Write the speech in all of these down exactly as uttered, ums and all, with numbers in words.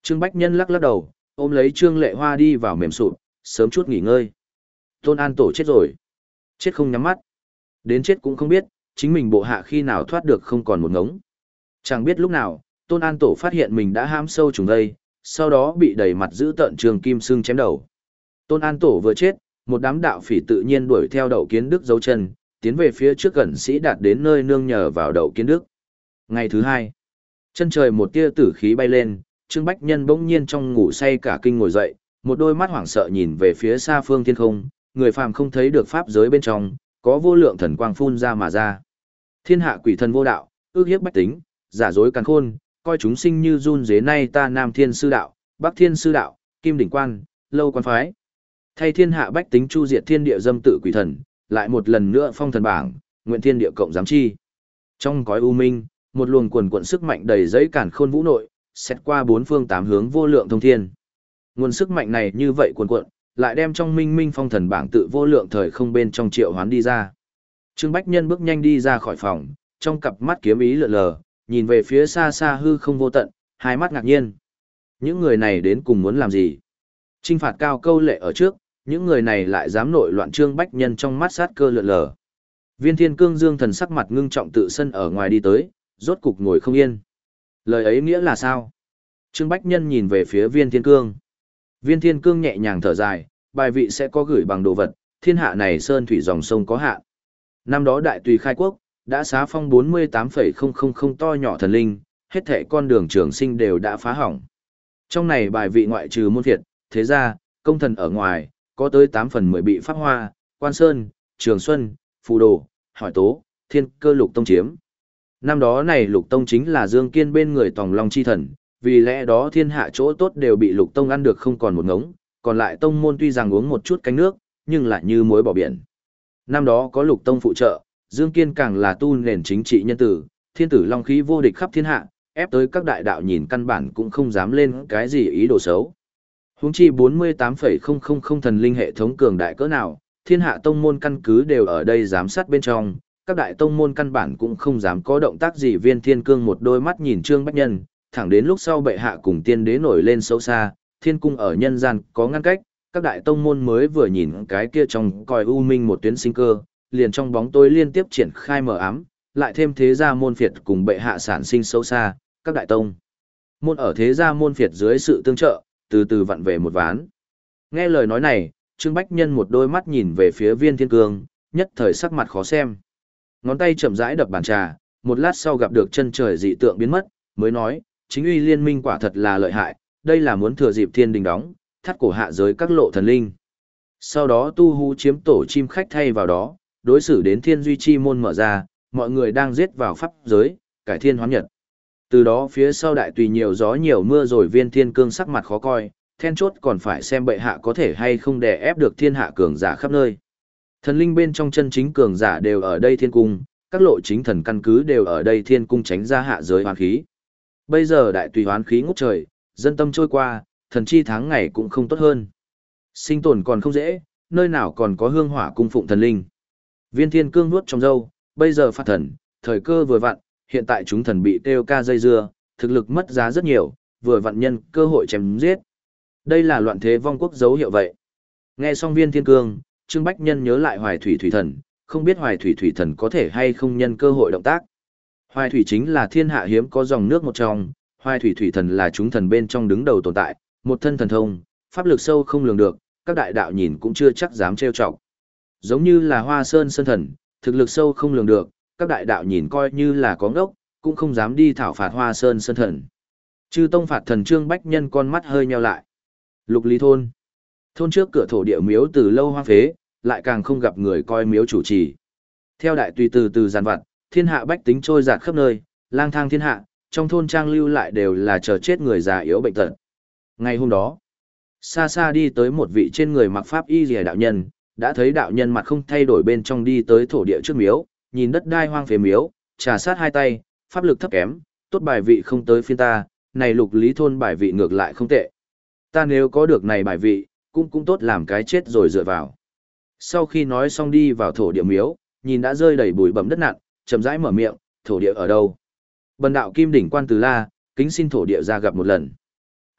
Trương Bách Nhân lắc lắc đầu, ôm lấy Trương Lệ Hoa đi vào mềm sụp, sớm chút nghỉ ngơi. Tôn An Tổ chết rồi. Chết không nhắm mắt. Đến chết cũng không biết, chính mình bộ hạ khi nào thoát được không còn một ngống. Chẳng biết lúc nào, Tôn An Tổ phát hiện mình đã hãm sâu trùng đây, sau đó bị đầy mặt giữ tợn Trường Kim Sương chém đầu. Tôn An Tổ vừa chết, một đám đạo phỉ tự nhiên đuổi theo Đậu Kiến Đức dấu chân, tiến về phía trước gần sĩ đạt đến nơi nương nhờ vào Đậu Kiến Đức. Ngày thứ hai, chân trời một tia tử khí bay lên, Trương Bách Nhân bỗng nhiên trong ngủ say cả kinh ngồi dậy, một đôi mắt hoảng sợ nhìn về phía xa phương thiên không, người phàm không thấy được pháp giới bên trong, có vô lượng thần quang phun ra mà ra. Thiên hạ quỷ thần vô đạo, ước hiếp bách tính, giả dối càn khôn, coi chúng sinh như run dế, nay ta Nam Thiên Sư Đạo, Bắc Thiên Sư Đạo, Kim Đỉnh Quan, Lâu Quan Phái. Thay thiên hạ bách tính chu diệt thiên địa dâm tự quỷ thần, lại một lần nữa phong thần bảng, nguyện thiên địa cộng giám chi. Trong cõi u minh, một luồng quần quận sức mạnh đầy dẫy càn khôn vũ nội, xét qua bốn phương tám hướng vô lượng thông thiên. Nguồn sức mạnh này như vậy quần quận, lại đem trong minh minh phong thần bảng tự vô lượng thời không bên trong triệu hoán đi ra. Trương Bách Nhân bước nhanh đi ra khỏi phòng, trong cặp mắt kiếm ý lượn lờ, nhìn về phía xa xa hư không vô tận, hai mắt ngạc nhiên. Những người này đến cùng muốn làm gì? Trinh phạt cao câu lệ ở trước, những người này lại dám nội loạn. Trương Bách Nhân trong mắt sát cơ lượn lờ. Viên Thiên Cương Dương thần sắc mặt ngưng trọng tự sân ở ngoài đi tới, rốt cục ngồi không yên. Lời ấy nghĩa là sao? Trương Bách Nhân nhìn về phía Viên Thiên Cương. Viên Thiên Cương nhẹ nhàng thở dài, bài vị sẽ có gửi bằng đồ vật, thiên hạ này sơn thủy dòng sông có hạn. Năm đó đại tùy khai quốc, đã xá phong bốn mươi tám phẩy không không không to nhỏ thần linh, hết thảy con đường trường sinh đều đã phá hỏng. Trong này bài vị ngoại trừ môn phiệt, thế gia, công thần ở ngoài, có tới tám phần mười bị Pháp Hoa, Quan Sơn, Trường Xuân, Phù Đồ, Hỏi Tố, Thiên Cơ Lục Tông chiếm. Năm đó này Lục Tông chính là Dương Kiên bên người Tòng Long chi thần, vì lẽ đó thiên hạ chỗ tốt đều bị Lục Tông ăn được không còn một ngống, còn lại tông môn tuy rằng uống một chút canh nước, nhưng lại như muối bỏ biển. Năm đó có Lục Tông phụ trợ, Dương Kiên càng là tu nền chính trị nhân tử, thiên tử long khí vô địch khắp thiên hạ, ép tới các đại đạo nhìn căn bản cũng không dám lên cái gì ý đồ xấu. Huống chi bốn mươi tám phẩy không không không thần linh hệ thống cường đại cỡ nào, thiên hạ tông môn căn cứ đều ở đây giám sát bên trong, các đại tông môn căn bản cũng không dám có động tác gì. Viên Thiên Cương một đôi mắt nhìn Trương Bách Nhân, thẳng đến lúc sau bệ hạ cùng tiên đế nổi lên xấu xa, thiên cung ở nhân gian có ngăn cách, các đại tông môn mới vừa nhìn cái kia trong còi u minh một tuyến sinh cơ, liền trong bóng tối liên tiếp triển khai mờ ám, lại thêm thế gia môn phiệt cùng bệ hạ sản sinh xấu xa, các đại tông môn ở thế gia môn phiệt dưới sự tương trợ, từ từ vặn về một ván. Nghe lời nói này, Trương Bách Nhân một đôi mắt nhìn về phía Viên Thiên Cương, nhất thời sắc mặt khó xem. Ngón tay chậm rãi đập bàn trà, một lát sau gặp được chân trời dị tượng biến mất, mới nói, chính uy liên minh quả thật là lợi hại, đây là muốn thừa dịp thiên đình đóng, thắt cổ hạ giới các lộ thần linh. Sau đó tu hú chiếm tổ chim khách thay vào đó, đối xử đến thiên duy chi môn mở ra, mọi người đang giết vào pháp giới, cải thiên hoán nhật. Từ đó phía sau đại tùy nhiều gió nhiều mưa rồi. Viên Thiên Cương sắc mặt khó coi, then chốt còn phải xem bệ hạ có thể hay không đè ép được thiên hạ cường giả khắp nơi. Thần linh bên trong chân chính cường giả đều ở đây thiên cung, các lộ chính thần căn cứ đều ở đây thiên cung tránh ra hạ giới hoán khí. Bây giờ đại tùy hoán khí ngút trời, dân tâm trôi qua, thần chi tháng ngày cũng không tốt hơn. Sinh tồn còn không dễ, nơi nào còn có hương hỏa cung phụng thần linh. Viên Thiên Cương nuốt trong râu, bây giờ phát thần, thời cơ vừa vặn, hiện tại chúng thần bị kêu ca dây dưa, thực lực mất giá rất nhiều, vừa vặn nhân cơ hội chém giết. Đây là loạn thế vong quốc dấu hiệu vậy. Nghe xong Viên Thiên Cương, Trương Bách Nhân nhớ lại Hoài Thủy Thủy Thần, không biết Hoài Thủy Thủy Thần có thể hay không nhân cơ hội động tác. Hoài Thủy chính là thiên hạ hiếm có dòng nước một trong, Hoài Thủy Thủy Thần là chúng thần bên trong đứng đầu tồn tại, một thân thần thông, pháp lực sâu không lường được, các đại đạo nhìn cũng chưa chắc dám trêu chọc. Giống như là Hoa Sơn Sơn Thần, thực lực sâu không lường được, các đại đạo nhìn coi như là có ngốc, cũng không dám đi thảo phạt Hoa Sơn Sơn Thần. Chư tông phạt thần. Trương Bách Nhân con mắt hơi nheo lại. Lục Lý thôn. Thôn trước cửa thổ địa miếu từ lâu hoang phế, lại càng không gặp người coi miếu chủ trì. Theo đại tùy từ từ giàn vặt, thiên hạ bách tính trôi dạt khắp nơi, lang thang thiên hạ, trong thôn trang lưu lại đều là chờ chết người già yếu bệnh tật. Ngày hôm đó, xa xa đi tới một vị trên người mặc pháp y rìa đạo nhân, đã thấy đạo nhân mặt không thay đổi bên trong đi tới thổ địa trước miếu, nhìn đất đai hoang phế miếu, trà sát hai tay, pháp lực thấp kém, tốt bài vị không tới phiên ta, này Lục Lý thôn bài vị ngược lại không tệ. Ta nếu có được này bài vị, cũng cũng tốt làm cái chết rồi dựa vào. Sau khi nói xong đi vào thổ địa miếu, nhìn đã rơi đầy bụi bặm đất nặng, chậm rãi mở miệng, thổ địa ở đâu? Bần đạo Kim Đỉnh Quan Từ La, kính xin thổ địa ra gặp một lần.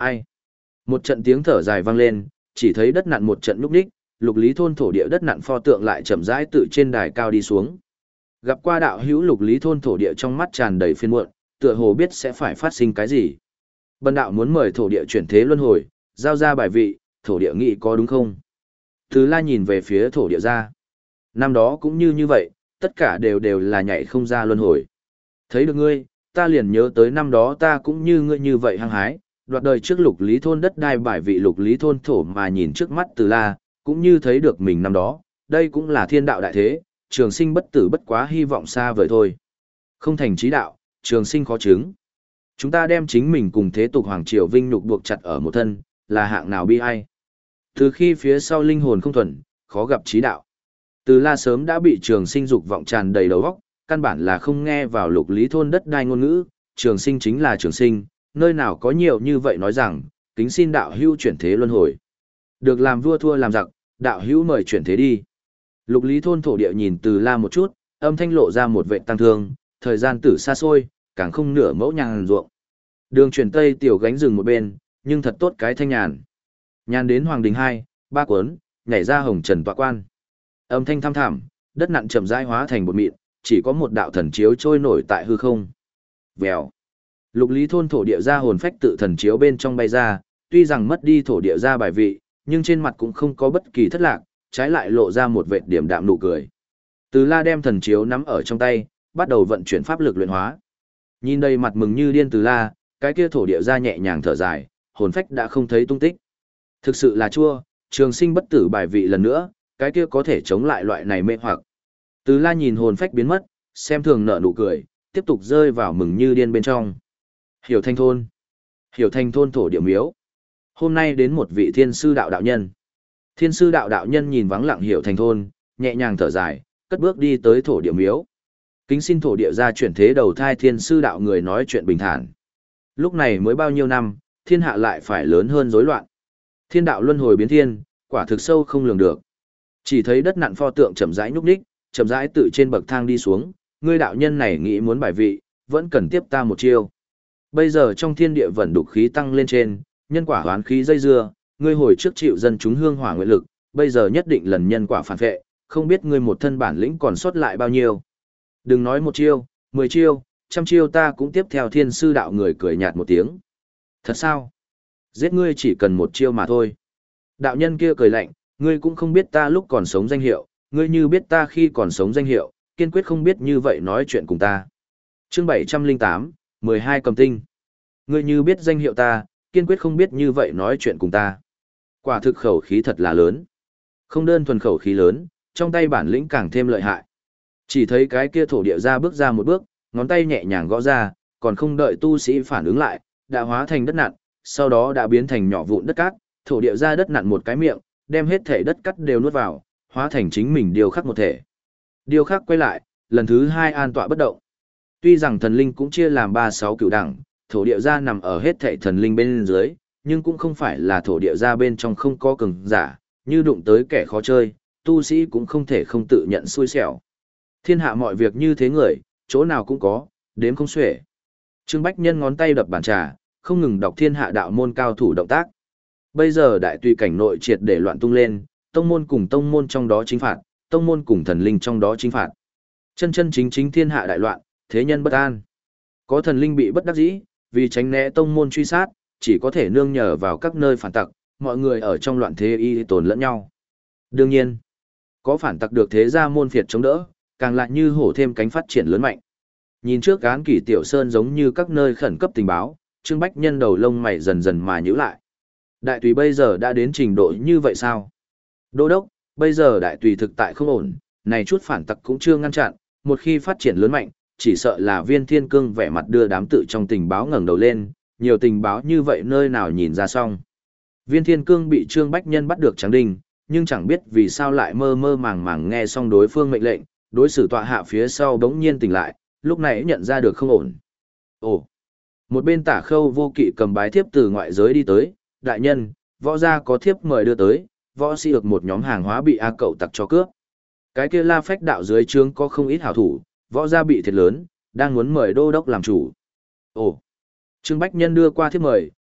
Ai? Một trận tiếng thở dài vang lên, chỉ thấy đất nặn một trận nhúc nhích, Lục Lý thôn thổ địa đất nặn pho tượng lại chậm rãi tự trên đài cao đi xuống. Gặp qua đạo hữu Lục Lý thôn thổ địa trong mắt tràn đầy phiền muộn, tựa hồ biết sẽ phải phát sinh cái gì. Bần đạo muốn mời thổ địa chuyển thế luân hồi, giao ra bài vị, thổ địa nghĩ có đúng không? Từ La nhìn về phía thổ địa ra. Năm đó cũng như như vậy, tất cả đều đều là nhảy không ra luân hồi. Thấy được ngươi, ta liền nhớ tới năm đó ta cũng như ngươi như vậy hăng hái, đoạt đời trước Lục Lý thôn đất đai bài vị Lục Lý thôn thổ mà nhìn trước mắt Từ La, cũng như thấy được mình năm đó, đây cũng là thiên đạo đại thế, trường sinh bất tử bất quá hy vọng xa vời thôi. Không thành trí đạo, trường sinh khó chứng. Chúng ta đem chính mình cùng thế tục hoàng triều vinh nhục buộc chặt ở một thân, là hạng nào bi ai. Từ khi phía sau linh hồn không thuần, khó gặp trí đạo. Từ La sớm đã bị trường sinh dục vọng tràn đầy đầu óc, căn bản là không nghe vào Lục Lý thôn đất đai ngôn ngữ, trường sinh chính là trường sinh, nơi nào có nhiều như vậy nói rằng, kính xin đạo hữu chuyển thế luân hồi. Được làm vua thua làm giặc, đạo hữu mời chuyển thế đi. Lục Lý thôn thổ địa nhìn Từ La một chút, âm thanh lộ ra một vệ tăng thương, thời gian tử xa xôi, càng không nửa mẫu nhàn ruộng. Đường chuyển tây tiểu gánh rừng một bên, nhưng thật tốt cái thanh nhàn. Nhàn đến Hoàng Đình hai, ba cuốn, nhảy ra hồng trần tọa quan. Âm thanh thăm thẳm, đất nặn chậm rãi hóa thành bột mịn, chỉ có một đạo thần chiếu trôi nổi tại hư không. Vèo. Lục Lý thôn thổ địa ra hồn phách tự thần chiếu bên trong bay ra, tuy rằng mất đi thổ địa ra bài vị, nhưng trên mặt cũng không có bất kỳ thất lạc, trái lại lộ ra một vệt điểm đạm nụ cười. Từ La đem thần chiếu nắm ở trong tay, bắt đầu vận chuyển pháp lực luyện hóa. Nhìn đây mặt mừng như điên Từ La, cái kia thổ địa ra nhẹ nhàng thở dài, hồn phách đã không thấy tung tích. Thực sự là chua, trường sinh bất tử bài vị lần nữa, cái kia có thể chống lại loại này mê hoặc. Từ La nhìn hồn phách biến mất, xem thường nở nụ cười, tiếp tục rơi vào mừng như điên bên trong. Hiểu Thanh thôn. Hiểu Thanh thôn thổ địa miếu. Hôm nay đến một vị thiên sư đạo đạo nhân. Thiên sư đạo đạo nhân nhìn vắng lặng Hiểu Thanh thôn, nhẹ nhàng thở dài, cất bước đi tới thổ địa miếu. Kính xin thổ địa ra chuyển thế đầu thai thiên sư đạo người nói chuyện bình thản. Lúc này mới bao nhiêu năm, thiên hạ lại phải lớn hơn rối loạn. Thiên đạo luân hồi biến thiên, quả thực sâu không lường được. Chỉ thấy đất nặn pho tượng chậm rãi nhúc nhích, chậm rãi tự trên bậc thang đi xuống, ngươi đạo nhân này nghĩ muốn bài vị, vẫn cần tiếp ta một chiêu. Bây giờ trong thiên địa vận đục khí tăng lên trên, nhân quả hoán khí dây dưa, ngươi hồi trước chịu dân chúng hương hỏa nguyện lực, bây giờ nhất định lần nhân quả phản vệ, không biết ngươi một thân bản lĩnh còn sót lại bao nhiêu. Đừng nói một chiêu, mười chiêu, trăm chiêu ta cũng tiếp theo thiên sư đạo người cười nhạt một tiếng. Thật sao? Giết ngươi chỉ cần một chiêu mà thôi. Đạo nhân kia cười lạnh, ngươi cũng không biết ta lúc còn sống danh hiệu, ngươi như biết ta khi còn sống danh hiệu, kiên quyết không biết như vậy nói chuyện cùng ta. Chương bảy trăm lẻ tám, mười hai cầm tinh. Ngươi như biết danh hiệu ta, kiên quyết không biết như vậy nói chuyện cùng ta. Quả thực khẩu khí thật là lớn. Không đơn thuần khẩu khí lớn, trong tay bản lĩnh càng thêm lợi hại. Chỉ thấy cái kia thổ địa ra bước ra một bước, ngón tay nhẹ nhàng gõ ra, còn không đợi tu sĩ phản ứng lại, đã hóa thành đất nặn, sau đó đã biến thành nhỏ vụn đất cát, thổ địa ra đất nặn một cái miệng, đem hết thể đất cát đều nuốt vào, hóa thành chính mình điều khắc một thể. Điều khắc quay lại, lần thứ hai an tọa bất động. Tuy rằng thần linh cũng chia làm ba sáu cửu đẳng, thổ địa ra nằm ở hết thể thần linh bên dưới, nhưng cũng không phải là thổ địa ra bên trong không có cường giả, như đụng tới kẻ khó chơi, tu sĩ cũng không thể không tự nhận xui xẻo. Thiên hạ mọi việc như thế người, chỗ nào cũng có, đếm không xuể. Trương Bách Nhân ngón tay đập bàn trà, không ngừng đọc thiên hạ đạo môn cao thủ động tác. Bây giờ đại tùy cảnh nội triệt để loạn tung lên, tông môn cùng tông môn trong đó chính phạt, tông môn cùng thần linh trong đó chính phạt. Chân chân chính chính thiên hạ đại loạn, thế nhân bất an. Có thần linh bị bất đắc dĩ, vì tránh né tông môn truy sát, chỉ có thể nương nhờ vào các nơi phản tặc, mọi người ở trong loạn thế y tồn lẫn nhau. Đương nhiên, có phản tặc được thế gia môn phiệt chống đỡ, càng lại như hổ thêm cánh phát triển lớn mạnh. Nhìn trước án kỷ tiểu sơn giống như các nơi khẩn cấp tình báo, Trương Bách Nhân đầu lông mày dần dần mà nhíu lại. Đại tùy bây giờ đã đến trình độ như vậy sao? Đô đốc, bây giờ đại tùy thực tại không ổn, này chút phản tặc cũng chưa ngăn chặn, một khi phát triển lớn mạnh, chỉ sợ là Viên Thiên Cương vẻ mặt đưa đám tự trong tình báo ngẩng đầu lên, nhiều tình báo như vậy nơi nào nhìn ra xong. Viên Thiên Cương bị Trương Bách Nhân bắt được trắng đinh, nhưng chẳng biết vì sao lại mơ mơ màng màng nghe xong đối phương mệnh lệnh, đối xử tọa hạ phía sau đống nhiên tỉnh lại, lúc này nhận ra được không ổn. Ồ! Một bên Tả Khâu Vô Kỵ cầm bái thiếp từ ngoại giới đi tới, đại nhân, võ gia có thiếp mời đưa tới, võ si được một nhóm hàng hóa bị A Cậu tặc cho cướp. Cái kia La Phách đạo dưới trướng có không ít hảo thủ, võ gia bị thiệt lớn, đang muốn mời đô đốc làm chủ. Ồ! Trương Bách Nhân đưa qua thiếp mời,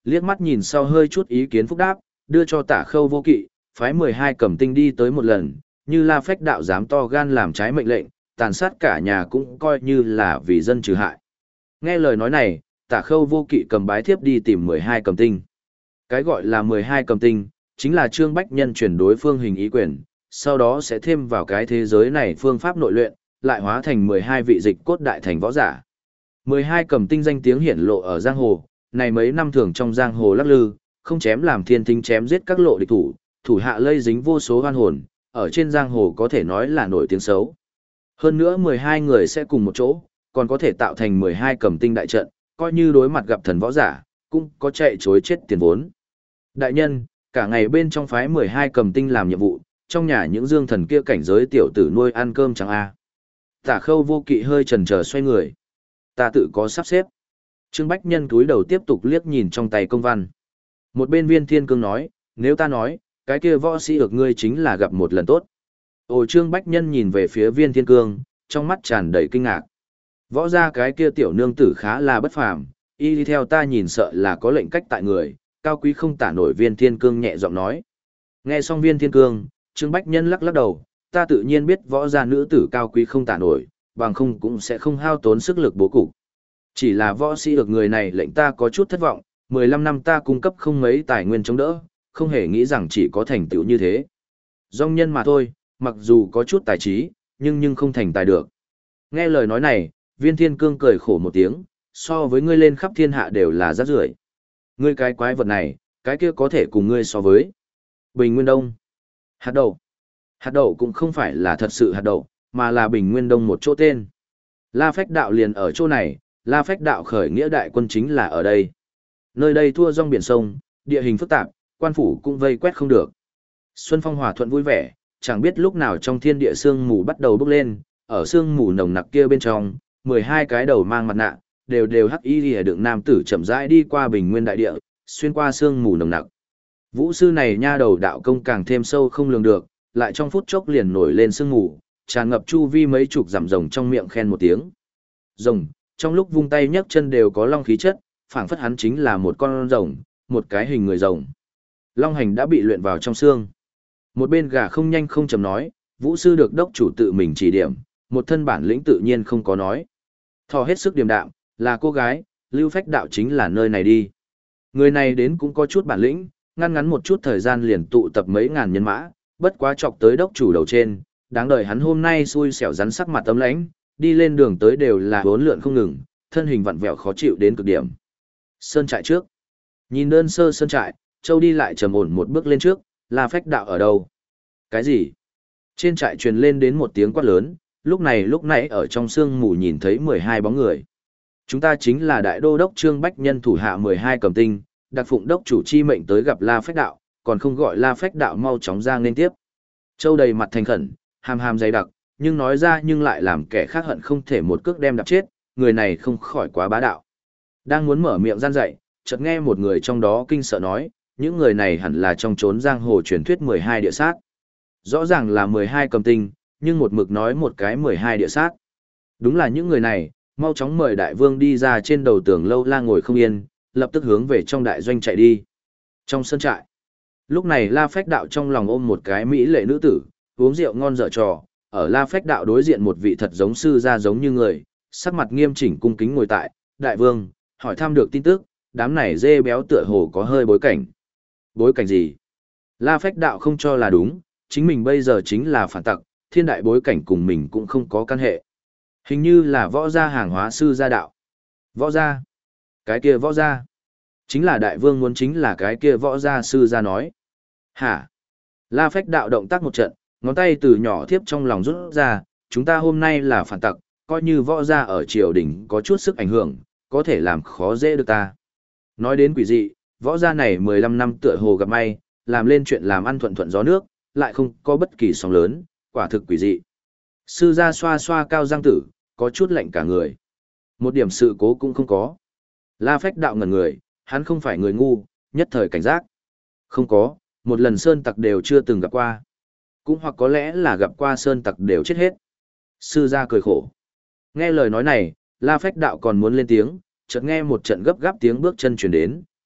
Liếc mắt nhìn sau hơi chút ý kiến phúc đáp, đưa cho Tả Khâu Vô Kỵ, phái mười hai cầm tinh đi tới một lần, như La Phách đạo dám to gan làm trái mệnh lệnh, tàn sát cả nhà cũng coi như là vì dân trừ hại. Nghe lời nói này, Tả Khâu Vô Kỵ cầm bái thiếp đi tìm mười hai cầm tinh. Cái gọi là mười hai cầm tinh, chính là Trương Bách Nhân chuyển đối phương hình ý quyền, sau đó sẽ thêm vào cái thế giới này phương pháp nội luyện, lại hóa thành mười hai vị dịch cốt đại thành võ giả. mười hai cầm tinh danh tiếng hiển lộ ở giang hồ, này mấy năm thường trong giang hồ lắc lư, không chém làm thiên thính chém giết các lộ địch thủ, thủ hạ lây dính vô số oan hồn, ở trên giang hồ có thể nói là nổi tiếng xấu. Hơn nữa mười hai người sẽ cùng một chỗ, còn có thể tạo thành mười hai cầm tinh đại trận, coi như đối mặt gặp thần võ giả, cũng có chạy chối chết tiền vốn. Đại nhân, cả ngày bên trong phái mười hai cầm tinh làm nhiệm vụ, trong nhà những dương thần kia cảnh giới tiểu tử nuôi ăn cơm chẳng a. Tả Khâu Vô Kỵ hơi chần chờ xoay người. Ta tự có sắp xếp. Trương Bách Nhân cúi đầu tiếp tục liếc nhìn trong tay công văn. Một bên Viên Thiên Cương nói, nếu ta nói, cái kia võ sĩ ược ngươi chính là gặp một lần tốt. Ồ, Trương Bách Nhân nhìn về phía Viên Thiên Cương, trong mắt tràn đầy kinh ngạc. Võ ra cái kia tiểu nương tử khá là bất phàm, y đi theo ta nhìn sợ là có lệnh cách tại người, cao quý không tả nổi. Viên Thiên Cương nhẹ giọng nói. Nghe xong Viên Thiên Cương, Trương Bách Nhân lắc lắc đầu, ta tự nhiên biết võ gia nữ tử cao quý không tả nổi, bằng không cũng sẽ không hao tốn sức lực bố cục. Chỉ là võ sĩ ược người này lệnh ta có chút thất vọng, mười lăm năm ta cung cấp không mấy tài nguyên chống đỡ, không hề nghĩ rằng chỉ có thành tựu như thế. Dòng nhân mà thôi, mặc dù có chút tài trí, nhưng nhưng không thành tài được. Nghe lời nói này, Viên Thiên Cương cười khổ một tiếng, so với ngươi lên khắp thiên hạ đều là rác rưởi. Ngươi cái quái vật này, cái kia có thể cùng ngươi so với. Bình Nguyên Đông. Hạt đậu. Hạt đậu cũng không phải là thật sự hạt đậu, mà là Bình Nguyên Đông một chỗ tên. La Phách đạo liền ở chỗ này, La Phách đạo khởi nghĩa đại quân chính là ở đây. Nơi đây thua rong biển sông, địa hình phức tạp, quan phủ cũng vây quét không được. Xuân phong hòa thuận vui vẻ, chẳng biết lúc nào trong thiên địa sương mù bắt đầu bốc lên, ở sương mù nồng nặc kia bên trong, mười hai cái đầu mang mặt nạ, đều đều hắc y lìa đựng nam tử chậm rãi đi qua Bình Nguyên đại địa, xuyên qua sương mù nồng nặc. Vũ sư này nha đầu đạo công càng thêm sâu không lường được, lại trong phút chốc liền nổi lên sương mù, tràn ngập chu vi mấy chục dặm rồng trong miệng khen một tiếng. Rồng, trong lúc vung tay nhấc chân đều có long khí chất, phảng phất hắn chính là một con rồng, một cái hình người rồng. Long hành đã bị luyện vào trong xương. Một bên gà không nhanh không chậm nói, vũ sư được đốc chủ tự mình chỉ điểm, một thân bản lĩnh tự nhiên không có nói. Thò hết sức điềm đạm, là cô gái, Lưu Phách đạo chính là nơi này đi. Người này đến cũng có chút bản lĩnh, ngăn ngắn một chút thời gian liền tụ tập mấy ngàn nhân mã, bất quá chọc tới đốc chủ đầu trên, đáng đời hắn hôm nay xui xẻo rắn sắc mặt tấm lãnh, đi lên đường tới đều là hỗn lượn không ngừng, thân hình vặn vẹo khó chịu đến cực điểm. Sơn trại trước. Nhìn đơn sơ sơn trại, Châu đi lại trầm ổn một bước lên trước, La Phách đạo ở đâu? Cái gì? Trên trại truyền lên đến một tiếng quát lớn, lúc này lúc nãy ở trong sương mù nhìn thấy mười hai bóng người. Chúng ta chính là đại đô đốc Trương Bách Nhân thủ hạ mười hai cầm tinh, đặc phụng đốc chủ chi mệnh tới gặp La Phách đạo, còn không gọi La Phách đạo mau chóng ra nên tiếp. Châu đầy mặt thành khẩn, hàm hàm dày đặc, nhưng nói ra nhưng lại làm kẻ khác hận không thể một cước đem đạp chết, người này không khỏi quá bá đạo. Đang muốn mở miệng gian dạy, chợt nghe một người trong đó kinh sợ nói, những người này hẳn là trong chốn giang hồ truyền thuyết mười hai địa sát. Rõ ràng là mười hai cầm tinh, nhưng một mực nói một cái mười hai địa sát. Đúng là những người này, mau chóng mời đại vương đi ra. Trên đầu tường lâu la ngồi không yên, lập tức hướng về trong đại doanh chạy đi. Trong sân trại, lúc này La Phách đạo trong lòng ôm một cái mỹ lệ nữ tử, uống rượu ngon dở trò, ở La Phách đạo đối diện một vị thật giống sư gia giống như người, sắc mặt nghiêm chỉnh cung kính ngồi tại, đại vương, hỏi thăm được tin tức, đám này dê béo tựa hồ có hơi bối cảnh. Bối cảnh gì? La Phách đạo không cho là đúng, chính mình bây giờ chính là phản tặc, thiên đại bối cảnh cùng mình cũng không có căn hệ. Hình như là võ gia hàng hóa sư gia đạo. Võ gia? Cái kia võ gia? Chính là đại vương muốn chính là cái kia võ gia sư gia nói. Hả? La Phách đạo động tác một trận, ngón tay từ nhỏ thiếp trong lòng rút ra, chúng ta hôm nay là phản tặc, coi như võ gia ở triều đình có chút sức ảnh hưởng, có thể làm khó dễ được ta. Nói đến quỷ dị, võ gia này mười lăm năm tựa hồ gặp may, làm lên chuyện làm ăn thuận thuận gió nước, lại không có bất kỳ sóng lớn, quả thực quỷ dị. Sư gia xoa xoa cao răng tử, có chút lạnh cả người. Một điểm sự cố cũng không có. La Phách đạo ngẩn người, hắn không phải người ngu, nhất thời cảnh giác. Không có, một lần sơn tặc đều chưa từng gặp qua. Cũng hoặc có lẽ là gặp qua sơn tặc đều chết hết. Sư gia cười khổ. Nghe lời nói này, La Phách đạo còn muốn lên tiếng, chợt nghe một trận gấp gáp tiếng bước chân truyền đến,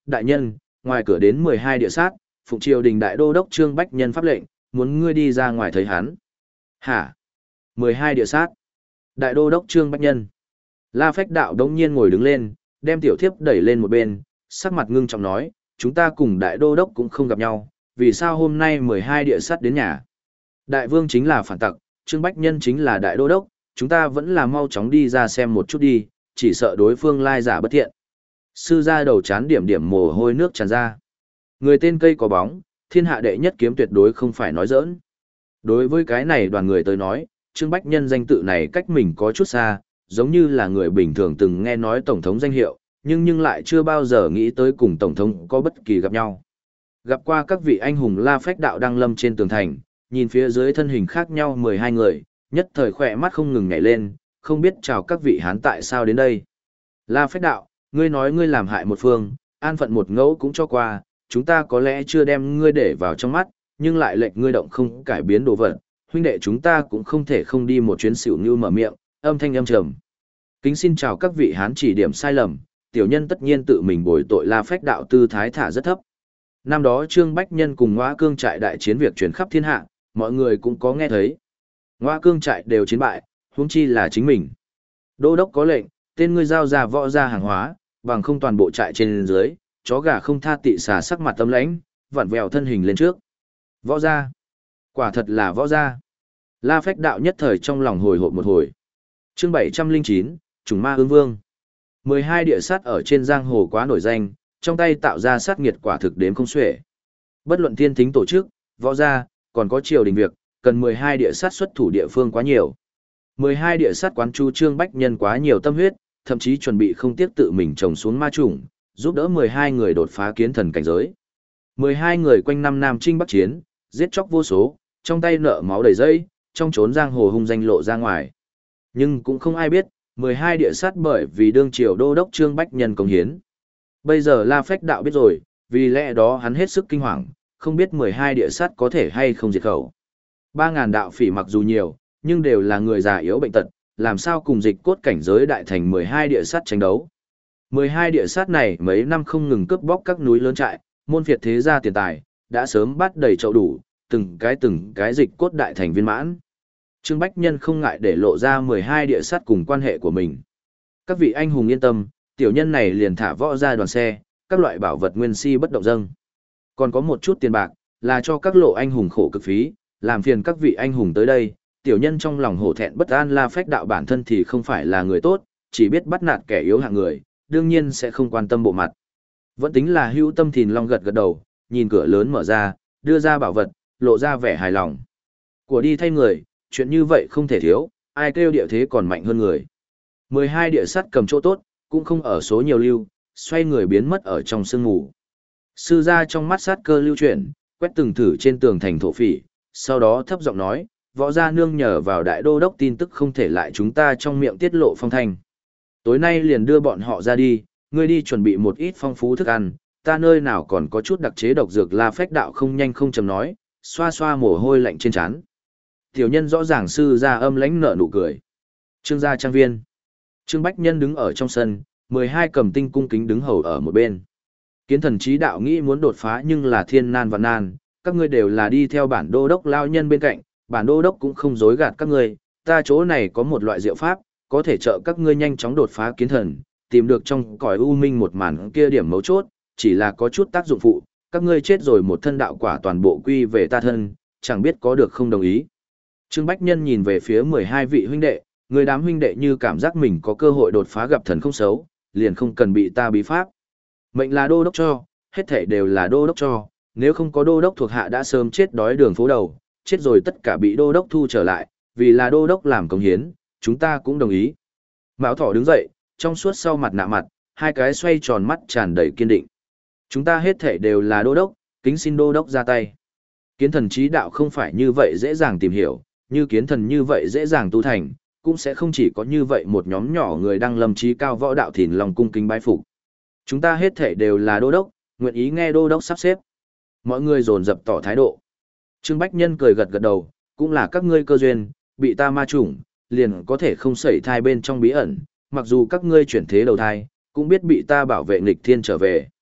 đại nhân, ngoài cửa đến mười hai địa sát, phụng triều đình đại đô đốc Trương Bách Nhân pháp lệnh, muốn ngươi đi ra ngoài thấy hắn. Hả? mười hai địa sát. Đại đô đốc Trương Bách Nhân. La Phách Đạo đống nhiên ngồi đứng lên, đem tiểu thiếp đẩy lên một bên, sắc mặt ngưng trọng nói, chúng ta cùng đại đô đốc cũng không gặp nhau, vì sao hôm nay mười hai địa sát đến nhà? Đại vương chính là phản tặc, Trương Bách Nhân chính là đại đô đốc, chúng ta vẫn là mau chóng đi ra xem một chút đi, chỉ sợ đối phương lai giả bất thiện. Sư gia đầu chán điểm điểm mồ hôi nước tràn ra. Người tên cây có bóng, thiên hạ đệ nhất kiếm tuyệt đối không phải nói giỡn. Đối với cái này đoàn người tới nói, Trương Bách Nhân danh tự này cách mình có chút xa, giống như là người bình thường từng nghe nói Tổng thống danh hiệu, nhưng nhưng lại chưa bao giờ nghĩ tới cùng Tổng thống có bất kỳ gặp nhau. Gặp qua các vị anh hùng La Phách Đạo đang lâm trên tường thành, nhìn phía dưới thân hình khác nhau mười hai người, nhất thời khỏe mắt không ngừng nhảy lên, không biết chào các vị hán tại sao đến đây. La Phách Đạo, ngươi nói ngươi làm hại một phương, an phận một ngẫu cũng cho qua, chúng ta có lẽ chưa đem ngươi để vào trong mắt, nhưng lại lệnh ngươi động không cải biến đồ vật, huynh đệ chúng ta cũng không thể không đi một chuyến xỉu như mở miệng, âm thanh âm trầm. Kính xin chào các vị hán chỉ điểm sai lầm, tiểu nhân tất nhiên tự mình bồi tội La Phách Đạo tư thái thả rất thấp. Năm đó Trương Bách Nhân cùng Ngoa Cương trại đại chiến việc truyền khắp thiên hạ, mọi người cũng có nghe thấy. Ngoa Cương trại đều chiến bại, huống chi là chính mình. Đô đốc có lệnh, tên ngươi giao ra võ ra hàng hóa, bằng không toàn bộ trại trên dưới, chó gà không tha tị xà sắc mặt tâm lãnh, vặn vẹo thân hình lên trước. Võ ra. Quả thật là võ ra. La Phách Đạo nhất thời trong lòng hồi hộp một hồi. Chương bảy trăm lẻ chín, Trùng Ma Ương Vương. mười hai địa sát ở trên giang hồ quá nổi danh, trong tay tạo ra sát nghiệt quả thực đếm không xuể. Bất luận thiên thính tổ chức, võ gia, còn có triều đình việc, cần mười hai địa sát xuất thủ địa phương quá nhiều. mười hai địa sát quán chu Trương Bách Nhân quá nhiều tâm huyết, thậm chí chuẩn bị không tiếc tự mình trồng xuống ma chủng, giúp đỡ mười hai người đột phá kiến thần cảnh giới. mười hai người quanh năm Nam Trinh Bắc Chiến, giết chóc vô số, trong tay nợ máu đầy dây, trong trốn giang hồ hung danh lộ ra ngoài. Nhưng cũng không ai biết, mười hai địa sát bởi vì đương triều đô đốc Trương Bách Nhân công hiến. Bây giờ La Phách Đạo biết rồi, vì lẽ đó hắn hết sức kinh hoàng, không biết mười hai địa sát có thể hay không diệt khẩu. ba ngàn đạo phỉ mặc dù nhiều, nhưng đều là người già yếu bệnh tật, làm sao cùng dịch cốt cảnh giới đại thành mười hai địa sát tranh đấu. mười hai địa sát này mấy năm không ngừng cướp bóc các núi lớn trại, môn phiệt thế gia tiền tài, đã sớm bắt đầy chậu đủ, từng cái từng cái dịch cốt đại thành viên mãn. Trương Bách Nhân không ngại để lộ ra mười hai địa sát cùng quan hệ của mình. Các vị anh hùng yên tâm, tiểu nhân này liền thả võ ra đoàn xe, các loại bảo vật nguyên si bất động dâng. Còn có một chút tiền bạc, là cho các lộ anh hùng khổ cực phí, làm phiền các vị anh hùng tới đây. Tiểu nhân trong lòng hổ thẹn bất an La Phách Đạo bản thân thì không phải là người tốt, chỉ biết bắt nạt kẻ yếu hạng người, đương nhiên sẽ không quan tâm bộ mặt. Vẫn tính là hữu tâm Thìn Long gật gật đầu, nhìn cửa lớn mở ra, đưa ra bảo vật, lộ ra vẻ hài lòng. Của đi thay người, chuyện như vậy không thể thiếu, ai kêu địa thế còn mạnh hơn người. mười hai địa sắt cầm chỗ tốt, cũng không ở số nhiều lưu, xoay người biến mất ở trong sương mù. Sư gia trong mắt sát cơ lưu chuyển, quét từng thử trên tường thành thổ phỉ, sau đó thấp giọng nói, võ gia nương nhờ vào đại đô đốc tin tức không thể lại chúng ta trong miệng tiết lộ phong thanh. Tối nay liền đưa bọn họ ra đi, ngươi đi chuẩn bị một ít phong phú thức ăn, ta nơi nào còn có chút đặc chế độc dược. La Phách Đạo không nhanh không chậm nói, xoa xoa mồ hôi lạnh trên trán. Tiểu nhân rõ ràng sư gia âm lãnh nở nụ cười. Trương gia trang viên. Trương Bách Nhân đứng ở trong sân, mười hai cầm tinh cung kính đứng hầu ở một bên. Kiến thần trí đạo nghĩ muốn đột phá nhưng là thiên nan và nan, các ngươi đều là đi theo bản đô đốc lao nhân bên cạnh, bản đô đốc cũng không dối gạt các ngươi, ta chỗ này có một loại diệu pháp, có thể trợ các ngươi nhanh chóng đột phá kiến thần, tìm được trong cõi u minh một màn kia điểm mấu chốt, chỉ là có chút tác dụng phụ, các ngươi chết rồi một thân đạo quả toàn bộ quy về ta thân, chẳng biết có được không đồng ý. Trương Bách Nhân nhìn về phía mười hai vị huynh đệ, người đám huynh đệ như cảm giác mình có cơ hội đột phá gặp thần không xấu, liền không cần bị ta bí pháp. Mệnh là đô đốc cho, hết thể đều là đô đốc cho, nếu không có đô đốc thuộc hạ đã sớm chết đói đường phố đầu, chết rồi tất cả bị đô đốc thu trở lại, vì là đô đốc làm công hiến, chúng ta cũng đồng ý. Mão Thỏ đứng dậy, trong suốt sau mặt nạ mặt, hai cái xoay tròn mắt tràn đầy kiên định. Chúng ta hết thể đều là đô đốc, kính xin đô đốc ra tay. Kiến thần trí đạo không phải như vậy dễ dàng tìm hiểu, như kiến thần như vậy dễ dàng tu thành, cũng sẽ không chỉ có như vậy một nhóm nhỏ người đang lâm trí cao võ đạo Thìn lòng cung kính bái phục. Chúng ta hết thể đều là đô đốc, nguyện ý nghe đô đốc sắp xếp. Mọi người dồn dập tỏ thái độ. Trương Bách Nhân cười gật gật đầu, cũng là các ngươi cơ duyên, bị ta ma chủng, liền có thể không sẩy thai bên trong bí ẩn, mặc dù các ngươi chuyển thế đầu thai, cũng biết bị ta bảo vệ nghịch thiên trở về.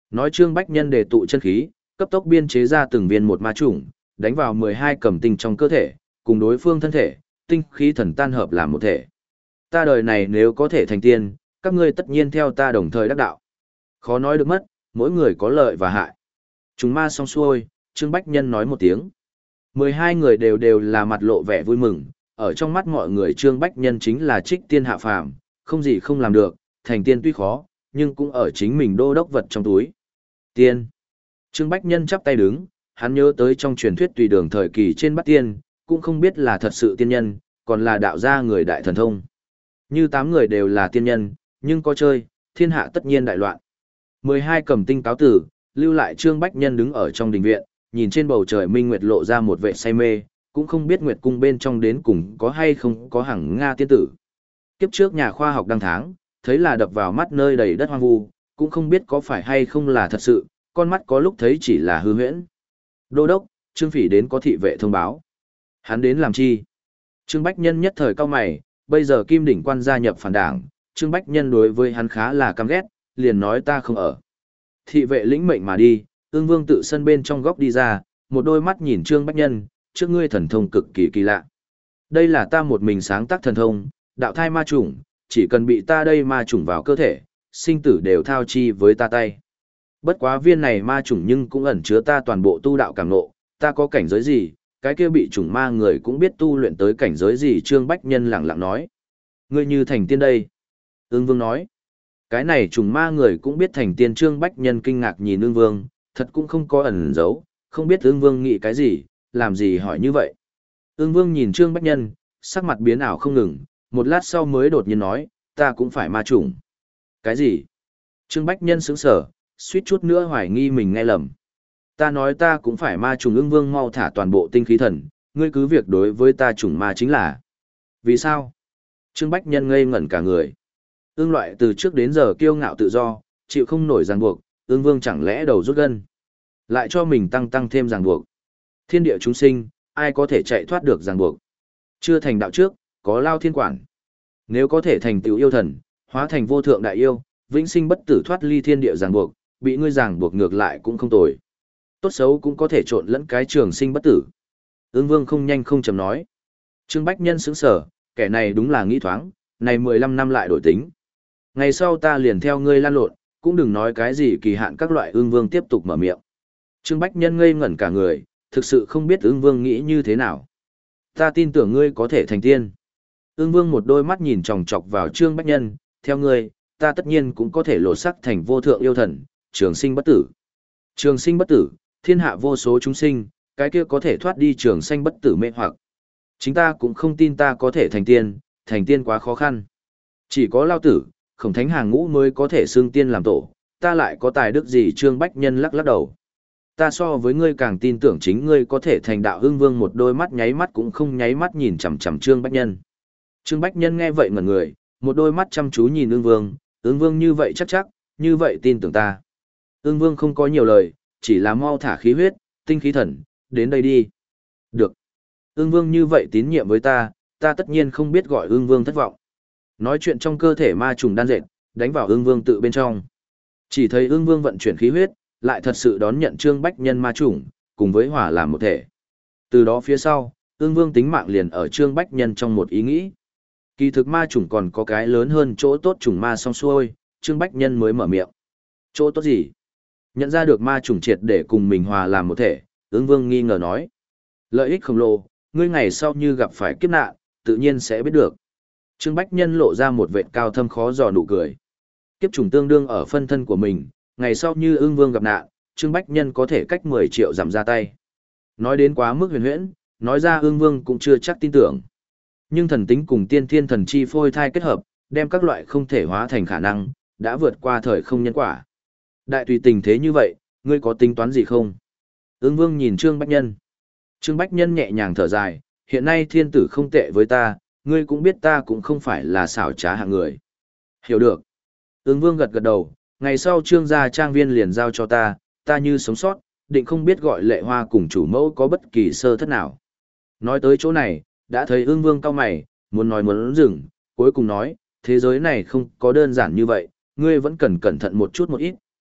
Nói Trương Bách Nhân đề tụ chân khí, cấp tốc biên chế ra từng viên một ma chủng, đánh vào mười hai cầm tinh trong cơ thể, cùng đối phương thân thể, tinh khí thần tan hợp làm một thể. Ta đời này nếu có thể thành tiên, các ngươi tất nhiên theo ta đồng thời đắc đạo. Khó nói được mất, mỗi người có lợi và hại. Chúng ma xong xuôi, Trương Bách Nhân nói một tiếng. mười hai người đều đều là mặt lộ vẻ vui mừng, ở trong mắt mọi người Trương Bách Nhân chính là trích tiên hạ phàm, không gì không làm được, thành tiên tuy khó, nhưng cũng ở chính mình đô đốc vật trong túi. Tiên. Trương Bách Nhân chắp tay đứng, hắn nhớ tới trong truyền thuyết tùy đường thời kỳ trên Bát Tiên, cũng không biết là thật sự tiên nhân, còn là đạo gia người đại thần thông. Như tám người đều là tiên nhân, nhưng có chơi, thiên hạ tất nhiên đại loạn. mười hai cầm tinh cáo tử, lưu lại Trương Bách Nhân đứng ở trong đình viện, nhìn trên bầu trời minh nguyệt lộ ra một vẻ say mê, cũng không biết nguyệt cung bên trong đến cùng có hay không có hằng Nga tiên tử. Kiếp trước nhà khoa học đăng tháng, thấy là đập vào mắt nơi đầy đất hoang vu, cũng không biết có phải hay không là thật sự, con mắt có lúc thấy chỉ là hư huyễn. Đô đốc, Trương Phỉ đến có thị vệ thông báo. Hắn đến làm chi? Trương Bách Nhân nhất thời cao mày, bây giờ Kim Đỉnh Quan gia nhập phản đảng, Trương Bách Nhân đối với hắn khá là căm ghét, liền nói ta không ở. Thị vệ lĩnh mệnh mà đi, Ưng Vương tự sân bên trong góc đi ra, một đôi mắt nhìn Trương Bách Nhân, trước ngươi thần thông cực kỳ kỳ lạ. Đây là ta một mình sáng tác thần thông, đạo thai ma chủng, chỉ cần bị ta đây ma chủng vào cơ thể, sinh tử đều thao chi với ta tay. Bất quá viên này ma chủng nhưng cũng ẩn chứa ta toàn bộ tu đạo cảm ngộ, ta có cảnh giới gì, cái kia bị chủng ma người cũng biết tu luyện tới cảnh giới gì. Trương Bách Nhân lẳng lặng nói. Ngươi như thành tiên đây. Ưng Vương nói. Cái này chủng ma người cũng biết thành tiên. Trương Bách Nhân kinh ngạc nhìn Ưng Vương, thật cũng không có ẩn giấu, không biết Ưng Vương nghĩ cái gì, làm gì hỏi như vậy. Ưng Vương nhìn Trương Bách Nhân, sắc mặt biến ảo không ngừng, một lát sau mới đột nhiên nói, ta cũng phải ma chủng. Cái gì? Trương Bách Nhân sững sờ, suýt chút nữa hoài nghi mình nghe lầm. Ta nói ta cũng phải ma trùng. Ưng Vương mau thả toàn bộ tinh khí thần, ngươi cứ việc đối với ta trùng ma chính là. Vì sao? Trương Bách Nhân ngây ngẩn cả người. Ưng loại từ trước đến giờ kiêu ngạo tự do, chịu không nổi ràng buộc, Ưng Vương chẳng lẽ đầu rút gân. Lại cho mình tăng tăng thêm ràng buộc. Thiên địa chúng sinh, ai có thể chạy thoát được ràng buộc. Chưa thành đạo trước, có lao thiên quản. Nếu có thể thành tựu yêu thần, hóa thành vô thượng đại yêu, vĩnh sinh bất tử thoát ly thiên địa ràng buộc, bị ngươi ràng buộc ngược lại cũng không tồi. Tốt xấu cũng có thể trộn lẫn cái trường sinh bất tử. Ưng Vương không nhanh không chậm nói. Trương Bách Nhân sững sờ, kẻ này đúng là nghĩ thoáng, này mười lăm năm lại đổi tính. Ngày sau ta liền theo ngươi lan lộn, cũng đừng nói cái gì kỳ hạn các loại. Ưng Vương tiếp tục mở miệng. Trương Bách Nhân ngây ngẩn cả người, thực sự không biết Ưng Vương nghĩ như thế nào. Ta tin tưởng ngươi có thể thành tiên. Ưng Vương một đôi mắt nhìn chòng chọc vào Trương Bách Nhân, theo ngươi, ta tất nhiên cũng có thể lột sắc thành vô thượng yêu thần, trường sinh bất tử. Trường sinh bất tử, thiên hạ vô số chúng sinh, cái kia có thể thoát đi trường sinh bất tử mê hoặc. Chính ta cũng không tin ta có thể thành tiên, thành tiên quá khó khăn. Chỉ có lao tử, khổng thánh hàng ngũ mới có thể xưng tiên làm tổ, ta lại có tài đức gì? Trương Bách Nhân lắc lắc đầu. Ta so với ngươi càng tin tưởng chính ngươi có thể thành đạo. Ưng Vương một đôi mắt nháy mắt cũng không nháy mắt nhìn chằm chằm Trương Bách Nhân. Trương Bách Nhân nghe vậy ngẩn người, một đôi mắt chăm chú nhìn Ưng Vương, Ưng Vương như vậy chắc chắc, như vậy tin tưởng ta. Ưng Vương không có nhiều lời, chỉ là mau thả khí huyết, tinh khí thần, đến đây đi. Được. Ưng Vương như vậy tín nhiệm với ta, ta tất nhiên không biết gọi Ưng Vương thất vọng. Nói chuyện trong cơ thể ma trùng đan dệt, đánh vào Ưng Vương tự bên trong. Chỉ thấy Ưng Vương vận chuyển khí huyết, lại thật sự đón nhận Trương Bách Nhân ma trùng, cùng với hỏa làm một thể. Từ đó phía sau, Ưng Vương tính mạng liền ở Trương Bách Nhân trong một ý nghĩ. Kỳ thực ma trùng còn có cái lớn hơn chỗ tốt. Trùng ma xong xuôi, Trương Bách Nhân mới mở miệng. Chỗ tốt gì? Nhận ra được ma trùng triệt để cùng mình hòa làm một thể, Ưng Vương nghi ngờ nói. Lợi ích khổng lồ, ngươi ngày sau như gặp phải kiếp nạn, tự nhiên sẽ biết được. Trương Bách Nhân lộ ra một vệt cao thâm khó dò nụ cười. Kiếp trùng tương đương ở phân thân của mình, ngày sau như Ưng Vương gặp nạn, Trương Bách Nhân có thể cách mười triệu giảm ra tay. Nói đến quá mức huyền huyễn, nói ra Ưng Vương cũng chưa chắc tin tưởng. Nhưng thần tính cùng tiên thiên thần chi phôi thai kết hợp, đem các loại không thể hóa thành khả năng, đã vượt qua thời không nhân quả. Đại tùy tình thế như vậy, ngươi có tính toán gì không? Ưng Vương nhìn Trương Bách Nhân. Trương Bách Nhân nhẹ nhàng thở dài, hiện nay thiên tử không tệ với ta, ngươi cũng biết ta cũng không phải là xảo trá hạng người. Hiểu được. Ưng Vương gật gật đầu, ngày sau Trương gia trang viên liền giao cho ta, ta như sống sót, định không biết gọi Lệ Hoa cùng chủ mẫu có bất kỳ sơ thất nào. Nói tới chỗ này, đã thấy Ưng Vương cau mày, muốn nói muốn dừng, cuối cùng nói, thế giới này không có đơn giản như vậy, ngươi vẫn cần cẩn thận một chút một ít,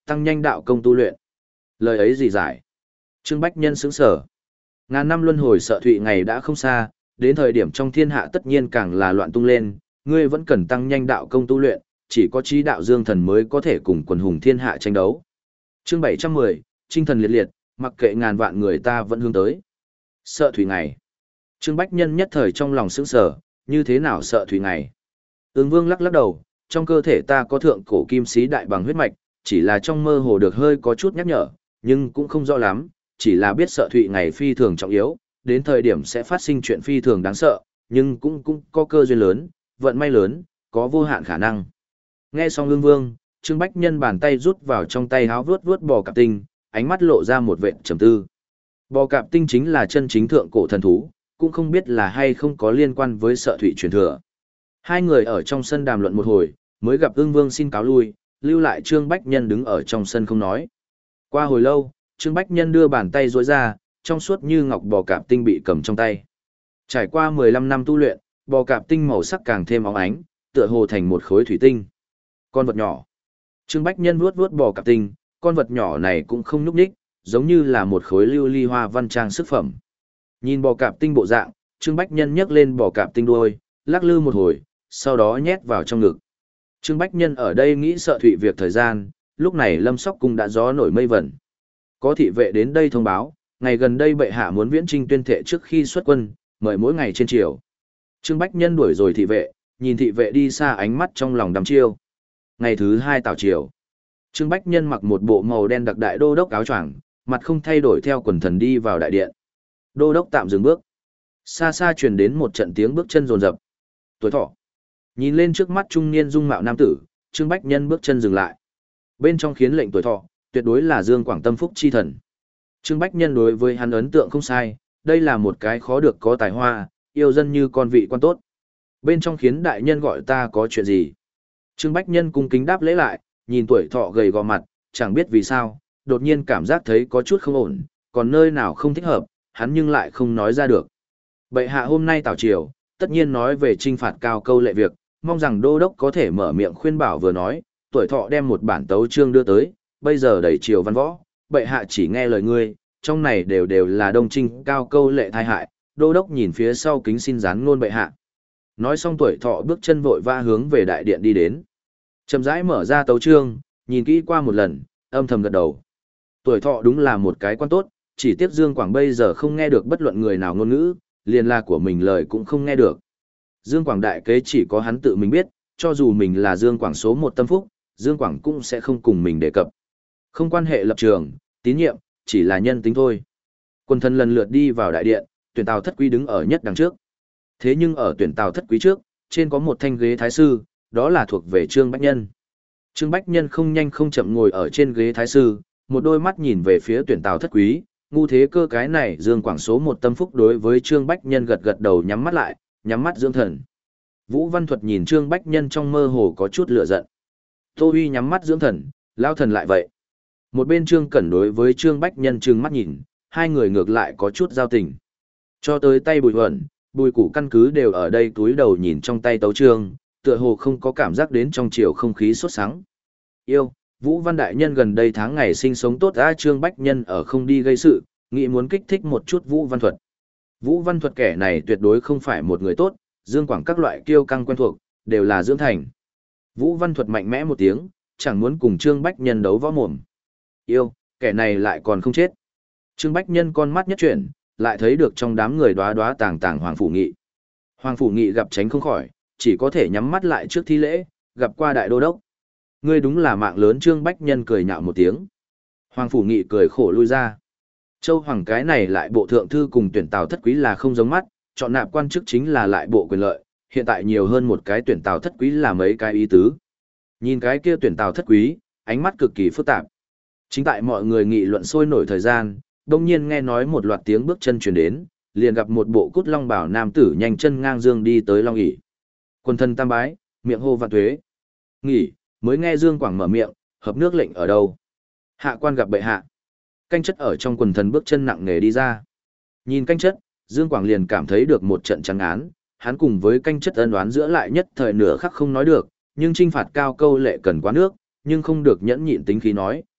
tăng nhanh đạo công tu luyện. Lời ấy gì giải? Trương Bách Nhân sững sờ. Ngàn năm luân hồi sợ thụy ngày đã không xa, đến thời điểm trong thiên hạ tất nhiên càng là loạn tung lên, ngươi vẫn cần tăng nhanh đạo công tu luyện, chỉ có trí đạo dương thần mới có thể cùng quần hùng thiên hạ tranh đấu. Chương bảy trăm mười, Chinh thần liệt liệt, mặc kệ ngàn vạn người ta vẫn hướng tới. Sợ thủy ngày. Trương Bách Nhân nhất thời trong lòng sững sờ, như thế nào sợ thủy ngày? Ưng Vương lắc lắc đầu, trong cơ thể ta có thượng cổ kim sĩ đại bằng huyết mạch, chỉ là trong mơ hồ được hơi có chút nhắc nhở, nhưng cũng không rõ lắm, chỉ là biết sợ thủy ngày phi thường trọng yếu, đến thời điểm sẽ phát sinh chuyện phi thường đáng sợ, nhưng cũng cũng có cơ duyên lớn, vận may lớn, có vô hạn khả năng. Nghe xong Ưng Vương, Trương Bách Nhân bàn tay rút vào trong tay háo vuốt vuốt bò cạp tinh, ánh mắt lộ ra một vệt trầm tư. Bò cạp tinh chính là chân chính thượng cổ thần thú, cũng không biết là hay không có liên quan với sợ thủy truyền thừa. Hai người ở trong sân đàm luận một hồi, mới gặp Ưng Vương xin cáo lui, lưu lại Trương Bách Nhân đứng ở trong sân không nói. Qua hồi lâu, Trương Bách Nhân đưa bàn tay duỗi ra, trong suốt như ngọc bò cạp tinh bị cầm trong tay. Trải qua mười lăm năm tu luyện, bò cạp tinh màu sắc càng thêm óng ánh, tựa hồ thành một khối thủy tinh. Con vật nhỏ. Trương Bách Nhân vuốt vuốt bò cạp tinh, con vật nhỏ này cũng không nhúc nhích, giống như là một khối lưu ly hoa văn trang sức phẩm. Nhìn bò cạp tinh bộ dạng, Trương Bách Nhân nhấc lên bò cạp tinh đuôi, lắc lư một hồi, sau đó nhét vào trong ngực. Trương Bách Nhân ở đây nghĩ sợ thụy việc thời gian, lúc này Lâm Sóc Cung đã gió nổi mây vẩn. Có thị vệ đến đây thông báo, ngày gần đây bệ hạ muốn viễn trinh tuyên thệ trước khi xuất quân, mời mỗi ngày trên triều. Trương Bách Nhân đuổi rồi thị vệ, nhìn thị vệ đi xa ánh mắt trong lòng đăm chiêu. Ngày thứ hai tảo triều. Trương Bách Nhân mặc một bộ màu đen đặc đại đô đốc áo choàng, mặt không thay đổi theo quần thần đi vào đại điện. Đô đốc tạm dừng bước. Xa xa truyền đến một trận tiếng bước chân rồn rập. Tuổi thọ. Nhìn lên trước mắt trung niên dung mạo nam tử, Trương Bách Nhân bước chân dừng lại. Bên trong khiến lệnh tuổi thọ, tuyệt đối là Dương Quảng Tâm Phúc chi thần. Trương Bách Nhân đối với hắn ấn tượng không sai, đây là một cái khó được có tài hoa, yêu dân như con vị quan tốt. Bên trong khiến đại nhân gọi ta có chuyện gì? Trương Bách Nhân cung kính đáp lễ lại, nhìn tuổi thọ gầy gò mặt, chẳng biết vì sao, đột nhiên cảm giác thấy có chút không ổn, còn nơi nào không thích hợp, hắn nhưng lại không nói ra được. Bệ hạ hôm nay tảo triều, tất nhiên nói về trinh phạt cao câu lệ việc, mong rằng đô đốc có thể mở miệng khuyên bảo vừa nói, tuổi thọ đem một bản tấu chương đưa tới, bây giờ đẩy triều văn võ, bệ hạ chỉ nghe lời ngươi, trong này đều đều là đông trinh cao câu lệ thai hại, đô đốc nhìn phía sau kính xin gián ngôn bệ hạ. Nói xong tuổi thọ bước chân vội va hướng về đại điện đi đến. Chậm rãi mở ra tấu chương, nhìn kỹ qua một lần, âm thầm gật đầu. Tuổi thọ đúng là một cái quan tốt, chỉ tiếc Dương Quảng bây giờ không nghe được bất luận người nào ngôn ngữ, liền là của mình lời cũng không nghe được. Dương Quảng đại kế chỉ có hắn tự mình biết, cho dù mình là Dương Quảng số một tâm phúc, Dương Quảng cũng sẽ không cùng mình đề cập. Không quan hệ lập trường, tín nhiệm, chỉ là nhân tính thôi. Quân thần lần lượt đi vào đại điện, tuyển Tào Thất Quý đứng ở nhất đằng trước. Thế nhưng ở tuyển Tào Thất Quý trước, trên có một thanh ghế thái sư, đó là thuộc về Trương Bách Nhân. Trương Bách Nhân không nhanh không chậm ngồi ở trên ghế thái sư, một đôi mắt nhìn về phía tuyển Tào Thất Quý, ngu thế cơ cái này Dương Quảng số một tâm phúc đối với Trương Bách Nhân gật gật đầu nhắm mắt lại, nhắm mắt dưỡng thần. Vũ Văn Thuật nhìn Trương Bách Nhân trong mơ hồ có chút lửa giận. Tô Huy nhắm mắt dưỡng thần, lao thần lại vậy. Một bên Trương Cẩn đối với Trương Bách Nhân trừng mắt nhìn, hai người ngược lại có chút giao tình. Cho tới tay Bùi Huẩn, Bùi Củ căn cứ đều ở đây túi đầu nhìn trong tay tấu chương, tựa hồ không có cảm giác đến trong chiều không khí sốt sắng. Yêu, Vũ Văn Đại Nhân gần đây tháng ngày sinh sống tốt ra Trương Bách Nhân ở không đi gây sự, nghĩ muốn kích thích một chút Vũ Văn Thuật. Vũ Văn Thuật kẻ này tuyệt đối không phải một người tốt, Dương Quảng các loại kiêu căng quen thuộc, đều là dưỡng thành. Vũ Văn Thuật mạnh mẽ một tiếng, chẳng muốn cùng Trương Bách Nhân đấu võ mồm. Yêu, kẻ này lại còn không chết. Trương Bách Nhân con mắt nhất chuyển, lại thấy được trong đám người đóa đóa tàng tàng Hoàng Phủ Nghị. Hoàng Phủ Nghị gặp tránh không khỏi, chỉ có thể nhắm mắt lại trước thi lễ, gặp qua đại đô đốc. Ngươi đúng là mạng lớn. Trương Bách Nhân cười nhạo một tiếng. Hoàng Phủ Nghị cười khổ lui ra. Châu Hoàng cái này lại bộ thượng thư cùng tuyển Tào Thất Quý là không giống mắt, chọn nạp quan chức chính là lại bộ quyền lợi, hiện tại nhiều hơn một cái tuyển Tào Thất Quý là mấy cái ý tứ. Nhìn cái kia tuyển Tào Thất Quý, ánh mắt cực kỳ phức tạp. Chính tại mọi người nghị luận sôi nổi thời gian, đông nhiên nghe nói một loạt tiếng bước chân truyền đến, liền gặp một bộ cút long bảo nam tử nhanh chân ngang dương đi tới long ỷ. Quân thân tam bái, miệng hô vạn tuế. Nghỉ, mới nghe Dương Quảng mở miệng, hợp nước lệnh ở đâu? Hạ quan gặp bệ hạ. Canh chất ở trong quần thần bước chân nặng nề đi ra. Nhìn canh chất, Dương Quảng liền cảm thấy được một trận trắng án, hắn cùng với canh chất ân đoán giữa lại nhất thời nửa khắc không nói được, nhưng trinh phạt cao câu lệ cần quá nước, nhưng không được nhẫn nhịn tính khí nói,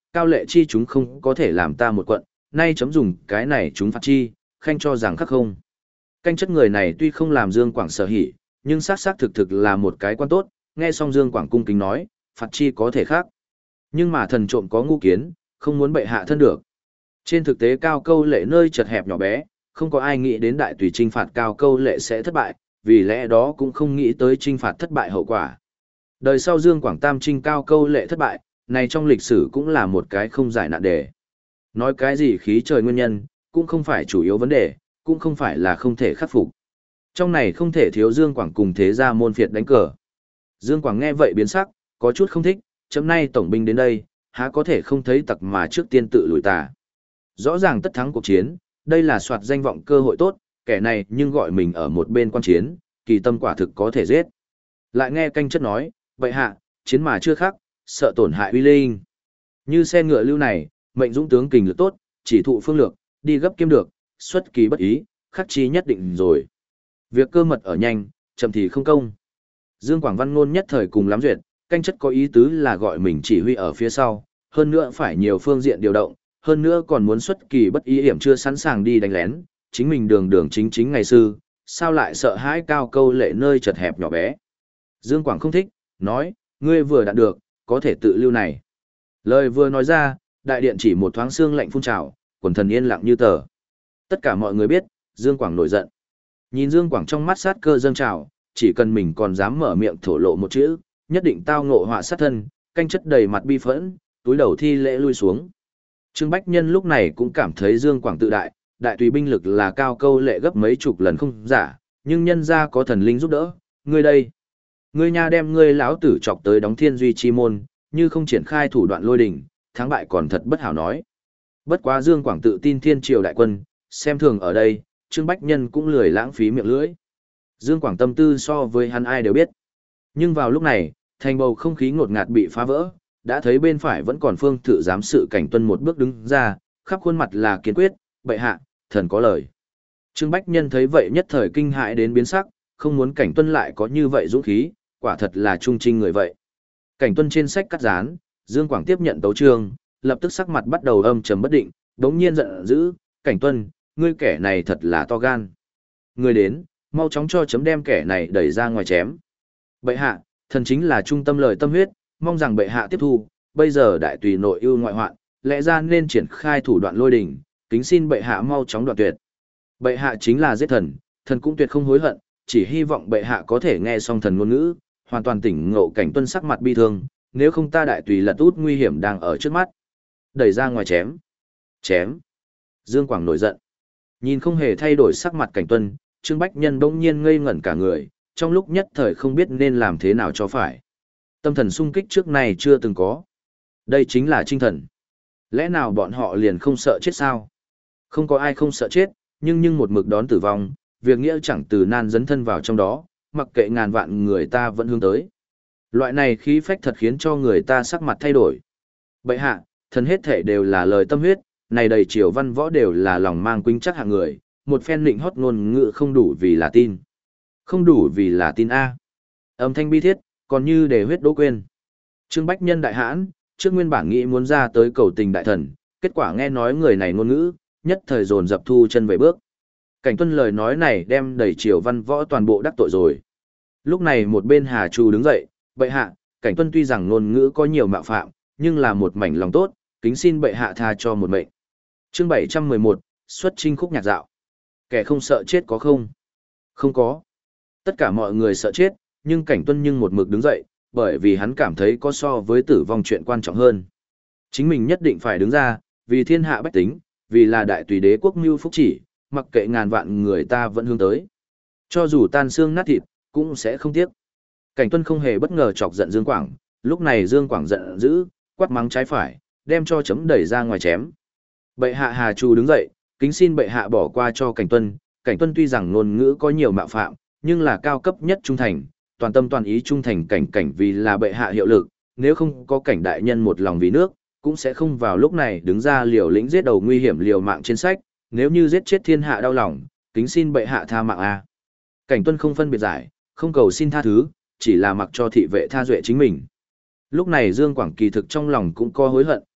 cao lệ chi chúng không có thể làm ta một quận, nay chấm dùng cái này chúng phạt chi, khanh cho rằng khắc không. Canh chất người này tuy không làm Dương Quảng sở hỉ, nhưng xác xác thực thực là một cái quan tốt, nghe xong Dương Quảng cung kính nói, phạt chi có thể khác. Nhưng mà thần trộm có ngu kiến, không muốn bệ hạ thân được. Trên thực tế cao câu lệ nơi chật hẹp nhỏ bé, không có ai nghĩ đến đại tùy trinh phạt cao câu lệ sẽ thất bại, vì lẽ đó cũng không nghĩ tới trinh phạt thất bại hậu quả. Đời sau Dương Quảng Tam trinh cao câu lệ thất bại, này trong lịch sử cũng là một cái không giải nạn đề. Nói cái gì khí trời nguyên nhân, cũng không phải chủ yếu vấn đề, cũng không phải là không thể khắc phục. Trong này không thể thiếu Dương Quảng cùng thế gia môn phiệt đánh cờ. Dương Quảng nghe vậy biến sắc, có chút không thích, chấm nay tổng binh đến đây, há có thể không thấy tặc mà trước tiên tự lùi tà. Rõ ràng tất thắng cuộc chiến, đây là soạt danh vọng cơ hội tốt, kẻ này nhưng gọi mình ở một bên quan chiến, kỳ tâm quả thực có thể giết. Lại nghe canh chất nói, vậy hạ, chiến mà chưa khắc, sợ tổn hại uy linh. Như xe ngựa lưu này, mệnh dũng tướng kình lực tốt, chỉ thụ phương lược, đi gấp kiếm được, xuất kỳ bất ý, khắc chi nhất định rồi. Việc cơ mật ở nhanh, chậm thì không công. Dương Quảng Văn ngôn nhất thời cùng lắm duyệt, canh chất có ý tứ là gọi mình chỉ huy ở phía sau, hơn nữa phải nhiều phương diện điều động, hơn nữa còn muốn xuất kỳ bất ý hiểm chưa sẵn sàng đi đánh lén, chính mình đường đường chính chính ngày xưa, sao lại sợ hãi cao câu lệ nơi chật hẹp nhỏ bé. Dương Quảng không thích, nói, ngươi vừa đạt được, có thể tự lưu này. Lời vừa nói ra, đại điện chỉ một thoáng xương lạnh phun trào, quần thần yên lặng như tờ. Tất cả mọi người biết, Dương Quảng nổi giận. Nhìn Dương Quảng trong mắt sát cơ dâng trào, chỉ cần mình còn dám mở miệng thổ lộ một chữ, nhất định tao ngộ họa sát thân, canh chất đầy mặt bi phẫn, túi đầu thi lễ lui xuống. Trương Bách Nhân lúc này cũng cảm thấy Dương Quảng tự đại, đại tùy binh lực là cao câu lệ gấp mấy chục lần không giả, nhưng nhân ra có thần linh giúp đỡ, ngươi đây. Ngươi nha đem ngươi lão tử chọc tới đóng thiên duy chi môn, như không triển khai thủ đoạn lôi đỉnh, thắng bại còn thật bất hảo nói. Bất quá Dương Quảng tự tin thiên triều đại quân, xem thường ở đây, Trương Bách Nhân cũng lười lãng phí miệng lưỡi. Dương Quảng tâm tư so với hắn ai đều biết. Nhưng vào lúc này, thành bầu không khí ngột ngạt bị phá vỡ, đã thấy bên phải vẫn còn Phương Thự giám sự Cảnh Tuân một bước đứng ra, khắp khuôn mặt là kiên quyết, bệ hạ, thần có lời. Trương Bách Nhân thấy vậy nhất thời kinh hãi đến biến sắc, không muốn Cảnh Tuân lại có như vậy dũng khí, quả thật là trung trinh người vậy. Cảnh Tuân trên sách cắt dán, Dương Quảng tiếp nhận tấu chương, lập tức sắc mặt bắt đầu âm trầm bất định, đống nhiên giận dữ, Cảnh Tuân, ngươi kẻ này thật là to gan. Ngươi đến, mau chóng cho chấm đem kẻ này đẩy ra ngoài chém. Bệ hạ, thần chính là trung tâm lời tâm huyết, mong rằng bệ hạ tiếp thu, bây giờ đại tùy nội ưu ngoại hoạn, lẽ ra nên triển khai thủ đoạn lôi đỉnh, kính xin bệ hạ mau chóng đoạn tuyệt. Bệ hạ chính là giết thần, thần cũng tuyệt không hối hận, chỉ hy vọng bệ hạ có thể nghe xong thần ngôn ngữ, hoàn toàn tỉnh ngộ. Cảnh Tuân sắc mặt bi thương, nếu không ta đại tùy lật út nguy hiểm đang ở trước mắt. Đẩy ra ngoài chém. Chém. Dương Quảng nổi giận. Nhìn không hề thay đổi sắc mặt Cảnh Tuân, Trương Bách Nhân bỗng nhiên ngây ngẩn cả người, trong lúc nhất thời không biết nên làm thế nào cho phải. Tâm thần sung kích trước này chưa từng có. Đây chính là chinh thần. Lẽ nào bọn họ liền không sợ chết sao? Không có ai không sợ chết, nhưng nhưng một mực đón tử vong, việc nghĩa chẳng từ nan dấn thân vào trong đó, mặc kệ ngàn vạn người ta vẫn hướng tới. Loại này khí phách thật khiến cho người ta sắc mặt thay đổi. Bệ hạ, thần hết thể đều là lời tâm huyết, này đầy triều văn võ đều là lòng mang quýnh chắc hạng người, một phen định hót ngôn ngữ không đủ vì là tin. Không đủ vì là tin A. Âm thanh bi thiết, còn như để huyết đỗ quên. Trương Bách Nhân đại hãn, trước nguyên bản nghĩ muốn ra tới cầu tình đại thần, kết quả nghe nói người này ngôn ngữ, nhất thời dồn dập thu chân về bước. Cảnh Tuân lời nói này đem đầy triều văn võ toàn bộ đắc tội rồi. Lúc này một bên Hà Chu đứng dậy, bệ hạ, Cảnh Tuân tuy rằng ngôn ngữ có nhiều mạo phạm, nhưng là một mảnh lòng tốt, kính xin bệ hạ tha cho một mệnh. Chương bảy trăm mười một, xuất chinh khúc nhạc dạo. Kẻ không sợ chết có không? Không có. Tất cả mọi người sợ chết, nhưng Cảnh Tuân nhưng một mực đứng dậy, bởi vì hắn cảm thấy có so với tử vong chuyện quan trọng hơn. Chính mình nhất định phải đứng ra, vì thiên hạ bách tính, vì là đại tùy đế quốc mưu phúc chỉ, mặc kệ ngàn vạn người ta vẫn hướng tới. Cho dù tan xương nát thịt, cũng sẽ không tiếc. Cảnh Tuân không hề bất ngờ chọc giận Dương Quảng, lúc này Dương Quảng giận dữ, quát mắng trái phải, đem cho chấm đẩy ra ngoài chém. Bệ hạ Hà Chu đứng dậy, kính xin bệ hạ bỏ qua cho Cảnh Tuân. Cảnh Tuân tuy rằng ngôn ngữ có nhiều mạo phạm, nhưng là cao cấp nhất trung thành, toàn tâm toàn ý trung thành cảnh cảnh vì là bệ hạ hiệu lực, nếu không có Cảnh đại nhân một lòng vì nước, cũng sẽ không vào lúc này đứng ra liều lĩnh giết đầu nguy hiểm liều mạng trên sách, nếu như giết chết thiên hạ đau lòng, kính xin bệ hạ tha mạng a. Cảnh Tuân không phân biệt giải, không cầu xin tha thứ, chỉ là mặc cho thị vệ tha duệ chính mình. Lúc này Dương Quảng kỳ thực trong lòng cũng có hối hận,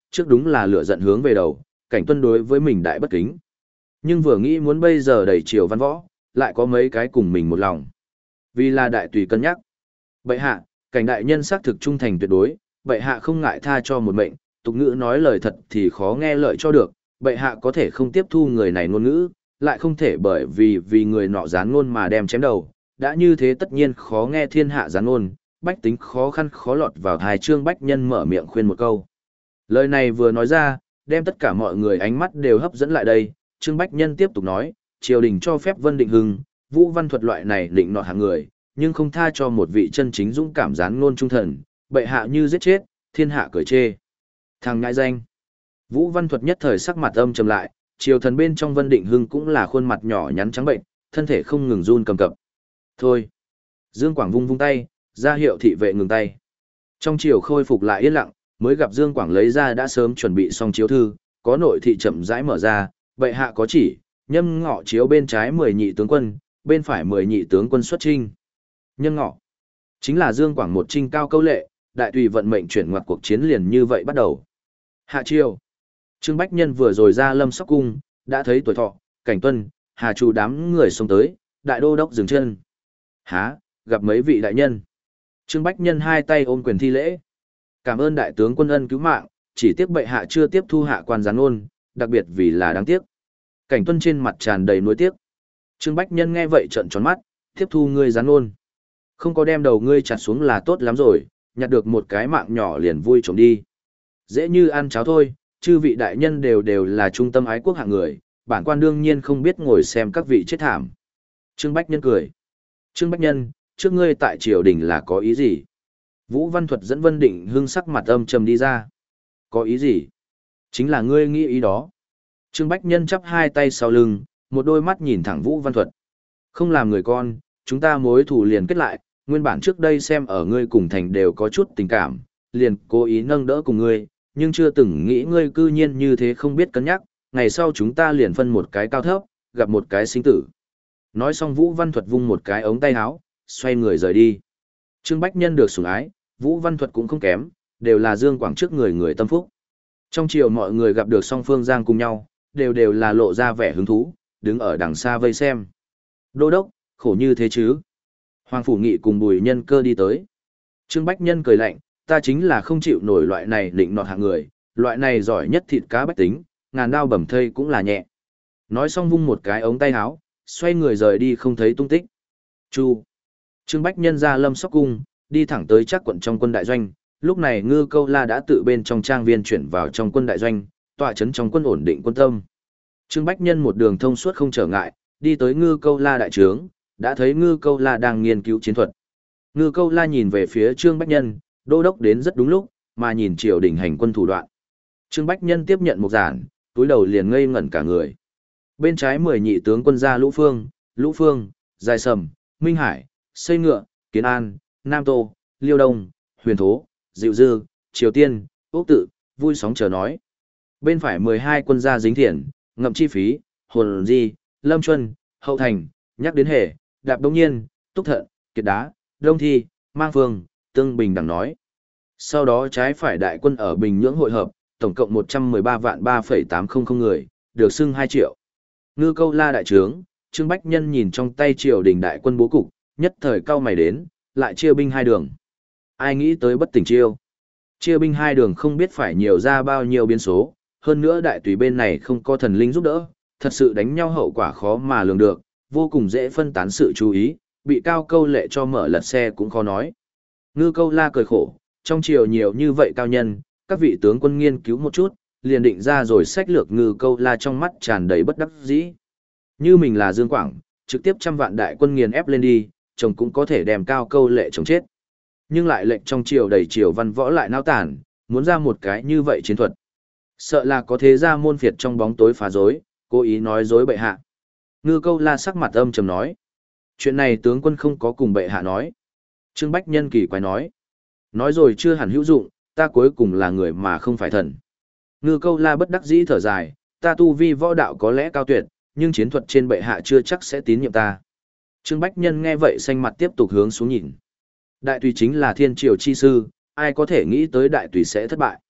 trước đúng là lửa giận hướng về đầu, Cảnh Tuân đối với mình đại bất kính. Nhưng vừa nghĩ muốn bây giờ đẩy triều văn võ, lại có mấy cái cùng mình một lòng. Vì là đại tùy cân nhắc. Bệ hạ, Cảnh đại nhân xác thực trung thành tuyệt đối, bệ hạ không ngại tha cho một mệnh, tục ngữ nói lời thật thì khó nghe lợi cho được, bệ hạ có thể không tiếp thu người này ngôn ngữ, lại không thể bởi vì vì người nọ gián ngôn mà đem chém đầu, đã như thế tất nhiên khó nghe thiên hạ gián ngôn, bách tính khó khăn khó lọt vào hai chương bách nhân mở miệng khuyên một câu. Lời này vừa nói ra, đem tất cả mọi người ánh mắt đều hấp dẫn lại đây, Trương Bách Nhân tiếp tục nói, triều đình cho phép Vân Định Hưng, Vũ Văn Thuật loại này định nọt hạng người, nhưng không tha cho một vị chân chính dũng cảm gián ngôn trung thần, bệ hạ như giết chết, thiên hạ cười chê. Thằng ngại danh. Vũ Văn Thuật nhất thời sắc mặt âm trầm lại, triều thần bên trong Vân Định Hưng cũng là khuôn mặt nhỏ nhắn trắng bệnh, thân thể không ngừng run cầm cập. Thôi. Dương Quảng vung vung tay, ra hiệu thị vệ ngừng tay. Trong triều khôi phục lại yên lặng, mới gặp Dương Quảng lấy ra đã sớm chuẩn bị xong chiếu thư, có nội thị chậm rãi mở ra, bệ hạ có chỉ, nhâm ngọ chiếu bên trái mười nhị tướng quân, bên phải mười nhị tướng quân xuất trinh. Nhâm ngọ, chính là Dương Quảng một trinh cao câu lệ, đại tùy vận mệnh chuyển ngoặt cuộc chiến liền như vậy bắt đầu. Hạ triều, Trương Bách Nhân vừa rồi ra Lâm Sóc Cung, đã thấy Tuổi Thọ, Cảnh Tuân, Hà Trù đám người xông tới, đại đô đốc dừng chân. Há, gặp mấy vị đại nhân. Trương Bách Nhân hai tay ôm quyền thi lễ. Cảm ơn đại tướng quân ân cứu mạng, chỉ tiếc bệ hạ chưa tiếp thu hạ quan gián ôn, đặc biệt vì là đáng tiếc. Cảnh Tuân trên mặt tràn đầy nuối tiếc. Trương Bách Nhân nghe vậy trợn tròn mắt, tiếp thu ngươi gián ôn. Không có đem đầu ngươi chặt xuống là tốt lắm rồi, nhặt được một cái mạng nhỏ liền vui trộm đi. Dễ như ăn cháo thôi, chư vị đại nhân đều đều là trung tâm ái quốc hạng người, bản quan đương nhiên không biết ngồi xem các vị chết thảm. Trương Bách Nhân cười. Trương Bách Nhân, trước ngươi tại triều đình là có ý gì? Vũ Văn Thuật dẫn Vân Định Hưng sắc mặt âm trầm đi ra. Có ý gì? Chính là ngươi nghĩ ý đó. Trương Bách Nhân chắp hai tay sau lưng, một đôi mắt nhìn thẳng Vũ Văn Thuật. Không làm người con, chúng ta mối thù liền kết lại, nguyên bản trước đây xem ở ngươi cùng thành đều có chút tình cảm, liền cố ý nâng đỡ cùng ngươi, nhưng chưa từng nghĩ ngươi cư nhiên như thế không biết cân nhắc, ngày sau chúng ta liền phân một cái cao thấp, gặp một cái sinh tử. Nói xong Vũ Văn Thuật vung một cái ống tay áo, xoay người rời đi. Trương Bách Nhân được sủng ái, Vũ Văn Thuật cũng không kém, đều là Dương Quảng trước người người tâm phúc. Trong triều mọi người gặp được song phương giang cùng nhau, đều đều là lộ ra vẻ hứng thú, đứng ở đằng xa vây xem. Đô đốc, khổ như thế chứ? Hoàng Phủ Nghị cùng Bùi Nhân Cơ đi tới. Trương Bách Nhân cười lạnh, ta chính là không chịu nổi loại này định nọt hạng người, loại này giỏi nhất thịt cá bách tính, ngàn đao bầm thây cũng là nhẹ. Nói xong vung một cái ống tay áo, xoay người rời đi không thấy tung tích. Chu. Trương Bách Nhân ra Lâm Sóc Cung, đi thẳng tới chắc quận trong quân đại doanh, lúc này Ngư Câu La đã tự bên trong trang viên chuyển vào trong quân đại doanh, tọa chấn trong quân ổn định quân tâm. Trương Bách Nhân một đường thông suốt không trở ngại, đi tới Ngư Câu La đại trướng, đã thấy Ngư Câu La đang nghiên cứu chiến thuật. Ngư Câu La nhìn về phía Trương Bách Nhân, đô đốc đến rất đúng lúc, mà nhìn triều đình hành quân thủ đoạn. Trương Bách Nhân tiếp nhận một giản, túi đầu liền ngây ngẩn cả người. Bên trái mười nhị tướng quân gia Lũ Phương, Lũ Phương, Dài Sầm, Minh Hải, Xây Ngựa, Kiến An, Nam Tô, Liêu Đông, Huyền Thố, Diệu Dư, Triều Tiên, Úc Tự, vui sóng chờ nói. Bên phải mười hai quân gia Dính Thiển, Ngậm Chi Phí, Hồn Di, Lâm Chuân, Hậu Thành, nhắc đến Hề, Đạp Đông Nhiên, Túc Thận, Kiệt Đá, Đông Thi, Mang Phương, Tương Bình đẳng nói. Sau đó trái phải đại quân ở Bình Nhưỡng hội hợp, tổng cộng một trăm mười ba vạn ba phẩy tám trăm người, được xưng hai triệu. Ngư Câu La đại trướng, Trương Bách Nhân nhìn trong tay triều đình đại quân bố cục, nhất thời cao mày đến, lại chia binh hai đường. Ai nghĩ tới bất tỉnh chiêu. Chia binh hai đường không biết phải nhiều ra bao nhiêu biến số, hơn nữa đại tùy bên này không có thần linh giúp đỡ, thật sự đánh nhau hậu quả khó mà lường được, vô cùng dễ phân tán sự chú ý, bị Cao Câu lệ cho mở lật xe cũng khó nói. Ngư Câu La cười khổ, trong triều nhiều như vậy cao nhân, các vị tướng quân nghiên cứu một chút, liền định ra rồi sách lược. Ngư Câu La trong mắt tràn đầy bất đắc dĩ. Như mình là Dương Quảng, trực tiếp trăm vạn đại quân nghiền ép lên đi, chồng cũng có thể đem Cao Câu lệ chống chết. Nhưng lại lệnh trong triều đầy triều văn võ lại nao tản, muốn ra một cái như vậy chiến thuật. Sợ là có thế ra môn phiệt trong bóng tối phá rối, cố ý nói dối bệ hạ. Ngư Câu La sắc mặt âm trầm nói. Chuyện này tướng quân không có cùng bệ hạ nói. Trương Bách Nhân kỳ quái nói. Nói rồi chưa hẳn hữu dụng, ta cuối cùng là người mà không phải thần. Ngư Câu La bất đắc dĩ thở dài, ta tu vi võ đạo có lẽ cao tuyệt, nhưng chiến thuật trên bệ hạ chưa chắc sẽ tín nhiệm ta. Trương Bách Nhân nghe vậy xanh mặt tiếp tục hướng xuống nhìn. Đại tùy chính là thiên triều chi sư, ai có thể nghĩ tới đại tùy sẽ thất bại.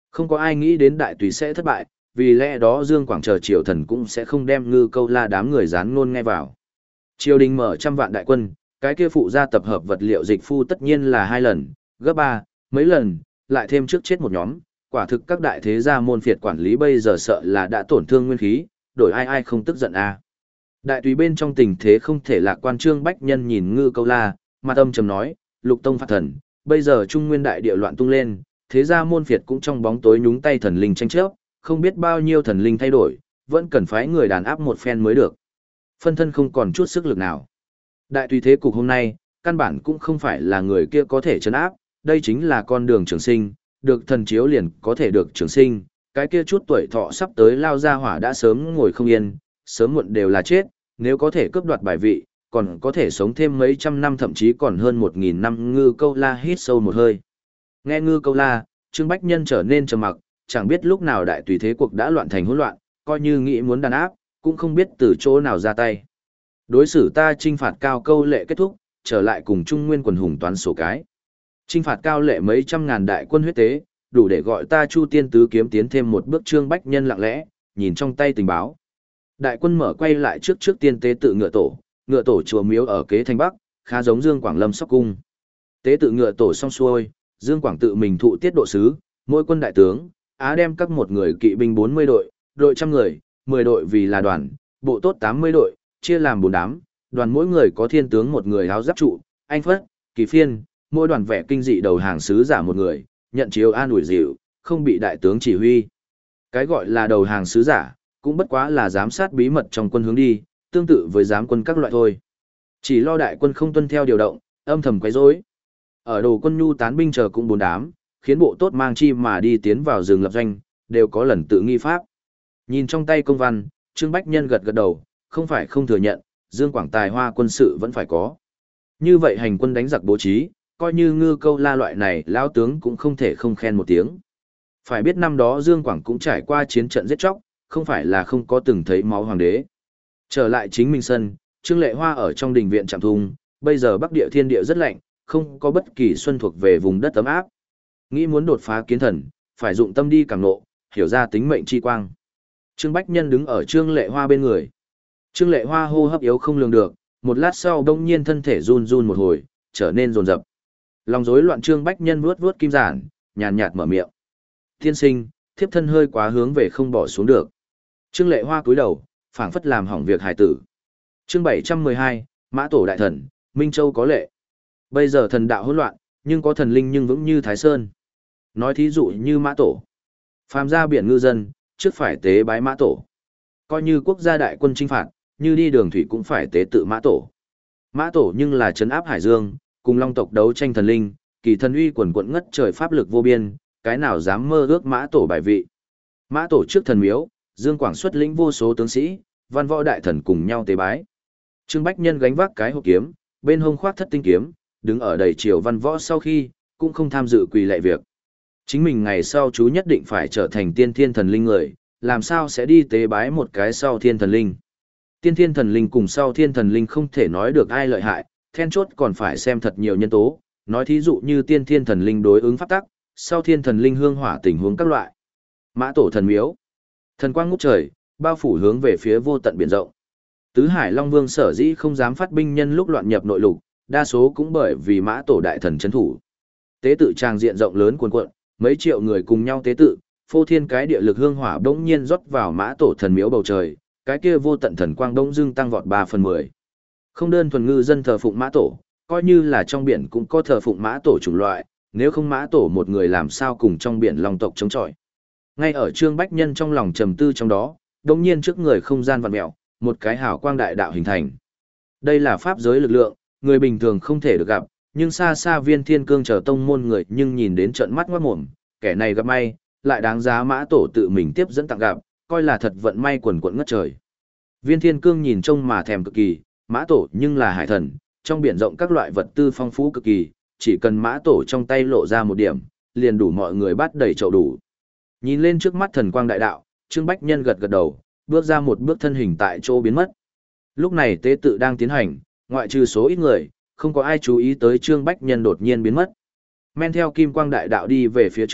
Không có ai nghĩ đến đại tùy sẽ thất bại, vì lẽ đó Dương Quảng chờ triều thần cũng sẽ không đem Ngư Câu La đám người dán ngôn nghe vào. Triều đình mở trăm vạn đại quân, cái kia phụ gia tập hợp vật liệu dịch phu tất nhiên là hai lần, gấp ba, mấy lần, lại thêm trước chết một nhóm, quả thực các đại thế gia môn phiệt quản lý bây giờ sợ là đã tổn thương nguyên khí, đổi ai ai không tức giận à. Đại tùy bên trong tình thế không thể lạc quan. Trương Bách Nhân nhìn Ngư Câu La, mặt âm trầm nói, Lục Tông phạt thần, bây giờ Trung Nguyên đại địa loạn tung lên, thế gia môn phiệt cũng trong bóng tối nhúng tay thần linh tranh chấp, không biết bao nhiêu thần linh thay đổi, vẫn cần phái người đàn áp một phen mới được. Phân thân không còn chút sức lực nào. Đại tùy thế cục hôm nay, căn bản cũng không phải là người kia có thể trấn áp, đây chính là con đường trường sinh, được thần chiếu liền có thể được trường sinh, cái kia chút tuổi thọ sắp tới lao ra hỏa đã sớm ngồi không yên, sớm muộn đều là chết, nếu có thể cướp đoạt bài vị, còn có thể sống thêm mấy trăm năm thậm chí còn hơn một nghìn năm. Ngư Câu La hít sâu một hơi. Nghe Ngư Câu La, Trương Bách Nhân trở nên trầm mặc, chẳng biết lúc nào đại tùy thế cuộc đã loạn thành hỗn loạn, coi như nghĩ muốn đàn áp, cũng không biết từ chỗ nào ra tay. Đối xử ta trinh phạt Cao Câu Lệ kết thúc, trở lại cùng Trung Nguyên quần hùng toán sổ cái. Trinh phạt Cao Lệ mấy trăm ngàn đại quân huyết tế, đủ để gọi ta Chu Tiên Tứ kiếm tiến thêm một bước. Trương Bách Nhân lặng lẽ, nhìn trong tay tình báo. Đại quân mở quay lại trước trước tiên tế tự ngựa tổ, ngựa tổ chùa miếu ở kế thành Bắc, khá giống Dương Quảng Lâm Sóc Cung. Tế tự ngựa tổ xong xuôi, Dương Quảng tự mình thụ tiết độ sứ, mỗi quân đại tướng, Á đem các một người kỵ binh bốn mươi đội, đội trăm người, mười đội vì là đoàn, bộ tốt tám mươi đội, chia làm bốn đám, đoàn mỗi người có thiên tướng một người áo giáp trụ, anh phất, kỳ phiên, mỗi đoàn vẻ kinh dị đầu hàng sứ giả một người, nhận chiếu an ủi dịu, không bị đại tướng chỉ huy. Cái gọi là đầu hàng sứ giả, cũng bất quá là giám sát bí mật trong quân hướng đi, tương tự với giám quân các loại thôi. Chỉ lo đại quân không tuân theo điều động, âm thầm quấy rối. Ở đồ quân nhu tán binh chờ cũng bốn đám, khiến bộ tốt mang chi mà đi tiến vào rừng lập doanh, đều có lần tự nghi pháp. Nhìn trong tay công văn, Trương Bách Nhân gật gật đầu, không phải không thừa nhận, Dương Quảng tài hoa quân sự vẫn phải có. Như vậy hành quân đánh giặc bố trí, coi như Ngư Câu La loại này lão tướng cũng không thể không khen một tiếng. Phải biết năm đó Dương Quảng cũng trải qua chiến trận giết chóc, không phải là không có từng thấy máu hoàng đế. Trở lại chính mình sân, Trương Lệ Hoa ở trong đình viện trạm thung, bây giờ Bắc Địa thiên địa rất lạnh, không có bất kỳ xuân thuộc về vùng đất ấm áp. Nghĩ muốn đột phá kiến thần, phải dụng tâm đi càng nộ, hiểu ra tính mệnh chi quang. Trương Bách Nhân đứng ở Trương Lệ Hoa bên người. Trương Lệ Hoa hô hấp yếu không lường được, một lát sau đông nhiên thân thể run run một hồi, trở nên rồn rập. Lòng rối loạn. Trương Bách Nhân vuốt vuốt kim giản, nhàn nhạt mở miệng. Tiên sinh, thiếp thân hơi quá hướng về không bỏ xuống được. Trương Lệ Hoa cúi đầu, phảng phất làm hỏng việc hài tử. Chương bảy trăm mười hai, Mã Tổ Đại Thần, Minh Châu có lệ. Bây giờ thần đạo hỗn loạn, nhưng có thần linh nhưng vững như Thái Sơn. Nói thí dụ như Mã Tổ. Phàm ra biển ngư dân, trước phải tế bái Mã Tổ. Coi như quốc gia đại quân chinh phạt, như đi đường thủy cũng phải tế tự Mã Tổ. Mã Tổ nhưng là trấn áp hải dương, cùng Long tộc đấu tranh thần linh, kỳ thần uy quần quận ngất trời pháp lực vô biên, cái nào dám mơ ước Mã Tổ bài vị. Mã Tổ trước thần miếu, Dương Quảng xuất lĩnh vô số tướng sĩ, văn võ đại thần cùng nhau tế bái. Trương Bách Nhân gánh vác cái hộp kiếm, bên hông khoác thất tinh kiếm, đứng ở đầy triều văn võ sau khi, cũng không tham dự quỳ lạy việc. Chính mình ngày sau chú nhất định phải trở thành tiên thiên thần linh người, làm sao sẽ đi tế bái một cái sau thiên thần linh. Tiên thiên thần linh cùng sau thiên thần linh không thể nói được ai lợi hại, then chốt còn phải xem thật nhiều nhân tố, nói thí dụ như tiên thiên thần linh đối ứng pháp tắc, sau thiên thần linh hương hỏa tình huống các loại. Mã Tổ thần miếu, thần quang ngút trời, bao phủ hướng về phía vô tận biển rộng. Tứ Hải Long Vương sở dĩ không dám phát binh nhân lúc loạn nhập nội lục, đa số cũng bởi vì Mã Tổ đại thần trấn thủ. Tế tự tràng diện rộng lớn cuồn cuộn, mấy triệu người cùng nhau tế tự, phô thiên cái địa lực hương hỏa bỗng nhiên rót vào Mã Tổ thần miếu bầu trời, cái kia vô tận thần quang đông dưng tăng vọt ba phần mười. Không đơn thuần ngư dân thờ phụng Mã Tổ, coi như là trong biển cũng có thờ phụng Mã Tổ chủng loại, nếu không Mã Tổ một người làm sao cùng trong biển Long tộc chống chọi. Ngay ở Trương Bách Nhân trong lòng trầm tư trong đó, đột nhiên trước người không gian vặn mèo, một cái hào quang đại đạo hình thành. Đây là pháp giới lực lượng, người bình thường không thể được gặp, nhưng xa xa Viên Thiên Cương chờ tông môn người nhưng nhìn đến trợn mắt ngoát mồm, kẻ này gặp may, lại đáng giá Mã Tổ tự mình tiếp dẫn tặng gặp, coi là thật vận may quần quận ngất trời. Viên Thiên Cương nhìn trông mà thèm cực kỳ, Mã Tổ nhưng là hải thần, trong biển rộng các loại vật tư phong phú cực kỳ, chỉ cần Mã Tổ trong tay lộ ra một điểm, liền đủ mọi người bắt đầy chậu đủ. Nhìn lên trước mắt thần quang đại đạo, Trương Bách Nhân gật gật đầu, bước ra một bước thân hình tại chỗ biến mất. Lúc này tế tự đang tiến hành, ngoại trừ số ít người, không có ai chú ý tới Trương Bách Nhân đột nhiên biến mất. Men theo kim quang đại đạo đi về phía trước,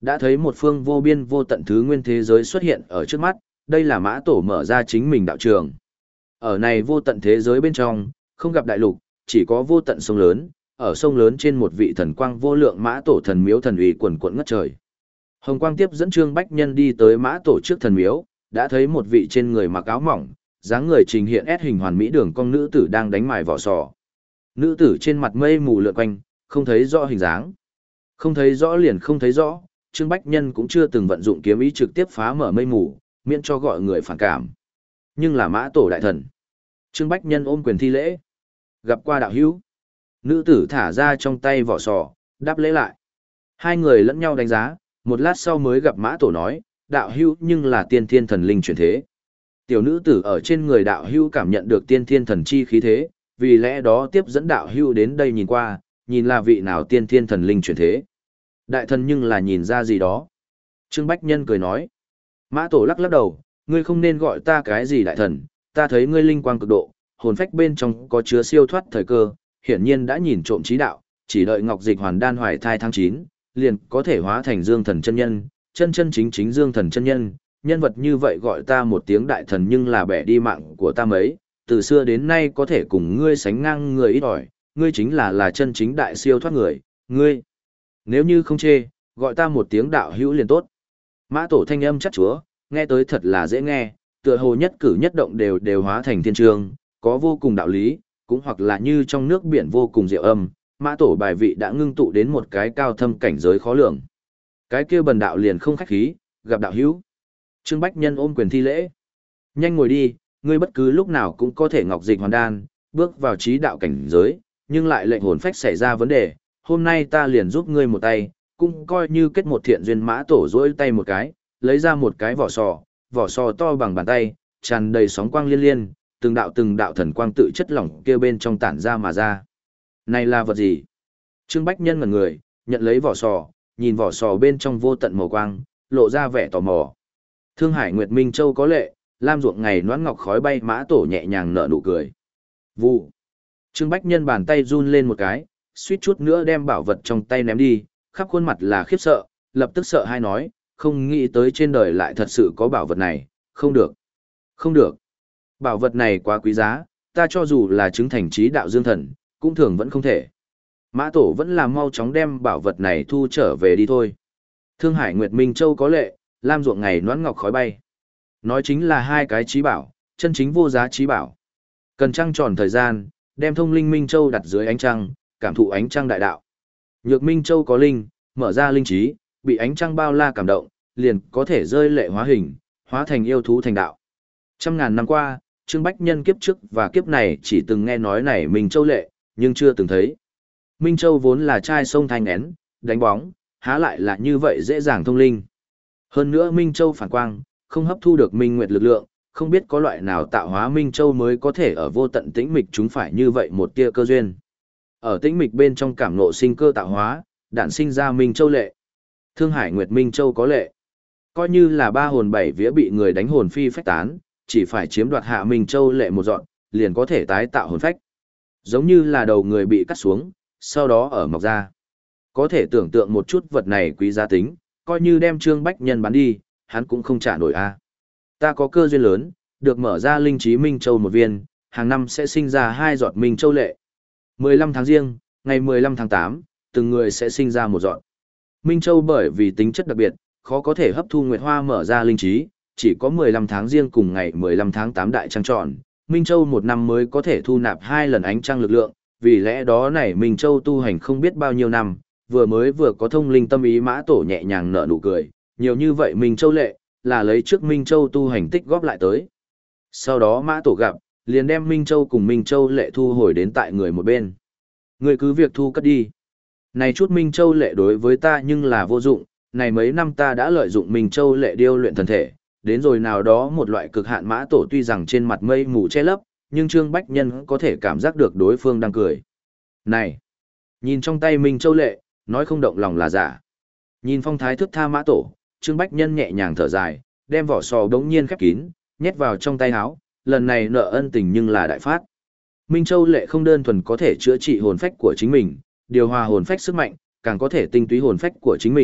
Đã thấy một phương vô biên vô tận thứ nguyên thế giới xuất hiện ở trước mắt, đây là Mã Tổ mở ra chính mình đạo trường. Ở này vô tận thế giới bên trong, không gặp đại lục, chỉ có vô tận sông lớn, ở sông lớn trên một vị thần quang vô lượng Mã Tổ thần miếu thần uy quần quận ngất trời. Hồng quang tiếp dẫn Trương Bách Nhân đi tới Mã Tổ trước thần miếu, đã thấy một vị trên người mặc áo mỏng, dáng người trình hiện ép hình hoàn mỹ đường cong nữ tử đang đánh mài vỏ sò. Nữ tử trên mặt mây mù lượn quanh, không thấy rõ hình dáng. Không thấy rõ liền không thấy rõ, Trương Bách Nhân cũng chưa từng vận dụng kiếm ý trực tiếp phá mở mây mù, miễn cho gọi người phản cảm. Nhưng là Mã Tổ đại thần. Trương Bách Nhân ôm quyền thi lễ. Gặp qua đạo hữu. Nữ tử thả ra trong tay vỏ sò, đáp lễ lại. Hai người lẫn nhau đánh giá, một lát sau mới gặp Mã Tổ nói, đạo hữu nhưng là tiên thiên thần linh chuyển thế. Tiểu nữ tử ở trên người đạo hữu cảm nhận được tiên thiên thần chi khí thế, vì lẽ đó tiếp dẫn đạo hữu đến đây nhìn qua, nhìn là vị nào tiên thiên thần linh chuyển thế. Đại thần nhưng là nhìn ra gì đó. Trương Bách Nhân cười nói. Mã Tổ lắc lắc đầu, ngươi không nên gọi ta cái gì đại thần, ta thấy ngươi linh quang cực độ, hồn phách bên trong có chứa siêu thoát thời cơ, hiển nhiên đã nhìn trộm trí đạo, chỉ đợi Ngọc Dịch Hoàn Đan hoài thai tháng chín, liền có thể hóa thành Dương Thần chân nhân, chân chân chính chính Dương Thần chân nhân, nhân vật như vậy gọi ta một tiếng đại thần nhưng là bẻ đi mạng của ta mấy, từ xưa đến nay có thể cùng ngươi sánh ngang người ít ỏi, ngươi chính là là chân chính đại siêu thoát người, ngươi. Nếu như không chê, gọi ta một tiếng đạo hữu liền tốt. Mã Tổ thanh âm chắc chúa, nghe tới thật là dễ nghe, tựa hồ nhất cử nhất động đều đều hóa thành thiên trường, có vô cùng đạo lý, cũng hoặc là như trong nước biển vô cùng diệu âm, Mã Tổ bài vị đã ngưng tụ đến một cái cao thâm cảnh giới khó lường. Cái kia bần đạo liền không khách khí, gặp đạo hữu. Trương Bách Nhân ôm quyền thi lễ. Nhanh ngồi đi, ngươi bất cứ lúc nào cũng có thể ngọc dịch hoàn đan, bước vào trí đạo cảnh giới, nhưng lại lệnh hồn phách xảy ra vấn đề, hôm nay ta liền giúp ngươi một tay, cũng coi như kết một thiện duyên. Mã Tổ duỗi tay một cái, lấy ra một cái vỏ sò, vỏ sò to bằng bàn tay, tràn đầy sóng quang liên liên, từng đạo từng đạo thần quang tự chất lỏng kia bên trong tản ra mà ra. Này là vật gì? Trương Bách Nhân ngẩn người, nhận lấy vỏ sò, nhìn vỏ sò bên trong vô tận màu quang, lộ ra vẻ tò mò. Thương Hải Nguyệt Minh Châu có lệ, lam ruộng ngày noãn ngọc khói bay. Mã Tổ nhẹ nhàng nở nụ cười. Vụ. Trương Bách Nhân bàn tay run lên một cái, suýt chút nữa đem bảo vật trong tay ném đi, khắp khuôn mặt là khiếp sợ, lập tức sợ hai nói, không nghĩ tới trên đời lại thật sự có bảo vật này, không được. Không được. Bảo vật này quá quý giá, ta cho dù là chứng thành trí đạo dương thần, cũng thường vẫn không thể. Mã Tổ vẫn là mau chóng đem bảo vật này thu trở về đi thôi. Thương Hải Nguyệt Minh Châu có lệ, lam ruộng ngày noãn ngọc khói bay. Nói chính là hai cái trí bảo, chân chính vô giá trí bảo. Cần trăng tròn thời gian, đem thông linh Minh Châu đặt dưới ánh trăng, cảm thụ ánh trăng đại đạo. Nhược Minh Châu có linh, mở ra linh trí, bị ánh trăng bao la cảm động, liền có thể rơi lệ hóa hình, hóa thành yêu thú thành đạo. Trăm ngàn năm qua, Trương Bách Nhân kiếp trước và kiếp này chỉ từng nghe nói này Minh Châu lệ, nhưng chưa từng thấy. Minh Châu vốn là trai sông thanh én, đánh bóng, há lại là như vậy dễ dàng thông linh. Hơn nữa Minh Châu phản quang, không hấp thu được minh nguyệt lực lượng, không biết có loại nào tạo hóa Minh Châu mới có thể ở vô tận tĩnh mịch chúng phải như vậy một tia cơ duyên. Ở tĩnh mịch bên trong cảm ngộ sinh cơ tạo hóa, đản sinh ra Minh Châu lệ. Thương Hải Nguyệt Minh Châu có lệ. Coi như là ba hồn bảy vía bị người đánh hồn phi phách tán, chỉ phải chiếm đoạt hạ Minh Châu lệ một dọn, liền có thể tái tạo hồn phách. Giống như là đầu người bị cắt xuống, sau đó ở mọc ra. Có thể tưởng tượng một chút vật này quý giá tính, coi như đem Trương Bách Nhân bán đi, hắn cũng không trả nổi a. Ta có cơ duyên lớn, được mở ra linh trí Minh Châu một viên, hàng năm sẽ sinh ra hai giọt Minh Châu lệ. mười lăm tháng riêng, ngày mười lăm tháng tám, từng người sẽ sinh ra một giọt. Minh Châu bởi vì tính chất đặc biệt, khó có thể hấp thu nguyệt hoa mở ra linh trí, chỉ có mười lăm tháng riêng cùng ngày mười lăm tháng tám đại trăng tròn, Minh Châu một năm mới có thể thu nạp hai lần ánh trăng lực lượng, vì lẽ đó này Minh Châu tu hành không biết bao nhiêu năm, vừa mới vừa có thông linh tâm ý. Mã Tổ nhẹ nhàng nở nụ cười, nhiều như vậy Minh Châu lệ, là lấy trước Minh Châu tu hành tích góp lại tới. Sau đó Mã Tổ gặp, liền đem Minh Châu cùng Minh Châu lệ thu hồi đến tại người một bên. Người cứ việc thu cất đi. Này chút Minh Châu lệ đối với ta nhưng là vô dụng, này mấy năm ta đã lợi dụng Minh Châu lệ điêu luyện thần thể, đến rồi nào đó một loại cực hạn. Mã Tổ tuy rằng trên mặt mây mù che lấp, nhưng Trương Bách Nhân có thể cảm giác được đối phương đang cười. Này! Nhìn trong tay Minh Châu lệ, nói không động lòng là giả. Nhìn phong thái thức tha Mã Tổ, Trương Bách Nhân nhẹ nhàng thở dài, đem vỏ sò đống nhiên khép kín, nhét vào trong tay áo, lần này nợ ân tình nhưng là đại phát. Minh Châu lệ không đơn thuần có thể chữa trị hồn phách của chính mình, điều hòa hồn phách sức mạnh, càng có thể tinh túy hồn phách của chính mình,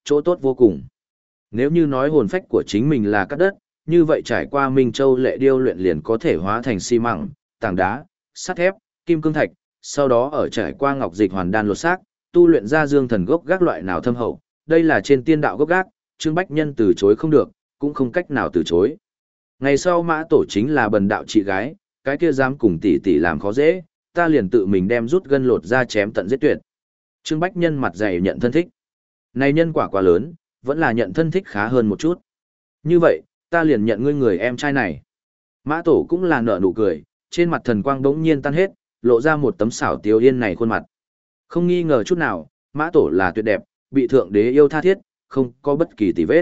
chỗ tốt vô cùng. Nếu như nói hồn phách của chính mình là cát đất, như vậy trải qua Minh Châu lệ điêu luyện liền có thể hóa thành xi măng, tảng đá, sắt thép, kim cương thạch, sau đó ở trải qua ngọc dịch hoàn đan lột xác, tu luyện ra dương thần gốc gác loại nào thâm hậu, đây là trên tiên đạo gốc gác, Trương Bách Nhân từ chối không được, cũng không cách nào từ chối. Ngày sau Mã Tổ chính là bần đạo chị gái, cái kia dám cùng tỷ tỷ làm khó dễ, ta liền tự mình đem rút gân lột ra chém tận giết tuyệt. Trương Bách Nhân mặt dày nhận thân thích. Này nhân quả quá lớn, vẫn là nhận thân thích khá hơn một chút. Như vậy, ta liền nhận ngươi người em trai này. Mã Tổ cũng là nở nụ cười, trên mặt thần quang đống nhiên tan hết, lộ ra một tấm xảo tiếu yên này khuôn mặt. Không nghi ngờ chút nào, Mã Tổ là tuyệt đẹp, bị thượng đế yêu tha thiết, không có bất kỳ tì vết.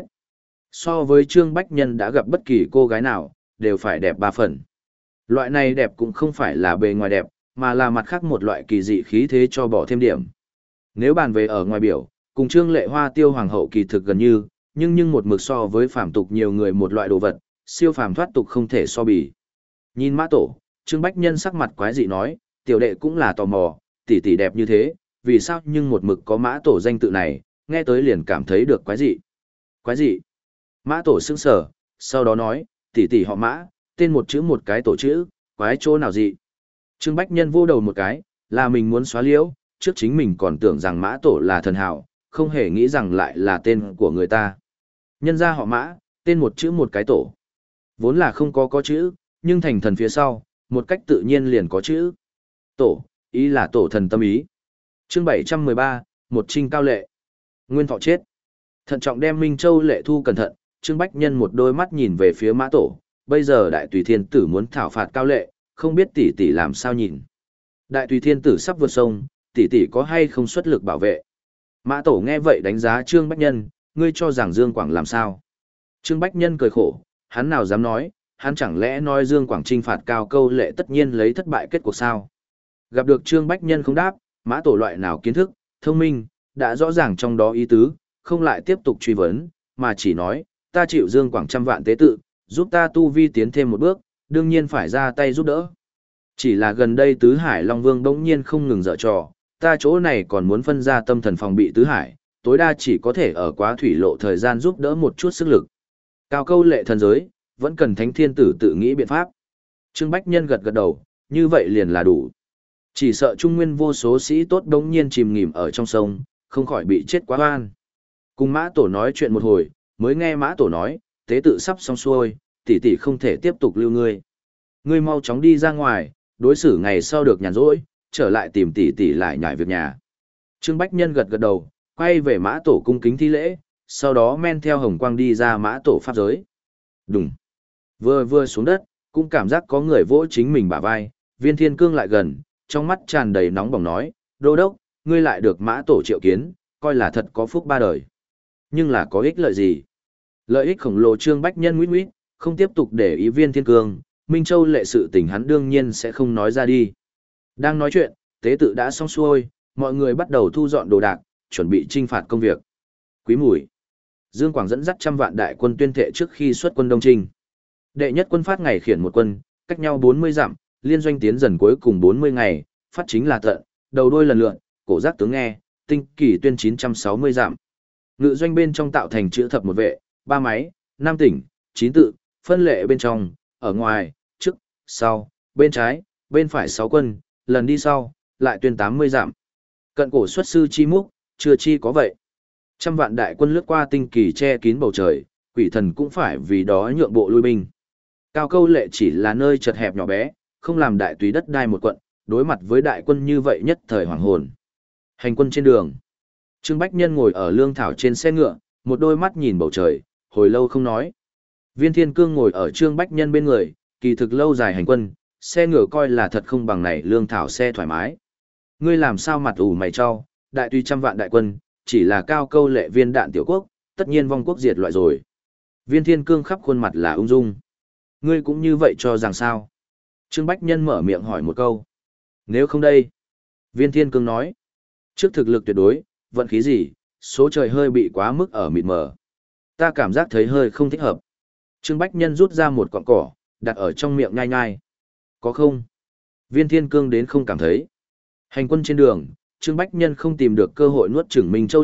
So với Trương Bách Nhân đã gặp bất kỳ cô gái nào, đều phải đẹp ba phần. Loại này đẹp cũng không phải là bề ngoài đẹp, mà là mặt khác một loại kỳ dị khí thế cho bỏ thêm điểm. Nếu bàn về ở ngoài biểu, cùng Trương Lệ Hoa Tiêu Hoàng hậu kỳ thực gần như, nhưng nhưng một mực so với phàm tục nhiều người một loại đồ vật, siêu phàm thoát tục không thể so bì. Nhìn Mã Tổ, Trương Bách Nhân sắc mặt quái dị nói, tiểu đệ cũng là tò mò, tỷ tỷ đẹp như thế, vì sao nhưng một mực có Mã Tổ danh tự này, nghe tới liền cảm thấy được quái dị. Quái dị? Mã Tổ sững sờ, sau đó nói, tỷ tỷ họ Mã, tên một chữ một cái tổ chữ, quái chỗ nào dị? Trương Bách Nhân vô đầu một cái, là mình muốn xóa liễu, trước chính mình còn tưởng rằng Mã Tổ là thần hảo, không hề nghĩ rằng lại là tên của người ta. Nhân ra họ Mã, tên một chữ một cái tổ. Vốn là không có có chữ, nhưng thành thần phía sau, một cách tự nhiên liền có chữ. Tổ, ý là tổ thần tâm ý. Chương bảy trăm mười ba, một trinh cao lệ. Nguyên Thọ chết. Thận trọng đem Minh Châu lệ thu cẩn thận, Trương Bách Nhân một đôi mắt nhìn về phía Mã Tổ, bây giờ Đại Tùy Thiên Tử muốn thảo phạt cao lệ, không biết tỷ tỷ làm sao nhìn. Đại Tùy Thiên Tử sắp vượt sông, tỷ tỷ có hay không xuất lực bảo vệ. Mã Tổ nghe vậy đánh giá Trương Bách Nhân, ngươi cho rằng Dương Quảng làm sao. Trương Bách Nhân cười khổ, hắn nào dám nói, hắn chẳng lẽ nói Dương Quảng trinh phạt cao câu lệ tất nhiên lấy thất bại kết cuộc sao. Gặp được Trương Bách Nhân không đáp, Mã Tổ loại nào kiến thức, thông minh, đã rõ ràng trong đó ý tứ, không lại tiếp tục truy vấn, mà chỉ nói, ta chịu Dương Quảng trăm vạn tế tự, giúp ta tu vi tiến thêm một bước, đương nhiên phải ra tay giúp đỡ. Chỉ là gần đây Tứ Hải Long Vương bỗng nhiên không ngừng dở trò, ta chỗ này còn muốn phân ra tâm thần phòng bị Tứ Hải, tối đa chỉ có thể ở quá thủy lộ thời gian giúp đỡ một chút sức lực. Cao câu lệ thần giới, vẫn cần Thánh Thiên Tử tự nghĩ biện pháp. Trương Bách Nhân gật gật đầu, như vậy liền là đủ. Chỉ sợ Trung Nguyên vô số sĩ tốt đống nhiên chìm nghỉm ở trong sông, không khỏi bị chết quá oan. Cùng Mã Tổ nói chuyện một hồi, mới nghe Mã Tổ nói, tế tự sắp xong xuôi, tỷ tỷ không thể tiếp tục lưu ngươi. Ngươi mau chóng đi ra ngoài, đối xử ngày sau được nhàn rỗi, trở lại tìm tỷ tỷ lại nhảy việc nhà. Trương Bách Nhân gật gật đầu, quay về Mã Tổ cung kính thi lễ, sau đó men theo hồng quang đi ra Mã Tổ pháp giới. Đùng. Vừa vừa xuống đất, cũng cảm giác có người vỗ chính mình bả vai, Viên Thiên Cương lại gần, trong mắt tràn đầy nóng bỏng nói, đô đốc, ngươi lại được Mã Tổ triệu kiến, coi là thật có phúc ba đời. Nhưng là có ích lợi gì? Lợi ích khổng lồ. Trương Bách Nhân nguyết nguyết, không tiếp tục để ý Viên Thiên Cương, Minh Châu lệ sự tình hắn đương nhiên sẽ không nói ra đi. Đang nói chuyện, tế tự đã xong xuôi, mọi người bắt đầu thu dọn đồ đạc, chuẩn bị trinh phạt công việc. Quý Mùi, Dương Quảng dẫn dắt trăm vạn đại quân tuyên thệ trước khi xuất quân Đông Trinh. Đệ nhất quân phát ngày khiển một quân, cách nhau bốn mươi dặm, liên doanh tiến dần cuối cùng bốn mươi ngày, phát chính là tận, đầu đuôi lần lượt, cổ giác tướng nghe, tinh kỳ tuyên chín trăm sáu mươi dặm. Ngự doanh bên trong tạo thành chữ thập một vệ, ba máy, năm tỉnh, chín tự, phân lệ bên trong, ở ngoài, trước, sau, bên trái, bên phải sáu quân, lần đi sau, lại tuyên tám mươi dặm. Cận cổ xuất sư chi múc, chưa chi có vậy. Trăm vạn đại quân lướt qua tinh kỳ che kín bầu trời, quỷ thần cũng phải vì đó nhượng bộ lui binh. Cao câu lệ chỉ là nơi chật hẹp nhỏ bé, không làm đại tùy đất đai một quận, đối mặt với đại quân như vậy nhất thời hoàng hồn. Hành quân trên đường. Trương Bách Nhân ngồi ở lương thảo trên xe ngựa, một đôi mắt nhìn bầu trời, hồi lâu không nói. Viên Thiên Cương ngồi ở Trương Bách Nhân bên người, kỳ thực lâu dài hành quân, xe ngựa coi là thật không bằng này lương thảo xe thoải mái. Ngươi làm sao mặt ủ mày cho, đại tùy trăm vạn đại quân, chỉ là cao câu lệ viên đạn tiểu quốc, tất nhiên vong quốc diệt loại rồi. Viên Thiên Cương khắp khuôn mặt là ung dung. Ngươi cũng như vậy cho rằng sao? Trương Bách Nhân mở miệng hỏi một câu. Nếu không đây? Viên Thiên Cương nói. Trước thực lực tuyệt đối, vận khí gì, số trời hơi bị quá mức ở mịt mờ. Ta cảm giác thấy hơi không thích hợp. Trương Bách Nhân rút ra một cọng cỏ, đặt ở trong miệng nhai nhai. Có không? Viên Thiên Cương đến không cảm thấy. Hành quân trên đường, Trương Bách Nhân không tìm được cơ hội nuốt chửng Minh Châu lệ,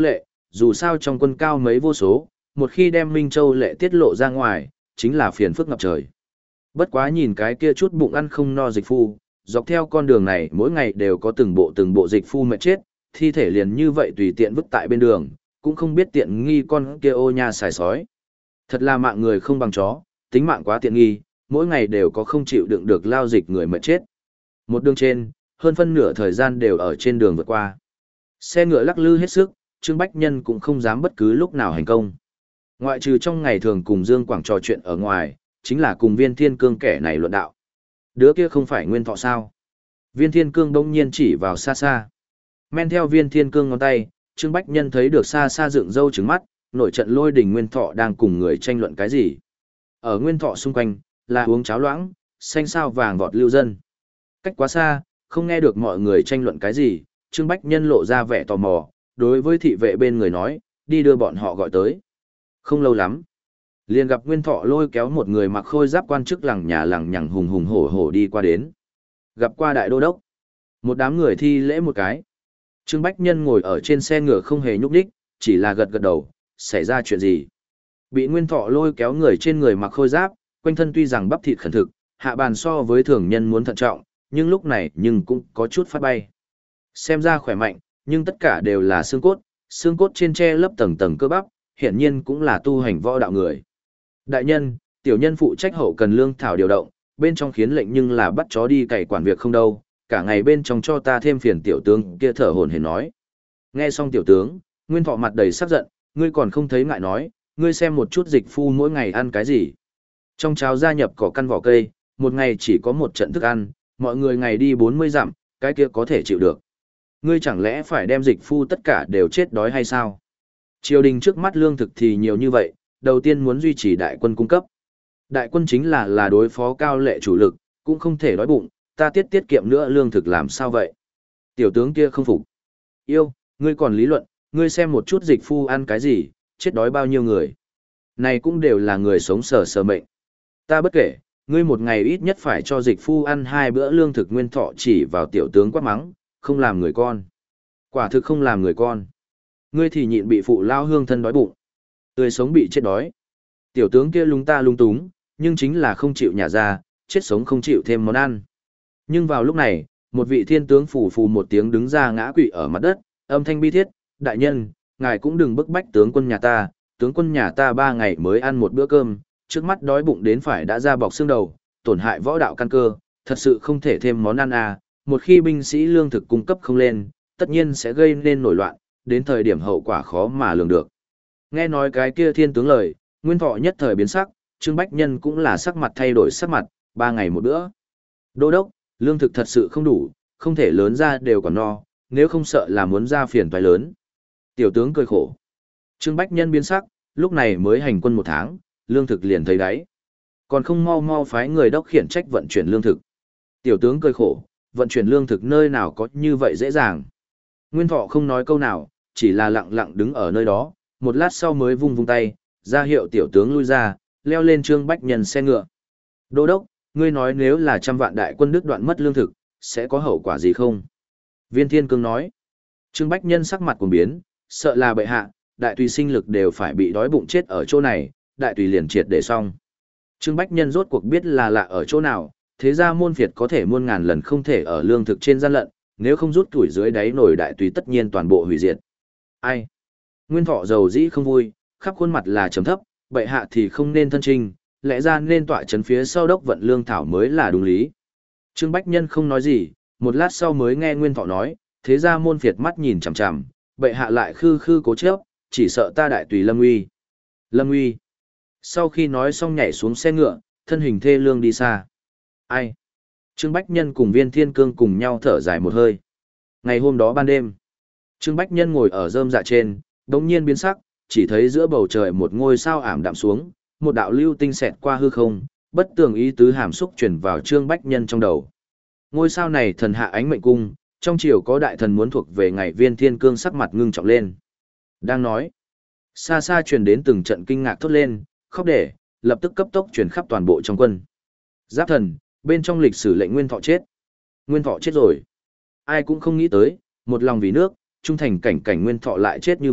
dù sao trong quân cao mấy vô số, một khi đem Minh Châu lệ tiết lộ ra ngoài, chính là phiền phức ngập trời. Bất quá nhìn cái kia chút bụng ăn không no dịch phu, dọc theo con đường này mỗi ngày đều có từng bộ từng bộ dịch phu mệt chết, thi thể liền như vậy tùy tiện vứt tại bên đường, cũng không biết tiện nghi con kia ô nha xài sói. Thật là mạng người không bằng chó, tính mạng quá tiện nghi, mỗi ngày đều có không chịu đựng được lao dịch người mệt chết. Một đường trên, hơn phân nửa thời gian đều ở trên đường vượt qua. Xe ngựa lắc lư hết sức, Trương Bách Nhân cũng không dám bất cứ lúc nào hành công. Ngoại trừ trong ngày thường cùng Dương Quảng trò chuyện ở ngoài, chính là cùng Viên Thiên Cương kẻ này luận đạo. Đứa kia không phải Nguyên Thọ sao? Viên Thiên Cương đông nhiên chỉ vào xa xa. Men theo Viên Thiên Cương ngón tay, Trương Bách Nhân thấy được xa xa dựng râu trứng mắt, nổi trận lôi đình Nguyên Thọ đang cùng người tranh luận cái gì. Ở Nguyên Thọ xung quanh, là uống cháo loãng, xanh sao vàng vọt lưu dân. Cách quá xa, không nghe được mọi người tranh luận cái gì, Trương Bách Nhân lộ ra vẻ tò mò, đối với thị vệ bên người nói, đi đưa bọn họ gọi tới. Không lâu lắm, liền gặp Nguyên Thọ lôi kéo một người mặc khôi giáp quan chức lằng nhà lằng nhằng hùng hùng hổ hổ đi qua đến. Gặp qua đại đô đốc, một đám người thi lễ một cái. Trương Bách Nhân ngồi ở trên xe ngựa không hề nhúc nhích, chỉ là gật gật đầu, xảy ra chuyện gì. Bị Nguyên Thọ lôi kéo người trên người mặc khôi giáp, quanh thân tuy rằng bắp thịt khẩn thực, hạ bàn so với thường nhân muốn thận trọng, nhưng lúc này nhưng cũng có chút phát bay. Xem ra khỏe mạnh, nhưng tất cả đều là xương cốt, xương cốt trên che lấp tầng tầng cơ bắp, hiển nhiên cũng là tu hành võ đạo người. Đại nhân, tiểu nhân phụ trách hậu cần lương thảo điều động, bên trong khiến lệnh nhưng là bắt chó đi cày quản việc không đâu, cả ngày bên trong cho ta thêm phiền tiểu tướng kia thở hổn hển nói. Nghe xong tiểu tướng, Nguyên Thọ mặt đầy sắc giận, ngươi còn không thấy ngại nói, ngươi xem một chút dịch phu mỗi ngày ăn cái gì. Trong cháo gia nhập cỏ căn vỏ cây, một ngày chỉ có một trận thức ăn, mọi người ngày đi bốn mươi dặm, cái kia có thể chịu được. Ngươi chẳng lẽ phải đem dịch phu tất cả đều chết đói hay sao? Triều đình trước mắt lương thực thì nhiều như vậy, đầu tiên muốn duy trì đại quân cung cấp. Đại quân chính là là đối phó cao lệ chủ lực, cũng không thể đói bụng, ta tiết tiết kiệm nữa lương thực làm sao vậy? Tiểu tướng kia không phục. Yêu, ngươi còn lý luận, ngươi xem một chút dịch phu ăn cái gì, chết đói bao nhiêu người. Này cũng đều là người sống sờ sờ mệnh. Ta bất kể, ngươi một ngày ít nhất phải cho dịch phu ăn hai bữa lương thực. Nguyên Thọ chỉ vào tiểu tướng quát mắng, không làm người con. Quả thực không làm người con. Ngươi thì nhịn bị phụ lao hương thân đói bụng. Tươi sống bị chết đói. Tiểu tướng kia lung ta lung túng, nhưng chính là không chịu nhả ra, chết sống không chịu thêm món ăn. Nhưng vào lúc này, một vị thiên tướng phù phù một tiếng đứng ra ngã quỵ ở mặt đất, âm thanh bi thiết, đại nhân, ngài cũng đừng bức bách tướng quân nhà ta, tướng quân nhà ta ba ngày mới ăn một bữa cơm, trước mắt đói bụng đến phải đã ra bọc xương đầu, tổn hại võ đạo căn cơ, thật sự không thể thêm món ăn à, một khi binh sĩ lương thực cung cấp không lên, tất nhiên sẽ gây nên nổi loạn, đến thời điểm hậu quả khó mà lường được. Nghe nói cái kia thiên tướng lời, Nguyên Thọ nhất thời biến sắc, Trương Bách Nhân cũng là sắc mặt thay đổi sắc mặt, ba ngày một bữa. Đô đốc, lương thực thật sự không đủ, không thể lớn ra đều còn no, nếu không sợ là muốn ra phiền toái lớn. Tiểu tướng cười khổ. Trương Bách Nhân biến sắc, lúc này mới hành quân một tháng, lương thực liền thấy đáy. Còn không mau mau phái người đốc khiển trách vận chuyển lương thực. Tiểu tướng cười khổ, vận chuyển lương thực nơi nào có như vậy dễ dàng. Nguyên Thọ không nói câu nào, chỉ là lặng lặng đứng ở nơi đó, một lát sau mới vung vung tay, ra hiệu tiểu tướng lui ra, leo lên Trương Bách Nhân xe ngựa. Đô đốc, ngươi nói nếu là trăm vạn đại quân đứt đoạn mất lương thực, sẽ có hậu quả gì không? Viên Thiên Cương nói. Trương Bách Nhân sắc mặt cuồng biến, sợ là bệ hạ, đại tùy sinh lực đều phải bị đói bụng chết ở chỗ này, đại tùy liền triệt để xong. Trương Bách Nhân rốt cuộc biết là lạ ở chỗ nào, thế ra môn phiệt có thể muôn ngàn lần không thể ở lương thực trên gian lận, nếu không rút tuổi dưới đáy nổi đại tùy tất nhiên toàn bộ hủy diệt. Ai? Nguyên Thọ dầu dĩ không vui, khắp khuôn mặt là trầm thấp, bệ hạ thì không nên thân trinh, lẽ ra nên tọa chấn phía sau đốc vận lương thảo mới là đúng lý. Trương Bách Nhân không nói gì, một lát sau mới nghe Nguyên Thọ nói, thế ra môn phiệt mắt nhìn chằm chằm, bệ hạ lại khư khư cố chấp, chỉ sợ ta đại tùy lâm uy. Lâm uy. Sau khi nói xong nhảy xuống xe ngựa, thân hình thê lương đi xa. Ai? Trương Bách Nhân cùng Viên Thiên Cương cùng nhau thở dài một hơi. Ngày hôm đó ban đêm, Trương Bách Nhân ngồi ở rơm dạ trên, đống nhiên biến sắc, chỉ thấy giữa bầu trời một ngôi sao ảm đạm xuống, một đạo lưu tinh xẹt qua hư không, bất tường ý tứ hàm xúc truyền vào Trương Bách Nhân trong đầu. Ngôi sao này thần hạ ánh mệnh cung, trong triều có đại thần muốn thuộc về ngày. Viên Thiên Cương sắc mặt ngưng trọng lên. Đang nói, xa xa truyền đến từng trận kinh ngạc thốt lên, khóc để, lập tức cấp tốc truyền khắp toàn bộ trong quân. Giáp thần, bên trong lịch sử lệnh Nguyên Thọ chết. Nguyên Thọ chết rồi. Ai cũng không nghĩ tới, một lòng vì nước, trung thành cảnh cảnh Nguyên Thọ lại chết như vậy,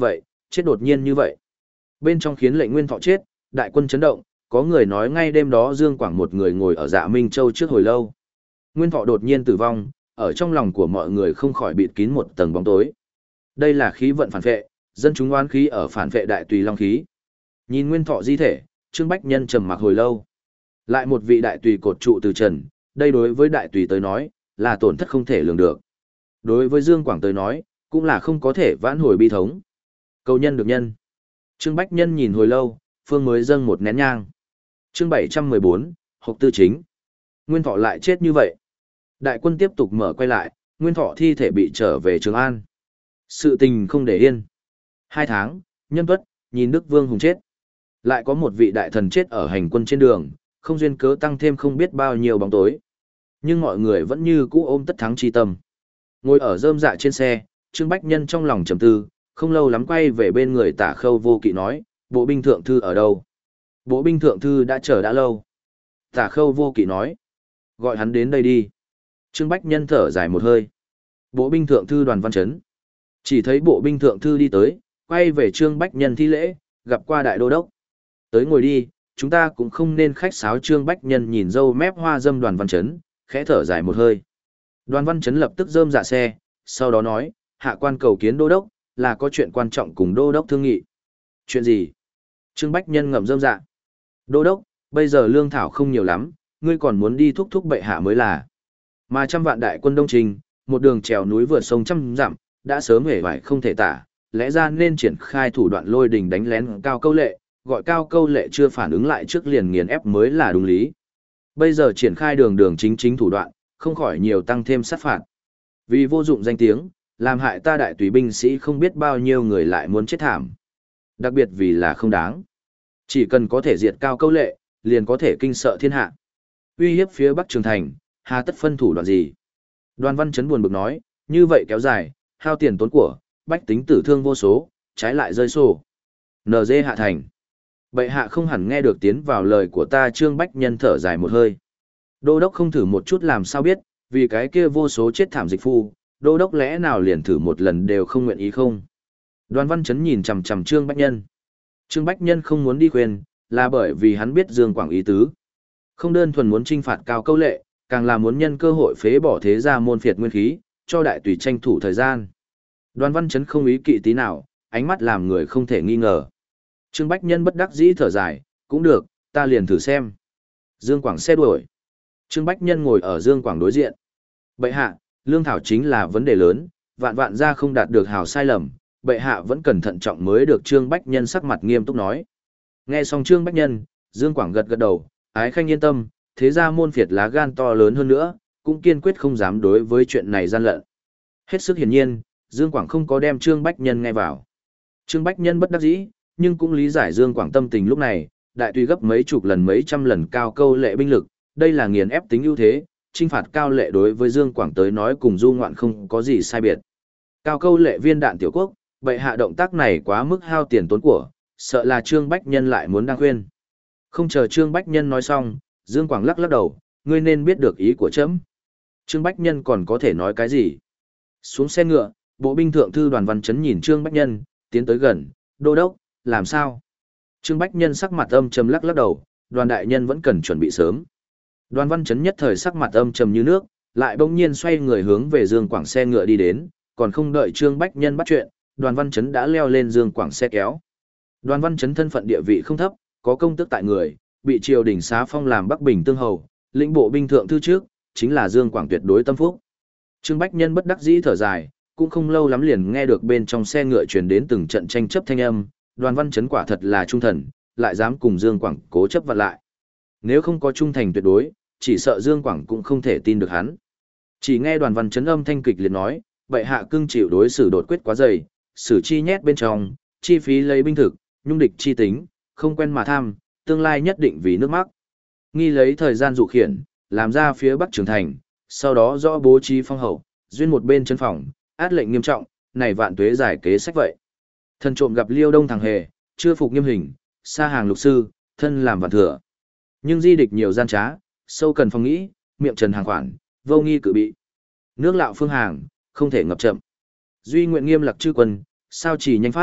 chết đột nhiên như vậy. Bên trong khiến lệnh Nguyên Thọ chết, đại quân chấn động, có người nói ngay đêm đó Dương Quảng một người ngồi ở Dạ Minh Châu trước hồi lâu. Nguyên Thọ đột nhiên tử vong, ở trong lòng của mọi người không khỏi bịt kín một tầng bóng tối. Đây là khí vận phản vệ, dân chúng oán khí ở phản vệ đại tùy long khí. Nhìn Nguyên Thọ di thể, Trương Bách Nhân trầm mặc hồi lâu. Lại một vị đại tùy cột trụ từ trần, đây đối với đại tùy tới nói, là tổn thất không thể lường được. Đối với Dương Quảng tới nói, cũng là không có thể vãn hồi bi thống. Cầu nhân được nhân. Trương Bách Nhân nhìn hồi lâu, phương mới dâng một nén nhang. Chương bảy trăm mười bốn, Hộc Tư Chính. Nguyên Thọ lại chết như vậy. Đại quân tiếp tục mở quay lại, Nguyên Thọ thi thể bị trở về Trường An. Sự tình không để yên. Hai tháng, Nhân Tuất, nhìn Đức Vương Hùng chết. Lại có một vị đại thần chết ở hành quân trên đường, không duyên cớ tăng thêm không biết bao nhiêu bóng tối. Nhưng mọi người vẫn như cũ ôm tất thắng chi tâm. Ngồi ở rơm dạ trên xe, Trương Bách Nhân trong lòng trầm tư, không lâu lắm quay về bên người Tả Khâu Vô Kỵ nói, bộ binh thượng thư ở đâu? Bộ binh thượng thư đã chờ đã lâu. Tả Khâu Vô Kỵ nói, gọi hắn đến đây đi. Trương Bách Nhân thở dài một hơi. Bộ binh thượng thư Đoàn Văn Chấn. Chỉ thấy bộ binh thượng thư đi tới, quay về Trương Bách Nhân thi lễ, gặp qua đại đô đốc. Tới ngồi đi, chúng ta cũng không nên khách sáo. Trương Bách Nhân nhìn râu mép hoa dâm Đoàn Văn Chấn, khẽ thở dài một hơi. Đoàn Văn Chấn lập tức rơm dạ xe, sau đó nói, hạ quan cầu kiến đô đốc, là có chuyện quan trọng cùng đô đốc thương nghị. Chuyện gì? Trương Bách Nhân ngậm rơm dạ. Đô đốc, bây giờ lương thảo không nhiều lắm, ngươi còn muốn đi thúc thúc bệ hạ mới là. Mà trăm vạn đại quân đông trình, một đường trèo núi vượt sông trăm dặm, đã sớm hề vải không thể tả, lẽ ra nên triển khai thủ đoạn lôi đình đánh lén Cao Câu Lệ, gọi Cao Câu Lệ chưa phản ứng lại trước liền nghiền ép mới là đúng lý. Bây giờ triển khai đường đường chính chính thủ đoạn, không khỏi nhiều tăng thêm sát phạt. Vì vô dụng danh tiếng, làm hại ta đại tùy binh sĩ không biết bao nhiêu người lại muốn chết thảm. Đặc biệt vì là không đáng. Chỉ cần có thể diệt Cao Câu Lệ, liền có thể kinh sợ thiên hạ. Uy hiếp phía Bắc Trường Thành, hà tất phân thủ đoạn gì? Đoàn Văn Chấn buồn bực nói, như vậy kéo dài, hao tiền tốn của, bách tính tử thương vô số, trái lại rơi sổ. en giê hạ thành. Bệ hạ không hẳn nghe được tiến vào lời của ta. Trương Bách Nhân thở dài một hơi. Đô đốc không thử một chút làm sao biết, vì cái kia vô số chết thảm dịch phu, đô đốc lẽ nào liền thử một lần đều không nguyện ý không? Đoàn Văn Chấn nhìn chằm chằm Trương Bách Nhân. Trương Bách Nhân không muốn đi khuyên, là bởi vì hắn biết Dương Quảng ý tứ. Không đơn thuần muốn trinh phạt Cao Câu Lệ, càng là muốn nhân cơ hội phế bỏ thế gia môn phiệt nguyên khí, cho đại tùy tranh thủ thời gian. Đoàn Văn Chấn không ý kỵ tí nào, ánh mắt làm người không thể nghi ngờ. Trương Bách Nhân bất đắc dĩ thở dài, cũng được, ta liền thử xem. Dương Quảng xe đuổi. Trương Bách Nhân ngồi ở Dương Quảng đối diện. Bệ hạ, lương thảo chính là vấn đề lớn, vạn vạn ra không đạt được hào sai lầm, bệ hạ vẫn cần thận trọng mới được. Trương Bách Nhân sắc mặt nghiêm túc nói. Nghe xong Trương Bách Nhân, Dương Quảng gật gật đầu, ái khanh yên tâm, thế ra môn phiệt lá gan to lớn hơn nữa, cũng kiên quyết không dám đối với chuyện này gian lận. Hết sức hiển nhiên, Dương Quảng không có đem Trương Bách Nhân nghe vào. Trương Bách Nhân bất đắc dĩ, nhưng cũng lý giải Dương Quảng tâm tình lúc này, đại tùy gấp mấy chục lần mấy trăm lần Cao Câu Lệ binh lực, đây là nghiền ép tính ưu thế, chinh phạt Cao Lệ đối với Dương Quảng tới nói cùng du ngoạn không có gì sai biệt. Cao Câu Lệ viên đạn tiểu quốc, bệ hạ động tác này quá mức hao tiền tốn của, sợ là Trương Bách Nhân lại muốn đang khuyên. Không chờ Trương Bách Nhân nói xong, Dương Quảng lắc lắc đầu, ngươi nên biết được ý của trẫm. Trương Bách Nhân còn có thể nói cái gì? Xuống xe ngựa, bộ binh thượng thư Đoàn Văn Chấn nhìn Trương Bách Nhân, tiến tới gần, đô đốc, làm sao? Trương Bách Nhân sắc mặt âm trầm lắc lắc đầu, đoàn đại nhân vẫn cần chuẩn bị sớm. Đoàn Văn Chấn nhất thời sắc mặt âm trầm như nước, lại bỗng nhiên xoay người hướng về Dương Quảng xe ngựa đi đến, còn không đợi Trương Bách Nhân bắt chuyện, Đoàn Văn Chấn đã leo lên Dương Quảng xe kéo. Đoàn Văn Chấn thân phận địa vị không thấp, có công tước tại người, bị triều đình xá phong làm Bắc Bình tương hầu, lĩnh bộ binh thượng thư trước, chính là Dương Quảng tuyệt đối tâm phúc. Trương Bách Nhân bất đắc dĩ thở dài, cũng không lâu lắm liền nghe được bên trong xe ngựa truyền đến từng trận tranh chấp thanh âm, Đoàn Văn Chấn quả thật là trung thần, lại dám cùng Dương Quảng cố chấp vặn lại. Nếu không có trung thành tuyệt đối, chỉ sợ Dương Quảng cũng không thể tin được hắn. Chỉ nghe Đoàn Văn Chấn âm thanh kịch liệt nói, bệ hạ cưng chịu đối xử đột quyết quá dày, xử chi nhét bên trong, chi phí lấy binh thực, nhung địch chi tính, không quen mà tham, tương lai nhất định vì nước mắc. Nghi lấy thời gian dụ khiển, làm ra phía Bắc Trường Thành, sau đó rõ bố trí phong hậu, duyên một bên chân phòng, át lệnh nghiêm trọng, này vạn tuế giải kế sách vậy. Thân trộm gặp Liêu Đông thằng hề, chưa phục nghiêm hình, xa hàng lục sư, thân làm vạn thừa. Nhưng di địch nhiều gian trá, sâu cần phòng nghĩ, miệng trần hàng khoản, vô nghi cử bị. Nước lạo phương hàng, không thể ngập chậm. Duy nguyện nghiêm lạc chư quân, sao chỉ nhanh phát,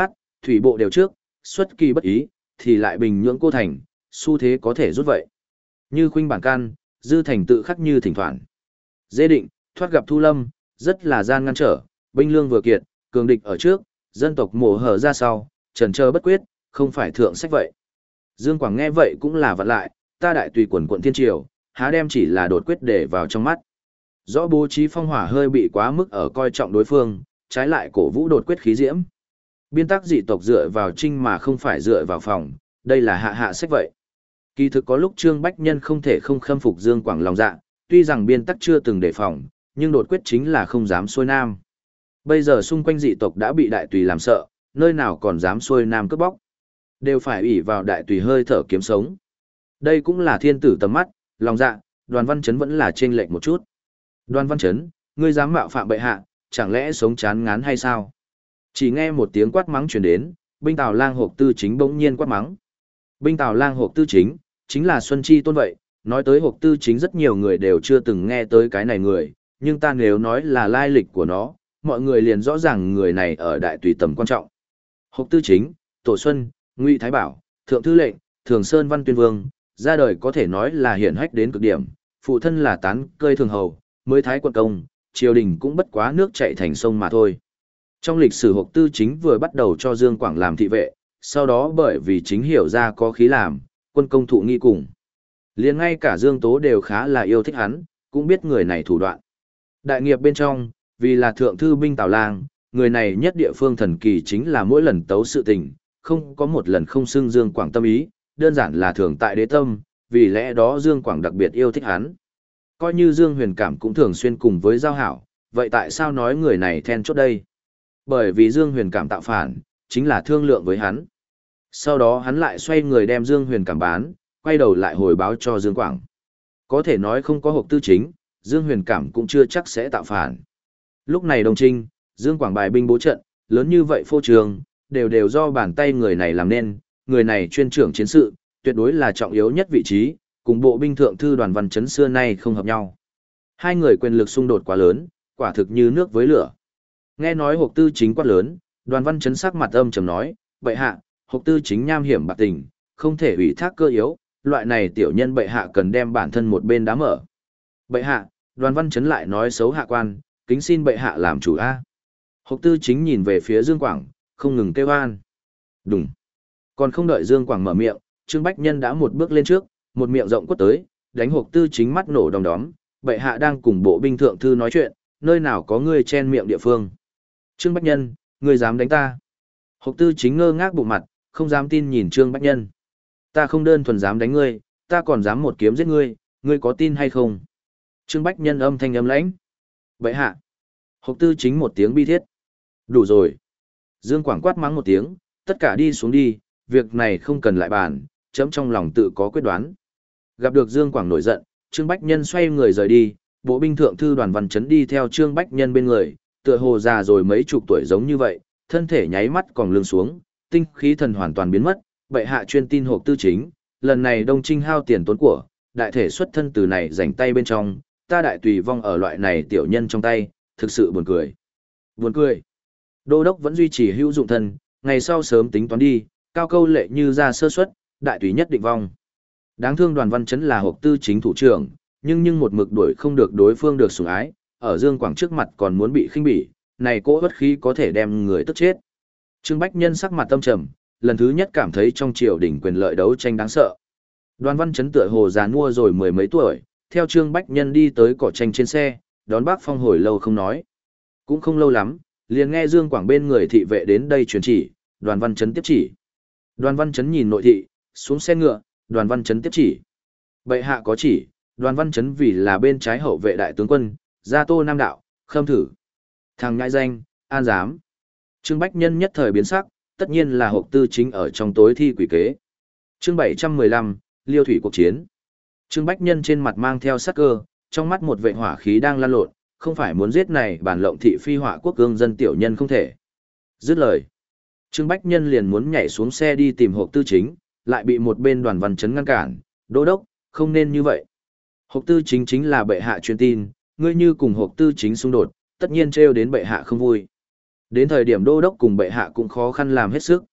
thủy bộ đều trước, xuất kỳ bất ý, thì lại bình nhưỡng cô thành, xu thế có thể rút vậy. Như khuynh bản can, dư thành tự khắc như thỉnh thoảng. Dễ định, thoát gặp Thu Lâm, rất là gian ngăn trở, binh lương vừa kiệt, cường địch ở trước, dân tộc mổ hở ra sau, trần chờ bất quyết, không phải thượng sách vậy. Dương Quảng nghe vậy cũng là vặn lại, ta đại tùy quần quận thiên triều, há đem chỉ là đột quyết để vào trong mắt. Rõ bố trí phong hỏa hơi bị quá mức ở coi trọng đối phương, trái lại cổ vũ đột quyết khí diễm. Biên tác dị tộc dựa vào trinh mà không phải dựa vào phòng, đây là hạ hạ sách vậy. Kỳ thực có lúc Trương Bách Nhân không thể không khâm phục Dương Quảng lòng dạ, tuy rằng biên tắc chưa từng đề phòng, nhưng đột quyết chính là không dám xuôi nam. Bây giờ xung quanh dị tộc đã bị đại tùy làm sợ, nơi nào còn dám xuôi nam cướp bóc. Đều phải ủy vào đại tùy hơi thở kiếm sống. Đây cũng là thiên tử tầm mắt, lòng dạ, Đoàn Văn Chấn vẫn là chênh lệch một chút. Đoàn Văn Chấn, ngươi dám mạo phạm bệ hạ, chẳng lẽ sống chán ngán hay sao? Chỉ nghe một tiếng quát mắng truyền đến, binh Tào Lang Hộp Tư Chính bỗng nhiên quát mắng. Binh Tào Lang Hộp Tư Chính, chính là Xuân Chi Tôn vậy, nói tới Hộp Tư Chính rất nhiều người đều chưa từng nghe tới cái này người, nhưng ta nếu nói là lai lịch của nó, mọi người liền rõ ràng người này ở đại tùy tầm quan trọng. Hộp Tư Chính, Tổ Xuân, Ngụy Thái Bảo, Thượng Thư Lệnh, Thường Sơn Văn Tuyên Vương, ra đời có thể nói là hiển hách đến cực điểm, phụ thân là tán cơi thường hầu, mới thái quận công, triều đình cũng bất quá nước chảy thành sông mà thôi. Trong lịch sử Hộp Tư Chính vừa bắt đầu cho Dương Quảng làm thị vệ, sau đó bởi vì chính hiểu ra có khí làm, quân công thụ nghi cùng. Liền ngay cả Dương Tố đều khá là yêu thích hắn, cũng biết người này thủ đoạn. Đại nghiệp bên trong, vì là thượng thư binh Tào Lang, người này nhất địa phương thần kỳ chính là mỗi lần tấu sự tình, không có một lần không xưng Dương Quảng tâm ý, đơn giản là thường tại đế tâm, vì lẽ đó Dương Quảng đặc biệt yêu thích hắn. Coi như Dương Huyền Cảm cũng thường xuyên cùng với giao hảo, vậy tại sao nói người này then chốt đây? Bởi vì Dương Huyền Cảm tạo phản, chính là thương lượng với hắn. Sau đó hắn lại xoay người đem Dương Huyền Cảm bán, quay đầu lại hồi báo cho Dương Quảng. Có thể nói không có Hộp Tư Chính, Dương Huyền Cảm cũng chưa chắc sẽ tạo phản. Lúc này Đông Trinh, Dương Quảng bài binh bố trận, lớn như vậy phô trường, đều đều do bàn tay người này làm nên, người này chuyên trưởng chiến sự, tuyệt đối là trọng yếu nhất vị trí, cùng bộ binh thượng thư Đoàn Văn Chấn xưa nay không hợp nhau. Hai người quyền lực xung đột quá lớn, quả thực như nước với lửa. Nghe nói Hộp Tư Chính quát lớn, Đoàn Văn Chấn sắc mặt âm trầm nói, bệ hạ, Hộp Tư Chính nham hiểm bạc tình, không thể ủy thác cơ yếu, loại này tiểu nhân bệ hạ cần đem bản thân một bên đá mở. Bệ hạ, Đoàn Văn Chấn lại nói xấu hạ quan, kính xin bệ hạ làm chủ a. Hộp Tư Chính nhìn về phía Dương Quảng, không ngừng kêu an. Đùng. Còn không đợi Dương Quảng mở miệng, Trương Bách Nhân đã một bước lên trước, một miệng rộng quất tới, đánh Hộp Tư Chính mắt nổ đom đóm, bệ hạ đang cùng bộ binh thượng thư nói chuyện, nơi nào có ngươi chen miệng địa phương. Trương Bách Nhân, ngươi dám đánh ta? Hộp Tư Chính ngơ ngác bụng mặt, không dám tin nhìn Trương Bách Nhân. Ta không đơn thuần dám đánh ngươi, ta còn dám một kiếm giết ngươi, ngươi có tin hay không? Trương Bách Nhân âm thanh âm lãnh. Bệ hạ. Hộp Tư Chính một tiếng bi thiết. Đủ rồi. Dương Quảng quát mắng một tiếng, tất cả đi xuống đi, việc này không cần lại bàn, chấm trong lòng tự có quyết đoán. Gặp được Dương Quảng nổi giận, Trương Bách Nhân xoay người rời đi, bộ binh thượng thư Đoàn Văn Chấn đi theo Trương Bách Nhân bên người, tựa hồ già rồi mấy chục tuổi giống như vậy, thân thể nháy mắt còn lưng xuống, tinh khí thần hoàn toàn biến mất, bệ hạ chuyên tin Hộp Tư Chính, lần này Đông Trinh hao tiền tốn của, đại thể xuất thân từ này rảnh tay bên trong, ta đại tùy vong ở loại này tiểu nhân trong tay, thực sự buồn cười. Buồn cười. Đô đốc vẫn duy trì hữu dụng thân, ngày sau sớm tính toán đi, cao câu lệ như ra sơ suất, đại tùy nhất định vong. Đáng thương Đoàn Văn Chấn là Hộp Tư Chính thủ trưởng, nhưng nhưng một mực đuổi không được đối phương được sủng ái, ở Dương Quảng trước mặt còn muốn bị khinh bỉ, này cỗ bất khí có thể đem người tức chết. Trương Bách Nhân sắc mặt tâm trầm, lần thứ nhất cảm thấy trong triều đình quyền lợi đấu tranh đáng sợ. Đoàn Văn Chấn tựa hồ già nua rồi mười mấy tuổi, theo Trương Bách Nhân đi tới cỏ tranh trên xe, đón bác phong hồi lâu không nói. Cũng không lâu lắm, liền nghe Dương Quảng bên người thị vệ đến đây truyền chỉ, Đoàn Văn Chấn tiếp chỉ. Đoàn Văn Chấn nhìn nội thị, xuống xe ngựa, Đoàn Văn Chấn tiếp chỉ. Bệ hạ có chỉ, Đoàn Văn Chấn vì là bên trái hậu vệ đại tướng quân, gia tô nam đạo, khâm thử. Thằng ngại danh, an giám. Trương Bách Nhân nhất thời biến sắc, tất nhiên là Hộp Tư Chính ở trong tối thi quỷ kế. Chương bảy trăm mười lăm, Liêu thủy cuộc chiến. Trương Bách Nhân trên mặt mang theo sắc cơ, trong mắt một vệ hỏa khí đang lan lộn, không phải muốn giết này bản lộng thị phi họa quốc cương dân tiểu nhân không thể. Dứt lời, Trương Bách Nhân liền muốn nhảy xuống xe đi tìm Hộp Tư Chính, lại bị một bên Đoàn Văn Chấn ngăn cản, đô đốc, không nên như vậy. Hộp Tư Chính chính là bệ hạ truyền tin, ngươi như cùng Hộp Tư Chính xung đột, tất nhiên trêu đến bệ hạ không vui. Đến thời điểm đô đốc cùng bệ hạ cũng khó khăn làm hết sức.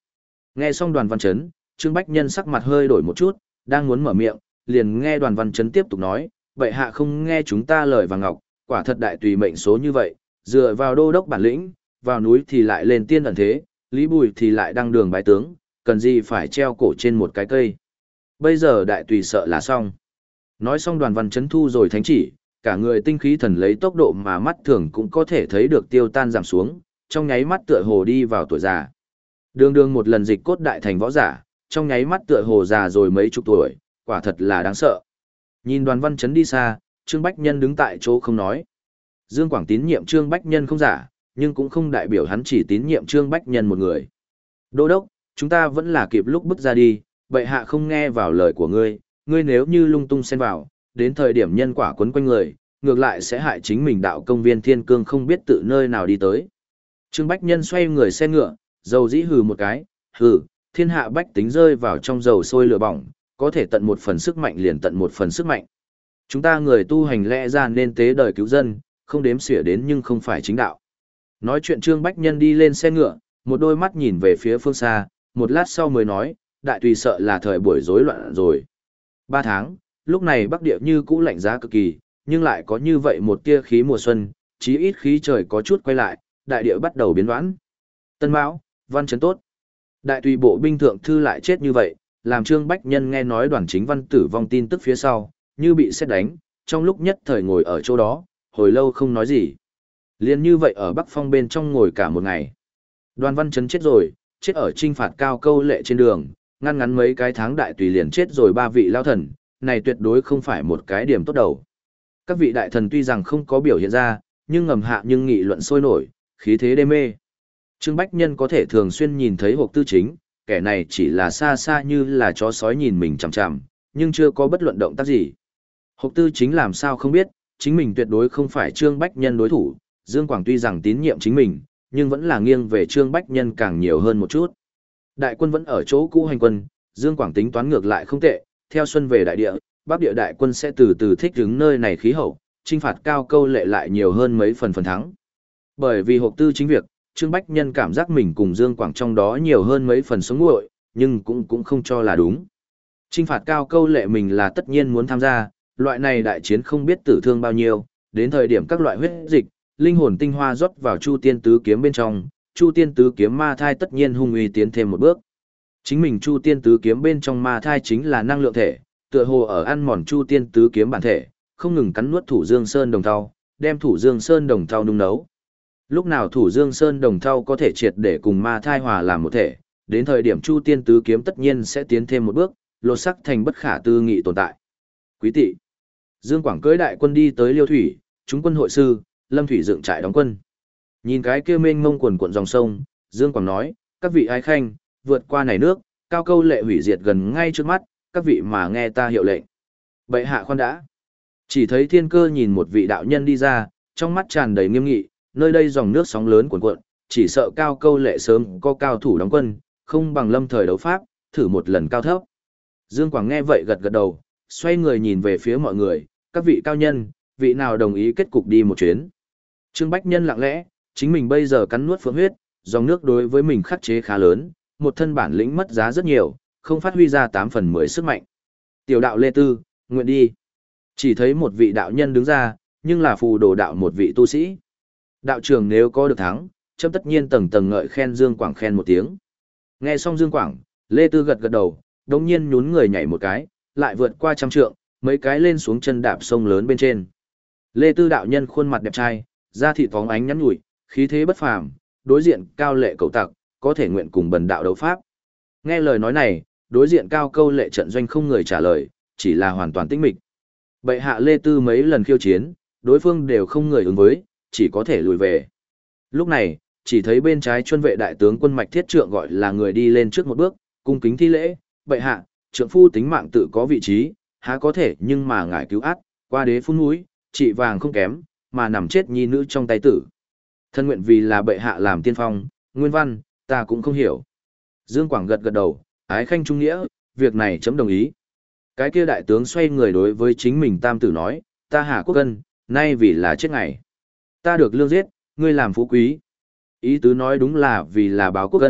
Nghe xong Đoàn Văn Chấn, Trương Bách Nhân sắc mặt hơi đổi một chút, đang muốn mở miệng, liền nghe Đoàn Văn Chấn tiếp tục nói, bệ hạ không nghe chúng ta lời vàng ngọc, quả thật đại tùy mệnh số như vậy, dựa vào đô đốc bản lĩnh, vào núi thì lại lên tiên ẩn thế, Lý Bùi thì lại đăng đường bái tướng, cần gì phải treo cổ trên một cái cây. Bây giờ đại tùy sợ là xong. Nói xong Đoàn Văn Chấn thu rồi thánh chỉ, cả người tinh khí thần lấy tốc độ mà mắt thường cũng có thể thấy được tiêu tan giảm xuống, trong nháy mắt tựa hồ đi vào tuổi già. Đường đường một lần dịch cốt đại thành võ giả, trong nháy mắt tựa hồ già rồi mấy chục tuổi, quả thật là đáng sợ. Nhìn Đoàn Văn Chấn đi xa, Trương Bách Nhân đứng tại chỗ không nói. Dương Quảng tín nhiệm Trương Bách Nhân không giả, nhưng cũng không đại biểu hắn chỉ tín nhiệm Trương Bách Nhân một người. Đô đốc, chúng ta vẫn là kịp lúc bước ra đi, bệ hạ không nghe vào lời của ngươi, ngươi nếu như lung tung xen vào, đến thời điểm nhân quả quấn quanh người, ngược lại sẽ hại chính mình đạo công viên thiên cương không biết tự nơi nào đi tới. Trương Bách Nhân xoay người xe ngựa, dầu dĩ hừ một cái, hừ, thiên hạ bách tính rơi vào trong dầu sôi lửa bỏng, có thể tận một phần sức mạnh liền tận một phần sức mạnh. Chúng ta người tu hành lẽ ra nên tế đời cứu dân, không đếm xỉa đến nhưng không phải chính đạo. Nói chuyện Trương Bách Nhân đi lên xe ngựa, một đôi mắt nhìn về phía phương xa, một lát sau mới nói, đại tùy sợ là thời buổi rối loạn rồi. Ba tháng, lúc này Bắc Địa như cũ lạnh giá cực kỳ, nhưng lại có như vậy một tia khí mùa xuân, chí ít khí trời có chút quay lại, đại địa bắt đầu biến đoán. Tân Mão, Văn Chấn tốt. Đại tùy bộ binh thượng thư lại chết như vậy, làm Trương Bách Nhân nghe nói Đoàn Chính Văn tử vong tin tức phía sau, như bị sét đánh, trong lúc nhất thời ngồi ở chỗ đó, hồi lâu không nói gì. Liên như vậy ở Bắc Phong bên trong ngồi cả một ngày. Đoàn Văn Chấn chết rồi, chết ở trinh phạt cao câu lệ trên đường, ngăn ngắn mấy cái tháng đại tùy liền chết rồi ba vị lao thần, này tuyệt đối không phải một cái điểm tốt đầu. Các vị đại thần tuy rằng không có biểu hiện ra, nhưng ngầm hạ nhưng nghị luận sôi nổi, khí thế đê mê. Trương Bách Nhân có thể thường xuyên nhìn thấy Hộp Tư Chính, kẻ này chỉ là xa xa như là chó sói nhìn mình chằm chằm, nhưng chưa có bất luận động tác gì. Hộp Tư Chính làm sao không biết, chính mình tuyệt đối không phải Trương Bách Nhân đối thủ, Dương Quảng tuy rằng tín nhiệm chính mình, nhưng vẫn là nghiêng về Trương Bách Nhân càng nhiều hơn một chút. Đại quân vẫn ở chỗ cũ hành quân, Dương Quảng tính toán ngược lại không tệ, theo xuân về đại địa, Bắc Địa đại quân sẽ từ từ thích ứng nơi này khí hậu, chinh phạt cao câu lệ lại nhiều hơn mấy phần phần thắng. Bởi vì Hộp Tư Chính việc, Trương Bách Nhân cảm giác mình cùng Dương Quảng trong đó nhiều hơn mấy phần sống nguội, nhưng cũng cũng không cho là đúng. Chinh phạt cao câu lệ mình là tất nhiên muốn tham gia, loại này đại chiến không biết tử thương bao nhiêu, đến thời điểm các loại huyết dịch, linh hồn tinh hoa rót vào Chu Tiên Tứ Kiếm bên trong, Chu Tiên Tứ Kiếm ma thai tất nhiên hung uy tiến thêm một bước. Chính mình Chu Tiên Tứ Kiếm bên trong ma thai chính là năng lượng thể, tựa hồ ở ăn mòn Chu Tiên Tứ Kiếm bản thể, không ngừng cắn nuốt Thủ Dương Sơn Đồng Thau, đem Thủ Dương Sơn Đồng Thau nung nấu. Lúc nào Thủ Dương Sơn Đồng Thau có thể triệt để cùng ma thai hòa làm một thể, đến thời điểm Chu Tiên Tứ Kiếm tất nhiên sẽ tiến thêm một bước, lột sắc thành bất khả tư nghị tồn tại. Quý tị. Dương Quảng cưỡi đại quân đi tới Liêu Thủy, chúng quân hội sư, Lâm Thủy dựng trại đóng quân. Nhìn cái kia mênh mông quần cuộn dòng sông, Dương Quảng nói, các vị ái khanh, vượt qua này nước, cao câu lệ hủy diệt gần ngay trước mắt, các vị mà nghe ta hiệu lệnh. Bệ hạ khoan đã. Chỉ thấy Thiên Cơ nhìn một vị đạo nhân đi ra, trong mắt tràn đầy nghiêm nghị, nơi đây dòng nước sóng lớn cuồn cuộn, chỉ sợ cao câu lệ sớm có cao thủ đóng quân, không bằng lâm thời đấu pháp, thử một lần cao thấp. Dương Quảng nghe vậy gật gật đầu, xoay người nhìn về phía mọi người, các vị cao nhân, vị nào đồng ý kết cục đi một chuyến. Trương Bách Nhân lặng lẽ, chính mình bây giờ cắn nuốt phượng huyết, dòng nước đối với mình khắc chế khá lớn, một thân bản lĩnh mất giá rất nhiều, không phát huy ra tám phần mười sức mạnh. Tiểu đạo Lê Tư, nguyện đi. Chỉ thấy một vị đạo nhân đứng ra, nhưng là phù đồ đạo một vị tu sĩ. Đạo trưởng nếu có được thắng, chấm tất nhiên tầng tầng ngợi khen Dương Quảng khen một tiếng. Nghe xong Dương Quảng, Lê Tư gật gật đầu, đồng nhiên nhún người nhảy một cái, lại vượt qua trăm trượng, mấy cái lên xuống chân đạp sông lớn bên trên. Lê Tư đạo nhân khuôn mặt đẹp trai, da thịt phóng ánh nhắn nhủi, khí thế bất phàm, đối diện cao lệ cầu tặc, có thể nguyện cùng bần đạo đấu pháp. Nghe lời nói này, đối diện cao câu lệ trận doanh không người trả lời, chỉ là hoàn toàn tĩnh mịch. Bệ hạ Lê Tư mấy lần khiêu chiến, đối phương đều không người ứng với, chỉ có thể lùi về. Lúc này, chỉ thấy bên trái chuân vệ đại tướng quân Mạch Thiết Trượng gọi là người đi lên trước một bước, cung kính thi lễ, bệ hạ, trượng phu tính mạng tự có vị trí, há có thể nhưng mà ngài cứu ác, qua đế phun núi, trị vàng không kém, mà nằm chết nhi nữ trong tay tử. Thân nguyện vì là bệ hạ làm tiên phong, nguyên văn, ta cũng không hiểu. Dương Quảng gật gật đầu, ái khanh trung nghĩa, việc này chấm đồng ý. Cái kia đại tướng xoay người đối với chính mình tam tử nói, ta Hà Quốc Cân, nay vì là chết ngày. Ta được lương giết, ngươi làm phú quý. Ý tứ nói đúng là vì là báo quốc ân,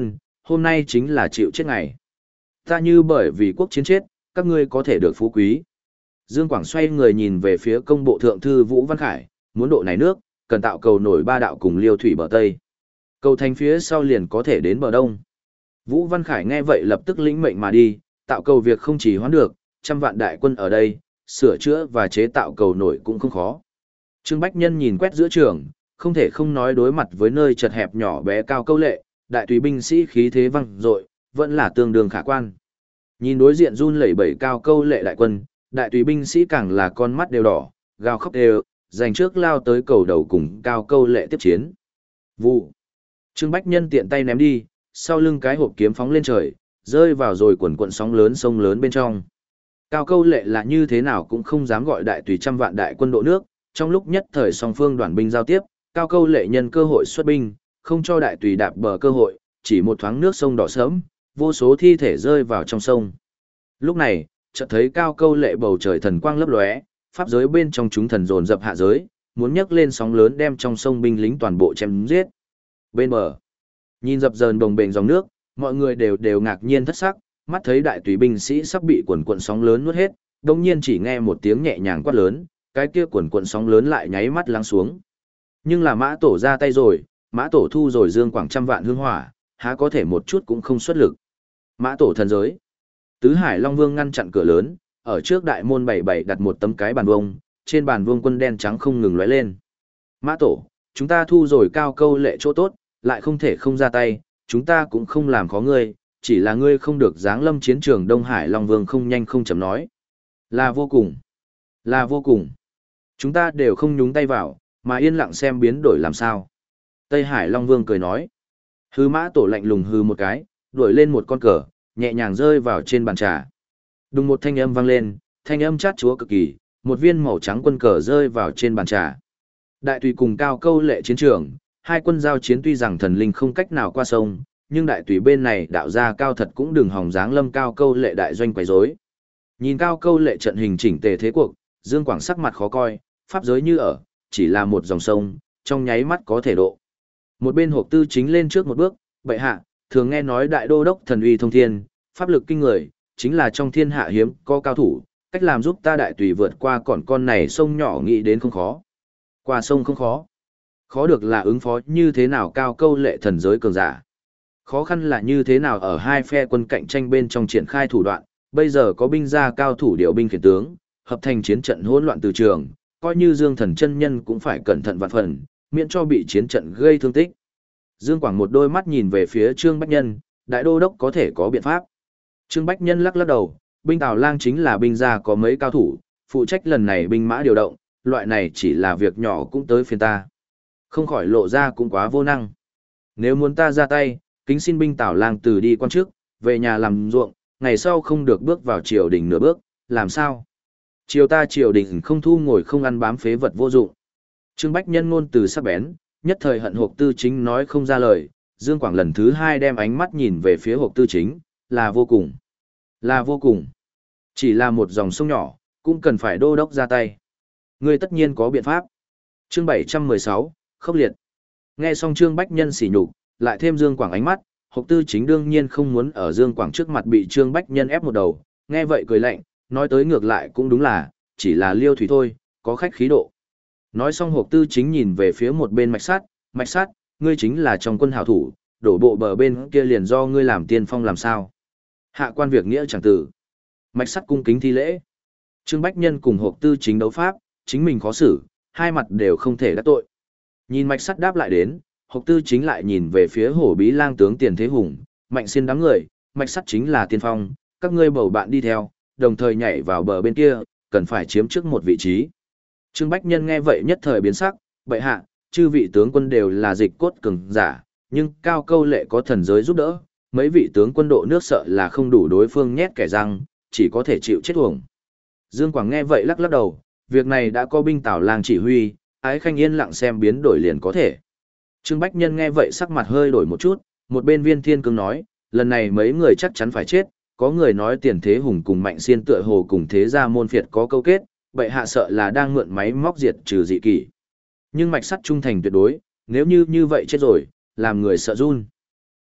hôm nay chính là chịu chết ngày. Ta như bởi vì quốc chiến chết, các ngươi có thể được phú quý. Dương Quảng xoay người nhìn về phía công bộ thượng thư Vũ Văn Khải, muốn độ này nước, cần tạo cầu nổi ba đạo cùng liêu thủy bờ Tây. Cầu thành phía sau liền có thể đến bờ Đông. Vũ Văn Khải nghe vậy lập tức lĩnh mệnh mà đi, tạo cầu việc không chỉ hoãn được, trăm vạn đại quân ở đây, sửa chữa và chế tạo cầu nổi cũng không khó. Trương Bách Nhân nhìn quét giữa trường, không thể không nói đối mặt với nơi chật hẹp nhỏ bé cao câu lệ, đại tùy binh sĩ khí thế văng dội, vẫn là tương đương khả quan. Nhìn đối diện run lẩy bẩy cao câu lệ đại quân, đại tùy binh sĩ càng là con mắt đều đỏ, gào khóc đều, giành trước lao tới cầu đầu cùng cao câu lệ tiếp chiến. Vụ. Trương Bách Nhân tiện tay ném đi, sau lưng cái hộp kiếm phóng lên trời, rơi vào rồi quần quận sóng lớn sông lớn bên trong. Cao câu lệ là như thế nào cũng không dám gọi đại tùy trăm vạn đại quân độ nước, trong lúc nhất thời song phương đoàn binh giao tiếp, cao câu lệ nhân cơ hội xuất binh, không cho đại tùy đạp bờ cơ hội, chỉ một thoáng nước sông đỏ sớm, vô số thi thể rơi vào trong sông. Lúc này, chợt thấy cao câu lệ bầu trời thần quang lấp lóe, pháp giới bên trong chúng thần dồn dập hạ giới, muốn nhấc lên sóng lớn đem trong sông binh lính toàn bộ chém giết. Bên bờ, nhìn dập dờn đồng bền dòng nước, mọi người đều đều ngạc nhiên thất sắc, mắt thấy đại tùy binh sĩ sắp bị quần quần sóng lớn nuốt hết, đồng nhiên chỉ nghe một tiếng nhẹ nhàng quát lớn, cái kia quần quần sóng lớn lại nháy mắt lắng xuống. Nhưng là mã tổ ra tay rồi, mã tổ thu rồi Dương Quảng trăm vạn hương hỏa, há có thể một chút cũng không xuất lực. Mã tổ thần giới. Tứ Hải Long Vương ngăn chặn cửa lớn, ở trước đại môn bảy bảy đặt một tấm cái bàn vuông, trên bàn vuông quân đen trắng không ngừng lóe lên. Mã tổ, chúng ta thu rồi cao câu lệ chỗ tốt, lại không thể không ra tay, chúng ta cũng không làm khó ngươi, chỉ là ngươi không được giáng lâm chiến trường Đông Hải Long Vương không nhanh không chậm nói. Là vô cùng, là vô cùng. Chúng ta đều không nhúng tay vào, mà yên lặng xem biến đổi làm sao. Tây Hải Long Vương cười nói. Hư mã tổ lạnh lùng hư một cái, đuổi lên một con cờ, nhẹ nhàng rơi vào trên bàn trà. Đùng một thanh âm vang lên, thanh âm chát chúa cực kỳ, một viên màu trắng quân cờ rơi vào trên bàn trà. Đại tùy cùng cao câu lệ chiến trường, hai quân giao chiến tuy rằng thần linh không cách nào qua sông, nhưng đại tùy bên này đạo gia cao thật cũng đừng hòng dáng lâm cao câu lệ đại doanh quấy rối. Nhìn cao câu lệ trận hình chỉnh tề thế cuộc, Dương Quảng sắc mặt khó coi, pháp giới như ở, chỉ là một dòng sông, trong nháy mắt có thể độ. Một bên hộp tư chính lên trước một bước, bệ hạ, thường nghe nói đại đô đốc thần uy thông thiên, pháp lực kinh người, chính là trong thiên hạ hiếm có cao thủ, cách làm giúp ta đại tùy vượt qua còn con này sông nhỏ nghĩ đến không khó. Qua sông không khó. Khó được là ứng phó như thế nào cao câu lệ thần giới cường giả. Khó khăn là như thế nào ở hai phe quân cạnh tranh bên trong triển khai thủ đoạn, bây giờ có binh gia cao thủ điều binh khiển tướng, hợp thành chiến trận hỗn loạn từ trường, coi như Dương Thần chân nhân cũng phải cẩn thận vạn phần, miễn cho bị chiến trận gây thương tích. Dương Quảng một đôi mắt nhìn về phía Trương Bách Nhân, đại đô đốc có thể có biện pháp. Trương Bách Nhân lắc lắc đầu, binh Tào Lang chính là binh gia có mấy cao thủ, phụ trách lần này binh mã điều động, loại này chỉ là việc nhỏ cũng tới phiền ta. Không khỏi lộ ra cũng quá vô năng. Nếu muốn ta ra tay, kính xin binh Tào Lang từ đi quan chức, về nhà làm ruộng, ngày sau không được bước vào triều đình nửa bước, làm sao? Triều ta triều đình không thu ngồi không ăn bám phế vật vô dụng. Trương Bách Nhân ngôn từ sắc bén, nhất thời hận hộp tư chính nói không ra lời, Dương Quảng lần thứ hai đem ánh mắt nhìn về phía hộp tư chính, là vô cùng, là vô cùng. Chỉ là một dòng sông nhỏ, cũng cần phải đô đốc ra tay. Ngươi tất nhiên có biện pháp. Chương bảy trăm mười sáu, khốc liệt. Nghe xong Trương Bách Nhân sỉ nhục, lại thêm Dương Quảng ánh mắt, hộp tư chính đương nhiên không muốn ở Dương Quảng trước mặt bị Trương Bách Nhân ép một đầu, nghe vậy cười lạnh, nói tới ngược lại cũng đúng là, chỉ là liêu thủy thôi, có khách khí độ. Nói xong hộp tư chính nhìn về phía một bên mạch sát, mạch sát, ngươi chính là trong quân hảo thủ, đổ bộ bờ bên kia liền do ngươi làm tiên phong làm sao. Hạ quan việc nghĩa chẳng tử. Mạch sắt cung kính thi lễ. Trương Bách Nhân cùng hộp tư chính đấu pháp, chính mình khó xử, hai mặt đều không thể đắc tội. Nhìn mạch sắt đáp lại đến, hộp tư chính lại nhìn về phía hổ bí lang tướng Tiền Thế Hùng, mạnh xin đám người, mạch sắt chính là tiên phong, các ngươi bầu bạn đi theo, đồng thời nhảy vào bờ bên kia, cần phải chiếm trước một vị trí. Trương Bách Nhân nghe vậy nhất thời biến sắc, bệ hạ, chư vị tướng quân đều là dịch cốt cường giả, nhưng cao câu lệ có thần giới giúp đỡ, mấy vị tướng quân độ nước sợ là không đủ đối phương nhét kẻ răng, chỉ có thể chịu chết uổng. Dương Quảng nghe vậy lắc lắc đầu, việc này đã có binh Tào Lang chỉ huy, Ái Khanh yên lặng xem biến đổi liền có thể. Trương Bách Nhân nghe vậy sắc mặt hơi đổi một chút, một bên Viên Thiên Cương nói, lần này mấy người chắc chắn phải chết, có người nói Tiền Thế Hùng cùng Mạnh Xiên tựa hồ cùng thế gia môn phiệt có câu kết, bệ hạ sợ là đang mượn máy móc diệt trừ dị kỷ. Nhưng mạch sắt trung thành tuyệt đối, nếu như như vậy chết rồi, làm người sợ run.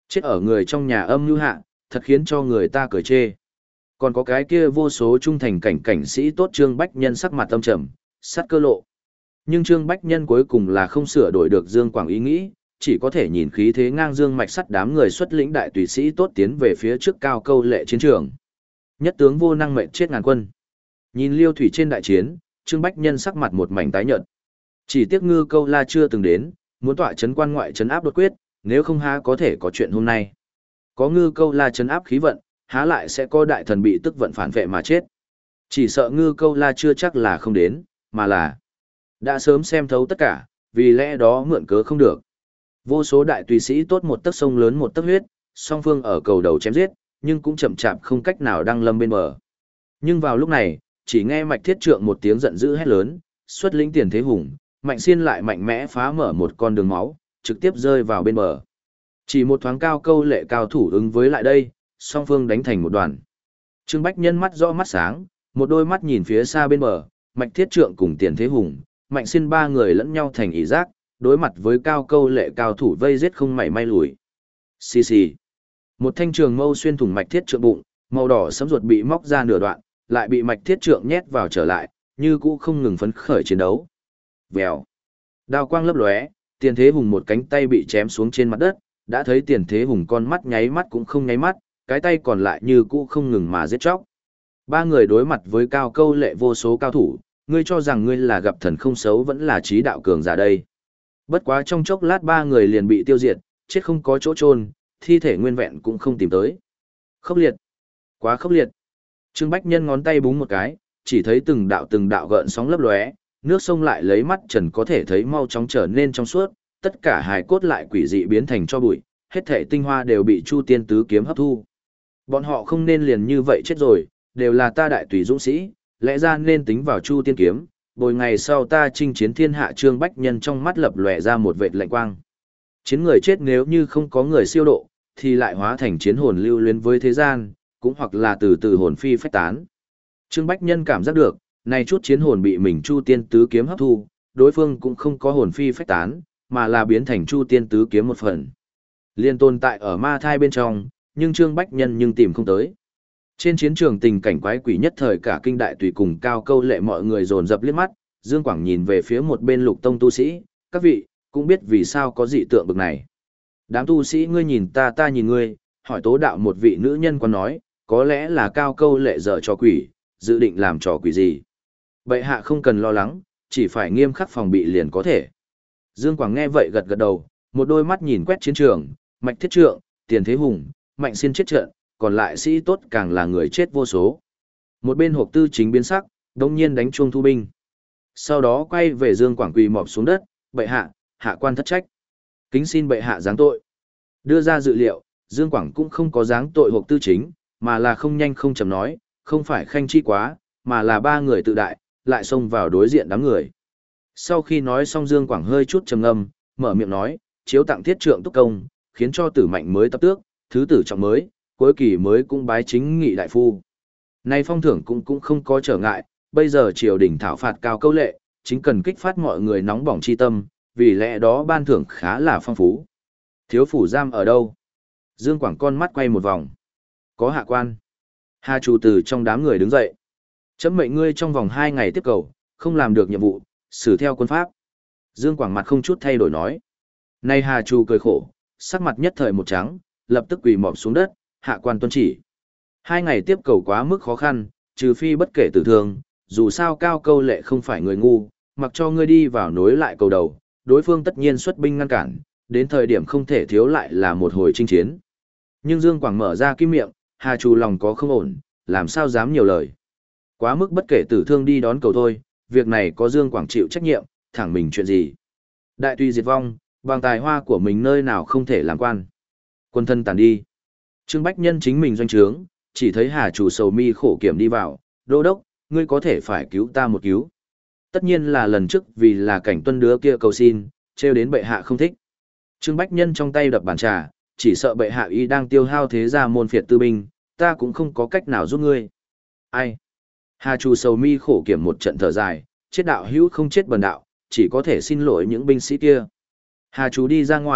Chết ở người trong nhà âm như hạ, thật khiến cho người ta cười chê. Còn có cái kia vô số trung thành cảnh cảnh sĩ tốt Trương Bách Nhân sắc mặt âm trầm, sát cơ lộ. Nhưng Trương Bách Nhân cuối cùng là không sửa đổi được Dương Quảng ý nghĩ, chỉ có thể nhìn khí thế ngang dương mạch sắt đám người xuất lĩnh đại tùy sĩ tốt tiến về phía trước cao câu lệ chiến trường. Nhất tướng vô năng mệnh chết ngàn quân. Nhìn Liêu Thủy trên đại chiến, Trương Bách Nhân sắc mặt một mảnh tái nhợt. Chỉ tiếc Ngư Câu La chưa từng đến, muốn tọa trấn quan ngoại trấn áp đột quyết, nếu không há có thể có chuyện hôm nay. Có Ngư Câu La trấn áp khí vận, há lại sẽ có đại thần bị tức vận phản vệ mà chết. Chỉ sợ Ngư Câu La chưa chắc là không đến, mà là đã sớm xem thấu tất cả, vì lẽ đó mượn cớ không được. Vô số đại tùy sĩ tốt một tấc sông lớn một tấc huyết, song phương ở cầu đầu chém giết, nhưng cũng chậm chạp không cách nào đăng lâm bên bờ. Nhưng vào lúc này, chỉ nghe Mạch Thiết Trượng một tiếng giận dữ hét lớn, xuất lĩnh Tiền Thế Hùng, Mạnh Xiên lại mạnh mẽ phá mở một con đường máu, trực tiếp rơi vào bên bờ. Chỉ một thoáng cao câu lệ cao thủ ứng với lại đây, song phương đánh thành một đoàn. Trương Bách Nhân mắt rõ mắt sáng, một đôi mắt nhìn phía xa bên bờ, Mạch Thiết Trượng cùng Tiền Thế Hùng, Mạnh Xiên ba người lẫn nhau thành ý giác, đối mặt với cao câu lệ cao thủ vây giết không mảy may lùi. Xì xì. Một thanh trường mâu xuyên thủng Mạch Thiết Trượng bụng, màu đỏ sẫm ruột bị móc ra nửa đoạn, lại bị Mạch Thiết Trượng nhét vào trở lại, như cũ không ngừng phấn khởi chiến đấu. Vèo. Đao quang lấp lóe, Tiền Thế Hùng một cánh tay bị chém xuống trên mặt đất, đã thấy Tiền Thế Hùng con mắt nháy mắt cũng không nháy mắt, cái tay còn lại như cũ không ngừng mà giết chóc. Ba người đối mặt với cao câu lệ vô số cao thủ, ngươi cho rằng ngươi là gặp thần không xấu vẫn là trí đạo cường giả đây. Bất quá trong chốc lát ba người liền bị tiêu diệt, chết không có chỗ chôn, thi thể nguyên vẹn cũng không tìm tới. Khốc liệt. Quá khốc liệt. Trương Bách Nhân ngón tay búng một cái, chỉ thấy từng đạo từng đạo gợn sóng lấp lóe, nước sông lại lấy mắt trần có thể thấy mau chóng trở nên trong suốt, tất cả hài cốt lại quỷ dị biến thành cho bụi, hết thể tinh hoa đều bị Chu Tiên Tứ kiếm hấp thu. Bọn họ không nên liền như vậy chết rồi, đều là ta đại tùy dũng sĩ, lẽ ra nên tính vào Chu Tiên kiếm, bồi ngày sau ta chinh chiến thiên hạ. Trương Bách Nhân trong mắt lập lòe ra một vệt lạnh quang. Chiến người chết nếu như không có người siêu độ, thì lại hóa thành chiến hồn lưu luyến với thế gian, cũng hoặc là từ từ hồn phi phách tán. Trương Bách Nhân cảm giác được, này chút chiến hồn bị mình Chu Tiên Tứ kiếm hấp thu, đối phương cũng không có hồn phi phách tán, mà là biến thành Chu Tiên Tứ kiếm một phần. Liên tồn tại ở ma thai bên trong, nhưng Trương Bách Nhân nhưng tìm không tới. Trên chiến trường tình cảnh quái quỷ nhất thời cả kinh đại tùy cùng cao câu lệ mọi người dồn dập liếc mắt, Dương Quảng nhìn về phía một bên Lục Tông tu sĩ, các vị, cũng biết vì sao có dị tượng bực này. Đám tu sĩ ngươi nhìn ta ta nhìn ngươi, hỏi Tố Đạo một vị nữ nhân còn nói, có lẽ là cao câu lệ dở trò quỷ, dự định làm trò quỷ gì. Bệ hạ không cần lo lắng, chỉ phải nghiêm khắc phòng bị liền có thể. Dương Quảng nghe vậy gật gật đầu, một đôi mắt nhìn quét chiến trường, Mạch Thiết Trượng, Tiền Thế Hùng, Mạnh Xiên chết trận, còn lại sĩ tốt càng là người chết vô số. Một bên hộp tư chính biến sắc, đông nhiên đánh chuông thu binh. Sau đó quay về Dương Quảng quỳ mọp xuống đất, bệ hạ, hạ quan thất trách. Kính xin bệ hạ giáng tội. Đưa ra dự liệu, Dương Quảng cũng không có giáng tội hộp tư chính, mà là không nhanh không chậm nói, không phải khanh chi quá, mà là ba người tự đại, lại xông vào đối diện đám người. Sau khi nói xong Dương Quảng hơi chút trầm ngâm, mở miệng nói, chiếu tặng thiết trượng túc công, khiến cho tử mạnh mới tập tước, thứ tử trọng mới, cuối kỳ mới cũng bái chính nghị đại phu. Nay phong thưởng cũng cũng không có trở ngại, bây giờ triều đình thảo phạt cao câu lệ, chính cần kích phát mọi người nóng bỏng chi tâm, vì lẽ đó ban thưởng khá là phong phú. Thiếu phủ giam ở đâu? Dương Quảng con mắt quay một vòng. Có hạ quan. Hà chủ từ trong đám người đứng dậy. Chấm mệnh ngươi trong vòng hai ngày tiếp cầu, không làm được nhiệm vụ, xử theo quân pháp. Dương Quảng mặt không chút thay đổi nói. Nay Hà chủ cười khổ, sắc mặt nhất thời một trắng, lập tức quỳ mọp xuống đất, hạ quan tuân chỉ. Hai ngày tiếp cầu quá mức khó khăn, trừ phi bất kể tử thương, dù sao cao câu lệ không phải người ngu, mặc cho ngươi đi vào nối lại cầu đầu, đối phương tất nhiên xuất binh ngăn cản, đến thời điểm không thể thiếu lại là một hồi chinh chiến. Nhưng Dương Quảng mở ra kim miệng, Hà Trù lòng có không ổn, làm sao dám nhiều lời. Quá mức bất kể tử thương đi đón cầu thôi, việc này có Dương Quảng chịu trách nhiệm, thẳng mình chuyện gì. Đại tùy diệt vong, bằng tài hoa của mình nơi nào không thể làm quan. Quân thân tàn đi. Trương Bách Nhân chính mình doanh trướng, chỉ thấy Hà Chủ sầu mi khổ kiểm đi vào, đô đốc, ngươi có thể phải cứu ta một cứu. Tất nhiên là lần trước vì là cảnh tuân đứa kia cầu xin, trêu đến bệ hạ không thích. Trương Bách Nhân trong tay đập bàn trà, chỉ sợ bệ hạ y đang tiêu hao thế gia môn phiệt tư binh, ta cũng không có cách nào giúp ngươi. Ai? Hà Chủ sầu mi khổ kiểm một trận thở dài, chết đạo hữu không chết bần đạo, chỉ có thể xin lỗi những binh sĩ kia. Hà Chủ đi ra ngoài,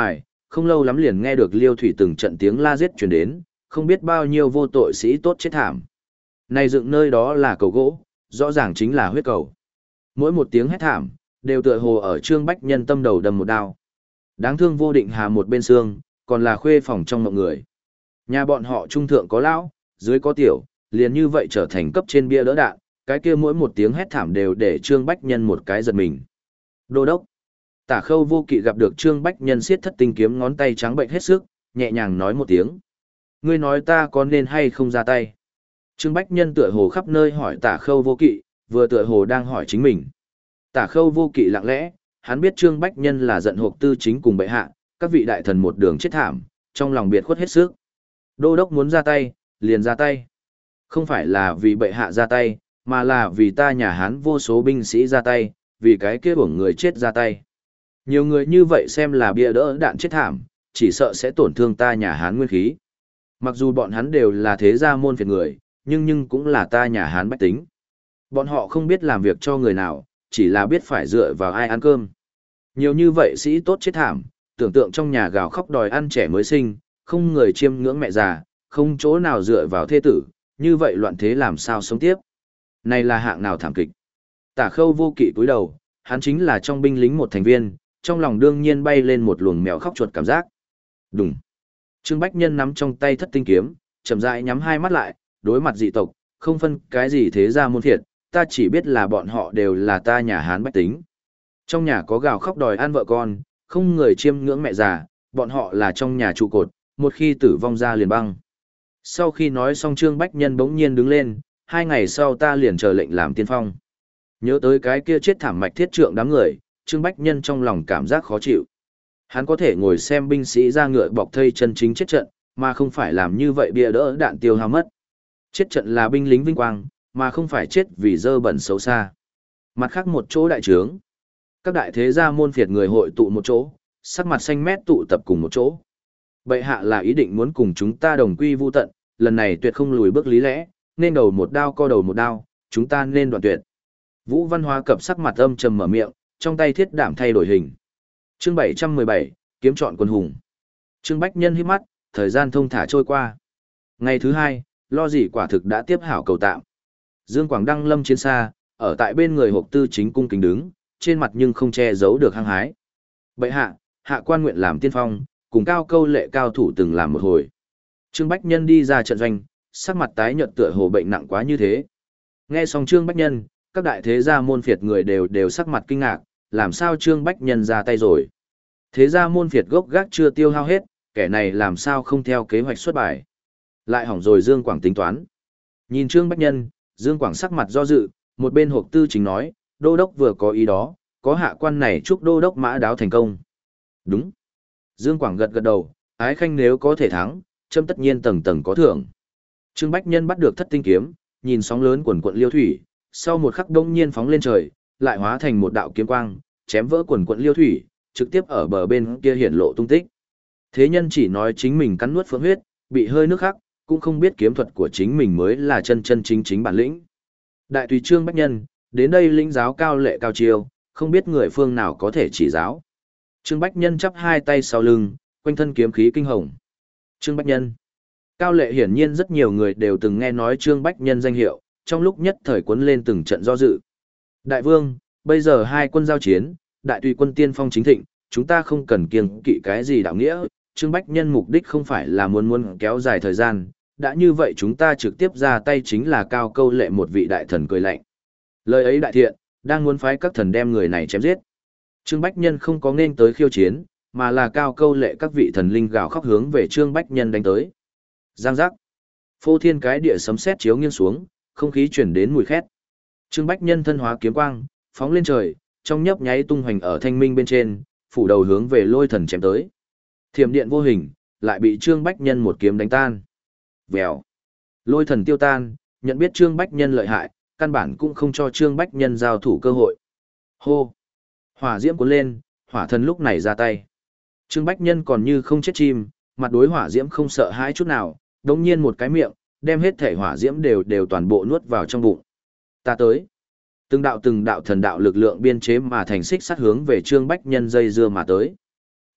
không lâu lắm liền nghe được Liêu Thủy từng trận tiếng la giết truyền đến, không biết bao nhiêu vô tội sĩ tốt chết thảm. Này dựng nơi đó là cầu gỗ, rõ ràng chính là huyết cầu. Mỗi một tiếng hét thảm, đều tựa hồ ở Trương Bách Nhân tâm đầu đâm một đao. Đáng thương Vô Định Hà một bên xương, còn là khuê phòng trong mộng người. Nhà bọn họ trung thượng có lão, dưới có tiểu, liền như vậy trở thành cấp trên bia đỡ đạn, cái kia mỗi một tiếng hét thảm đều để Trương Bách Nhân một cái giật mình. Đô đốc. Tả Khâu Vô Kỵ gặp được Trương Bách Nhân siết thất tinh kiếm, ngón tay trắng bệnh hết sức, nhẹ nhàng nói một tiếng. Ngươi nói ta có nên hay không ra tay? Trương Bách Nhân tựa hồ khắp nơi hỏi Tả Khâu Vô Kỵ, vừa tựa hồ đang hỏi chính mình. Tả Khâu Vô Kỵ lặng lẽ, hắn biết Trương Bách Nhân là giận hộp tư chính cùng bệ hạ, các vị đại thần một đường chết thảm, trong lòng biệt khuất hết sức. Đô đốc muốn ra tay, liền ra tay. Không phải là vì bệ hạ ra tay, mà là vì ta nhà Hán vô số binh sĩ ra tay, vì cái kia của người chết ra tay. Nhiều người như vậy xem là bia đỡ đạn chết thảm, chỉ sợ sẽ tổn thương ta nhà Hán nguyên khí. Mặc dù bọn hắn đều là thế gia môn phiệt người, nhưng nhưng cũng là ta nhà Hán bách tính. Bọn họ không biết làm việc cho người nào, chỉ là biết phải dựa vào ai ăn cơm. Nhiều như vậy sĩ tốt chết thảm, tưởng tượng trong nhà gào khóc đòi ăn trẻ mới sinh, không người chiêm ngưỡng mẹ già, không chỗ nào dựa vào thê tử, như vậy loạn thế làm sao sống tiếp. Này là hạng nào thảm kịch. Tả Khâu Vô Kỵ cúi đầu, hắn chính là trong binh lính một thành viên, trong lòng đương nhiên bay lên một luồng mèo khóc chuột cảm giác. Đùng. Trương Bách Nhân nắm trong tay thất tinh kiếm, chậm rãi nhắm hai mắt lại, đối mặt dị tộc, không phân cái gì thế ra môn thiệt, ta chỉ biết là bọn họ đều là ta nhà Hán bách tính. Trong nhà có gào khóc đòi ăn vợ con, không người chiêm ngưỡng mẹ già, bọn họ là trong nhà trụ cột, một khi tử vong ra liền băng. Sau khi nói xong Trương Bách Nhân bỗng nhiên đứng lên, hai ngày sau ta liền chờ lệnh làm tiên phong. Nhớ tới cái kia chết thảm mạch thiết trượng đám người, Trương Bách Nhân trong lòng cảm giác khó chịu. Hắn có thể ngồi xem binh sĩ ra ngựa bọc thây chân chính chết trận, mà không phải làm như vậy bia đỡ đạn tiêu hao mất. Chết trận là binh lính vinh quang, mà không phải chết vì dơ bẩn xấu xa. Mặt khác một chỗ đại trướng, các đại thế gia môn phiệt người hội tụ một chỗ, sắc mặt xanh mét tụ tập cùng một chỗ. Bệ hạ là ý định muốn cùng chúng ta đồng quy vu tận, lần này tuyệt không lùi bước lý lẽ, nên đầu một đao co đầu một đao, chúng ta nên đoạn tuyệt. Vũ Văn Hóa cập sắc mặt âm trầm mở miệng, trong tay thiết đảm thay đổi hình. Chương bảy trăm mười bảy, kiếm chọn quân hùng. Trương Bách Nhân hít mắt, thời gian thông thả trôi qua. Ngày thứ hai, lo gì quả thực đã tiếp hảo cầu tạm. Dương Quảng Đăng lâm chiến xa, ở tại bên người hộp tư chính cung kính đứng, trên mặt nhưng không che giấu được hăng hái. Bệ hạ, hạ quan nguyện làm tiên phong, cùng cao câu lệ cao thủ từng làm một hồi. Trương Bách Nhân đi ra trận doanh, sắc mặt tái nhợt tựa hồ bệnh nặng quá như thế. Nghe xong Trương Bách Nhân, các đại thế gia môn phiệt người đều đều sắc mặt kinh ngạc, làm sao Trương Bách Nhân ra tay rồi. Thế gia môn phiệt gốc gác chưa tiêu hao hết, kẻ này làm sao không theo kế hoạch xuất bài. Lại hỏng rồi Dương Quảng tính toán. Nhìn Trương Bách Nhân, Dương Quảng sắc mặt do dự, một bên hộp tư chính nói, đô đốc vừa có ý đó, có hạ quan này chúc đô đốc mã đáo thành công. Đúng. Dương Quảng gật gật đầu, ái khanh nếu có thể thắng, châm tất nhiên tầng tầng có thưởng. Trương Bách Nhân bắt được thất tinh kiếm, nhìn sóng lớn quần quận liêu thủy, sau một khắc đông nhiên phóng lên trời, lại hóa thành một đạo kiếm quang, chém vỡ quần quận liêu thủy, trực tiếp ở bờ bên kia hiển lộ tung tích. Thế nhân chỉ nói chính mình cắn nuốt phượng huyết, bị hơi nước khắc, cũng không biết kiếm thuật của chính mình mới là chân chân chính chính bản lĩnh. Đại tùy Trương Bách Nhân, đến đây lĩnh giáo cao lệ cao chiêu, không biết người phương nào có thể chỉ giáo. Trương Bách Nhân chắp hai tay sau lưng, quanh thân kiếm khí kinh hồng. Trương Bách Nhân. Cao lệ hiển nhiên rất nhiều người đều từng nghe nói Trương Bách Nhân danh hiệu, trong lúc nhất thời cuốn lên từng trận do dự. Đại vương, bây giờ hai quân giao chiến, đại tùy quân tiên phong chính thịnh, chúng ta không cần kiêng kỵ cái gì đạo nghĩa. Trương Bách Nhân mục đích không phải là muốn muốn kéo dài thời gian, đã như vậy chúng ta trực tiếp ra tay chính là cao câu lệ một vị đại thần cười lạnh. Lời ấy đại thiện, đang muốn phái các thần đem người này chém giết. Trương Bách Nhân không có nên tới khiêu chiến, mà là cao câu lệ các vị thần linh gào khóc hướng về Trương Bách Nhân đánh tới. Giang giác. Phô thiên cái địa sấm sét chiếu nghiêng xuống, không khí chuyển đến mùi khét. Trương Bách Nhân thân hóa kiếm quang, phóng lên trời, trong nhấp nháy tung hoành ở thanh minh bên trên, phủ đầu hướng về lôi thần chém tới. Thiểm điện vô hình, lại bị Trương Bách Nhân một kiếm đánh tan. Vèo. Lôi thần tiêu tan, nhận biết Trương Bách Nhân lợi hại, căn bản cũng không cho Trương Bách Nhân giao thủ cơ hội. Hô. Hỏa diễm cuốn lên, hỏa thần lúc này ra tay. Trương Bách Nhân còn như không chết chim, mặt đối hỏa diễm không sợ hãi chút nào, đống nhiên một cái miệng, đem hết thể hỏa diễm đều đều toàn bộ nuốt vào trong bụng. Ta tới. Từng đạo từng đạo thần đạo lực lượng biên chế mà thành xích sắt hướng về Trương Bách Nhân dây dưa mà tới.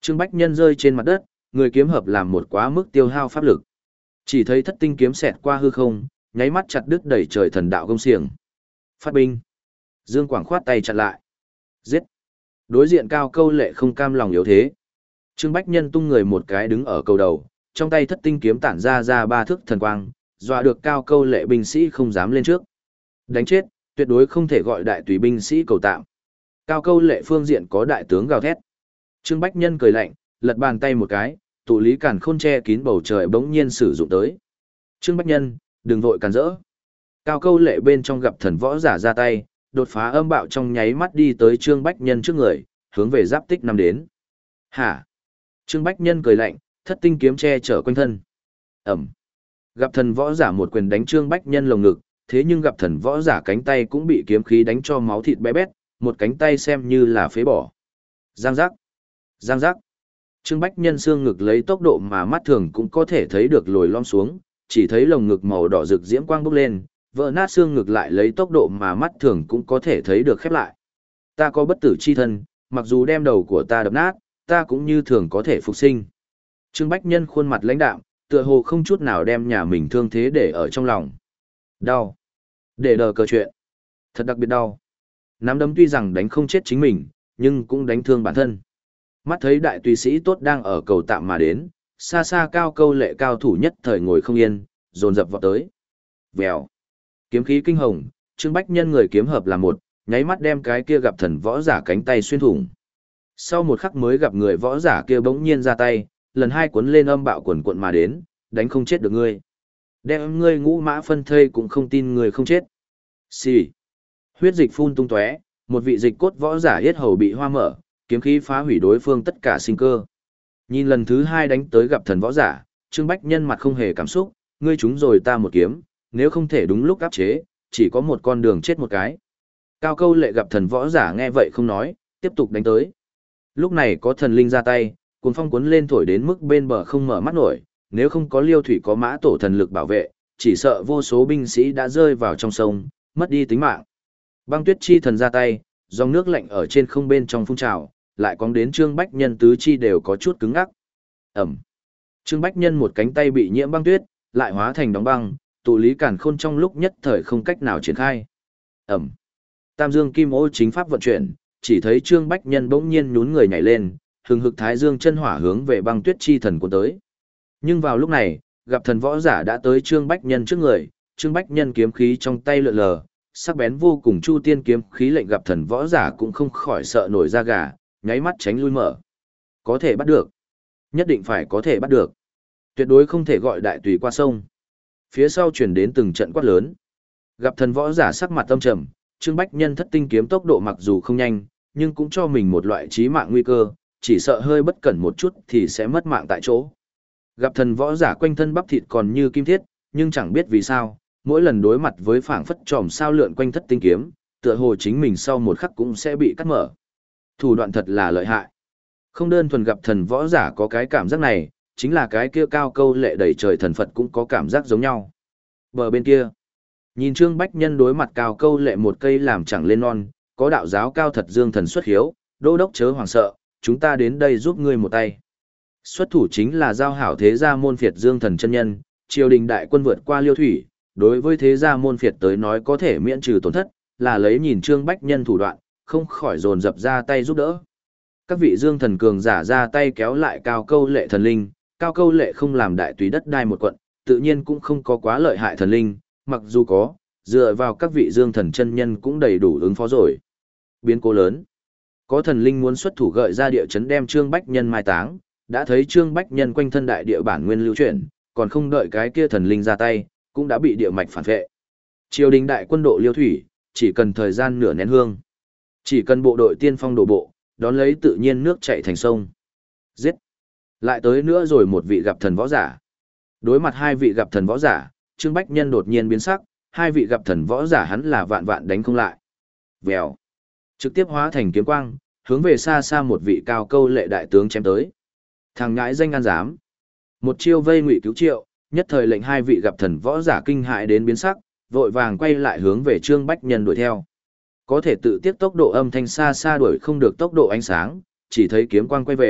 Trương Bách Nhân rơi trên mặt đất, người kiếm hợp làm một quá mức tiêu hao pháp lực. Chỉ thấy thất tinh kiếm xẹt qua hư không, nháy mắt chặt đứt đẩy trời thần đạo công xiềng. Phát binh. Dương Quảng khoát tay chặn lại. Giết. Đối diện Cao Câu Lệ không cam lòng yếu thế. Trương Bách Nhân tung người một cái đứng ở cầu đầu, trong tay thất tinh kiếm tản ra ra ba thước thần quang, dọa được Cao Câu Lệ binh sĩ không dám lên trước. Đánh chết, tuyệt đối không thể gọi đại tùy binh sĩ cầu tạm. Cao Câu Lệ phương diện có đại tướng gào thét. Trương Bách Nhân cười lạnh, lật bàn tay một cái, tụ lý càn khôn che kín bầu trời bỗng nhiên sử dụng tới. Trương Bách Nhân, đừng vội càn rỡ. Cao Câu Lệ bên trong gặp thần võ giả ra tay, đột phá âm bạo trong nháy mắt đi tới Trương Bách Nhân trước người, hướng về giáp tích năm đến. Hả? Trương Bách Nhân cười lạnh, thất tinh kiếm che chở quanh thân. Ẩm. Gặp thần võ giả một quyền đánh Trương Bách Nhân lồng ngực, thế nhưng gặp thần võ giả cánh tay cũng bị kiếm khí đánh cho máu thịt bé bét, một cánh tay xem như là phế bỏ. Giang giác. Giang giác. Trương Bách Nhân xương ngực lấy tốc độ mà mắt thường cũng có thể thấy được lồi lom xuống, chỉ thấy lồng ngực màu đỏ rực diễm quang bốc lên, vỡ nát xương ngực lại lấy tốc độ mà mắt thường cũng có thể thấy được khép lại. Ta có bất tử chi thân, mặc dù đem đầu của ta đập nát, ta cũng như thường có thể phục sinh. Trương Bách Nhân khuôn mặt lãnh đạm, tựa hồ không chút nào đem nhà mình thương thế để ở trong lòng. Đau. Để đờ cờ chuyện. Thật đặc biệt đau. Nắm đấm tuy rằng đánh không chết chính mình, nhưng cũng đánh thương bản thân. Mắt thấy đại tùy sĩ tốt đang ở cầu tạm mà đến, xa xa Cao Câu Lệ cao thủ nhất thời ngồi không yên, dồn dập vọt tới. Vèo. Kiếm khí kinh hồng, Trương Bách Nhân người kiếm hợp là một, nháy mắt đem cái kia gặp thần võ giả cánh tay xuyên thủng. Sau một khắc mới gặp người võ giả kia bỗng nhiên ra tay, lần hai cuốn lên âm bạo quần cuộn mà đến, đánh không chết được ngươi. Đem ngươi ngũ mã phân thây cũng không tin người không chết. Xì. Huyết dịch phun tung tóe, một vị dịch cốt võ giả yết hầu bị hoa mở, kiếm khí phá hủy đối phương tất cả sinh cơ. Nhìn lần thứ hai đánh tới gặp thần võ giả, Trương Bách Nhân mặt không hề cảm xúc, ngươi trúng rồi ta một kiếm, nếu không thể đúng lúc áp chế, chỉ có một con đường chết một cái. Cao Câu Lệ gặp thần võ giả nghe vậy không nói, tiếp tục đánh tới. Lúc này có thần linh ra tay, cuốn phong cuốn lên thổi đến mức bên bờ không mở mắt nổi, nếu không có Liêu Thủy có mã tổ thần lực bảo vệ, chỉ sợ vô số binh sĩ đã rơi vào trong sông, mất đi tính mạng. Băng Tuyết chi thần ra tay, dòng nước lạnh ở trên không bên trong phun trào, lại cóng đến Trương Bách Nhân tứ chi đều có chút cứng ngắc. Ẩm. Trương Bách Nhân một cánh tay bị nhiễm băng tuyết, lại hóa thành đóng băng, tụ lý càn khôn trong lúc nhất thời không cách nào triển khai. Ẩm. Tam Dương Kim Ô chính pháp vận chuyển, chỉ thấy Trương Bách Nhân bỗng nhiên nhún người nhảy lên, hừng hực thái dương chân hỏa hướng về băng tuyết chi thần cuốn tới. Nhưng vào lúc này, gặp thần võ giả đã tới Trương Bách Nhân trước người, Trương Bách Nhân kiếm khí trong tay lượn lờ, sắc bén vô cùng chu tiên kiếm khí lệnh gặp thần võ giả cũng không khỏi sợ nổi da gà, nháy mắt tránh lui mở. Có thể bắt được. Nhất định phải có thể bắt được. Tuyệt đối không thể gọi đại tùy qua sông. Phía sau chuyển đến từng trận quát lớn. Gặp thần võ giả sắc mặt tâm trầm, Trương Bách Nhân thất tinh kiếm tốc độ mặc dù không nhanh, nhưng cũng cho mình một loại chí mạng nguy cơ, chỉ sợ hơi bất cẩn một chút thì sẽ mất mạng tại chỗ. Gặp thần võ giả quanh thân bắp thịt còn như kim thiết, nhưng chẳng biết vì sao, mỗi lần đối mặt với phảng phất tròm sao lượn quanh thất tinh kiếm, tựa hồ chính mình sau một khắc cũng sẽ bị cắt mở. Thủ đoạn thật là lợi hại. Không đơn thuần gặp thần võ giả có cái cảm giác này, chính là cái kia Cao Câu Lệ đầy trời thần Phật cũng có cảm giác giống nhau. Bờ bên kia, nhìn Trương Bách Nhân đối mặt Cao Câu Lệ một cây làm chẳng lên non, có đạo giáo cao thật dương thần xuất hiếu, đô đốc chớ hoàng sợ, chúng ta đến đây giúp ngươi một tay. Xuất thủ chính là giao hảo thế gia môn phiệt dương thần chân nhân, triều đình đại quân vượt qua Liêu Thủy, đối với thế gia môn phiệt tới nói có thể miễn trừ tổn thất, là lấy nhìn Trương Bách Nhân thủ đoạn, không khỏi dồn dập ra tay giúp đỡ. Các vị dương thần cường giả ra tay kéo lại Cao Câu Lệ thần linh, Cao Câu Lệ không làm đại tùy đất đai một quận, tự nhiên cũng không có quá lợi hại thần linh, mặc dù có, dựa vào các vị dương thần chân nhân cũng đầy đủ ứng phó rồi. Biến cố lớn. Có thần linh muốn xuất thủ gợi ra địa chấn đem Trương Bách Nhân mai táng, đã thấy Trương Bách Nhân quanh thân đại địa bản nguyên lưu chuyển, còn không đợi cái kia thần linh ra tay, cũng đã bị địa mạch phản vệ. Triều đình đại quân độ Liêu Thủy, chỉ cần thời gian nửa nén hương. Chỉ cần bộ đội tiên phong đổ bộ, đón lấy tự nhiên nước chảy thành sông. Giết! Lại tới nữa rồi một vị gặp thần võ giả. Đối mặt hai vị gặp thần võ giả, Trương Bách Nhân đột nhiên biến sắc, hai vị gặp thần võ giả hắn là vạn vạn đánh không lại. Vèo! Trực tiếp hóa thành kiếm quang, hướng về xa xa một vị Cao Câu Lệ đại tướng chém tới. Thằng ngãi danh ăn dám. Một chiêu vây ngụy cứu triệu, nhất thời lệnh hai vị gặp thần võ giả kinh hại đến biến sắc, vội vàng quay lại hướng về Trương Bách Nhân đuổi theo. Có thể tự tiếp tốc độ âm thanh xa xa đuổi không được tốc độ ánh sáng, chỉ thấy kiếm quang quay về,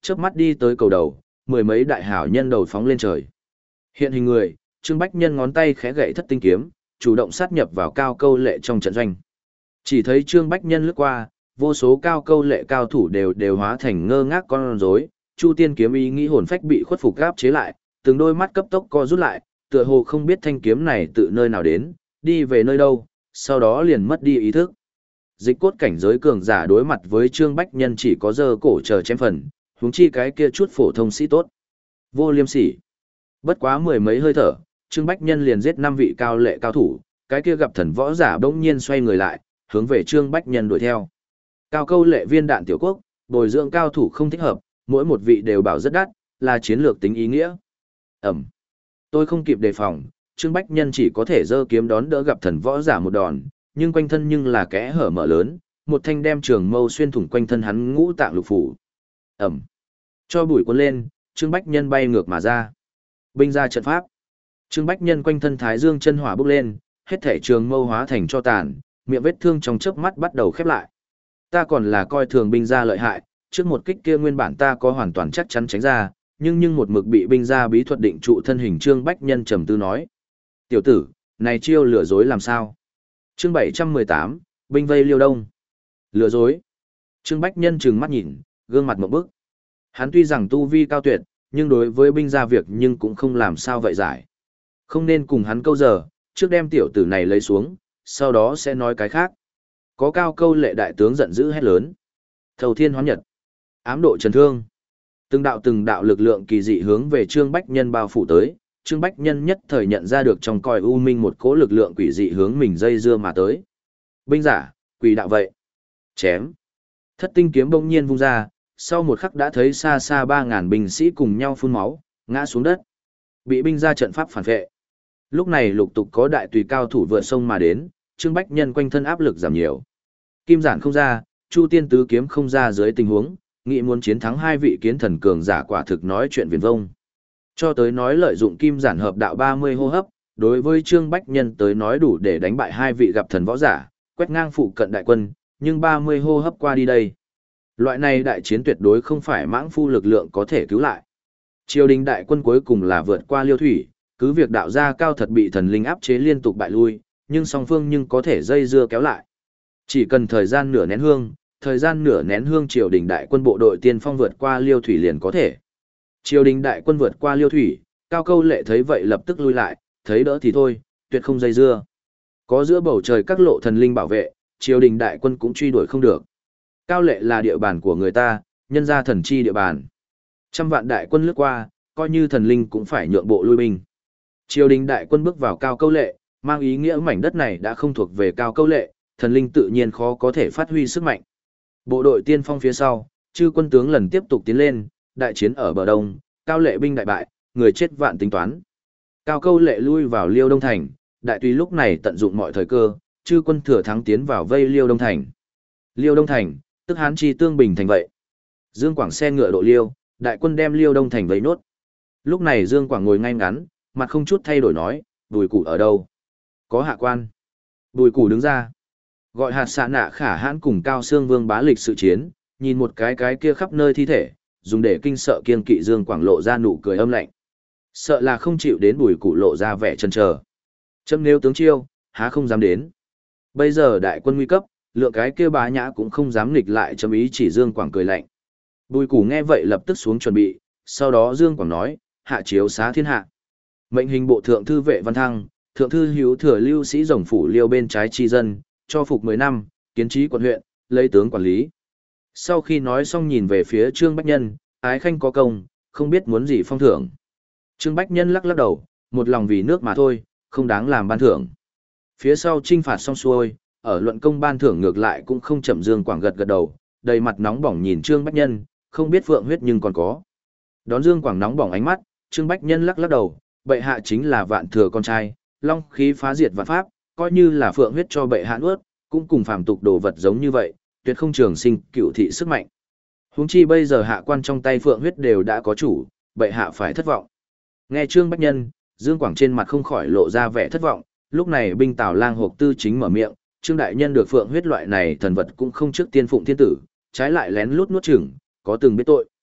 chớp mắt đi tới cầu đầu, mười mấy đại hảo nhân đầu phóng lên trời. Hiện hình người, Trương Bách Nhân ngón tay khẽ gậy thất tinh kiếm, chủ động sát nhập vào cao câu lệ trong trận doanh. Chỉ thấy Trương Bách Nhân lướt qua, vô số cao câu lệ cao thủ đều đều hóa thành ngơ ngác con rối, Chu Tiên kiếm ý nghĩ hồn phách bị khuất phục gáp chế lại, từng đôi mắt cấp tốc co rút lại, tựa hồ không biết thanh kiếm này tự nơi nào đến, đi về nơi đâu, sau đó liền mất đi ý thức. Dịch cốt cảnh giới cường giả đối mặt với Trương Bách Nhân chỉ có giơ cổ chờ chém phần, huống chi cái kia chút phổ thông sĩ tốt. Vô liêm sỉ. Bất quá mười mấy hơi thở, Trương Bách Nhân liền giết năm vị cao lệ cao thủ, cái kia gặp thần võ giả bỗng nhiên xoay người lại, hướng về Trương Bách Nhân đuổi theo. Cao câu lệ viên đạn tiểu quốc, bồi dưỡng cao thủ không thích hợp, mỗi một vị đều bảo rất đắt, là chiến lược tính ý nghĩa. Ẩm. Tôi không kịp đề phòng, Trương Bách Nhân chỉ có thể giơ kiếm đón đỡ gặp thần võ giả một đòn, nhưng quanh thân nhưng là kẽ hở mở lớn, một thanh đem trường mâu xuyên thủng quanh thân hắn ngũ tạng lục phủ. Ẩm. Cho bụi cuốn lên, Trương Bách Nhân bay ngược mà ra. Binh ra trận pháp. Trương Bách Nhân quanh thân thái dương chân hỏa bốc lên, hết thể trường mâu hóa thành cho tàn, miệng vết thương trong chớp mắt bắt đầu khép lại. Ta còn là coi thường binh gia lợi hại, trước một kích kia nguyên bản ta có hoàn toàn chắc chắn tránh ra, nhưng nhưng một mực bị binh gia bí thuật định trụ thân hình. Trương Bách Nhân trầm tư nói. Tiểu tử, này chiêu lừa dối làm sao? Chương bảy trăm mười tám, binh vây Liêu Đông. Lừa dối. Trương Bách Nhân trừng mắt nhìn, gương mặt ngộp bức. Hắn tuy rằng tu vi cao tuyệt, nhưng đối với binh gia việc nhưng cũng không làm sao vậy giải. Không nên cùng hắn câu giờ, trước đem tiểu tử này lấy xuống, sau đó sẽ nói cái khác. Có cao câu lệ đại tướng giận dữ hét lớn. Thầu thiên hoán nhật. Ám độ trần thương. Từng đạo từng đạo lực lượng kỳ dị hướng về Trương Bách Nhân bao phủ tới. Trương Bách Nhân nhất thời nhận ra được trong còi u minh một cỗ lực lượng quỷ dị hướng mình dây dưa mà tới. Binh giả, quỷ đạo vậy. Chém. Thất tinh kiếm bỗng nhiên vung ra, sau một khắc đã thấy xa xa ba ngàn binh sĩ cùng nhau phun máu, ngã xuống đất. Bị binh ra trận pháp phản vệ. Lúc này lục tục có đại tùy cao thủ vượt sông mà đến, Trương Bách Nhân quanh thân áp lực giảm nhiều. Kim giản không ra, Chu Tiên tứ kiếm không ra dưới tình huống, nghĩ muốn chiến thắng hai vị kiến thần cường giả quả thực nói chuyện viển vông. Cho tới nói lợi dụng kim giản hợp đạo ba mươi hô hấp, đối với Trương Bách Nhân tới nói đủ để đánh bại hai vị gặp thần võ giả, quét ngang phụ cận đại quân, nhưng ba mươi hô hấp qua đi đây. Loại này đại chiến tuyệt đối không phải mãng phu lực lượng có thể cứu lại. Triều đình đại quân cuối cùng là vượt qua Liêu Thủy, cứ việc đạo gia cao thật bị thần linh áp chế liên tục bại lui, nhưng song phương nhưng có thể dây dưa kéo lại. Chỉ cần thời gian nửa nén hương, thời gian nửa nén hương triều đình đại quân bộ đội tiên phong vượt qua Liêu Thủy liền có thể. Triều đình đại quân vượt qua Liêu Thủy, Cao Câu Lệ thấy vậy lập tức lui lại, thấy đỡ thì thôi, tuyệt không dây dưa. Có giữa bầu trời các lộ thần linh bảo vệ, triều đình đại quân cũng truy đuổi không được. Cao Lệ là địa bàn của người ta, nhân ra thần chi địa bàn. Trăm vạn đại quân lướt qua, coi như thần linh cũng phải nhượng bộ lui binh. Triều đình đại quân bước vào Cao Câu Lệ, mang ý nghĩa mảnh đất này đã không thuộc về Cao Câu Lệ, thần linh tự nhiên khó có thể phát huy sức mạnh. Bộ đội tiên phong phía sau, chư quân tướng lần tiếp tục tiến lên, đại chiến ở bờ đông, Cao Lệ binh đại bại, người chết vạn tính toán. Cao Câu Lệ lui vào Liêu Đông thành, đại tùy lúc này tận dụng mọi thời cơ, chư quân thừa thắng tiến vào vây Liêu Đông thành. Liêu Đông thành, tức Hán Chi Tương Bình thành vậy. Dương Quảng xe ngựa độ Liêu, đại quân đem Liêu Đông thành vây nốt. Lúc này Dương Quảng ngồi ngay ngắn, mặt không chút thay đổi nói, Bùi Củ ở đâu? Có hạ quan. Bùi Củ đứng ra. Gọi hạt xạ nạ khả hãn cùng Cao Xương Vương bá lịch sự chiến, nhìn một cái cái kia khắp nơi thi thể, dùng để kinh sợ kiên kỵ Dương Quảng lộ ra nụ cười âm lạnh. Sợ là không chịu đến Bùi Củ lộ ra vẻ chần chờ. Chấm nếu tướng chiêu, há không dám đến. Bây giờ đại quân nguy cấp, lượng cái kia bá nhã cũng không dám nghịch lại chấm ý chỉ. Dương Quảng cười lạnh. Bùi Củ nghe vậy lập tức xuống chuẩn bị, sau đó Dương Quảng nói, hạ chiếu xá thiên hạ. Mệnh hình bộ thượng thư vệ văn thăng, thượng thư hữu thừa lưu sĩ rồng phủ Liêu bên trái chi dân, cho phục mười năm, kiến trí quận huyện, lấy tướng quản lý. Sau khi nói xong nhìn về phía Trương Bách Nhân, ái khanh có công, không biết muốn gì phong thưởng. Trương Bách Nhân lắc lắc đầu, một lòng vì nước mà thôi, không đáng làm ban thưởng. Phía sau trinh phạt xong xuôi, ở luận công ban thưởng ngược lại cũng không chậm. Dương Quảng gật gật đầu, đầy mặt nóng bỏng nhìn Trương Bách Nhân, không biết phượng huyết nhưng còn có. Đón Dương Quảng nóng bỏng ánh mắt, Trương Bách Nhân lắc lắc đầu, bệ hạ chính là vạn thừa con trai, long khí phá diệt vạn pháp, coi như là phượng huyết cho bệ hạ nuốt, cũng cùng phàm tục đồ vật giống như vậy, tuyệt không trường sinh cựu thị sức mạnh. Huống chi bây giờ hạ quan trong tay phượng huyết đều đã có chủ, bệ hạ phải thất vọng. Nghe Trương Bách Nhân, Dương Quảng trên mặt không khỏi lộ ra vẻ thất vọng, lúc này binh Tào Lang Hộp Tư chính mở miệng, Trương đại nhân được phượng huyết loại này thần vật cũng không trước tiên phụng thiên tử, trái lại lén lút nuốt chửng, có từng biết tội.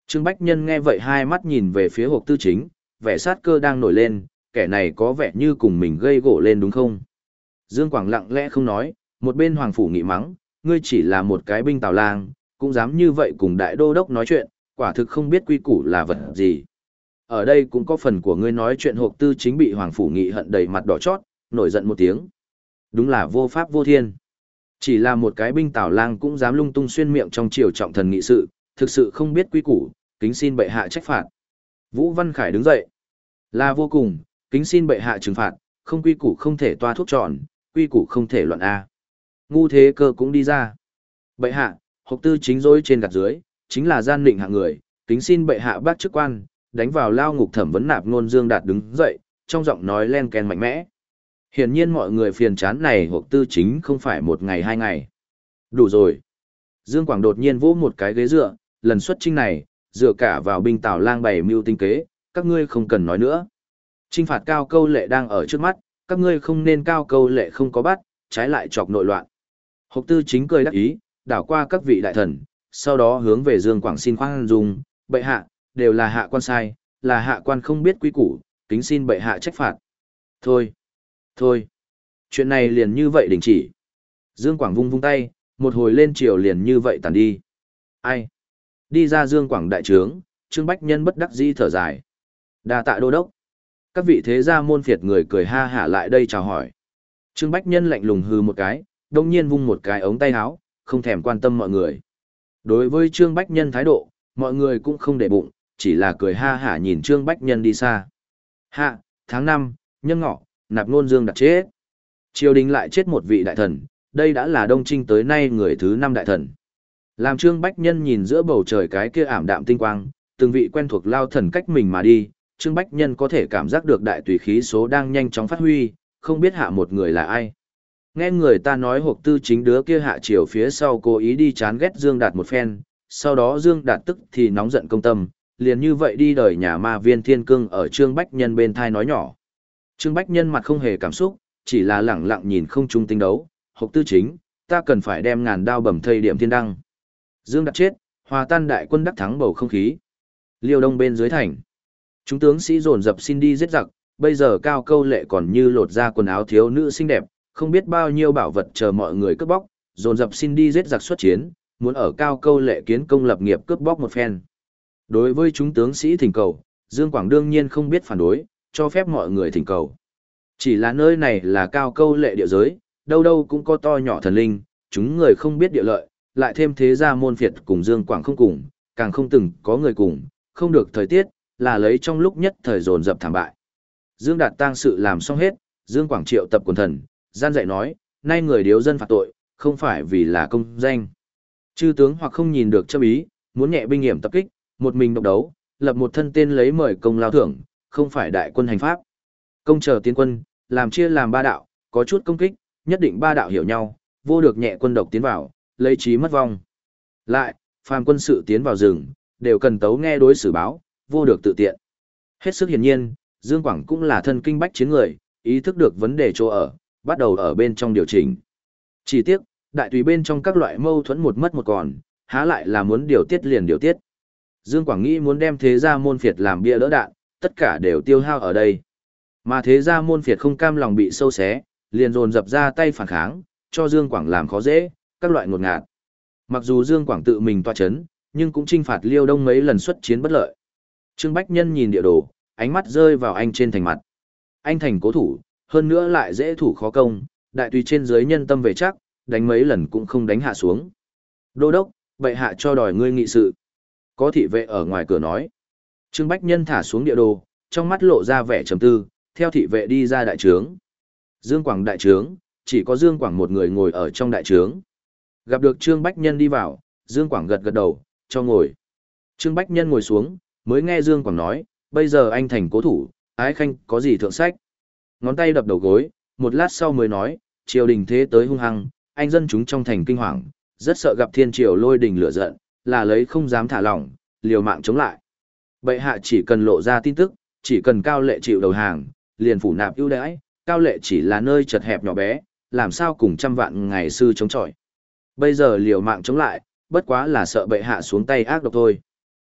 Trương Bách Nhân nghe vậy hai mắt nhìn về phía Hộp Tư Chính, vẻ sát cơ đang nổi lên, kẻ này có vẻ như cùng mình gây gỗ lên đúng không? Dương Quảng lặng lẽ không nói, một bên Hoàng Phủ nghị mắng, ngươi chỉ là một cái binh tào lang, cũng dám như vậy cùng đại đô đốc nói chuyện, quả thực không biết quy củ là vật gì. Ở đây cũng có phần của ngươi nói chuyện. Hộp Tư Chính bị Hoàng Phủ nghị hận đầy mặt đỏ chót, nổi giận một tiếng. Đúng là vô pháp vô thiên. Chỉ là một cái binh tào lang cũng dám lung tung xuyên miệng trong triều trọng thần nghị sự, thực sự không biết quy củ, kính xin bệ hạ trách phạt. Vũ Văn Khải đứng dậy. Là vô cùng, kính xin bệ hạ trừng phạt, không quy củ không thể toa thuốc tròn, quy củ không thể loạn A. Ngu Thế Cơ cũng đi ra. Bệ hạ, Hộp Tư Chính dối trên gạt dưới, chính là gian định hạng người, kính xin bệ hạ bác chức quan, đánh vào lao ngục thẩm vấn Nạp Ngôn. Dương Đạt đứng dậy, trong giọng nói len ken mạnh mẽ. Hiển nhiên mọi người phiền chán này Hộp Tư Chính không phải một ngày hai ngày. Đủ rồi. Dương Quảng đột nhiên vỗ một cái ghế dựa, lần xuất chinh này, dựa cả vào binh tào lang bày mưu tinh kế, các ngươi không cần nói nữa. Chinh phạt Cao Câu Lệ đang ở trước mắt, các ngươi không nên Cao Câu Lệ không có bắt, trái lại chọc nội loạn. Hộp Tư Chính cười đắc ý, đảo qua các vị đại thần, sau đó hướng về Dương Quảng xin khoan dung, bệ hạ, đều là hạ quan sai, là hạ quan không biết quy củ, kính xin bệ hạ trách phạt. Thôi, thôi, chuyện này liền như vậy đình chỉ. Dương Quảng vung vung tay, một hồi lên triều liền như vậy tàn đi. Ai? Đi ra Dương Quảng đại trướng, Trương Bách Nhân bất đắc dĩ thở dài. Đa tạ đô đốc. Các vị thế gia môn phiệt người cười ha hả lại đây chào hỏi. Trương Bách Nhân lạnh lùng hừ một cái, đông nhiên vung một cái ống tay áo, không thèm quan tâm mọi người. Đối với Trương Bách Nhân thái độ, mọi người cũng không để bụng, chỉ là cười ha hả nhìn Trương Bách Nhân đi xa. Hạ, tháng năm, Nhân Ngọ, Nạp Ngôn Dương Đạt chết. Triều đình lại chết một vị đại thần, đây đã là Đông Trinh tới nay người thứ năm đại thần. Làm Trương Bách Nhân nhìn giữa bầu trời cái kia ảm đạm tinh quang, từng vị quen thuộc lao thần cách mình mà đi, Trương Bách Nhân có thể cảm giác được đại tùy khí số đang nhanh chóng phát huy, không biết hạ một người là ai. Nghe người ta nói Hộp Tư Chính đứa kia hạ triều phía sau cố ý đi chán ghét Dương Đạt một phen, sau đó Dương Đạt tức thì nóng giận công tâm, liền như vậy đi đời nhà ma viên thiên cương ở Trương Bách Nhân bên thai nói nhỏ. Trương Bách Nhân mặt không hề cảm xúc, chỉ là lẳng lặng nhìn không trung tinh đấu, Hộp Tư Chính, ta cần phải đem ngàn đao bầm thây điểm thiên đăng. Dương Đạt chết, hòa tan đại quân đắc thắng bầu không khí. Liêu Đông bên dưới thành, chúng tướng sĩ dồn dập xin đi giết giặc, bây giờ Cao Câu Lệ còn như lột ra quần áo thiếu nữ xinh đẹp, không biết bao nhiêu bảo vật chờ mọi người cướp bóc, dồn dập xin đi giết giặc xuất chiến, muốn ở Cao Câu Lệ kiến công lập nghiệp cướp bóc một phen. Đối với chúng tướng sĩ thỉnh cầu, Dương Quảng đương nhiên không biết phản đối, cho phép mọi người thỉnh cầu. Chỉ là nơi này là Cao Câu Lệ địa giới, đâu đâu cũng có to nhỏ thần linh, chúng người không biết địa lợi, lại thêm thế gia môn phiệt cùng Dương Quảng không cùng, càng không từng có người cùng, không được thời tiết, là lấy trong lúc nhất thời dồn dập thảm bại. Dương Đạt tang sự làm xong hết, Dương Quảng triệu tập quần thần, gian dạy nói, nay người điếu dân phạt tội, không phải vì là công danh. Chư tướng hoặc không nhìn được chấp ý, muốn nhẹ binh hiểm tập kích, một mình độc đấu, lập một thân tên lấy mời công lao thưởng, không phải đại quân hành pháp. Công chờ tiến quân, làm chia làm ba đạo, có chút công kích, nhất định ba đạo hiểu nhau, vô được nhẹ quân độc tiến vào, lấy trí mất vong. Lại, phàm quân sự tiến vào rừng, đều cần tấu nghe đối xử báo, vô được tự tiện. Hết sức hiển nhiên, Dương Quảng cũng là thân kinh bách chiến người, ý thức được vấn đề chỗ ở, bắt đầu ở bên trong điều chỉnh. Chỉ tiếc, đại tùy bên trong các loại mâu thuẫn một mất một còn, há lại là muốn điều tiết liền điều tiết. Dương Quảng nghĩ muốn đem thế gia môn phiệt làm bia đỡ đạn, tất cả đều tiêu hao ở đây. Mà thế gia môn phiệt không cam lòng bị sâu xé, liền dồn dập ra tay phản kháng, cho Dương Quảng làm khó dễ, các loại ngột ngạt. Mặc dù Dương Quảng tự mình toa chấn, nhưng cũng trinh phạt Liêu Đông mấy lần xuất chiến bất lợi. Trương Bách Nhân nhìn địa đồ, ánh mắt rơi vào anh trên thành mặt. Anh thành cố thủ, hơn nữa lại dễ thủ khó công, đại tùy trên dưới nhân tâm về chắc, đánh mấy lần cũng không đánh hạ xuống. Đô đốc, bệ hạ cho đòi ngươi nghị sự. Có thị vệ ở ngoài cửa nói. Trương Bách Nhân thả xuống địa đồ, trong mắt lộ ra vẻ trầm tư, theo thị vệ đi ra đại trướng. Dương Quảng đại trướng, chỉ có Dương Quảng một người ngồi ở trong đại trướng. Gặp được Trương Bách Nhân đi vào, Dương Quảng gật gật đầu, cho ngồi. Trương Bách Nhân ngồi xuống, mới nghe Dương Quảng nói, bây giờ anh thành cố thủ, ái khanh có gì thượng sách. Ngón tay đập đầu gối, một lát sau mới nói, triều đình thế tới hung hăng, anh dân chúng trong thành kinh hoàng, rất sợ gặp thiên triều lôi đình lửa giận, là lấy không dám thả lỏng, liều mạng chống lại. Bệ hạ chỉ cần lộ ra tin tức, chỉ cần Cao Lệ chịu đầu hàng, liền phủ nạp ưu đãi, Cao Lệ chỉ là nơi chật hẹp nhỏ bé, làm sao cùng trăm vạn ngày sư chống chọi. Bây giờ liều mạng chống lại, bất quá là sợ bệ hạ xuống tay ác độc thôi.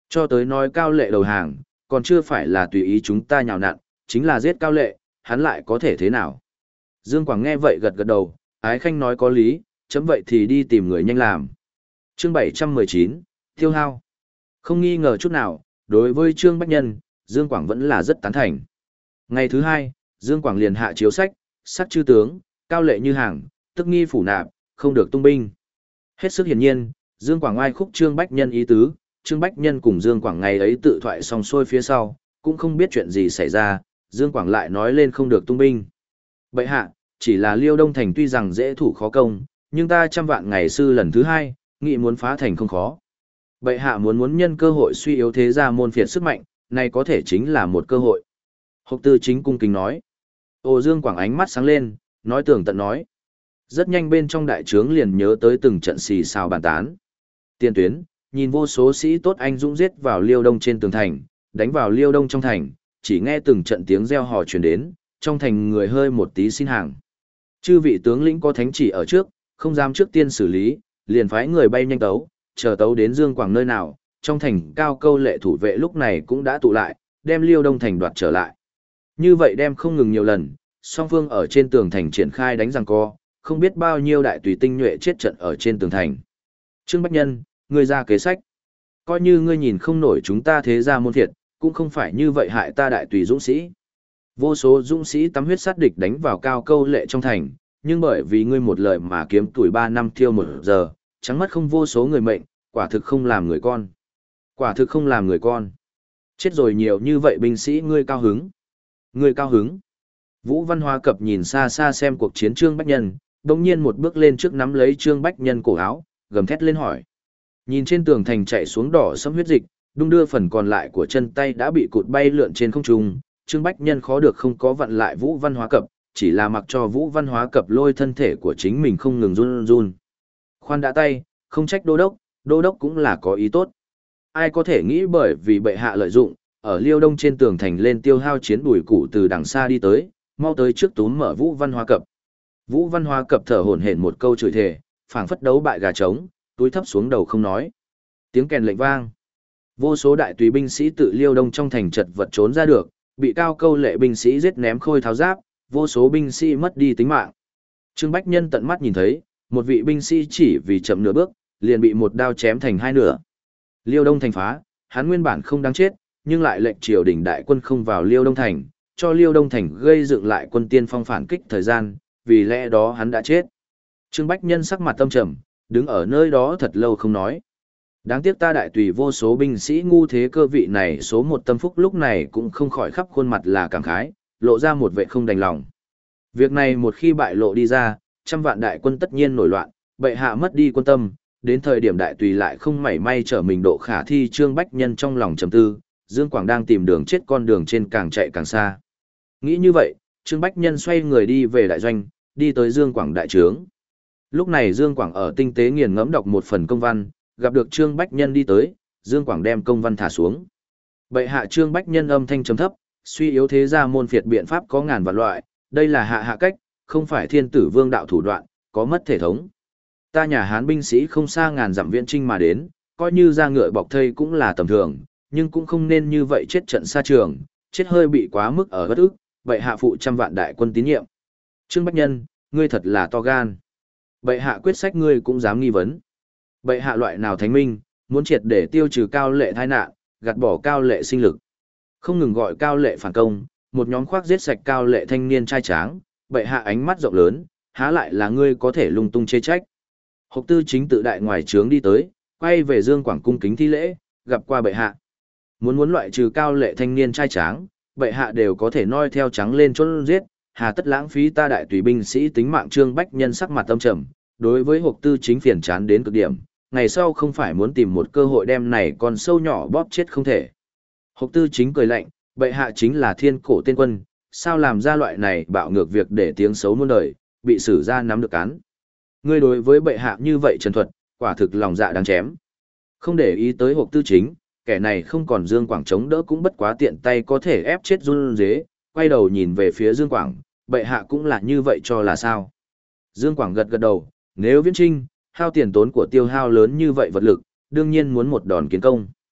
Cho tới nói Cao Lệ đầu hàng, còn chưa phải là tùy ý chúng ta nhào nặn, chính là giết Cao Lệ, hắn lại có thể thế nào? Dương Quảng nghe vậy gật gật đầu, Ái Khanh nói có lý, chấm vậy thì đi tìm người nhanh làm. Chương bảy trăm mười chín, Tiêu hao. Không nghi ngờ chút nào, đối với Trương Bách Nhân, Dương Quảng vẫn là rất tán thành. Ngày thứ hai, Dương Quảng liền hạ chiếu sách, sắc chư tướng, Cao Lệ như hàng, tức nghi phủ nạp, không được tung binh. Hết sức hiển nhiên, Dương Quảng oai khúc Trương Bách Nhân ý tứ, Trương Bách Nhân cùng Dương Quảng ngày ấy tự thoại xong xuôi phía sau, cũng không biết chuyện gì xảy ra, Dương Quảng lại nói lên không được tung binh. Bệ hạ, chỉ là Liêu Đông Thành tuy rằng dễ thủ khó công, nhưng ta trăm vạn ngày sư lần thứ hai, nghị muốn phá thành không khó. Bệ hạ muốn muốn nhân cơ hội suy yếu thế gia môn phiệt sức mạnh, này có thể chính là một cơ hội. Hộc Tư Chính cung kính nói. Ô Dương Quảng ánh mắt sáng lên, nói tường tận nói. Rất nhanh bên trong đại trướng liền nhớ tới từng trận xì xào bàn tán. Tiền tuyến, nhìn vô số sĩ tốt anh dũng giết vào Liêu Đông trên tường thành, đánh vào Liêu Đông trong thành, chỉ nghe từng trận tiếng reo hò truyền đến, trong thành người hơi một tí xin hàng. Chư vị tướng lĩnh có thánh chỉ ở trước, không dám trước tiên xử lý, liền phái người bay nhanh tấu, chờ tấu đến Dương Quảng nơi nào, trong thành Cao Câu Lệ thủ vệ lúc này cũng đã tụ lại, đem Liêu Đông thành đoạt trở lại. Như vậy đem không ngừng nhiều lần, song phương ở trên tường thành triển khai đánh giằng co, không biết bao nhiêu đại tùy tinh nhuệ chết trận ở trên tường thành. Trương Bách Nhân, ngươi ra kế sách. Coi như ngươi nhìn không nổi chúng ta thế gia môn thiệt, cũng không phải như vậy hại ta đại tùy dũng sĩ. Vô số dũng sĩ tắm huyết sát địch đánh vào Cao Câu Lệ trong thành, nhưng bởi vì ngươi một lời mà kiếm tuổi ba năm thiêu một giờ, trắng mất không vô số người mệnh, quả thực không làm người con. Quả thực không làm người con. Chết rồi nhiều như vậy binh sĩ ngươi cao hứng. Ngươi cao hứng. Vũ Văn Hóa Cập nhìn xa xa xem cuộc chiến Trương Bách Nhân, đồng nhiên một bước lên trước nắm lấy Trương Bách Nhân cổ áo, gầm thét lên hỏi. Nhìn trên tường thành chạy xuống đỏ sẫm huyết dịch, đung đưa phần còn lại của chân tay đã bị cụt bay lượn trên không trung, Trương Bách Nhân khó được không có vặn lại Vũ Văn Hóa Cập, chỉ là mặc cho Vũ Văn Hóa Cập lôi thân thể của chính mình không ngừng run run. Khoan đã tay, không trách đô đốc, đô đốc cũng là có ý tốt. Ai có thể nghĩ bởi vì bệ hạ lợi dụng, ở Liêu Đông trên tường thành lên tiêu hao chiến bùi củ từ đằng xa đi tới, mau tới trước túm mở Vũ Văn Hóa Cập. Vũ Văn Hóa Cập thở hổn hển một câu chửi thề, phảng phất đấu bại gà trống, túi thấp xuống đầu không nói. Tiếng kèn lệnh vang. Vô số đại tùy binh sĩ tự Liêu Đông trong thành chật vật trốn ra được, bị Cao Câu Lệ binh sĩ giết ném khôi tháo giáp, vô số binh sĩ mất đi tính mạng. Trương Bách Nhân tận mắt nhìn thấy, một vị binh sĩ chỉ vì chậm nửa bước, liền bị một đao chém thành hai nửa. Liêu Đông thành phá, hắn nguyên bản không đáng chết, nhưng lại lệnh triều đình đại quân không vào Liêu Đông thành, cho Liêu Đông thành gây dựng lại quân tiên phong phản kích thời gian, vì lẽ đó hắn đã chết. Trương Bách Nhân sắc mặt tâm trầm, đứng ở nơi đó thật lâu không nói. Đáng tiếc ta đại tùy vô số binh sĩ ngu thế cơ vị này số một tâm phúc lúc này cũng không khỏi khắp khuôn mặt là cảm khái, lộ ra một vẻ không đành lòng. Việc này một khi bại lộ đi ra, trăm vạn đại quân tất nhiên nổi loạn, bệ hạ mất đi quân tâm, đến thời điểm đại tùy lại không mảy may trở mình độ khả thi. Trương Bách Nhân trong lòng trầm tư, Dương Quảng đang tìm đường chết con đường trên càng chạy càng xa. Nghĩ như vậy, Trương Bách Nhân xoay người đi về đại doanh, đi tới Dương Quảng đại trướng. Lúc này Dương Quảng ở tinh tế nghiền ngẫm đọc một phần công văn, gặp được Trương Bách Nhân đi tới, Dương Quảng đem công văn thả xuống. Bệ hạ. Trương Bách Nhân âm thanh trầm thấp, suy yếu thế gia môn phiệt biện pháp có ngàn vạn loại, đây là hạ hạ cách, không phải thiên tử vương đạo thủ đoạn, có mất thể thống. Ta nhà Hán binh sĩ không xa ngàn dặm viễn trinh mà đến, coi như ra ngựa bọc thây cũng là tầm thường, nhưng cũng không nên như vậy chết trận xa trường, chết hơi bị quá mức ở bất ức, bệ hạ phụ trăm vạn đại quân tín nhiệm. Trương Bách Nhân, ngươi thật là to gan. Bệ hạ quyết sách ngươi cũng dám nghi vấn. Bệ hạ loại nào thánh minh, muốn triệt để tiêu trừ Cao Lệ tai nạn, gạt bỏ Cao Lệ sinh lực. Không ngừng gọi Cao Lệ phản công, một nhóm khoác giết sạch Cao Lệ thanh niên trai tráng, bệ hạ ánh mắt rộng lớn, há lại là ngươi có thể lung tung chê trách. Hộc Tư Chính tự đại ngoài trướng đi tới, quay về Dương Quảng cung kính thi lễ, gặp qua bệ hạ. Muốn muốn loại trừ Cao Lệ thanh niên trai tráng, bệ hạ đều có thể noi theo trắng lên chôn giết, hà tất lãng phí ta đại tùy binh sĩ tính mạng. Trương Bách Nhân sắc mặt tâm trầm, đối với Hộc Tư Chính phiền chán đến cực điểm, ngày sau không phải muốn tìm một cơ hội đem này con sâu nhỏ bóp chết không thể. Hộc Tư Chính cười lạnh, bệ hạ chính là thiên cổ tiên quân, sao làm ra loại này bạo ngược việc để tiếng xấu muôn đời, bị xử ra nắm được cán. Ngươi đối với bệ hạ như vậy trần thuật, quả thực lòng dạ đáng chém. Không để ý tới Hộc Tư Chính, kẻ này không còn Dương Quảng chống đỡ cũng bất quá tiện tay có thể ép chết run dế, quay đầu nhìn về phía Dương Quảng, bệ hạ cũng là như vậy cho là sao. Dương Quảng gật gật đầu, nếu viễn trinh, hao tiền tốn của tiêu hao lớn như vậy vật lực, đương nhiên muốn một đòn kiến công.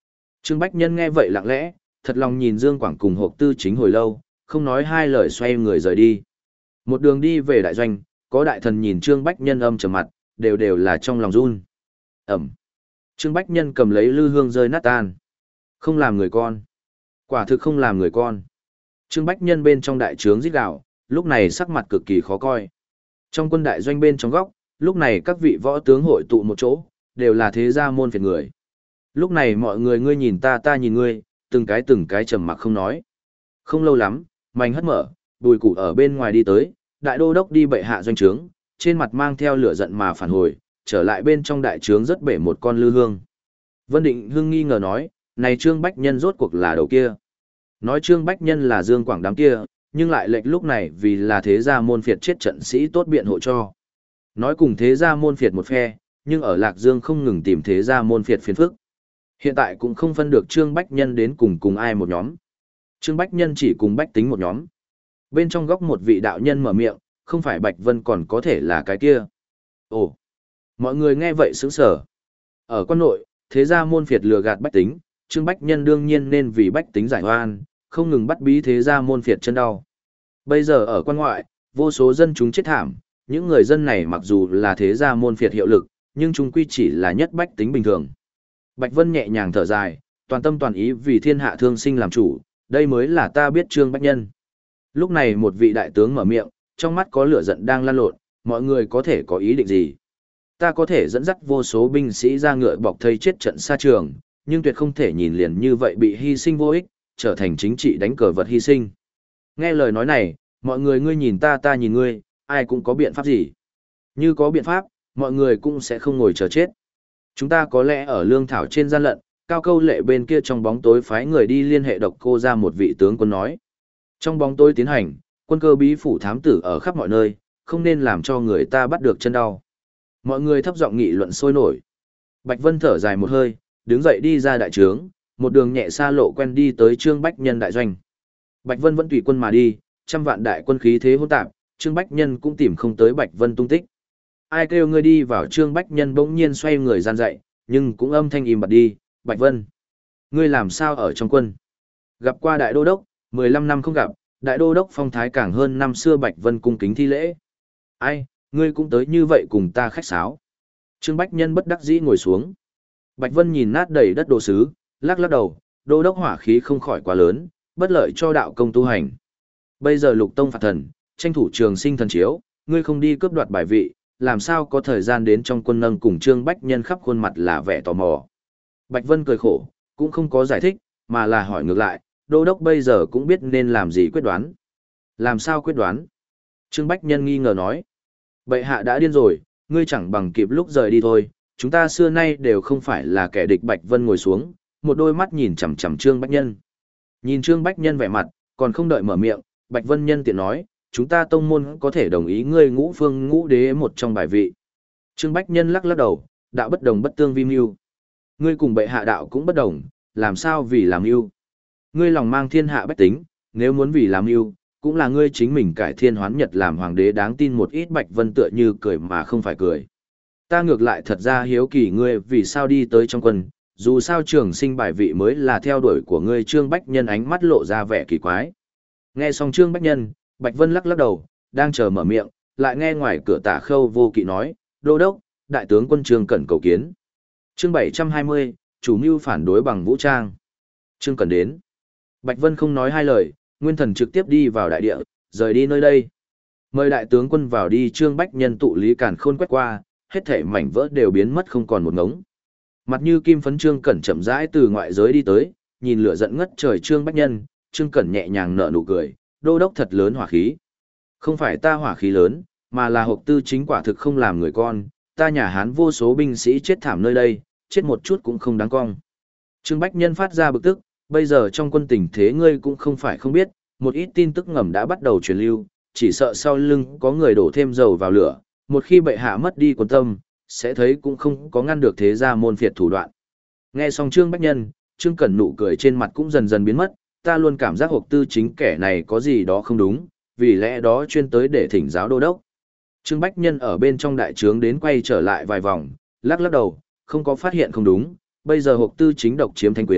Trương Bách Nhân nghe vậy lặng lẽ, thật lòng nhìn Dương Quảng cùng Hộp Tư Chính hồi lâu, không nói hai lời xoay người rời đi. Một đường đi về đại doanh, có đại thần nhìn Trương Bách Nhân âm trầm mặt, đều đều là trong lòng run. Ẩm. Trương Bách Nhân cầm lấy lư hương rơi nát tan. Không làm người con. Quả thực không làm người con. Trương Bách Nhân bên trong đại trướng rít gào, lúc này sắc mặt cực kỳ khó coi. Trong quân đại doanh bên trong góc, lúc này các vị võ tướng hội tụ một chỗ, đều là thế gia môn phiệt người. Lúc này mọi người ngươi nhìn ta ta nhìn ngươi, từng cái từng cái trầm mặc không nói. Không lâu lắm, mảnh hất mở, Bùi Củ ở bên ngoài đi tới, đại đô đốc đi bệ hạ doanh trướng, trên mặt mang theo lửa giận mà phản hồi, trở lại bên trong đại trướng rất bể một con lư hương. Vân Định Hưng nghi ngờ nói, này Trương Bách Nhân rốt cuộc là đầu kia. Nói Trương Bách Nhân là Dương Quảng đám kia, nhưng lại lệnh lúc này vì là thế gia môn phiệt chết trận sĩ tốt biện hộ cho. Nói cùng thế gia môn phiệt một phe, nhưng ở Lạc Dương không ngừng tìm thế gia môn phiệt phiền phức. Hiện tại cũng không phân được Trương Bách Nhân đến cùng cùng ai một nhóm. Trương Bách Nhân chỉ cùng Bách Tính một nhóm. Bên trong góc một vị đạo nhân mở miệng, không phải Bạch Vân còn có thể là cái kia. Ồ, mọi người nghe vậy sững sờ. Ở quan nội, thế gia môn phiệt lừa gạt Bách Tính, Trương Bách Nhân đương nhiên nên vì Bách Tính giải oan, không ngừng bắt bí thế gia môn phiệt chân đau. Bây giờ ở quan ngoại, vô số dân chúng chết thảm, những người dân này mặc dù là thế gia môn phiệt hiệu lực, nhưng chúng quy chỉ là nhất Bách Tính bình thường. Bạch Vân nhẹ nhàng thở dài, toàn tâm toàn ý vì thiên hạ thương sinh làm chủ, đây mới là ta biết Trương Bách Nhân. Lúc này một vị đại tướng mở miệng, trong mắt có lửa giận đang lan lộn, mọi người có thể có ý định gì? Ta có thể dẫn dắt vô số binh sĩ ra ngựa bọc thây chết trận xa trường, nhưng tuyệt không thể nhìn liền như vậy bị hy sinh vô ích, trở thành chính trị đánh cờ vật hy sinh. Nghe lời nói này, mọi người ngươi nhìn ta ta nhìn ngươi, ai cũng có biện pháp gì? Như có biện pháp, mọi người cũng sẽ không ngồi chờ chết. Chúng ta có lẽ ở lương thảo trên gian lận, Cao Câu Lệ bên kia trong bóng tối phái người đi liên hệ độc cô ra một vị tướng quân nói. Trong bóng tối tiến hành, quân cơ bí phủ thám tử ở khắp mọi nơi, không nên làm cho người ta bắt được chân đau. Mọi người thấp giọng nghị luận sôi nổi. Bạch Vân thở dài một hơi, đứng dậy đi ra đại trướng, một đường nhẹ xa lộ quen đi tới Trương Bách Nhân đại doanh. Bạch Vân vẫn tùy quân mà đi, trăm vạn đại quân khí thế hỗn tạp, Trương Bách Nhân cũng tìm không tới Bạch Vân tung tích. Ai kêu ngươi đi vào Trương Bách Nhân bỗng nhiên xoay người gian dậy, nhưng cũng âm thanh im bặt đi, Bạch Vân. Ngươi làm sao ở trong quân? Gặp qua đại đô đốc, mười lăm năm không gặp, đại đô đốc phong thái càng hơn năm xưa Bạch Vân cung kính thi lễ. Ai, ngươi cũng tới như vậy cùng ta khách sáo. Trương Bách Nhân bất đắc dĩ ngồi xuống. Bạch Vân nhìn nát đầy đất đồ sứ, lắc lắc đầu, đô đốc hỏa khí không khỏi quá lớn, bất lợi cho đạo công tu hành. Bây giờ lục tông phạt thần, tranh thủ trường sinh thần chiếu, ngươi không đi cướp đoạt bài vị, làm sao có thời gian đến trong quân nâng cùng Trương Bách Nhân khắp khuôn mặt là vẻ tò mò. Bạch Vân cười khổ, cũng không có giải thích, mà là hỏi ngược lại, đô đốc bây giờ cũng biết nên làm gì quyết đoán. Làm sao quyết đoán? Trương Bách Nhân nghi ngờ nói. Bệ hạ đã điên rồi, ngươi chẳng bằng kịp lúc rời đi thôi, chúng ta xưa nay đều không phải là kẻ địch. Bạch Vân ngồi xuống, một đôi mắt nhìn chằm chằm Trương Bách Nhân. Nhìn Trương Bách Nhân vẻ mặt, còn không đợi mở miệng, Bạch Vân nhân tiện nói, chúng ta tông môn có thể đồng ý ngươi ngũ phương ngũ đế một trong bài vị. Trương Bách Nhân lắc lắc đầu, đạo bất đồng bất tương vi mưu. Ngươi cùng bệ hạ đạo cũng bất đồng, làm sao vì làm mưu? Ngươi lòng mang thiên hạ bách tính, nếu muốn vì làm mưu, cũng là ngươi chính mình cải thiên hoán nhật làm hoàng đế đáng tin một ít. Bạch Vân tựa như cười mà không phải cười. Ta ngược lại thật ra hiếu kỳ ngươi vì sao đi tới trong quân, dù sao trường sinh bài vị mới là theo đuổi của ngươi. Trương Bách Nhân ánh mắt lộ ra vẻ kỳ quái. Nghe xong Trương Bách Nhân, Bạch Vân lắc lắc đầu, đang chờ mở miệng, lại nghe ngoài cửa Tả Khâu Vô Kỵ nói, đô đốc, đại tướng quân Trương Cẩn cầu kiến. Chương bảy trăm hai mươi, chủ mưu phản đối bằng vũ trang. Trương Cẩn đến. Bạch Vân không nói hai lời, nguyên thần trực tiếp đi vào đại địa, rời đi nơi đây. Mời đại tướng quân vào đi. Trương Bách Nhân tụ lý càn khôn quét qua, hết thảy mảnh vỡ đều biến mất không còn một ngống. Mặt như kim phấn Trương Cẩn chậm rãi từ ngoại giới đi tới, nhìn lửa giận ngất trời Trương Bách Nhân, Trương Cẩn nhẹ nhàng nở nụ cười, đô đốc thật lớn hỏa khí. Không phải ta hỏa khí lớn, mà là Hộp Tư Chính quả thực không làm người con, ta nhà Hán vô số binh sĩ chết thảm nơi đây, chết một chút cũng không đáng cong. Trương Bách Nhân phát ra bực tức, bây giờ trong quân tình thế ngươi cũng không phải không biết, một ít tin tức ngầm đã bắt đầu truyền lưu, chỉ sợ sau lưng có người đổ thêm dầu vào lửa, một khi bệ hạ mất đi quân tâm, sẽ thấy cũng không có ngăn được thế gia môn phiệt thủ đoạn. Nghe xong Trương Bách Nhân, Trương Cẩn nụ cười trên mặt cũng dần dần biến mất, ta luôn cảm giác Hộp Tư Chính kẻ này có gì đó không đúng, vì lẽ đó chuyên tới để thỉnh giáo đô đốc. Trương Bách Nhân ở bên trong đại trướng đến quay trở lại vài vòng, lắc lắc đầu, không có phát hiện không đúng, bây giờ Hộp Tư Chính độc chiếm Thanh Quyến,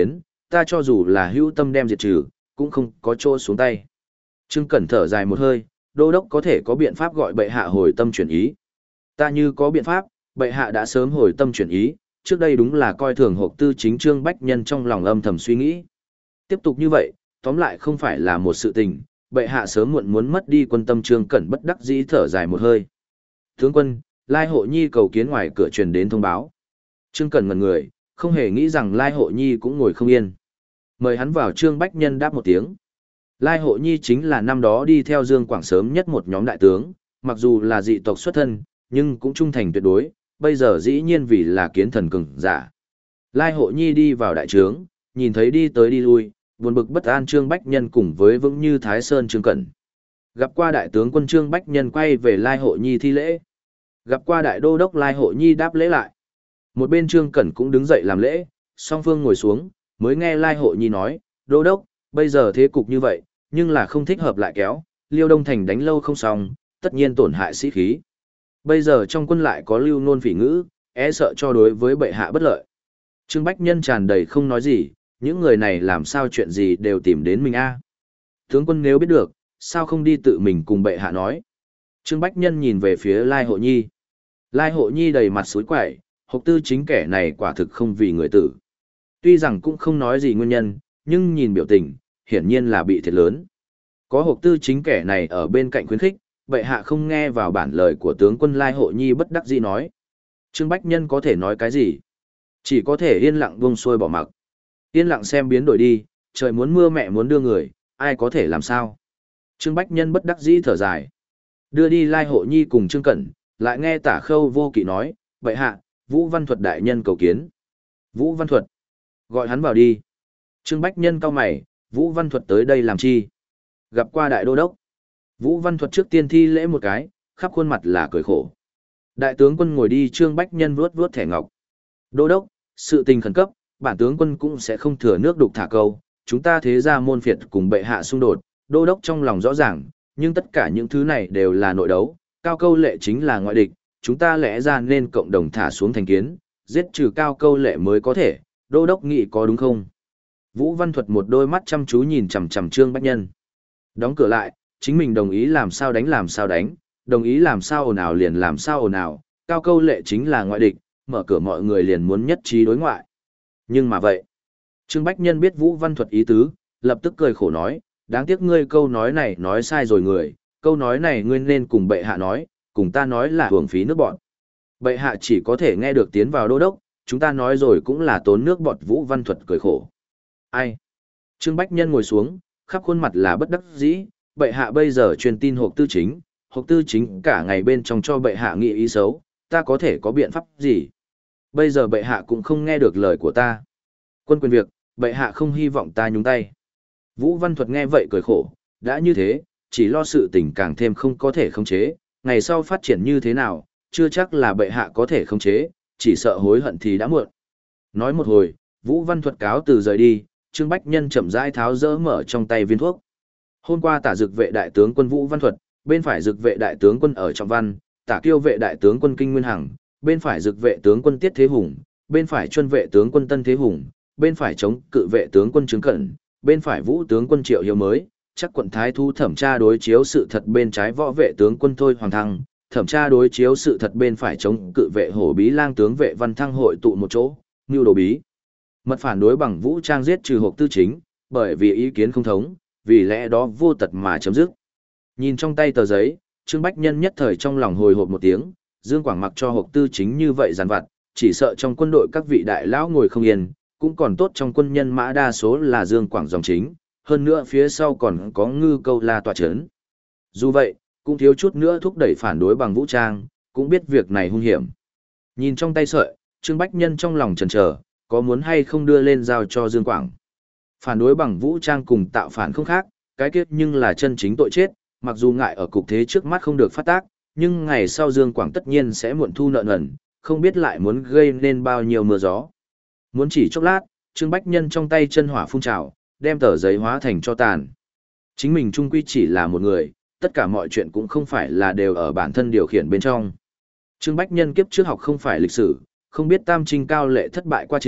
ta cho dù là hữu tâm đem diệt trừ, cũng không có chỗ xuống tay. Trương Cẩn thở dài một hơi, đô đốc có thể có biện pháp gọi bệ hạ hồi tâm chuyển ý. Ta như có biện pháp, bệ hạ đã sớm hồi tâm chuyển ý, trước đây đúng là coi thường hộp tư chính Trương Bách Nhân trong lòng âm thầm suy nghĩ. Tiếp tục như vậy, tóm lại không phải là một sự tình, bệ hạ sớm muộn muốn mất đi quân tâm. Trương Cẩn bất đắc dĩ thở dài một hơi. Tướng quân, Lai Hộ Nhi cầu kiến ngoài cửa truyền đến thông báo. Trương Cẩn ngẩn người, không hề nghĩ rằng Lai Hộ Nhi cũng ngồi không yên. Mời hắn vào. Trương Bách Nhân đáp một tiếng. Lai Hộ Nhi chính là năm đó đi theo Dương Quảng sớm nhất một nhóm đại tướng, mặc dù là dị tộc xuất thân, nhưng cũng trung thành tuyệt đối, bây giờ dĩ nhiên vì là kiến thần cường giả. Lai Hộ Nhi đi vào đại trướng, nhìn thấy đi tới đi lui, buồn bực bất an Trương Bách Nhân cùng với vững như Thái Sơn Trương Cẩn. Gặp qua đại tướng quân, Trương Bách Nhân quay về Lai Hộ Nhi thi lễ. Gặp qua đại đô đốc, Lai Hộ Nhi đáp lễ lại. Một bên Trương Cẩn cũng đứng dậy làm lễ, song phương ngồi xuống, mới nghe Lai Hộ Nhi nói, đô đốc, bây giờ thế cục như vậy, nhưng là không thích hợp lại kéo, Liêu Đông Thành đánh lâu không xong, tất nhiên tổn hại sĩ khí. Bây giờ trong quân lại có lưu nôn phỉ ngữ, e sợ cho đối với bệ hạ bất lợi. Trương Bách Nhân tràn đầy không nói gì, những người này làm sao chuyện gì đều tìm đến mình a? Tướng quân nếu biết được, sao không đi tự mình cùng bệ hạ nói? Trương Bách Nhân nhìn về phía Lai Hộ Nhi. Lai Hộ Nhi đầy mặt xối quẩy, hộc tư chính kẻ này quả thực không vì người tử. Tuy rằng cũng không nói gì nguyên nhân, nhưng nhìn biểu tình, hiển nhiên là bị thiệt lớn. Có hộc tư chính kẻ này ở bên cạnh khuyến khích, bệ hạ không nghe vào bản lời của tướng quân. Lai Hộ Nhi bất đắc dĩ nói. Trương Bách Nhân có thể nói cái gì? Chỉ có thể yên lặng buông xuôi bỏ mặc. Yên lặng xem biến đổi đi, trời muốn mưa mẹ muốn đưa người, ai có thể làm sao? Trương Bách Nhân bất đắc dĩ thở dài. Đưa đi Lai Hộ Nhi cùng Trương Cẩn, lại nghe Tả Khâu Vô Kỵ nói, bệ hạ, Vũ Văn Thuật đại nhân cầu kiến. Vũ Văn Thuật, gọi hắn vào đi. Trương Bách Nhân cau mày, Vũ Văn Thuật tới đây làm chi? Gặp qua đại đô đốc. Vũ Văn Thuật trước tiên thi lễ một cái, khắp khuôn mặt là cười khổ. Đại tướng quân ngồi đi. Trương Bách Nhân vuốt vuốt thẻ ngọc. Đô đốc, sự tình khẩn cấp, bản tướng quân cũng sẽ không thừa nước đục thả câu, chúng ta thế ra môn phiệt cùng bệ hạ xung đột, đô đốc trong lòng rõ ràng, nhưng tất cả những thứ này đều là nội đấu, Cao Câu Lệ chính là ngoại địch, chúng ta lẽ ra nên cộng đồng thả xuống thành kiến, giết trừ Cao Câu Lệ mới có thể, đô đốc nghĩ có đúng không? Vũ Văn Thuật một đôi mắt chăm chú nhìn chằm chằm Trương Bách Nhân. Đóng cửa lại, chính mình đồng ý làm sao đánh làm sao đánh, đồng ý làm sao ồn ào liền làm sao ồn ào, Cao Câu Lệ chính là ngoại địch, mở cửa mọi người liền muốn nhất trí đối ngoại. Nhưng mà vậy, Trương Bách Nhân biết Vũ Văn Thuật ý tứ, lập tức cười khổ nói, đáng tiếc ngươi câu nói này nói sai rồi người, câu nói này ngươi nên cùng bệ hạ nói, cùng ta nói là hưởng phí nước bọn. Bệ hạ chỉ có thể nghe được tiến vào đô đốc, chúng ta nói rồi cũng là tốn nước bọt. Vũ Văn Thuật cười khổ. Ai? Trương Bách Nhân ngồi xuống, khắp khuôn mặt là bất đắc dĩ, bệ hạ bây giờ truyền tin hộp tư chính, hộp tư chính cả ngày bên trong cho bệ hạ nghĩ ý xấu, ta có thể có biện pháp gì? Bây giờ bệ hạ cũng không nghe được lời của ta. Quân quyền việc, bệ hạ không hy vọng ta nhúng tay. Vũ Văn Thuật nghe vậy cười khổ, đã như thế, chỉ lo sự tình càng thêm không có thể khống chế, ngày sau phát triển như thế nào, chưa chắc là bệ hạ có thể khống chế, chỉ sợ hối hận thì đã muộn. Nói một hồi, Vũ Văn Thuật cáo từ rời đi, Trương Bách Nhân chậm rãi tháo dỡ mở trong tay viên thuốc. Hôm qua tả dực vệ đại tướng quân Vũ Văn Thuật, bên phải dực vệ đại tướng quân ở Trọng Văn, tả kiêu vệ đại tướng quân Kinh Nguyên Hằng, bên phải dực vệ tướng quân Tiết Thế Hùng, bên phải chuân vệ tướng quân Tân Thế Hùng, bên phải chống cự vệ tướng quân Trương Cẩn, bên phải vũ tướng quân Triệu Hiếu mới, chắc quận thái thu thẩm tra đối chiếu sự thật bên trái võ vệ tướng quân Thôi Hoàng Thăng, thẩm tra đối chiếu sự thật bên phải chống cự vệ hổ bí lang tướng vệ Văn Thăng hội tụ một chỗ, mưu đồ bí mật phản đối bằng vũ trang giết trừ hộp tư chính, bởi vì ý kiến không thống, vì lẽ đó vô tật mà chấm dứt. Nhìn trong tay tờ giấy, Trương Bách Nhân nhất thời trong lòng hồi hộp một tiếng, Dương Quảng mặc cho hộp tư chính như vậy giàn vặt, chỉ sợ trong quân đội các vị đại lão ngồi không yên, cũng còn tốt trong quân nhân mã đa số là Dương Quảng dòng chính, hơn nữa phía sau còn có Ngư Câu La tọa chấn. Dù vậy, cũng thiếu chút nữa thúc đẩy phản đối bằng vũ trang, cũng biết việc này hung hiểm. Nhìn trong tay sợi, Trương Bách Nhân trong lòng chần chờ, có muốn hay không đưa lên giao cho Dương Quảng. Phản đối bằng vũ trang cùng tạo phản không khác, cái kết nhưng là chân chính tội chết, mặc dù ngại ở cục thế trước mắt không được phát tác, nhưng ngày sau Dương Quảng tất nhiên sẽ muộn thu nợ nần, không biết lại muốn gây nên bao nhiêu mưa gió. Muốn chỉ chốc lát, Trương Bách Nhân trong tay chân hỏa phun trào, đem tờ giấy hóa thành cho tàn. Chính mình trung quy chỉ là một người, tất cả mọi chuyện cũng không phải là đều ở bản thân điều khiển bên trong. Trương Bách Nhân kiếp trước học không phải lịch sử, không biết tam trinh cao lệ thất bại quá trình,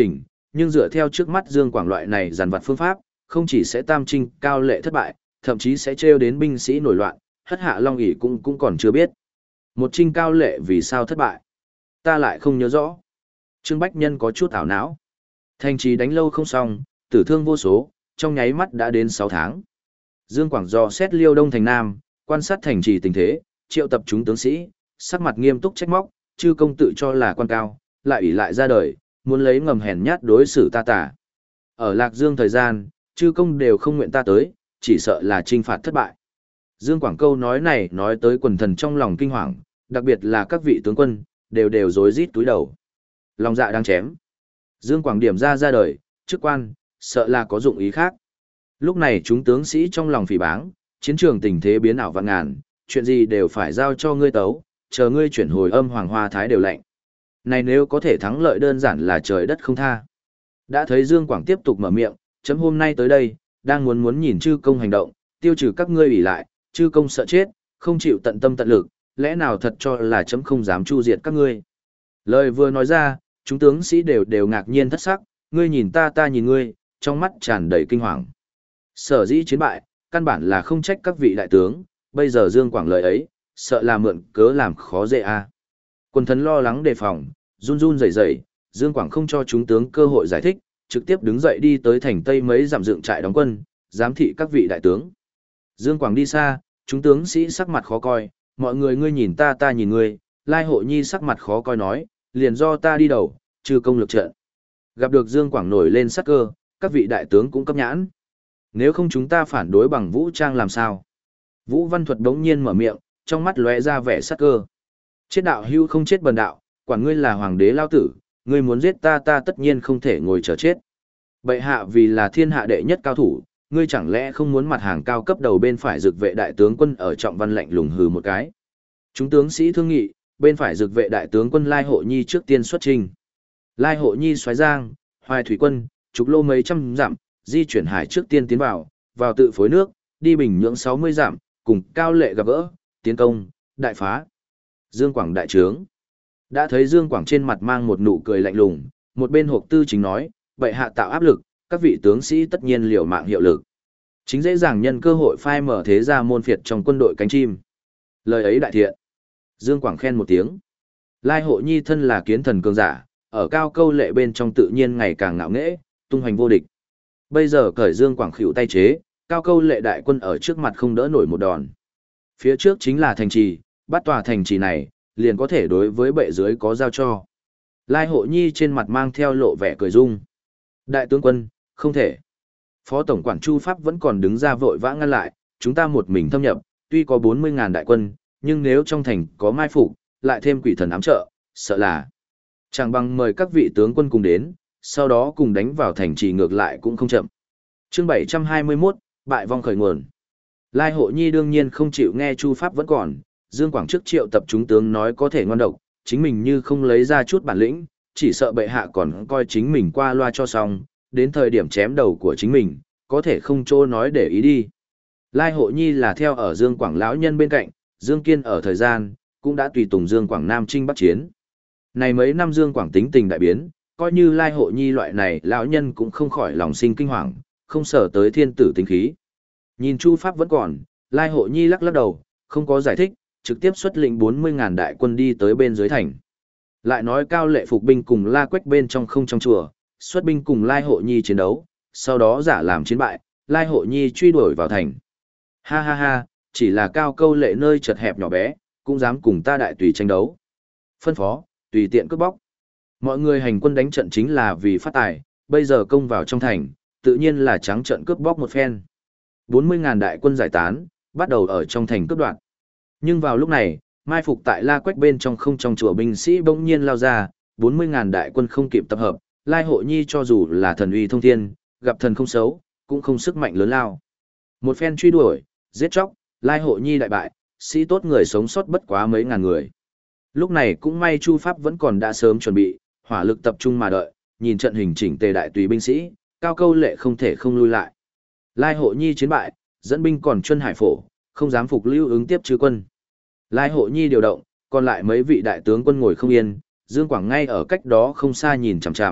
nhưng dựa theo trước mắt Dương Quảng loại này giàn vặt phương pháp, không chỉ sẽ tam trinh cao lệ thất bại, thậm chí sẽ trêu đến binh sĩ nổi loạn, hất hạ Long ỷ cũng cũng còn chưa biết. Một trinh cao lệ vì sao thất bại? Ta lại không nhớ rõ. Trương Bách Nhân có chút ảo não. Thành trì đánh lâu không xong, tử thương vô số, trong nháy mắt đã đến sáu tháng. Dương Quảng dò xét Liêu Đông thành Nam, quan sát thành trì tình thế, triệu tập chúng tướng sĩ, sắc mặt nghiêm túc trách móc, chư công tự cho là quan cao, lại ủy lại ra đời, muốn lấy ngầm hèn nhát đối xử ta tả. Ở Lạc Dương thời gian, chư công đều không nguyện ta tới, chỉ sợ là trinh phạt thất bại. Dương Quảng câu nói này nói tới quần thần trong lòng kinh hoàng, đặc biệt là các vị tướng quân, đều đều rối rít túi đầu. Lòng dạ đang chém. Dương Quảng điểm ra ra đời, chức quan, sợ là có dụng ý khác. Lúc này chúng tướng sĩ trong lòng phỉ báng, chiến trường tình thế biến ảo vạn ngàn, chuyện gì đều phải giao cho ngươi tấu, chờ ngươi chuyển hồi âm hoàng hoa thái đều lạnh. Này nếu có thể thắng lợi đơn giản là trời đất không tha. Đã thấy Dương Quảng tiếp tục mở miệng, chấm hôm nay tới đây, đang muốn muốn nhìn chư công hành động, tiêu trừ các ngươi ủy lại, chư công sợ chết, không chịu tận tâm tận lực, lẽ nào thật cho là chấm không dám chu diệt các ngươi. Lời vừa nói ra, chúng tướng sĩ đều đều ngạc nhiên thất sắc, ngươi nhìn ta ta nhìn ngươi, trong mắt tràn đầy kinh hoàng. Sở dĩ chiến bại, căn bản là không trách các vị đại tướng, bây giờ Dương Quảng lời ấy, sợ là mượn cớ làm khó dễ a. À. Quân thần lo lắng đề phòng, run run rẩy rẩy, Dương Quảng không cho chúng tướng cơ hội giải thích, trực tiếp đứng dậy đi tới thành Tây mấy dặm dựng trại đóng quân, giám thị các vị đại tướng. Dương Quảng đi xa, chúng tướng sĩ sắc mặt khó coi, mọi người ngươi nhìn ta ta nhìn ngươi, Lai Hộ Nhi sắc mặt khó coi nói, liền do ta đi đầu, trừ công lực trận. Gặp được Dương Quảng nổi lên sắc cơ, các vị đại tướng cũng cấp nhãn. Nếu không chúng ta phản đối bằng vũ trang làm sao? Vũ Văn Thuật đống nhiên mở miệng, trong mắt lóe ra vẻ sắc cơ. Chết đạo hưu không chết bần đạo, quản ngươi là hoàng đế lao tử, ngươi muốn giết ta ta tất nhiên không thể ngồi chờ chết. Bệ hạ vì là thiên hạ đệ nhất cao thủ, ngươi chẳng lẽ không muốn mặt hàng cao cấp đầu bên phải dực vệ đại tướng quân ở Trọng Văn lạnh lùng hừ một cái. Chúng tướng sĩ thương nghị, bên phải dực vệ đại tướng quân Lai Hộ Nhi trước tiên xuất trình. Lai Hộ Nhi xoáy giang, hoài thủy quân, trục lô mấy trăm dặm, di chuyển hải trước tiên tiến vào, vào tự phối nước, đi bình nhưỡng sáu mươi dặm, cùng cao lệ gặp gỡ, tiến công, đại phá. Dương Quảng đại trướng. Đã thấy Dương Quảng trên mặt mang một nụ cười lạnh lùng, một bên hộp tư chính nói, bệ hạ tạo áp lực, các vị tướng sĩ tất nhiên liều mạng hiệu lực. Chính dễ dàng nhân cơ hội phai mở thế ra môn phiệt trong quân đội cánh chim. Lời ấy đại thiện. Dương Quảng khen một tiếng. Lai Hộ Nhi thân là kiến thần cường giả, ở cao câu lệ bên trong tự nhiên ngày càng ngạo nghễ, tung hoành vô địch. Bây giờ cởi Dương Quảng khỉu tay chế, cao câu lệ đại quân ở trước mặt không đỡ nổi một đòn. Phía trước chính là thành trì, bắt tòa thành trì này, liền có thể đối với bệ dưới có giao cho. Lai Hộ Nhi trên mặt mang theo lộ vẻ cười dung. Đại tướng quân, không thể. Phó Tổng quản Chu Pháp vẫn còn đứng ra vội vã ngăn lại, chúng ta một mình thâm nhập, tuy có bốn mươi ngàn đại quân, nhưng nếu trong thành có mai phục, lại thêm quỷ thần ám trợ, sợ là chẳng bằng mời các vị tướng quân cùng đến, sau đó cùng đánh vào thành trì ngược lại cũng không chậm. Chương bảy trăm hai mươi mốt, bại vong khởi nguồn. Lai Hộ Nhi đương nhiên không chịu nghe Chu Pháp vẫn còn, Dương Quảng trước triệu tập chúng tướng nói có thể ngon độc, chính mình như không lấy ra chút bản lĩnh, chỉ sợ bệ hạ còn coi chính mình qua loa cho xong, đến thời điểm chém đầu của chính mình, có thể không chỗ nói để ý đi. Lai Hộ Nhi là theo ở Dương Quảng lão nhân bên cạnh, Dương Kiên ở thời gian, cũng đã tùy tùng Dương Quảng Nam Trinh Bắc Chiến. Này mấy năm Dương Quảng tính tình đại biến, coi như Lai Hộ Nhi loại này lão nhân cũng không khỏi lòng sinh kinh hoàng, không sở tới thiên tử tính khí. Nhìn Chu Pháp vẫn còn, Lai Hộ Nhi lắc lắc đầu, không có giải thích, trực tiếp xuất lĩnh bốn mươi ngàn đại quân đi tới bên dưới thành. Lại nói cao lệ phục binh cùng La Quách bên trong không trong chùa, xuất binh cùng Lai Hộ Nhi chiến đấu, sau đó giả làm chiến bại, Lai Hộ Nhi truy đuổi vào thành. Ha ha ha, chỉ là cao câu lệ nơi chật hẹp nhỏ bé, cũng dám cùng ta đại tùy tranh đấu. Phân phó, tùy tiện cướp bóc. Mọi người hành quân đánh trận chính là vì phát tài, bây giờ công vào trong thành, tự nhiên là trắng trận cướp bóc một phen. bốn mươi ngàn đại quân giải tán, bắt đầu ở trong thành cướp đoạt. Nhưng vào lúc này, mai phục tại La Quách bên trong không trong chùa binh sĩ bỗng nhiên lao ra, bốn mươi ngàn đại quân không kịp tập hợp, Lai Hộ Nhi cho dù là thần uy thông thiên, gặp thần không xấu, cũng không sức mạnh lớn lao. Một phen truy đuổi, giết chóc, Lai Hộ Nhi đại bại, sĩ tốt người sống sót bất quá mấy ngàn người. Lúc này cũng may Chu Pháp vẫn còn đã sớm chuẩn bị, hỏa lực tập trung mà đợi, nhìn trận hình chỉnh tề đại tùy binh sĩ, cao câu lệ không thể không lui lại. Lai Hộ Nhi chiến bại, dẫn binh còn chuân hải phổ, không dám phục lưu ứng tiếp chứ quân. Lai Hộ Nhi điều động, còn lại mấy vị đại tướng quân ngồi không yên, Dương Quảng ngay ở cách đó không xa nhìn chằm chằm,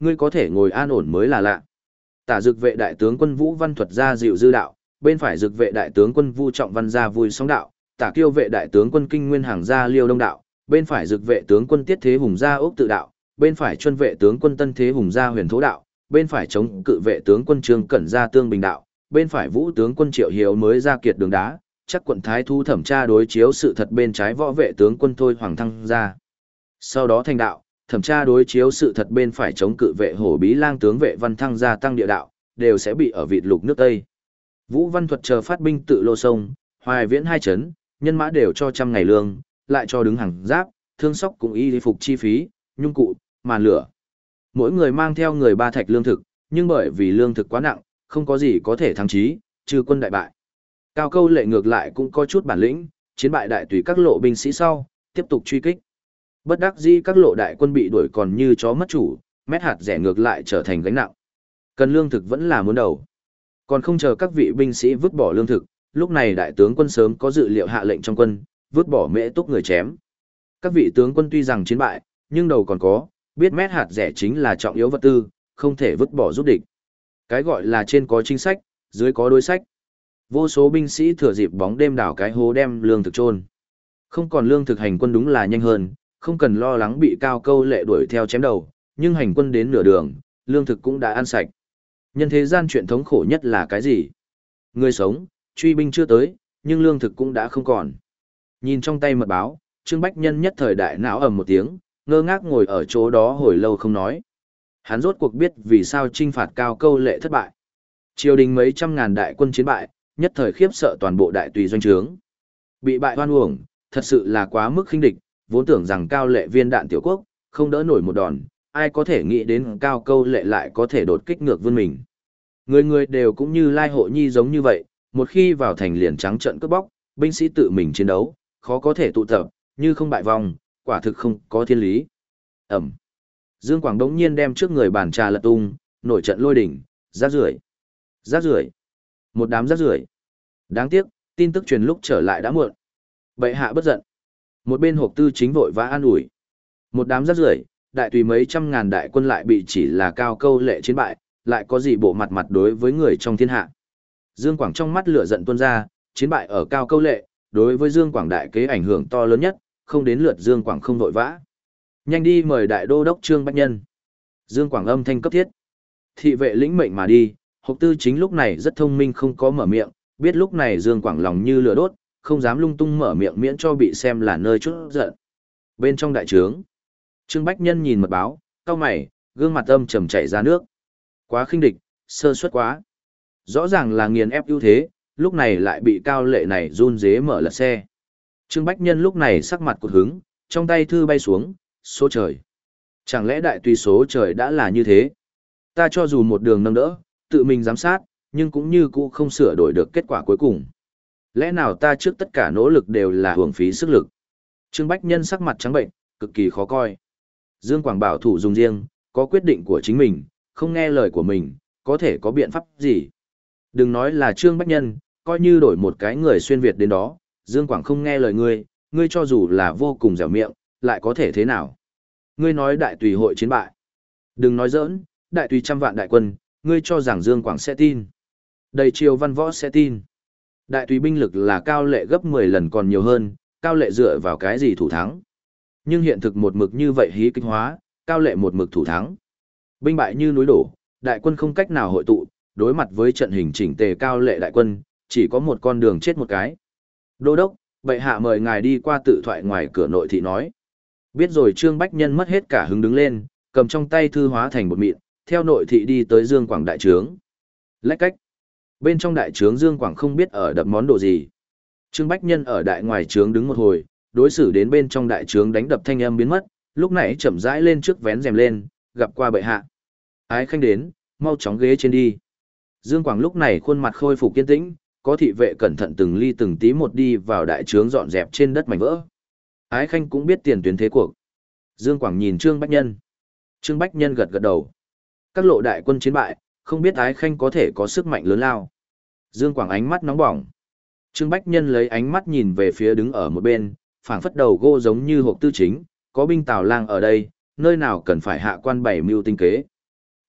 ngươi có thể ngồi an ổn mới là lạ. Tả Dực vệ đại tướng quân Vũ Văn Thuật ra dịu dư đạo, bên phải Dực vệ đại tướng quân Vu Trọng Văn ra vui sóng đạo, Tả Kiêu vệ đại tướng quân Kinh Nguyên Hàng ra Liêu Đông đạo, bên phải Dực vệ tướng quân Tiết Thế Hùng ra Ốc Tự đạo, bên phải Chuân vệ tướng quân Tân Thế Hùng ra Huyền Thố đạo, bên phải Chống Cự vệ tướng quân Trương Cẩn ra Tương Bình đạo, bên phải Vũ tướng quân Triệu Hiếu mới ra Kiệt Đường đá, chắc quận Thái Thu thẩm tra đối chiếu sự thật bên trái võ vệ tướng quân Thôi Hoàng Thăng ra. Sau đó thành đạo, thẩm tra đối chiếu sự thật bên phải Chống Cự vệ Hổ Bí Lang tướng vệ Văn Thăng ra Tăng Địa đạo, đều sẽ bị ở vịt lục nước Tây. Vũ Văn Thuật chờ phát binh tự Lô Sông, Hoài Viễn hai chấn, nhân mã đều cho trăm ngày lương, lại cho đứng hàng giáp, thương sóc cũng y phục chi phí, nhung cụ, màn lửa. Mỗi người mang theo người ba thạch lương thực, nhưng bởi vì lương thực quá nặng, không có gì có thể thắng chí, trừ quân đại bại. Cao Câu Lệ ngược lại cũng có chút bản lĩnh, chiến bại đại tùy các lộ binh sĩ sau, tiếp tục truy kích. Bất đắc dĩ các lộ đại quân bị đuổi còn như chó mất chủ, mét hạt rẻ ngược lại trở thành gánh nặng. Cần lương thực vẫn là muốn đầu. Còn không chờ các vị binh sĩ vứt bỏ lương thực, lúc này đại tướng quân sớm có dự liệu hạ lệnh trong quân, vứt bỏ mễ túc người chém. Các vị tướng quân tuy rằng chiến bại, nhưng đầu còn có, biết mét hạt rẻ chính là trọng yếu vật tư, không thể vứt bỏ giúp địch. Cái gọi là trên có chính sách, dưới có đối sách. Vô số binh sĩ thừa dịp bóng đêm đảo cái hố đem lương thực chôn. Không còn lương thực hành quân đúng là nhanh hơn, không cần lo lắng bị Cao Câu Lệ đuổi theo chém đầu, nhưng hành quân đến nửa đường, lương thực cũng đã ăn sạch. Nhân thế gian chuyện thống khổ nhất là cái gì? Người sống, truy binh chưa tới, nhưng lương thực cũng đã không còn. Nhìn trong tay mật báo, Trương Bách Nhân nhất thời đại não ầm một tiếng, ngơ ngác ngồi ở chỗ đó hồi lâu không nói. Hắn rốt cuộc biết vì sao trinh phạt Cao Câu Lệ thất bại. Triều đình mấy trăm ngàn đại quân chiến bại, nhất thời khiếp sợ toàn bộ đại tùy doanh trướng. Bị bại hoan uổng, thật sự là quá mức khinh địch, vốn tưởng rằng Cao Lệ viên đạn tiểu quốc, không đỡ nổi một đòn, ai có thể nghĩ đến Cao Câu Lệ lại có thể đột kích ngược vươn mình. Người người đều cũng như Lai Hộ Nhi giống như vậy, một khi vào thành liền trắng trận cướp bóc, binh sĩ tự mình chiến đấu, khó có thể tụ tập, như không bại vòng, quả thực không có thiên lý. Ẩm. Dương Quảng đống nhiên đem trước người bàn trà lật tung, nổi trận lôi đỉnh, rác rưởi, rác rưởi, một đám rác rưởi. Đáng tiếc, tin tức truyền lúc trở lại đã muộn. Bệ hạ bất giận. Một bên Hộp Tư Chính vội vã an ủi. Một đám rác rưởi, đại tùy mấy trăm ngàn đại quân lại bị chỉ là Cao Câu Lệ chiến bại, lại có gì bộ mặt mặt đối với người trong thiên hạ. Dương Quảng trong mắt lửa giận tuôn ra, chiến bại ở Cao Câu Lệ, đối với Dương Quảng đại kế ảnh hưởng to lớn nhất, không đến lượt Dương Quảng không vội vã. Nhanh đi mời đại đô đốc Trương Bách Nhân. Dương Quảng âm thanh cấp thiết. Thị vệ lĩnh mệnh mà đi, Hộp Tư Chính lúc này rất thông minh không có mở miệng, biết lúc này Dương Quảng lòng như lửa đốt, không dám lung tung mở miệng miễn cho bị xem là nơi chút giận. Bên trong đại trướng, Trương Bách Nhân nhìn mật báo, cau mày, gương mặt âm trầm chảy ra nước. Quá khinh địch, sơ suất quá. Rõ ràng là nghiền ép ưu thế, lúc này lại bị Cao Lệ này run rế mở lật xe. Trương Bách Nhân lúc này sắc mặt cột hứng, trong tay thư bay xuống, số trời. Chẳng lẽ đại tùy số trời đã là như thế? Ta cho dù một đường nâng đỡ, tự mình giám sát, nhưng cũng như cũ không sửa đổi được kết quả cuối cùng. Lẽ nào ta trước tất cả nỗ lực đều là hưởng phí sức lực? Trương Bách Nhân sắc mặt trắng bệnh, cực kỳ khó coi. Dương Quảng bảo thủ dùng riêng, có quyết định của chính mình, không nghe lời của mình, có thể có biện pháp gì? Đừng nói là Trương Bách Nhân, coi như đổi một cái người xuyên Việt đến đó, Dương Quảng không nghe lời ngươi, ngươi cho dù là vô cùng dẻo miệng, lại có thể thế nào? Ngươi nói đại tùy hội chiến bại. Đừng nói giỡn, đại tùy trăm vạn đại quân, ngươi cho rằng Dương Quảng sẽ tin. Đầy triều văn võ sẽ tin. Đại tùy binh lực là Cao Lệ gấp mười lần còn nhiều hơn, Cao Lệ dựa vào cái gì thủ thắng? Nhưng hiện thực một mực như vậy hí kích hóa, Cao Lệ một mực thủ thắng. Binh bại như núi đổ, đại quân không cách nào hội tụ, đối mặt với trận hình chỉnh tề Cao Lệ đại quân, chỉ có một con đường chết một cái. Đô đốc, bệ hạ mời ngài đi qua tự thoại ngoài cửa nội thị nói. Biết rồi Trương Bách Nhân mất hết cả hứng đứng lên, cầm trong tay thư hóa thành một mịn, theo nội thị đi tới Dương Quảng đại trướng. Lách cách. Bên trong đại trướng Dương Quảng không biết ở đập món đồ gì. Trương Bách Nhân ở đại ngoài trướng đứng một hồi, đối xử đến bên trong đại trướng đánh đập thanh âm biến mất, lúc nãy chậm rãi lên trước vén rèm lên, gặp qua bệ hạ. Ái khanh đến, mau chóng ghế trên đi. Dương Quảng lúc này khuôn mặt khôi phục kiên tĩnh, có thị vệ cẩn thận từng ly từng tí một đi vào đại trướng dọn dẹp trên đất mảnh vỡ. Ái khanh cũng biết tiền tuyến thế cuộc. Dương Quảng nhìn Trương Bách Nhân. Trương Bách Nhân gật gật đầu. Các lộ đại quân chiến bại, không biết Ái khanh có thể có sức mạnh lớn lao. Dương Quảng ánh mắt nóng bỏng. Trương Bách Nhân lấy ánh mắt nhìn về phía đứng ở một bên, phảng phất đầu gô giống như Hộp Tư Chính, có binh Tào Lang ở đây, nơi nào cần phải hạ quan bảy mưu tinh kế.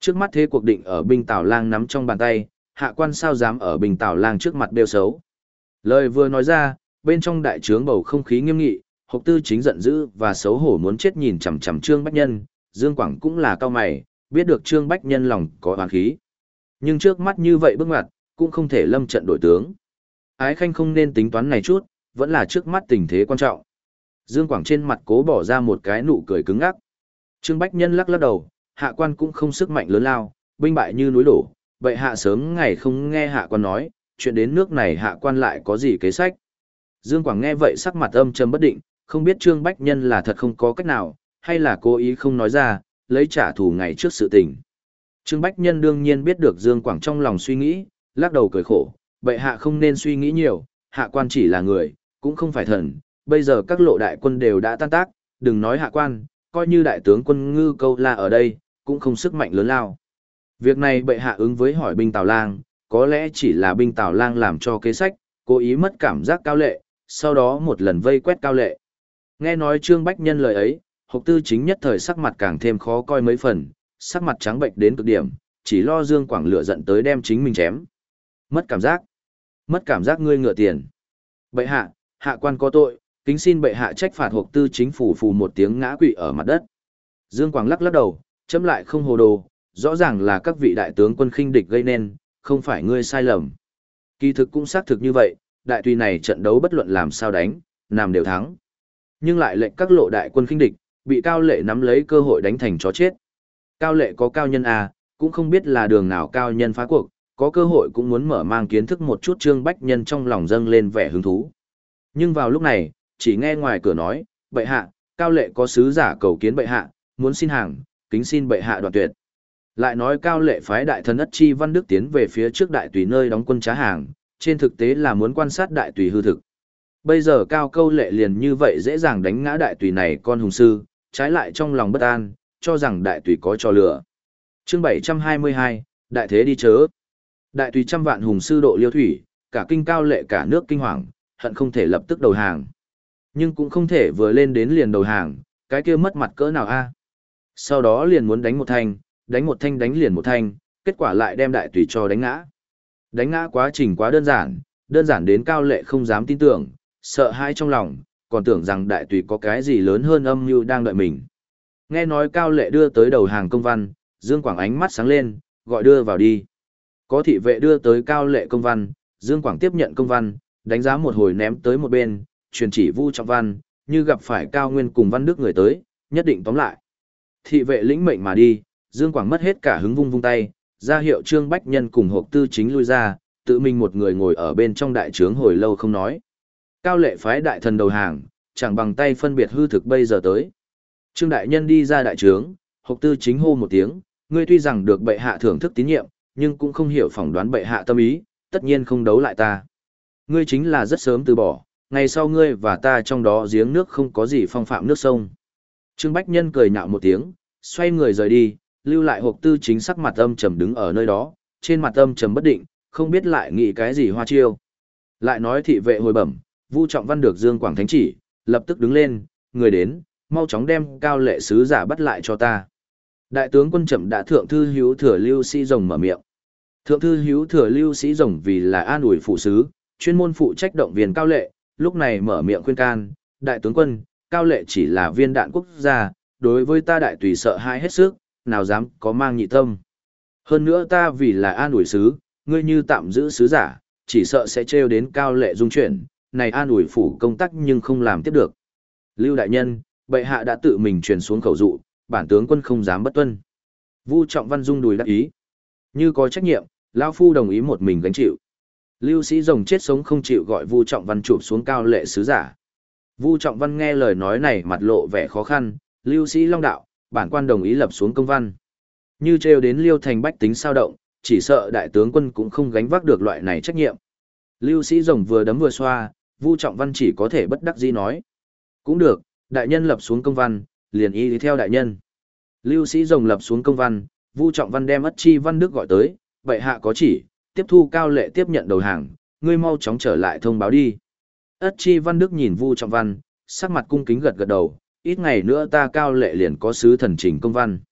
Trước mắt thế cuộc định ở binh Tào Lang nắm trong bàn tay, hạ quan sao dám ở binh Tào Lang trước mặt bêu xấu. Lời vừa nói ra, bên trong đại trướng bầu không khí nghiêm nghị, Hộc Tư Chính giận dữ và xấu hổ muốn chết nhìn chằm chằm Trương Bách Nhân, Dương Quảng cũng là cao mày, biết được Trương Bách Nhân lòng có oán khí. Nhưng trước mắt như vậy bước ngoặt, cũng không thể lâm trận đổi tướng. Ái Khanh không nên tính toán này chút, vẫn là trước mắt tình thế quan trọng. Dương Quảng trên mặt cố bỏ ra một cái nụ cười cứng ngắc. Trương Bách Nhân lắc lắc đầu, hạ quan cũng không sức mạnh lớn lao, binh bại như núi đổ, vậy hạ sớm ngày không nghe hạ quan nói, chuyện đến nước này hạ quan lại có gì kế sách. Dương Quảng nghe vậy sắc mặt âm trầm bất định, không biết Trương Bách Nhân là thật không có cách nào, hay là cố ý không nói ra, lấy trả thù ngày trước sự tình. Trương Bách Nhân đương nhiên biết được Dương Quảng trong lòng suy nghĩ, lắc đầu cười khổ, vậy hạ không nên suy nghĩ nhiều, hạ quan chỉ là người, cũng không phải thần, bây giờ các lộ đại quân đều đã tan tác, đừng nói hạ quan, coi như đại tướng quân Ngư Câu La ở đây, cũng không sức mạnh lớn lao. Việc này bệ hạ ứng với hỏi binh Tào Lang, có lẽ chỉ là binh Tào Lang làm cho kế sách, cố ý mất cảm giác Cao Lệ, sau đó một lần vây quét Cao Lệ. Nghe nói Trương Bách Nhân lời ấy, Hộc Tư Chính nhất thời sắc mặt càng thêm khó coi mấy phần, sắc mặt trắng bệnh đến cực điểm, chỉ lo Dương Quảng lửa giận tới đem chính mình chém. Mất cảm giác. Mất cảm giác ngươi ngựa tiền. Bệ hạ, hạ quan có tội, kính xin bệ hạ trách phạt Hộc Tư Chính phủ phù một tiếng ngã quỵ ở mặt đất. Dương Quảng lắc lắc đầu, chấm lại không hồ đồ, rõ ràng là các vị đại tướng quân khinh địch gây nên, không phải ngươi sai lầm. Kỳ thực cũng xác thực như vậy, đại tùy này trận đấu bất luận làm sao đánh, làm đều thắng. Nhưng lại lệnh các lộ đại quân khinh địch, bị Cao Lệ nắm lấy cơ hội đánh thành chó chết. Cao Lệ có cao nhân à, cũng không biết là đường nào cao nhân phá cuộc, có cơ hội cũng muốn mở mang kiến thức một chút. Trương Bách Nhân trong lòng dâng lên vẻ hứng thú. Nhưng vào lúc này, chỉ nghe ngoài cửa nói, bệ hạ, Cao Lệ có sứ giả cầu kiến bệ hạ, muốn xin hàng, kính xin bệ hạ đoạn tuyệt. Lại nói Cao Lệ phái đại thần Ất Chi Văn Đức tiến về phía trước đại tùy nơi đóng quân trá hàng, trên thực tế là muốn quan sát đại tùy hư thực. Bây giờ Cao Câu Lệ liền như vậy dễ dàng đánh ngã đại tùy này con hùng sư, trái lại trong lòng bất an, cho rằng đại tùy có trò lửa. Chương bảy trăm hai mươi hai, đại thế đi chớ. Đại tùy trăm vạn hùng sư độ liêu thủy, cả kinh Cao Lệ cả nước kinh hoàng, hận không thể lập tức đầu hàng. Nhưng cũng không thể vừa lên đến liền đầu hàng, cái kia mất mặt cỡ nào a? Sau đó liền muốn đánh một thanh, đánh một thanh đánh liền một thanh, kết quả lại đem đại tùy cho đánh ngã. Đánh ngã quá trình quá đơn giản, đơn giản đến Cao Lệ không dám tin tưởng, sợ hãi trong lòng, còn tưởng rằng đại tùy có cái gì lớn hơn âm mưu đang đợi mình. Nghe nói Cao Lệ đưa tới đầu hàng công văn, Dương Quảng ánh mắt sáng lên, gọi đưa vào đi. Có thị vệ đưa tới Cao Lệ công văn, Dương Quảng tiếp nhận công văn, đánh giá một hồi ném tới một bên, truyền chỉ Vu Trọng Văn, như gặp phải Cao Nguyên cùng Văn Đức người tới, nhất định tóm lại. Thị vệ lĩnh mệnh mà đi, Dương Quảng mất hết cả hứng vung vung tay, ra hiệu Trương Bách Nhân cùng Hộc Tư Chính lui ra, tự mình một người ngồi ở bên trong đại trướng hồi lâu không nói. Cao Lệ phái đại thần đầu hàng, chẳng bằng tay phân biệt hư thực bây giờ tới. Trương đại nhân đi ra đại trướng, Hộc Tư Chính hô một tiếng, ngươi tuy rằng được bệ hạ thưởng thức tín nhiệm, nhưng cũng không hiểu phỏng đoán bệ hạ tâm ý, tất nhiên không đấu lại ta. Ngươi chính là rất sớm từ bỏ, ngày sau ngươi và ta trong đó giếng nước không có gì phong phạm nước sông. Trương Bách Nhân cười nhạo một tiếng, xoay người rời đi, lưu lại Hộc Tư Chính sắc mặt âm trầm đứng ở nơi đó, trên mặt âm trầm bất định, không biết lại nghĩ cái gì hoa chiêu. Lại nói thị vệ hồi bẩm, Vu Trọng Văn được Dương Quảng thánh chỉ, lập tức đứng lên, người đến, mau chóng đem Cao Lệ sứ giả bắt lại cho ta. Đại tướng quân Trầm đã thượng thư hữu thừa Lưu Sĩ Rồng mở miệng. Thượng thư hữu thừa Lưu Sĩ Rồng vì là an ủi phụ sứ, chuyên môn phụ trách động viên Cao Lệ, lúc này mở miệng khuyên can, đại tướng quân, Cao Lệ chỉ là viên đạn quốc gia, đối với ta đại tùy sợ hãi hết sức, nào dám có mang nhị tâm. Hơn nữa ta vì là an ủi sứ, ngươi như tạm giữ sứ giả, chỉ sợ sẽ trêu đến Cao Lệ dung chuyển, này an ủi phủ công tác nhưng không làm tiếp được. Lưu đại nhân, bệ hạ đã tự mình truyền xuống khẩu dụ, bản tướng quân không dám bất tuân. Vu Trọng Văn rung đùi đắc ý. Như có trách nhiệm, lão phu đồng ý một mình gánh chịu. Lưu Sĩ Rồng chết sống không chịu gọi Vu Trọng Văn chụp xuống Cao Lệ sứ giả. Vu Trọng Văn nghe lời nói này mặt lộ vẻ khó khăn, Lưu Sĩ Long đạo, bản quan đồng ý lập xuống công văn. Như trêu đến Liêu Thành bách tính sao động, chỉ sợ đại tướng quân cũng không gánh vác được loại này trách nhiệm. Lưu Sĩ Rồng vừa đấm vừa xoa, Vu Trọng Văn chỉ có thể bất đắc dĩ nói. Cũng được, đại nhân lập xuống công văn, liền y đi theo đại nhân. Lưu Sĩ Rồng lập xuống công văn, Vu Trọng Văn đem Ất Chi Văn Đức gọi tới, bệ hạ có chỉ, tiếp thu Cao Lệ tiếp nhận đầu hàng, ngươi mau chóng trở lại thông báo đi. Ất Chi Văn Đức nhìn Vu Trọng Văn, sắc mặt cung kính gật gật đầu, ít ngày nữa ta Cao Lệ liền có sứ thần trình công văn.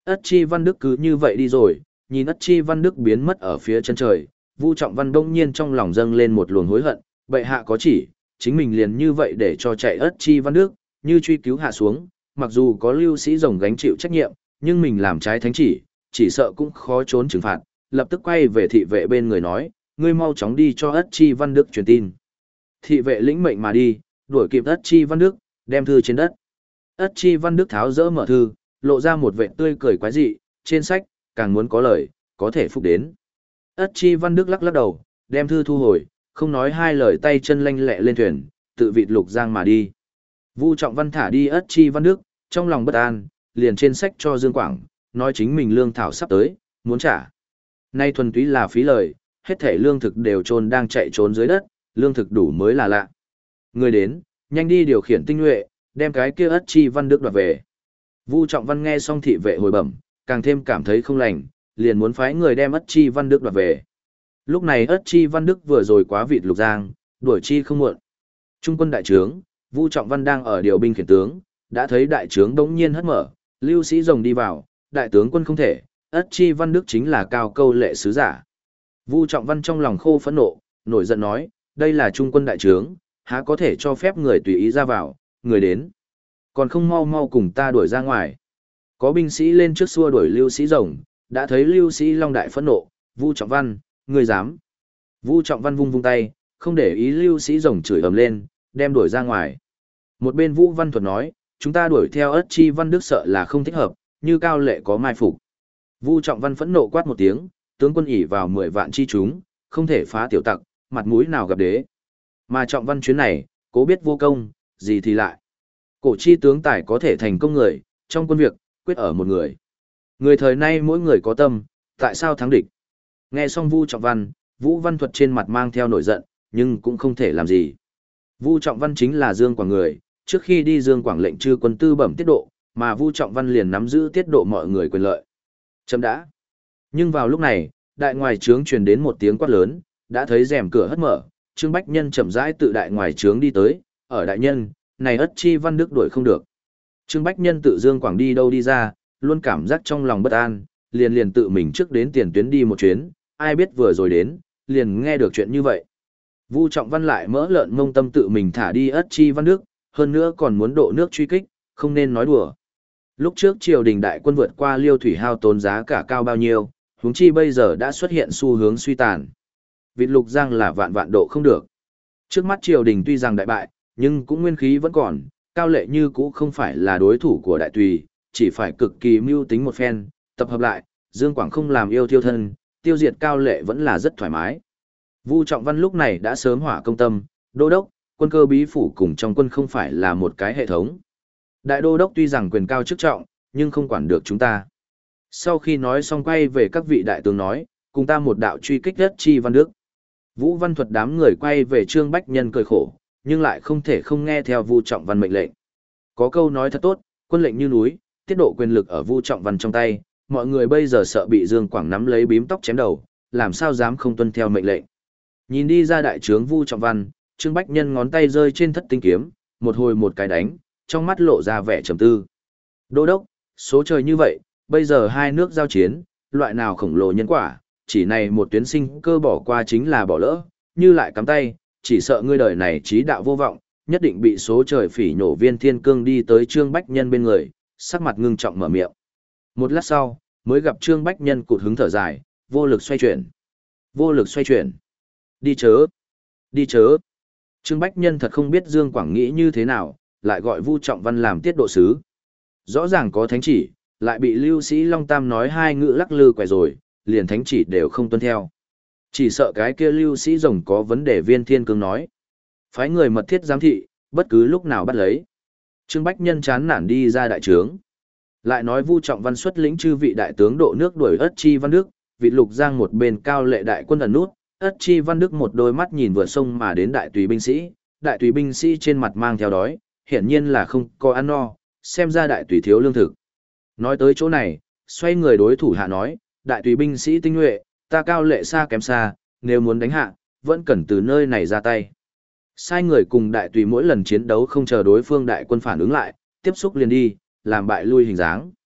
Ất Chi Văn Đức cứ như vậy đi rồi, nhìn Ất Chi Văn Đức biến mất ở phía chân trời, Vu Trọng Văn đông nhiên trong lòng dâng lên một luồng hối hận, bệ hạ có chỉ, chính mình liền như vậy để cho chạy Ất Chi Văn Đức, như truy cứu hạ xuống, mặc dù có lưu sĩ rồng gánh chịu trách nhiệm, nhưng mình làm trái thánh chỉ, chỉ sợ cũng khó trốn trừng phạt, lập tức quay về thị vệ bên người nói, ngươi mau chóng đi cho Ất Chi Văn Đức truyền tin. Thị vệ lĩnh mệnh mà đi, đuổi kịp Ất Chi Văn Đức, đem thư trên đất. Ất Chi Văn Đức tháo dỡ mở thư, lộ ra một vẻ tươi cười quái dị, trên sách, càng muốn có lời, có thể phúc đến. Ất Chi Văn Đức lắc lắc đầu, đem thư thu hồi, không nói hai lời tay chân lanh lẹ lên thuyền, tự vịt lục giang mà đi. Vu Trọng Văn thả đi Ất Chi Văn Đức, trong lòng bất an, liền trên sách cho Dương Quảng, nói chính mình lương thảo sắp tới, muốn trả. Nay thuần túy là phí lời, hết thể lương thực đều trôn đang chạy trốn dưới đất, lương thực đủ mới là lạ. Người đến, nhanh đi điều khiển tinh nhuệ, đem cái kia Ất Chi Văn Đức đoạt về. Vu Trọng Văn nghe xong thị vệ hồi bẩm, càng thêm cảm thấy không lành, liền muốn phái người đem Ất Chi Văn Đức đoạt về. Lúc này Ất Chi Văn Đức vừa rồi quá vịt lục giang, đuổi chi không muộn. Trung quân đại trướng, Vu Trọng Văn đang ở điều binh khiển tướng, đã thấy đại trướng đống nhiên hất mở, lưu sĩ rồng đi vào, đại tướng quân không thể, Ất Chi Văn Đức chính là cao câu lệ sứ giả. Vu Trọng Văn trong lòng khô phẫn nộ, nổi giận nói, đây là trung quân đại trướng, há có thể cho phép người tùy ý ra vào, người đến. Còn không mau mau cùng ta đuổi ra ngoài. Có binh sĩ lên trước xua đuổi lưu sĩ rồng, đã thấy lưu sĩ long đại phẫn nộ, Vu Trọng Văn, người dám. Vu Trọng Văn vung vung tay, không để ý lưu sĩ rồng chửi ầm lên, đem đuổi ra ngoài. Một bên Vũ Văn Thuật nói, chúng ta đuổi theo Ất Chi Văn Đức sợ là không thích hợp, như cao lệ có mai phục. Vu Trọng Văn phẫn nộ quát một tiếng, tướng quân ỷ vào mười vạn chi chúng, không thể phá tiểu tặc, mặt mũi nào gặp đế. Mà Trọng Văn chuyến này, cố biết vô công, gì thì lại. Cổ chi tướng tài có thể thành công người, trong quân việc, quyết ở một người. Người thời nay mỗi người có tâm, tại sao thắng địch? Nghe xong Vu Trọng Văn, Vũ Văn Thuật trên mặt mang theo nổi giận, nhưng cũng không thể làm gì. Vu Trọng Văn chính là Dương Quảng người, trước khi đi Dương Quảng lệnh chư quân tư bẩm tiết độ, mà Vu Trọng Văn liền nắm giữ tiết độ mọi người quyền lợi. Chấm đã. Nhưng vào lúc này, đại ngoài trướng truyền đến một tiếng quát lớn, đã thấy rèm cửa hất mở, Trương Bách Nhân chậm rãi tự đại ngoài trướng đi tới, ở đại nhân, này Ất Chi Văn Đức đuổi không được. Trương Bách Nhân tự Dương Quảng đi đâu đi ra, luôn cảm giác trong lòng bất an, liền liền tự mình trước đến tiền tuyến đi một chuyến, ai biết vừa rồi đến, liền nghe được chuyện như vậy. Vu Trọng Văn lại mỡ lợn mông tâm tự mình thả đi Ất Chi Văn Đức, hơn nữa còn muốn độ nước truy kích, không nên nói đùa. Lúc trước triều đình đại quân vượt qua Liêu Thủy hao tốn giá cả cao bao nhiêu, huống chi bây giờ đã xuất hiện xu hướng suy tàn. Vịt lục giang là vạn vạn độ không được. Trước mắt triều đình tuy rằng đại bại, nhưng cũng nguyên khí vẫn còn, cao lệ như cũ không phải là đối thủ của đại tùy, chỉ phải cực kỳ mưu tính một phen, tập hợp lại, Dương Quảng không làm yêu thiêu thân, tiêu diệt cao lệ vẫn là rất thoải mái. Vu Trọng Văn lúc này đã sớm hỏa công tâm, đô đốc, quân cơ bí phủ cùng trong quân không phải là một cái hệ thống. Đại đô đốc tuy rằng quyền cao chức trọng, nhưng không quản được chúng ta. Sau khi nói xong quay về các vị đại tướng nói, cùng ta một đạo truy kích Ất Chi Văn Đức. Vũ Văn Thuật đám người quay về Trương Bách Nhân cười khổ, nhưng lại không thể không nghe theo Vu Trọng Văn mệnh lệnh. Có câu nói thật tốt, quân lệnh như núi, tiết độ quyền lực ở Vu Trọng Văn trong tay, mọi người bây giờ sợ bị Dương Quảng nắm lấy bím tóc chém đầu, làm sao dám không tuân theo mệnh lệnh. Nhìn đi ra đại trướng Vu Trọng Văn, Trương Bách Nhân ngón tay rơi trên thất tinh kiếm, một hồi một cái đánh, trong mắt lộ ra vẻ trầm tư. Đô đốc, số trời như vậy, bây giờ hai nước giao chiến, loại nào khổng lồ nhân quả, chỉ này một tuyến sinh cơ bỏ qua chính là bỏ lỡ, như lại cắm tay, chỉ sợ ngươi đời này trí đạo vô vọng, nhất định bị số trời phỉ nhổ. Viên Thiên Cương đi tới Trương Bách Nhân bên người, sắc mặt ngưng trọng mở miệng. Một lát sau, mới gặp Trương Bách Nhân cụt hứng thở dài, vô lực xoay chuyển. Vô lực xoay chuyển. Đi chớ. Đi chớ. Trương Bách Nhân thật không biết Dương Quảng nghĩ như thế nào, lại gọi Vu Trọng Văn làm tiết độ sứ. Rõ ràng có thánh chỉ, lại bị Lưu Sĩ Long Tam nói hai ngữ lắc lư quẻ rồi, liền thánh chỉ đều không tuân theo. Chỉ sợ cái kia Lưu Sĩ Rồng có vấn đề. Viên Thiên Cương nói. Phái người mật thiết giám thị, bất cứ lúc nào bắt lấy. Trương Bách Nhân chán nản đi ra đại trướng. Lại nói Vu Trọng Văn xuất lĩnh chư vị đại tướng độ nước đuổi Ất Chi Văn Đức, vị lục giang một bên cao lệ đại quân ẩn nút, Ất Chi Văn Đức một đôi mắt nhìn vừa sông mà đến đại tùy binh sĩ, đại tùy binh sĩ trên mặt mang theo đói, hiển nhiên là không có ăn no, xem ra đại tùy thiếu lương thực. Nói tới chỗ này, xoay người đối thủ hạ nói, đại tùy binh sĩ tinh nhuệ, ta cao lệ xa kém xa, nếu muốn đánh hạ, vẫn cần từ nơi này ra tay. Sai người cùng đại tùy mỗi lần chiến đấu không chờ đối phương đại quân phản ứng lại, tiếp xúc liền đi, làm bại lui hình dáng.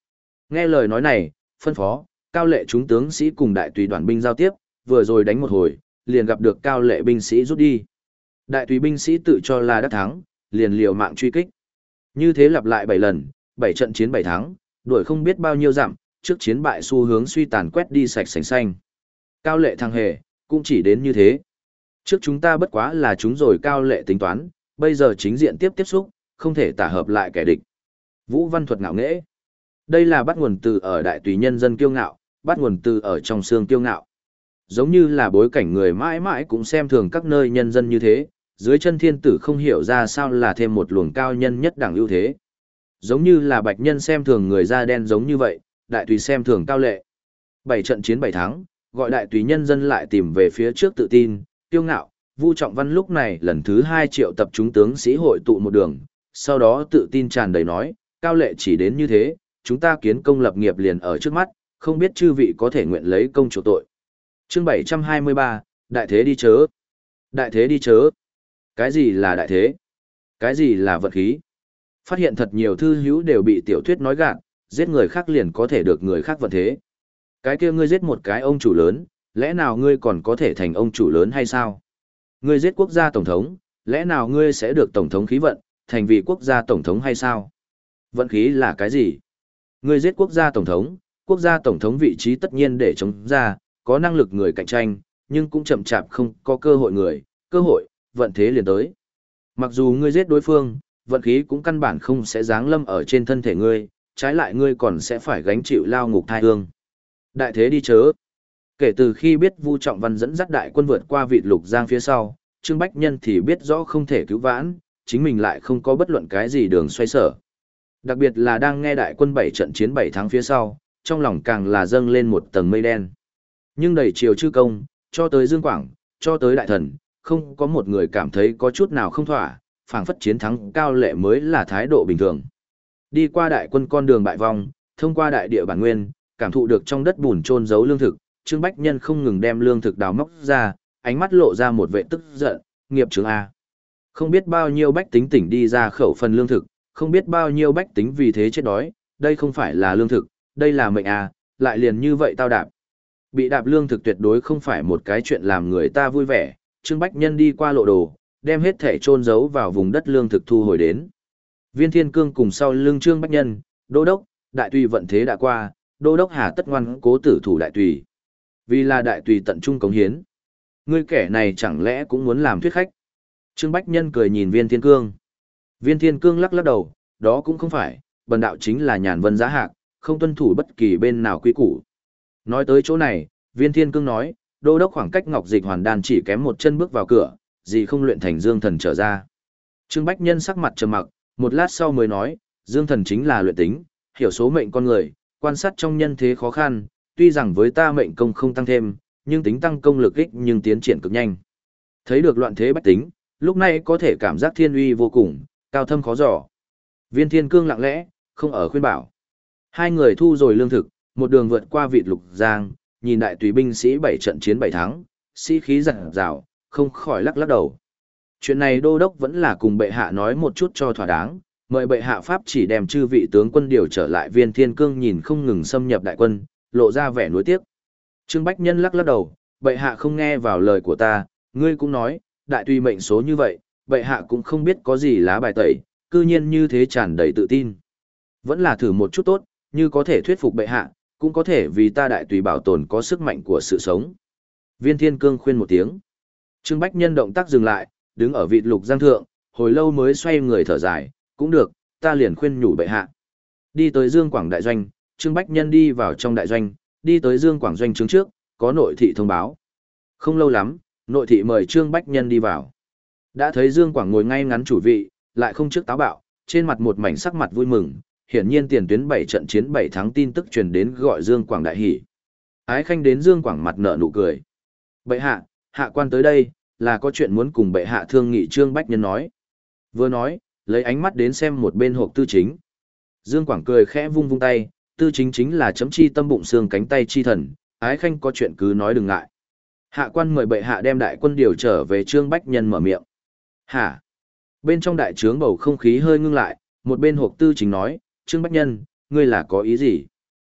Nghe lời nói này, phân phó, cao lệ chúng tướng sĩ cùng đại tùy đoàn binh giao tiếp, vừa rồi đánh một hồi, liền gặp được cao lệ binh sĩ rút đi. Đại tùy binh sĩ tự cho là đắc thắng, liền liều mạng truy kích. Như thế lặp lại bảy lần, bảy trận chiến bảy thắng, đuổi không biết bao nhiêu dặm, trước chiến bại xu hướng suy tàn quét đi sạch sành xanh. Cao lệ thằng hề, cũng chỉ đến như thế. Trước chúng ta bất quá là chúng rồi cao lệ tính toán, bây giờ chính diện tiếp tiếp xúc, không thể tả hợp lại kẻ địch. Vũ Văn Thuật ngạo nghễ. Đây là bắt nguồn từ ở đại tùy nhân dân kiêu ngạo, bắt nguồn từ ở trong xương kiêu ngạo. Giống như là bối cảnh người mãi mãi cũng xem thường các nơi nhân dân như thế, dưới chân thiên tử không hiểu ra sao là thêm một luồng cao nhân nhất đẳng ưu thế. Giống như là bạch nhân xem thường người da đen giống như vậy, đại tùy xem thường cao lệ. Bảy trận chiến bảy thắng, gọi đại tùy nhân dân lại tìm về phía trước tự tin, kiêu ngạo. Vu Trọng Văn lúc này lần thứ hai triệu tập chúng tướng sĩ hội tụ một đường, sau đó tự tin tràn đầy nói, cao lệ chỉ đến như thế, chúng ta kiến công lập nghiệp liền ở trước mắt, không biết chư vị có thể nguyện lấy công chủ tội. Chương bảy trăm hai mươi ba, Đại thế đi chớ. Đại thế đi chớ. Cái gì là đại thế? Cái gì là vận khí? Phát hiện thật nhiều thư hữu đều bị tiểu thuyết nói gạt, giết người khác liền có thể được người khác vận thế. Cái kia ngươi giết một cái ông chủ lớn, lẽ nào ngươi còn có thể thành ông chủ lớn hay sao? Ngươi giết quốc gia tổng thống, lẽ nào ngươi sẽ được tổng thống khí vận, thành vị quốc gia tổng thống hay sao? Vận khí là cái gì? Ngươi giết quốc gia tổng thống, quốc gia tổng thống vị trí tất nhiên để chống ra, có năng lực người cạnh tranh, nhưng cũng chậm chạp không có cơ hội người, cơ hội, vận thế liền tới. Mặc dù ngươi giết đối phương, vận khí cũng căn bản không sẽ giáng lâm ở trên thân thể ngươi, trái lại ngươi còn sẽ phải gánh chịu lao ngục thai hương. Đại thế đi chớ. Kể từ khi biết Vu Trọng Văn dẫn dắt đại quân vượt qua vịt Lục Giang phía sau, Trương Bách Nhân thì biết rõ không thể cứu vãn, chính mình lại không có bất luận cái gì đường xoay sở. Đặc biệt là đang nghe đại quân bảy trận chiến bảy thắng phía sau, trong lòng càng là dâng lên một tầng mây đen. Nhưng đầy triều chư công, cho tới Dương Quảng, cho tới đại thần, không có một người cảm thấy có chút nào không thỏa, phảng phất chiến thắng cao lệ mới là thái độ bình thường. Đi qua đại quân con đường bại vong, thông qua đại địa bản nguyên, cảm thụ được trong đất bùn chôn giấu lương thực, Trương Bách Nhân không ngừng đem lương thực đào móc ra, ánh mắt lộ ra một vẻ tức giận, nghiệp chướng a. Không biết bao nhiêu bách tính tỉnh đi ra khẩu phần lương thực, không biết bao nhiêu bách tính vì thế chết đói, đây không phải là lương thực, đây là mệnh a, lại liền như vậy tao đạp. Bị đạp lương thực tuyệt đối không phải một cái chuyện làm người ta vui vẻ, Trương Bách Nhân đi qua lộ đồ, đem hết thể chôn giấu vào vùng đất lương thực thu hồi đến. Viên Thiên Cương cùng sau lưng Trương Bách Nhân, đô đốc, đại tùy vận thế đã qua, đô đốc hà tất ngoan cố tử thủ đại tùy. Vì là đại tùy tận trung cống hiến. Ngươi kẻ này chẳng lẽ cũng muốn làm thuyết khách? Trương Bách Nhân cười nhìn Viên Thiên Cương. Viên Thiên Cương lắc lắc đầu, đó cũng không phải, bần đạo chính là nhàn vân giá hạc, không tuân thủ bất kỳ bên nào quy củ. Nói tới chỗ này, Viên Thiên Cương nói, đô đốc khoảng cách Ngọc Dịch Hoàn Đan chỉ kém một chân bước vào cửa, gì không luyện thành Dương Thần trở ra. Trương Bách Nhân sắc mặt trầm mặc, một lát sau mới nói, Dương Thần chính là luyện tính, hiểu số mệnh con người, quan sát trong nhân thế khó khăn, tuy rằng với ta mệnh công không tăng thêm, nhưng tính tăng công lực ích nhưng tiến triển cực nhanh. Thấy được loạn thế bách tính, lúc này có thể cảm giác thiên uy vô cùng, cao thâm khó dò. Viên Thiên Cương lặng lẽ, không ở khuyên bảo. Hai người thu rồi lương thực, một đường vượt qua vịt Lục Giang, nhìn đại tùy binh sĩ bảy trận chiến bảy thắng, sĩ khí dặn dào, không khỏi lắc lắc đầu. Chuyện này đô đốc vẫn là cùng bệ hạ nói một chút cho thỏa đáng, mời bệ hạ pháp chỉ đem chư vị tướng quân điều trở lại. Viên Thiên Cương nhìn không ngừng xâm nhập đại quân, lộ ra vẻ nuối tiếc. Trương Bách Nhân lắc lắc đầu, bệ hạ không nghe vào lời của ta, ngươi cũng nói, đại tùy mệnh số như vậy, bệ hạ cũng không biết có gì lá bài tẩy, cư nhiên như thế tràn đầy tự tin. Vẫn là thử một chút tốt, như có thể thuyết phục bệ hạ, cũng có thể vì ta đại tùy bảo tồn có sức mạnh của sự sống. Viên Thiên Cương khuyên một tiếng. Trương Bách Nhân động tác dừng lại, đứng ở vịt Lục Giang thượng, hồi lâu mới xoay người thở dài, cũng được, ta liền khuyên nhủ bệ hạ. Đi tới Dương Quảng đại doanh, Trương Bách Nhân đi vào trong đại doanh, đi tới Dương Quảng doanh trướng trước, có nội thị thông báo. Không lâu lắm, nội thị mời Trương Bách Nhân đi vào. Đã thấy Dương Quảng ngồi ngay ngắn chủ vị, lại không trước táo bạo, trên mặt một mảnh sắc mặt vui mừng, hiển nhiên tiền tuyến bảy trận chiến bảy thắng tin tức truyền đến gọi Dương Quảng đại hỉ. Ái Khanh đến Dương Quảng mặt nở nụ cười. Bệ hạ, hạ quan tới đây, là có chuyện muốn cùng bệ hạ thương nghị. Trương Bách Nhân nói. Vừa nói, lấy ánh mắt đến xem một bên hộp tư chính. Dương Quảng cười khẽ vung vung tay, tư chính chính là chấm chi tâm bụng xương cánh tay chi thần, Ái Khanh có chuyện cứ nói đừng ngại. Hạ quan mời bệ hạ đem đại quân điều trở về. Trương Bách Nhân mở miệng. Hả? Bên trong đại trướng bầu không khí hơi ngưng lại, một bên hộp tư chính nói, Trương Bách Nhân, ngươi là có ý gì?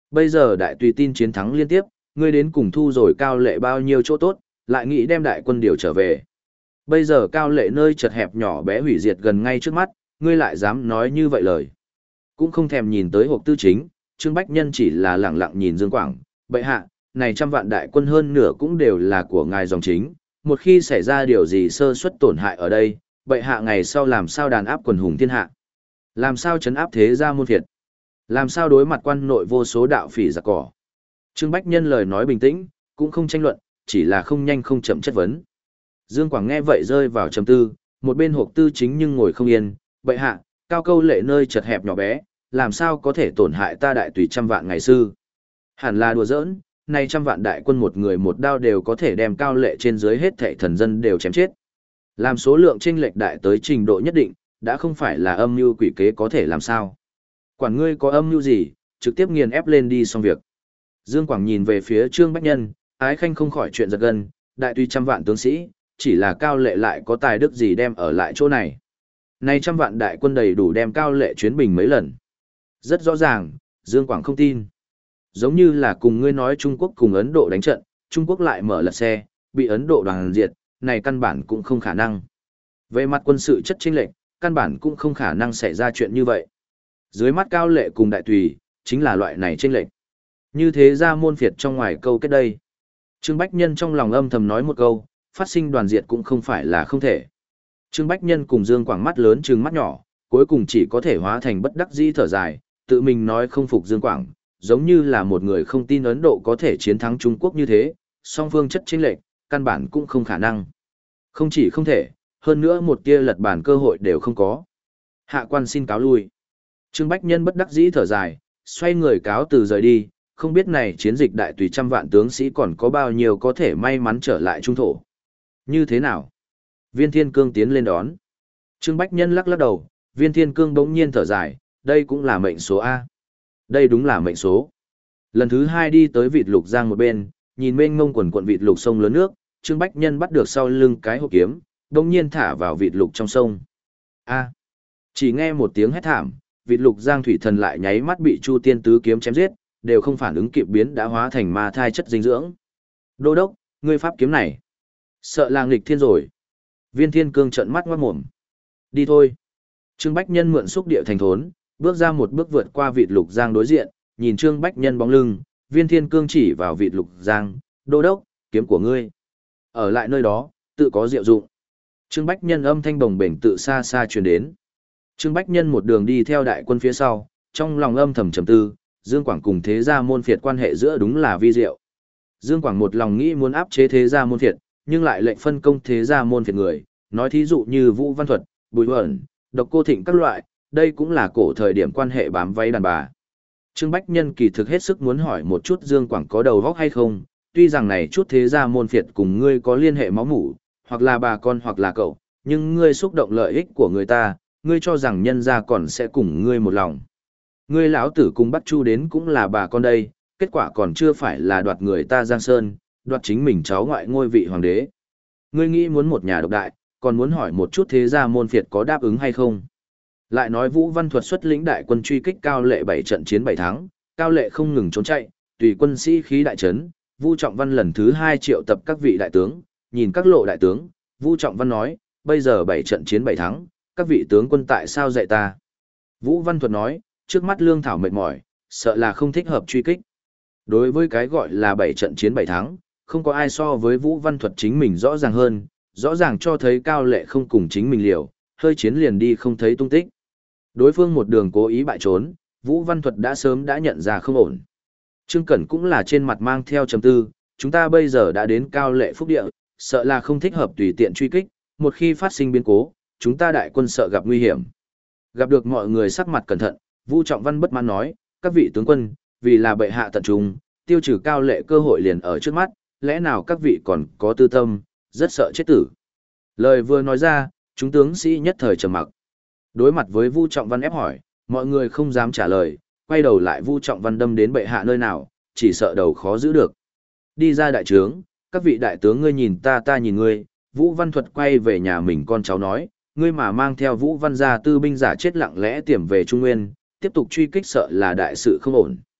Bây giờ đại tùy tin chiến thắng liên tiếp, ngươi đến cùng thu rồi Cao Lệ bao nhiêu chỗ tốt, lại nghĩ đem đại quân điều trở về. Bây giờ Cao Lệ nơi chật hẹp nhỏ bé hủy diệt gần ngay trước mắt, ngươi lại dám nói như vậy lời. Cũng không thèm nhìn tới hộp tư chính, Trương Bách Nhân chỉ là lẳng lặng nhìn Dương Quảng, bệ hạ, này trăm vạn đại quân hơn nửa cũng đều là của ngài dòng chính, một khi xảy ra điều gì sơ suất tổn hại ở đây, bệ hạ ngày sau làm sao đàn áp quần hùng thiên hạ, làm sao trấn áp thế gia môn phiệt, làm sao đối mặt quan nội vô số đạo phỉ giặc cỏ. Trương Bách Nhân lời nói bình tĩnh, cũng không tranh luận, chỉ là không nhanh không chậm chất vấn. Dương Quảng nghe vậy rơi vào trầm tư, một bên hộp tư chính nhưng ngồi không yên, bệ hạ, Cao Câu Lệ nơi chật hẹp nhỏ bé, làm sao có thể tổn hại ta đại tùy trăm vạn ngày sư. Hẳn là đùa giỡn, nay trăm vạn đại quân một người một đao đều có thể đem Cao Lệ trên dưới hết thảy thần dân đều chém chết. Làm số lượng chênh lệch đại tới trình độ nhất định, đã không phải là âm mưu quỷ kế có thể làm sao. Quản ngươi có âm mưu gì, trực tiếp nghiền ép lên đi xong việc. Dương Quảng nhìn về phía Trương Bách Nhân, ái khanh không khỏi chuyện giật gân, đại tùy trăm vạn tướng sĩ, chỉ là Cao Lệ lại có tài đức gì đem ở lại chỗ này. Nay trăm vạn đại quân đầy đủ đem Cao Lệ chuyến bình mấy lần. Rất rõ ràng, Dương Quảng không tin. Giống như là cùng ngươi nói Trung Quốc cùng Ấn Độ đánh trận, Trung Quốc lại mở lật xe, bị Ấn Độ đoàn diệt, này căn bản cũng không khả năng. Về mặt quân sự chất chênh lệch, căn bản cũng không khả năng xảy ra chuyện như vậy. Dưới mắt Cao Lệ cùng đại tùy, chính là loại này chênh lệch. Như thế ra môn phiệt trong ngoài câu kết đây. Trương Bách Nhân trong lòng âm thầm nói một câu, phát sinh đoàn diệt cũng không phải là không thể. Trương Bách Nhân cùng Dương Quảng mắt lớn trừng mắt nhỏ, cuối cùng chỉ có thể hóa thành bất đắc dĩ thở dài, tự mình nói không phục Dương Quảng, giống như là một người không tin Ấn Độ có thể chiến thắng Trung Quốc như thế, song phương chất chênh lệch, căn bản cũng không khả năng. Không chỉ không thể, hơn nữa một tia lật bản cơ hội đều không có. Hạ quan xin cáo lui. Trương Bách Nhân bất đắc dĩ thở dài, xoay người cáo từ rời đi, không biết này chiến dịch đại tùy trăm vạn tướng sĩ còn có bao nhiêu có thể may mắn trở lại trung thổ. Như thế nào? Viên Thiên Cương tiến lên đón. Trương Bách Nhân lắc lắc đầu, Viên Thiên Cương bỗng nhiên thở dài, đây cũng là mệnh số A. Đây đúng là mệnh số. Lần thứ hai đi tới vịt lục giang một bên, nhìn mênh ngông quần quận vịt lục sông lớn nước, Trương Bách Nhân bắt được sau lưng cái hộp kiếm, bỗng nhiên thả vào vịt lục trong sông. A. Chỉ nghe một tiếng hét thảm, vịt lục giang thủy thần lại nháy mắt bị Chu Tiên tứ kiếm chém giết, đều không phản ứng kịp biến đã hóa thành ma thai chất dinh dưỡng. Đô đốc, ngươi pháp kiếm này, sợ là nghịch thiên rồi. Viên Thiên Cương trợn mắt ngoát mồm. Đi thôi. Trương Bách Nhân mượn xúc địa thành thốn, bước ra một bước vượt qua vịt lục giang đối diện, nhìn Trương Bách Nhân bóng lưng, Viên Thiên Cương chỉ vào vịt lục giang, đô đốc, kiếm của ngươi. Ở lại nơi đó, tự có diệu dụng. Trương Bách Nhân âm thanh bồng bềnh tự xa xa truyền đến. Trương Bách Nhân một đường đi theo đại quân phía sau, trong lòng âm thầm trầm tư, Dương Quảng cùng thế gia môn phiệt quan hệ giữa đúng là vi diệu. Dương Quảng một lòng nghĩ muốn áp chế thế gia môn phiệt, nhưng lại lệnh phân công thế gia môn phiệt người, nói thí dụ như Vũ Văn Thuật, Bùi Huẩn, Độc Cô Thịnh các loại, đây cũng là cổ thời điểm quan hệ bám váy đàn bà. Trương Bách Nhân kỳ thực hết sức muốn hỏi một chút Dương Quảng có đầu óc hay không, tuy rằng này chút thế gia môn phiệt cùng ngươi có liên hệ máu mủ, hoặc là bà con hoặc là cậu, nhưng ngươi xúc động lợi ích của người ta, ngươi cho rằng nhân gia còn sẽ cùng ngươi một lòng. Ngươi lão tử cùng Bắc Chu đến cũng là bà con đây, kết quả còn chưa phải là đoạt người ta Giang Sơn, đoạt chính mình cháu ngoại ngôi vị hoàng đế. Ngươi nghĩ muốn một nhà độc đại, còn muốn hỏi một chút thế gia môn phiệt có đáp ứng hay không. Lại nói Vũ Văn Thuật xuất lĩnh đại quân truy kích Cao Lệ bảy trận chiến bảy thắng, Cao Lệ không ngừng trốn chạy, tùy quân sĩ khí đại trấn, Vu Trọng Văn lần thứ hai triệu tập các vị đại tướng, nhìn các lộ đại tướng, Vu Trọng Văn nói, bây giờ bảy trận chiến bảy thắng, các vị tướng quân tại sao dạy ta? Vũ Văn Thuật nói, trước mắt lương thảo mệt mỏi, sợ là không thích hợp truy kích. Đối với cái gọi là bảy trận chiến bảy thắng, không có ai so với Vũ Văn Thuật chính mình rõ ràng hơn, rõ ràng cho thấy Cao Lệ không cùng chính mình liều, hơi chiến liền đi không thấy tung tích. Đối phương một đường cố ý bại trốn, Vũ Văn Thuật đã sớm đã nhận ra không ổn. Trương Cẩn cũng là trên mặt mang theo trầm tư, chúng ta bây giờ đã đến Cao Lệ phúc địa, sợ là không thích hợp tùy tiện truy kích, một khi phát sinh biến cố, chúng ta đại quân sợ gặp nguy hiểm. Gặp được mọi người sắc mặt cẩn thận, Vũ Trọng Văn bất mãn nói, các vị tướng quân, vì là bệ hạ tận trung, tiêu trừ Cao Lệ cơ hội liền ở trước mắt, lẽ nào các vị còn có tư tâm, rất sợ chết tử. Lời vừa nói ra, chúng tướng sĩ nhất thời trầm mặc. Đối mặt với Vu Trọng Văn ép hỏi, mọi người không dám trả lời, quay đầu lại Vu Trọng Văn đâm đến bệ hạ nơi nào, chỉ sợ đầu khó giữ được. Đi ra đại trướng, các vị đại tướng ngươi nhìn ta ta nhìn ngươi, Vũ Văn Thuật quay về nhà mình con cháu nói, ngươi mà mang theo Vũ Văn gia tư binh giả chết lặng lẽ tiềm về Trung Nguyên, tiếp tục truy kích sợ là đại sự không ổn.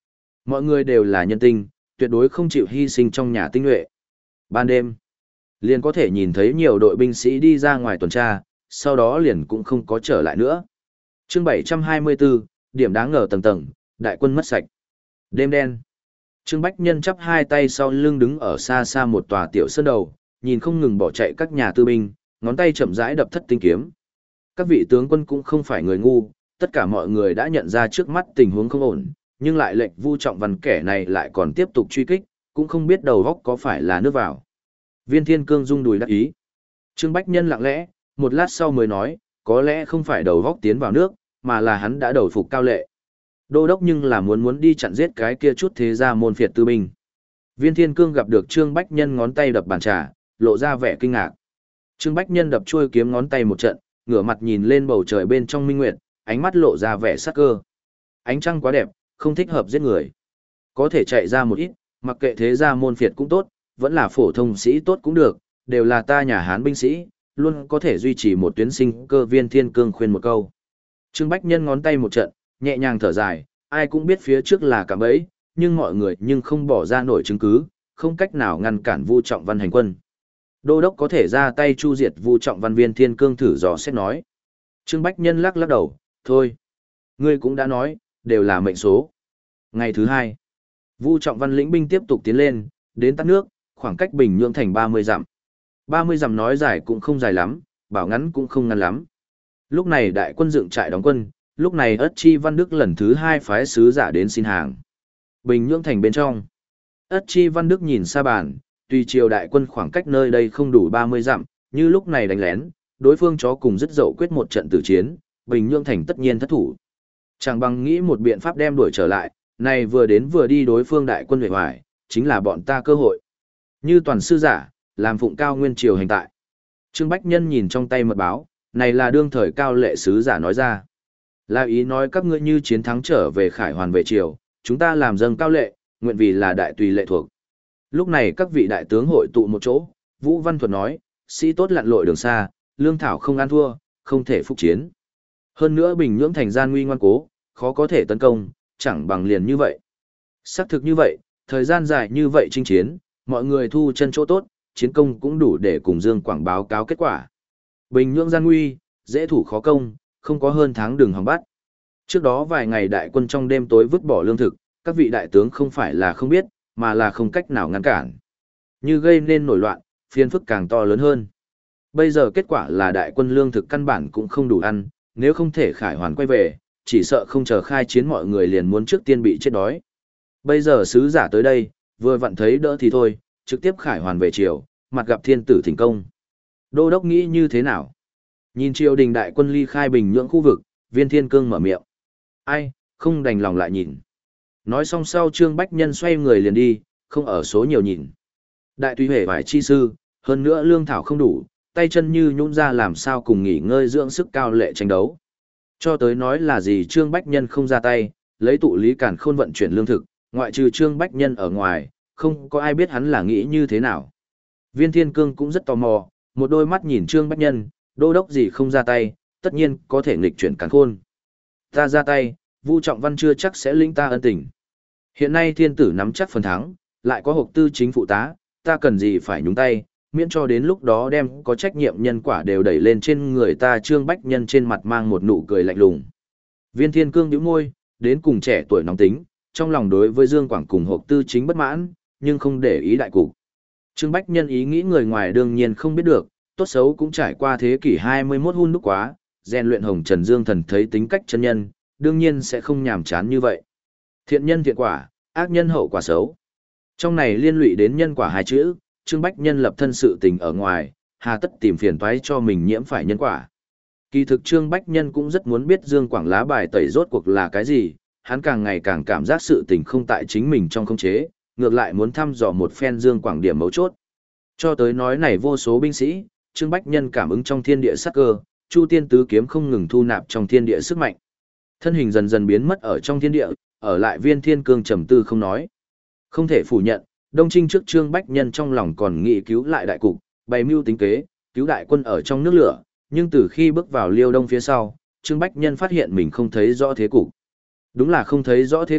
Mọi người đều là nhân tinh, tuyệt đối không chịu hy sinh trong nhà tinh nhuệ. Ban đêm, liền có thể nhìn thấy nhiều đội binh sĩ đi ra ngoài tuần tra, sau đó liền cũng không có trở lại nữa. Chương bảy trăm hai mươi bốn, điểm đáng ngờ tầng tầng, đại quân mất sạch. Đêm đen. Trương Bách Nhân chắp hai tay sau lưng đứng ở xa xa một tòa tiểu sơn đầu, nhìn không ngừng bỏ chạy các nhà tư binh, ngón tay chậm rãi đập thất tinh kiếm. Các vị tướng quân cũng không phải người ngu, tất cả mọi người đã nhận ra trước mắt tình huống không ổn, nhưng lại lệnh Vu Trọng Văn kẻ này lại còn tiếp tục truy kích, cũng không biết đầu góc có phải là nước vào. Viên Thiên Cương rung đùi đắc ý. Trương Bách Nhân lặng lẽ, một lát sau mới nói, có lẽ không phải đầu góc tiến vào nước, mà là hắn đã đầu phục Cao Lệ. Đô đốc nhưng là muốn muốn đi chặn giết cái kia chút thế gia môn phiệt tư binh. Viên Thiên Cương gặp được Trương Bách Nhân ngón tay đập bàn trà, lộ ra vẻ kinh ngạc. Trương Bách Nhân đập chuôi kiếm ngón tay một trận, ngửa mặt nhìn lên bầu trời bên trong minh nguyệt, ánh mắt lộ ra vẻ sắc cơ. Ánh trăng quá đẹp, không thích hợp giết người. Có thể chạy ra một ít, mặc kệ thế gia môn phiệt cũng tốt, vẫn là phổ thông sĩ tốt cũng được, đều là ta nhà Hán binh sĩ, luôn có thể duy trì một tuyến sinh cơ. Viên Thiên Cương khuyên một câu. Trương Bách Nhân ngón tay một trận, nhẹ nhàng thở dài, ai cũng biết phía trước là cạm bẫy, nhưng mọi người nhưng không bỏ ra nổi chứng cứ, không cách nào ngăn cản Vu Trọng Văn hành quân. Đô đốc có thể ra tay chu diệt Vu Trọng Văn. Viên Thiên Cương thử dò xét nói. Trương Bách Nhân lắc lắc đầu, thôi. Ngươi cũng đã nói, đều là mệnh số. Ngày thứ hai, Vu Trọng Văn lĩnh binh tiếp tục tiến lên, đến tắt nước, khoảng cách Bình Nhưỡng thành ba mươi dặm. ba mươi dặm nói dài cũng không dài lắm, bảo ngắn cũng không ngắn lắm. Lúc này đại quân dựng trại đóng quân, lúc này Ất Chi Văn Đức lần thứ hai phái sứ giả đến xin hàng. Bình Nhưỡng thành bên trong. Ất Chi Văn Đức nhìn xa bàn, tùy triều đại quân khoảng cách nơi đây không đủ ba mươi dặm, như lúc này đánh lén, đối phương chó cùng dứt dậu quyết một trận tử chiến, Bình Nhưỡng thành tất nhiên thất thủ. Chẳng bằng nghĩ một biện pháp đem đuổi trở lại, này vừa đến vừa đi đối phương đại quân huệ hoài, chính là bọn ta cơ hội. Như toàn sư giả, làm phụng cao nguyên triều hành tại. Trương Bách Nhân nhìn trong tay mật báo, này là đương thời Cao Lệ sứ giả nói ra. Là ý nói các ngươi như chiến thắng trở về khải hoàn về triều, chúng ta làm dâng Cao Lệ, nguyện vì là đại tùy lệ thuộc. Lúc này các vị đại tướng hội tụ một chỗ, Vũ Văn Thuật nói, sĩ tốt lặn lội đường xa, lương thảo không ăn thua, không thể phục chiến. Hơn nữa Bình Nhưỡng thành gian nguy ngoan cố, khó có thể tấn công, chẳng bằng liền như vậy. Xác thực như vậy, thời gian dài như vậy chinh chiến, mọi người thu chân chỗ tốt, chiến công cũng đủ để cùng Dương Quảng báo cáo kết quả. Bình Nhưỡng gian nguy, dễ thủ khó công, không có hơn tháng đường hòng bắt. Trước đó vài ngày đại quân trong đêm tối vứt bỏ lương thực, các vị đại tướng không phải là không biết, mà là không cách nào ngăn cản. Như gây nên nổi loạn, phiền phức càng to lớn hơn. Bây giờ kết quả là đại quân lương thực căn bản cũng không đủ ăn, nếu không thể khải hoàn quay về, chỉ sợ không chờ khai chiến mọi người liền muốn trước tiên bị chết đói. Bây giờ sứ giả tới đây, vừa vặn thấy đỡ thì thôi, trực tiếp khải hoàn về triều, mặt gặp thiên tử thỉnh công. Đô đốc nghĩ như thế nào? Nhìn triều đình đại quân ly khai Bình Nhưỡng khu vực, Viên Thiên Cương mở miệng. Ai, không đành lòng lại nhìn. Nói xong sau Trương Bách Nhân xoay người liền đi, không ở số nhiều nhìn. Đại tùy hề vải chi sư, hơn nữa lương thảo không đủ, tay chân như nhũn ra làm sao cùng nghỉ ngơi dưỡng sức Cao Lệ tranh đấu. Cho tới nói là gì Trương Bách Nhân không ra tay, lấy tụ lý cản khôn vận chuyển lương thực, ngoại trừ Trương Bách Nhân ở ngoài, không có ai biết hắn là nghĩ như thế nào. Viên Thiên Cương cũng rất tò mò, một đôi mắt nhìn Trương Bách Nhân, đô đốc gì không ra tay, tất nhiên có thể nghịch chuyển cản khôn. Ta ra tay, Vu Trọng Văn chưa chắc sẽ lĩnh ta ân tình. Hiện nay thiên tử nắm chắc phần thắng, lại có hộp tư chính phụ tá, ta cần gì phải nhúng tay, miễn cho đến lúc đó đem có trách nhiệm nhân quả đều đẩy lên trên người ta. Trương Bách Nhân trên mặt mang một nụ cười lạnh lùng. Viên Thiên Cương nhíu môi, đến cùng trẻ tuổi nóng tính, trong lòng đối với Dương Quảng cùng hộp tư chính bất mãn, nhưng không để ý đại cục. Trương Bách Nhân ý nghĩ người ngoài đương nhiên không biết được, tốt xấu cũng trải qua thế kỷ hai mươi mốt hun đúc quá, rèn luyện hồng trần dương thần thấy tính cách chân nhân, đương nhiên sẽ không nhàm chán như vậy. Thiện nhân thiện quả, ác nhân hậu quả xấu. Trong này liên lụy đến nhân quả hai chữ, Trương Bách Nhân lập thân sự tình ở ngoài, hà tất tìm phiền toái cho mình nhiễm phải nhân quả. Kỳ thực Trương Bách Nhân cũng rất muốn biết Dương Quảng lá bài tẩy rốt cuộc là cái gì, hắn càng ngày càng cảm giác sự tình không tại chính mình trong khống chế, ngược lại muốn thăm dò một phen Dương Quảng điểm mấu chốt. Cho tới nói này vô số binh sĩ, Trương Bách Nhân cảm ứng trong thiên địa sắc cơ, Chu Tiên tứ kiếm không ngừng thu nạp trong thiên địa sức mạnh. Thân hình dần dần biến mất ở trong thiên địa, ở lại Viên Thiên Cương trầm tư không nói. Không thể phủ nhận, Đông Trinh trước Trương Bách Nhân trong lòng còn nghĩ cứu lại đại cục, bày mưu tính kế, cứu đại quân ở trong nước lửa, nhưng từ khi bước vào Liêu Đông phía sau, Trương Bách Nhân phát hiện mình không thấy rõ thế cục. Đúng là không thấy rõ thế cục,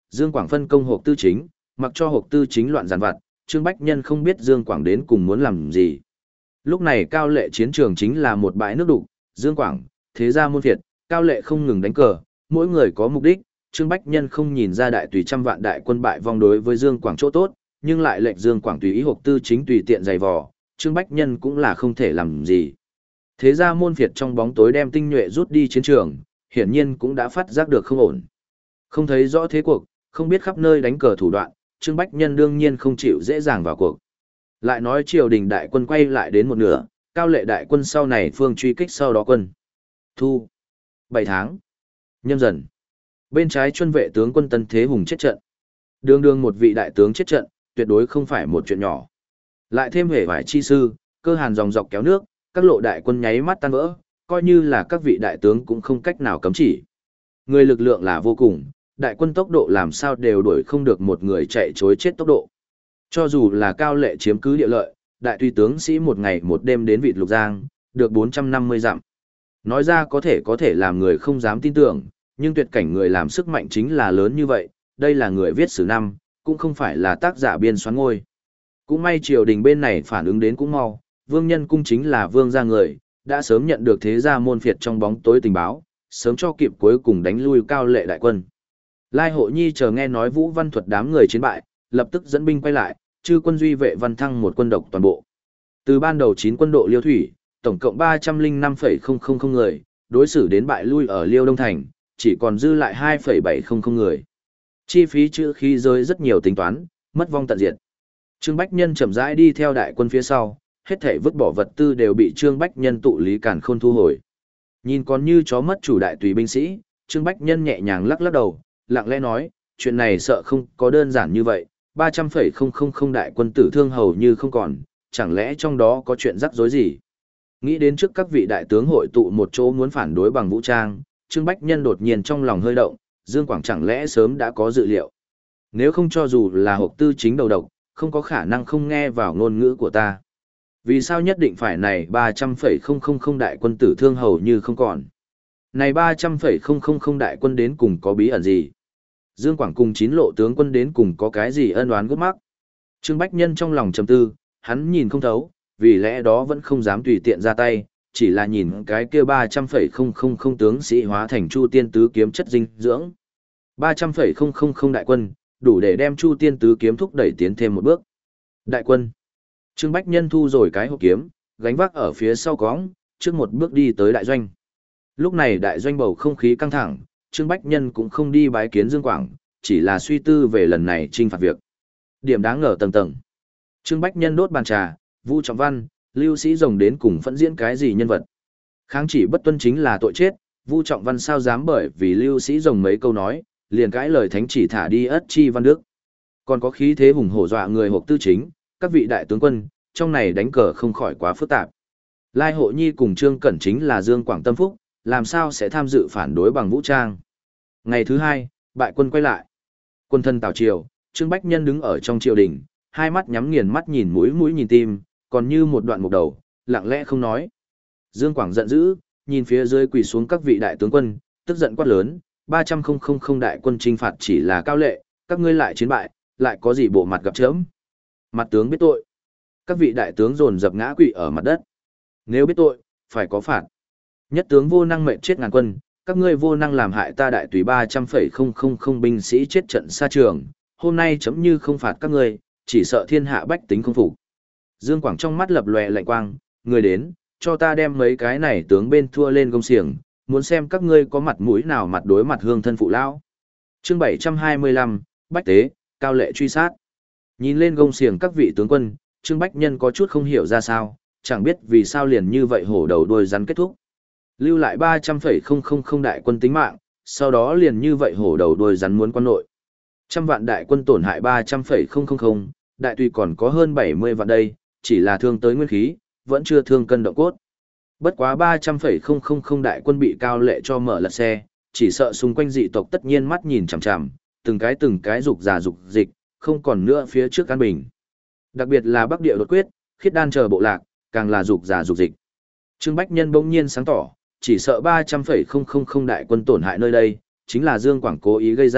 Dương Quảng phân công hộp tư chính, mặc cho hộp tư chính loạn giàn vặt, Trương Bách Nhân không biết Dương Quảng đến cùng muốn làm gì. Lúc này Cao Lệ chiến trường chính là một bãi nước đục, Dương Quảng, thế gia môn phiệt, Cao Lệ không ngừng đánh cờ, mỗi người có mục đích, Trương Bách Nhân không nhìn ra đại tùy trăm vạn đại quân bại vong đối với Dương Quảng chỗ tốt, nhưng lại lệnh Dương Quảng tùy ý hộp tư chính tùy tiện giày vò, Trương Bách Nhân cũng là không thể làm gì. Thế ra môn phiệt trong bóng tối đem tinh nhuệ rút đi chiến trường, hiển nhiên cũng đã phát giác được không ổn. Không thấy rõ thế cuộc, không biết khắp nơi đánh cờ thủ đoạn, Trương Bách Nhân đương nhiên không chịu dễ dàng vào cuộc. Lại nói triều đình đại quân quay lại đến một nửa, Cao Lệ đại quân sau này phương truy kích sau đó quân. Thu. bảy tháng. Nhâm dần. Bên trái chuân vệ tướng quân Tân Thế Hùng chết trận. Đường đường một vị đại tướng chết trận, tuyệt đối không phải một chuyện nhỏ. Lại thêm hề vải chi sư, cơ hàn dòng dọc kéo nước, các lộ đại quân nháy mắt tan vỡ, coi như là các vị đại tướng cũng không cách nào cấm chỉ. Người lực lượng là vô cùng, đại quân tốc độ làm sao đều đuổi không được một người chạy chối chết tốc độ. Cho dù là Cao Lệ chiếm cứ địa lợi, đại tùy tướng sĩ một ngày một đêm đến Vịt Lục Giang, được bốn trăm năm mươi dặm. Nói ra có thể có thể làm người không dám tin tưởng, nhưng tuyệt cảnh người làm sức mạnh chính là lớn như vậy, đây là người viết sử năm, cũng không phải là tác giả biên xoắn ngôi. Cũng may triều đình bên này phản ứng đến cũng mau, Vương Nhân Cung chính là vương gia người, đã sớm nhận được thế gia môn phiệt trong bóng tối tình báo, sớm cho kịp cuối cùng đánh lui Cao Lệ đại quân. Lai Hộ Nhi chờ nghe nói Vũ Văn Thuật đám người chiến bại, lập tức dẫn binh quay lại, chư quân duy vệ Văn Thăng một quân độc toàn bộ. Từ ban đầu chín quân độ Liêu Thủy, tổng cộng ba trăm lẻ năm phẩy không không không người, đối xử đến bại lui ở Liêu Đông Thành, chỉ còn dư lại hai phẩy bảy không không người. Chi phí chữ khí rơi rất nhiều tính toán, mất vong tận diệt. Trương Bách Nhân chậm rãi đi theo đại quân phía sau, hết thảy vứt bỏ vật tư đều bị Trương Bách Nhân tụ lý càn khôn thu hồi. Nhìn còn như chó mất chủ đại tùy binh sĩ, Trương Bách Nhân nhẹ nhàng lắc lắc đầu, lặng lẽ nói, chuyện này sợ không có đơn giản như vậy, ba trăm phẩy không không không đại quân tử thương hầu như không còn, chẳng lẽ trong đó có chuyện rắc rối gì? Nghĩ đến trước các vị đại tướng hội tụ một chỗ muốn phản đối bằng vũ trang, Trương Bách Nhân đột nhiên trong lòng hơi động, Dương Quảng chẳng lẽ sớm đã có dự liệu. Nếu không cho dù là hộp tư chính đầu độc, không có khả năng không nghe vào ngôn ngữ của ta. Vì sao nhất định phải này ba trăm phẩy không không không đại quân tử thương hầu như không còn? Này ba trăm phẩy không không không đại quân đến cùng có bí ẩn gì? Dương Quảng cùng chín lộ tướng quân đến cùng có cái gì ân oán gút mắc? Trương Bách Nhân trong lòng trầm tư, hắn nhìn không thấu, vì lẽ đó vẫn không dám tùy tiện ra tay, chỉ là nhìn cái kia ba trăm phẩy không không không tướng sĩ hóa thành Chu Tiên Tứ kiếm chất dinh dưỡng. ba trăm phẩy không không không đại quân, đủ để đem Chu Tiên Tứ kiếm thúc đẩy tiến thêm một bước. Đại quân. Trương Bách Nhân thu rồi cái hộp kiếm, gánh vác ở phía sau cõng, trước một bước đi tới đại doanh. Lúc này đại doanh bầu không khí căng thẳng, Trương Bách Nhân cũng không đi bái kiến Dương Quảng, chỉ là suy tư về lần này trinh phạt việc. Điểm đáng ngờ tầng tầng. Trương Bách Nhân đốt bàn trà, Vu Trọng Văn, Lưu Sĩ Rồng đến cùng phẫn diễn cái gì nhân vật. Kháng chỉ bất tuân chính là tội chết, Vu Trọng Văn sao dám bởi vì Lưu Sĩ Rồng mấy câu nói, liền cãi lời thánh chỉ thả đi Ất Chi Văn Đức. Còn có khí thế hùng hổ dọa người hộp tư chính, các vị đại tướng quân, trong này đánh cờ không khỏi quá phức tạp. Lai Hộ Nhi cùng Trương Cẩn chính là Dương Quảng tâm phúc, làm sao sẽ tham dự phản đối bằng vũ trang. Ngày thứ hai, bại quân quay lại. Quân thân Tào Triều, Trương Bách Nhân đứng ở trong triều đình, hai mắt nhắm nghiền mắt nhìn mũi mũi nhìn tim, còn như một đoạn mục đầu, lặng lẽ không nói. Dương Quảng giận dữ, nhìn phía dưới quỳ xuống các vị đại tướng quân, tức giận quát lớn, ba trăm không không không đại quân trinh phạt chỉ là Cao Lệ, các ngươi lại chiến bại, lại có gì bộ mặt gặp chớm. Mặt tướng biết tội. Các vị đại tướng dồn dập ngã quỵ ở mặt đất. Nếu biết tội, phải có phạt. Nhất tướng vô năng mệnh chết ngàn quân, các ngươi vô năng làm hại ta đại tùy ba trăm phẩy không không không binh sĩ chết trận xa trường, hôm nay chấm như không phạt các ngươi, chỉ sợ thiên hạ bách tính không phục. Dương Quảng trong mắt lập lòe lạnh quang, người đến, cho ta đem mấy cái này tướng bên thua lên công xiềng, muốn xem các ngươi có mặt mũi nào mặt đối mặt hương thân phụ lão. Chương bảy trăm hai mươi lăm, Bách Tế, Cao Lệ truy sát. Nhìn lên gông xiềng các vị tướng quân, Trương Bách Nhân có chút không hiểu ra sao, chẳng biết vì sao liền như vậy hổ đầu đuôi rắn kết thúc. Lưu lại ba trăm phẩy không không không đại quân tính mạng, sau đó liền như vậy hổ đầu đuôi rắn muốn quan nội. Trăm vạn đại quân tổn hại ba trăm phẩy không không không, đại tùy còn có hơn bảy mươi vạn đây, chỉ là thương tới nguyên khí, vẫn chưa thương cân động cốt. Bất quá ba trăm phẩy không không không đại quân bị Cao Lệ cho mở lật xe, chỉ sợ xung quanh dị tộc tất nhiên mắt nhìn chằm chằm, từng cái từng cái dục già dục dịch, không còn nữa phía trước an bình. Đặc biệt là Bắc Địa đột quyết, khiết đan chờ bộ lạc, càng là dục già dục dịch. Trương Bách Nhân bỗng nhiên sáng tỏ, chỉ sợ ba trăm phẩy không không không đại quân tổn hại nơi đây, chính là Dương Quảng cố ý gây ra,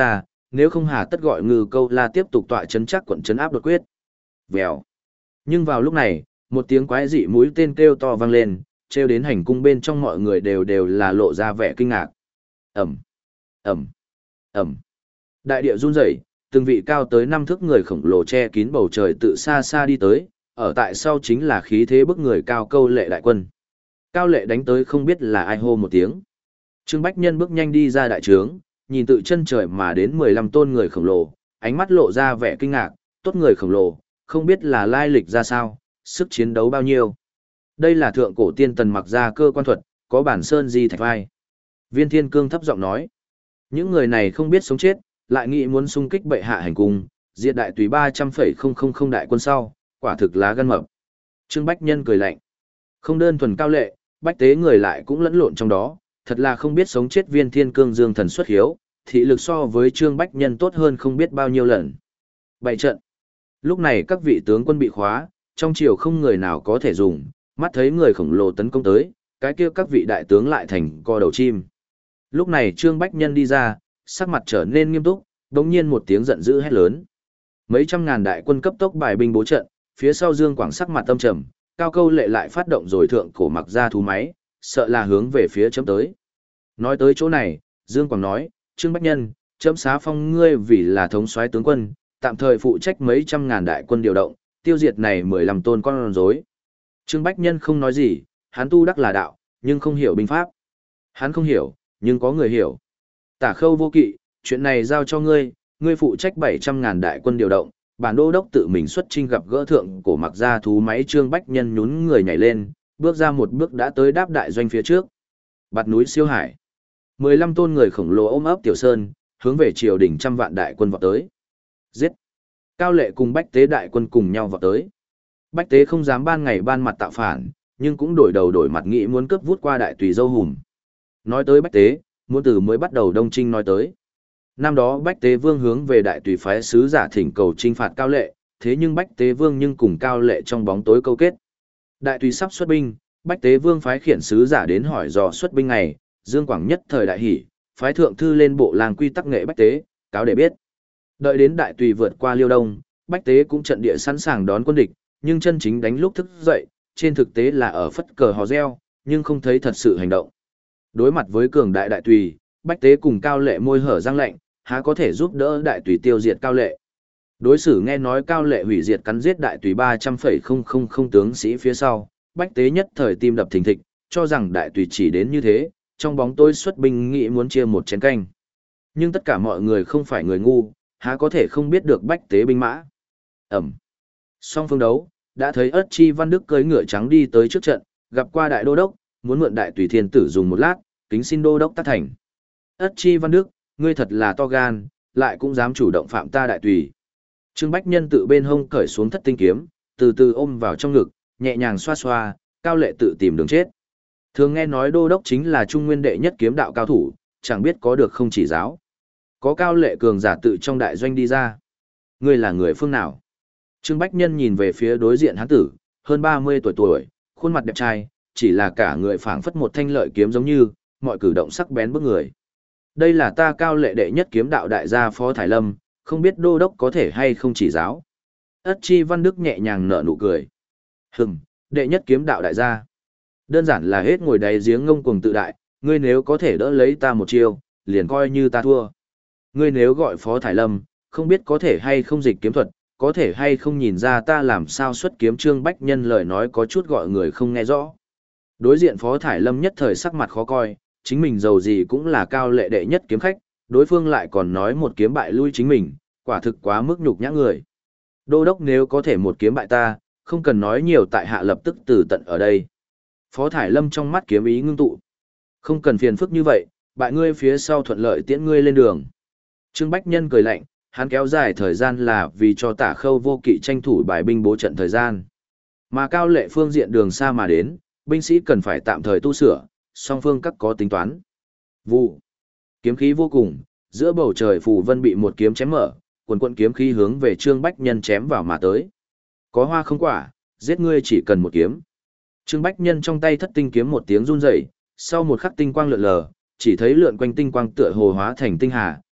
nếu không hà tất gọi Ngư Câu La tiếp tục tọa chấn chắc quận chấn áp đột quyết. Vèo. Nhưng vào lúc này, một tiếng quái dị mũi tên kêu to vang lên, treo đến hành cung bên trong mọi người đều đều là lộ ra vẻ kinh ngạc. Ầm, ầm, ầm. Đại địa run rẩy, từng vị cao tới năm thước người khổng lồ che kín bầu trời tự xa xa đi tới, ở tại sau chính là khí thế bức người cao Câu Lệ đại quân. Cao Lệ đánh tới không biết là ai hô một tiếng. Trương Bách Nhân bước nhanh đi ra đại trướng, nhìn tự chân trời mà đến mười lăm tôn người khổng lồ, ánh mắt lộ ra vẻ kinh ngạc, tốt người khổng lồ, không biết là lai lịch ra sao, sức chiến đấu bao nhiêu. Đây là thượng cổ tiên tần mặc ra cơ quan thuật, có bản sơn di thạch vai. Viên Thiên Cương thấp giọng nói, những người này không biết sống chết, lại nghĩ muốn xung kích bệ hạ hành cung, diệt đại tùy ba trăm phẩy không không không đại quân sau, quả thực lá gan mập. Trương Bách Nhân cười lạnh, không đơn thuần Cao Lệ, bách tế người lại cũng lẫn lộn trong đó, thật là không biết sống chết. Viên Thiên Cương dương thần xuất hiếu, thị lực so với Trương Bách Nhân tốt hơn không biết bao nhiêu lần. Bảy trận. Lúc này các vị tướng quân bị khóa, trong triều không người nào có thể dùng, mắt thấy người khổng lồ tấn công tới, cái kia các vị đại tướng lại thành co đầu chim. Lúc này Trương Bách Nhân đi ra, sắc mặt trở nên nghiêm túc, đống nhiên một tiếng giận dữ hét lớn. Mấy trăm ngàn đại quân cấp tốc bài binh bố trận, phía sau Dương Quảng sắc mặt tâm trầm, Cao Câu Lệ lại phát động rồi thượng cổ mặc ra thú máy, sợ là hướng về phía chấm tới. Nói tới chỗ này, Dương Quảng nói, Trương Bách Nhân, chấm xá phong ngươi vì là thống soái tướng quân, tạm thời phụ trách mấy trăm ngàn đại quân điều động, tiêu diệt này mười lăm tôn con rối. Trương Bách Nhân không nói gì, hắn tu đắc là đạo, nhưng không hiểu binh pháp. Hắn không hiểu, nhưng có người hiểu. Tả Khâu Vô Kỵ, chuyện này giao cho ngươi, ngươi phụ trách bảy trăm ngàn đại quân điều động, bản đô đốc tự mình xuất chinh gặp gỡ thượng cổ mặc ra thú máy. Trương Bách Nhân nhún người nhảy lên, bước ra một bước đã tới đáp đại doanh phía trước. Bạt núi siêu hải. mười lăm tôn người khổng lồ ôm ấp Tiểu Sơn, hướng về triều đình trăm vạn đại quân vọt tới. Giết! Cao Lệ cùng Bách Tế đại quân cùng nhau vọt tới. Bách Tế không dám ban ngày ban mặt tạo phản, nhưng cũng đổi đầu đổi mặt nghĩ muốn cướp vút qua đại tùy dâu hùm. Nói tới Bách Tế, muốn từ mới bắt đầu Đông Trinh nói tới. Năm đó Bách Tế Vương hướng về đại tùy phái sứ giả thỉnh cầu trinh phạt Cao Lệ, thế nhưng Bách Tế Vương nhưng cùng Cao Lệ trong bóng tối câu kết. Đại tùy sắp xuất binh, Bách Tế Vương phái khiển sứ giả đến hỏi dò xuất binh ngày, Dương Quảng nhất thời đại hỉ, phái thượng thư lên bộ làng quy tắc nghệ Bách Tế, cáo để biết. Đợi đến đại tùy vượt qua Liêu Đông, Bách Tế cũng trận địa sẵn sàng đón quân địch, nhưng chân chính đánh lúc thức dậy, trên thực tế là ở phất cờ hò reo, nhưng không thấy thật sự hành động. Đối mặt với cường đại đại tùy, Bách Tế cùng Cao Lệ môi hở răng lạnh, há có thể giúp đỡ đại tùy tiêu diệt Cao Lệ. Đối xử nghe nói Cao Lệ hủy diệt cắn giết đại tùy ba trăm phẩy không không không tướng sĩ phía sau, Bách Tế nhất thời tim đập thình thịch, cho rằng đại tùy chỉ đến như thế, trong bóng tối xuất binh nghĩ muốn chia một chén canh. Nhưng tất cả mọi người không phải người ngu, há có thể không biết được Bách Tế binh mã. Ẩm. Song phương đấu, đã thấy Ất Chi Văn Đức cưỡi ngựa trắng đi tới trước trận, gặp qua đại đô đốc, muốn mượn đại tùy thiên tử dùng một lát, kính xin đô đốc tác thành. Ất Chi Văn Đức, ngươi thật là to gan, lại cũng dám chủ động phạm ta đại tùy. Trương Bách Nhân tự bên hông cởi xuống thất tinh kiếm, từ từ ôm vào trong ngực, nhẹ nhàng xoa xoa, Cao Lệ tự tìm đường chết. Thường nghe nói đô đốc chính là trung nguyên đệ nhất kiếm đạo cao thủ, chẳng biết có được không chỉ giáo. Có Cao Lệ cường giả tự trong đại doanh đi ra. Ngươi là người phương nào? Trương Bách Nhân nhìn về phía đối diện hán tử, hơn ba mươi tuổi tuổi, khuôn mặt đẹp trai, chỉ là cả người phảng phất một thanh lợi kiếm giống như, mọi cử động sắc bén bức người. Đây là ta Cao Lệ đệ nhất kiếm đạo đại gia Phó Thải Lâm, không biết đô đốc có thể hay không chỉ giáo. Ất Chi Văn Đức nhẹ nhàng nở nụ cười. Hừm, đệ nhất kiếm đạo đại gia. Đơn giản là hết ngồi đáy giếng ngông cuồng tự đại, ngươi nếu có thể đỡ lấy ta một chiêu, liền coi như ta thua. Ngươi nếu gọi Phó Thải Lâm, không biết có thể hay không dịch kiếm thuật, có thể hay không nhìn ra ta làm sao xuất kiếm. Trương Bách Nhân lời nói có chút gọi người không nghe rõ. Đối diện Phó Thải Lâm nhất thời sắc mặt khó coi, chính mình giàu gì cũng là Cao Lệ đệ nhất kiếm khách, đối phương lại còn nói một kiếm bại lui chính mình, quả thực quá mức nhục nhã người. Đô đốc nếu có thể một kiếm bại ta, không cần nói nhiều, tại hạ lập tức từ tận ở đây. Phó Thải Lâm trong mắt kiếm ý ngưng tụ. Không cần phiền phức như vậy, bại ngươi phía sau thuận lợi tiễn ngươi lên đường. Trương Bách Nhân cười lạnh, hắn kéo dài thời gian là vì cho Tả Khâu Vô Kỵ tranh thủ bài binh bố trận thời gian. Mà Cao Lệ phương diện đường xa mà đến, binh sĩ cần phải tạm thời tu sửa, song phương các có tính toán. Vụ. Kiếm khí vô cùng, giữa bầu trời phù vân bị một kiếm chém mở, quần quần kiếm khí hướng về Trương Bách Nhân chém vào mà tới. Có hoa không quả, giết ngươi chỉ cần một kiếm. Trương Bách Nhân trong tay thất tinh kiếm một tiếng run rẩy, sau một khắc tinh quang lượn lờ, chỉ thấy lượn quanh tinh quang tựa hồ hóa thành tinh hà,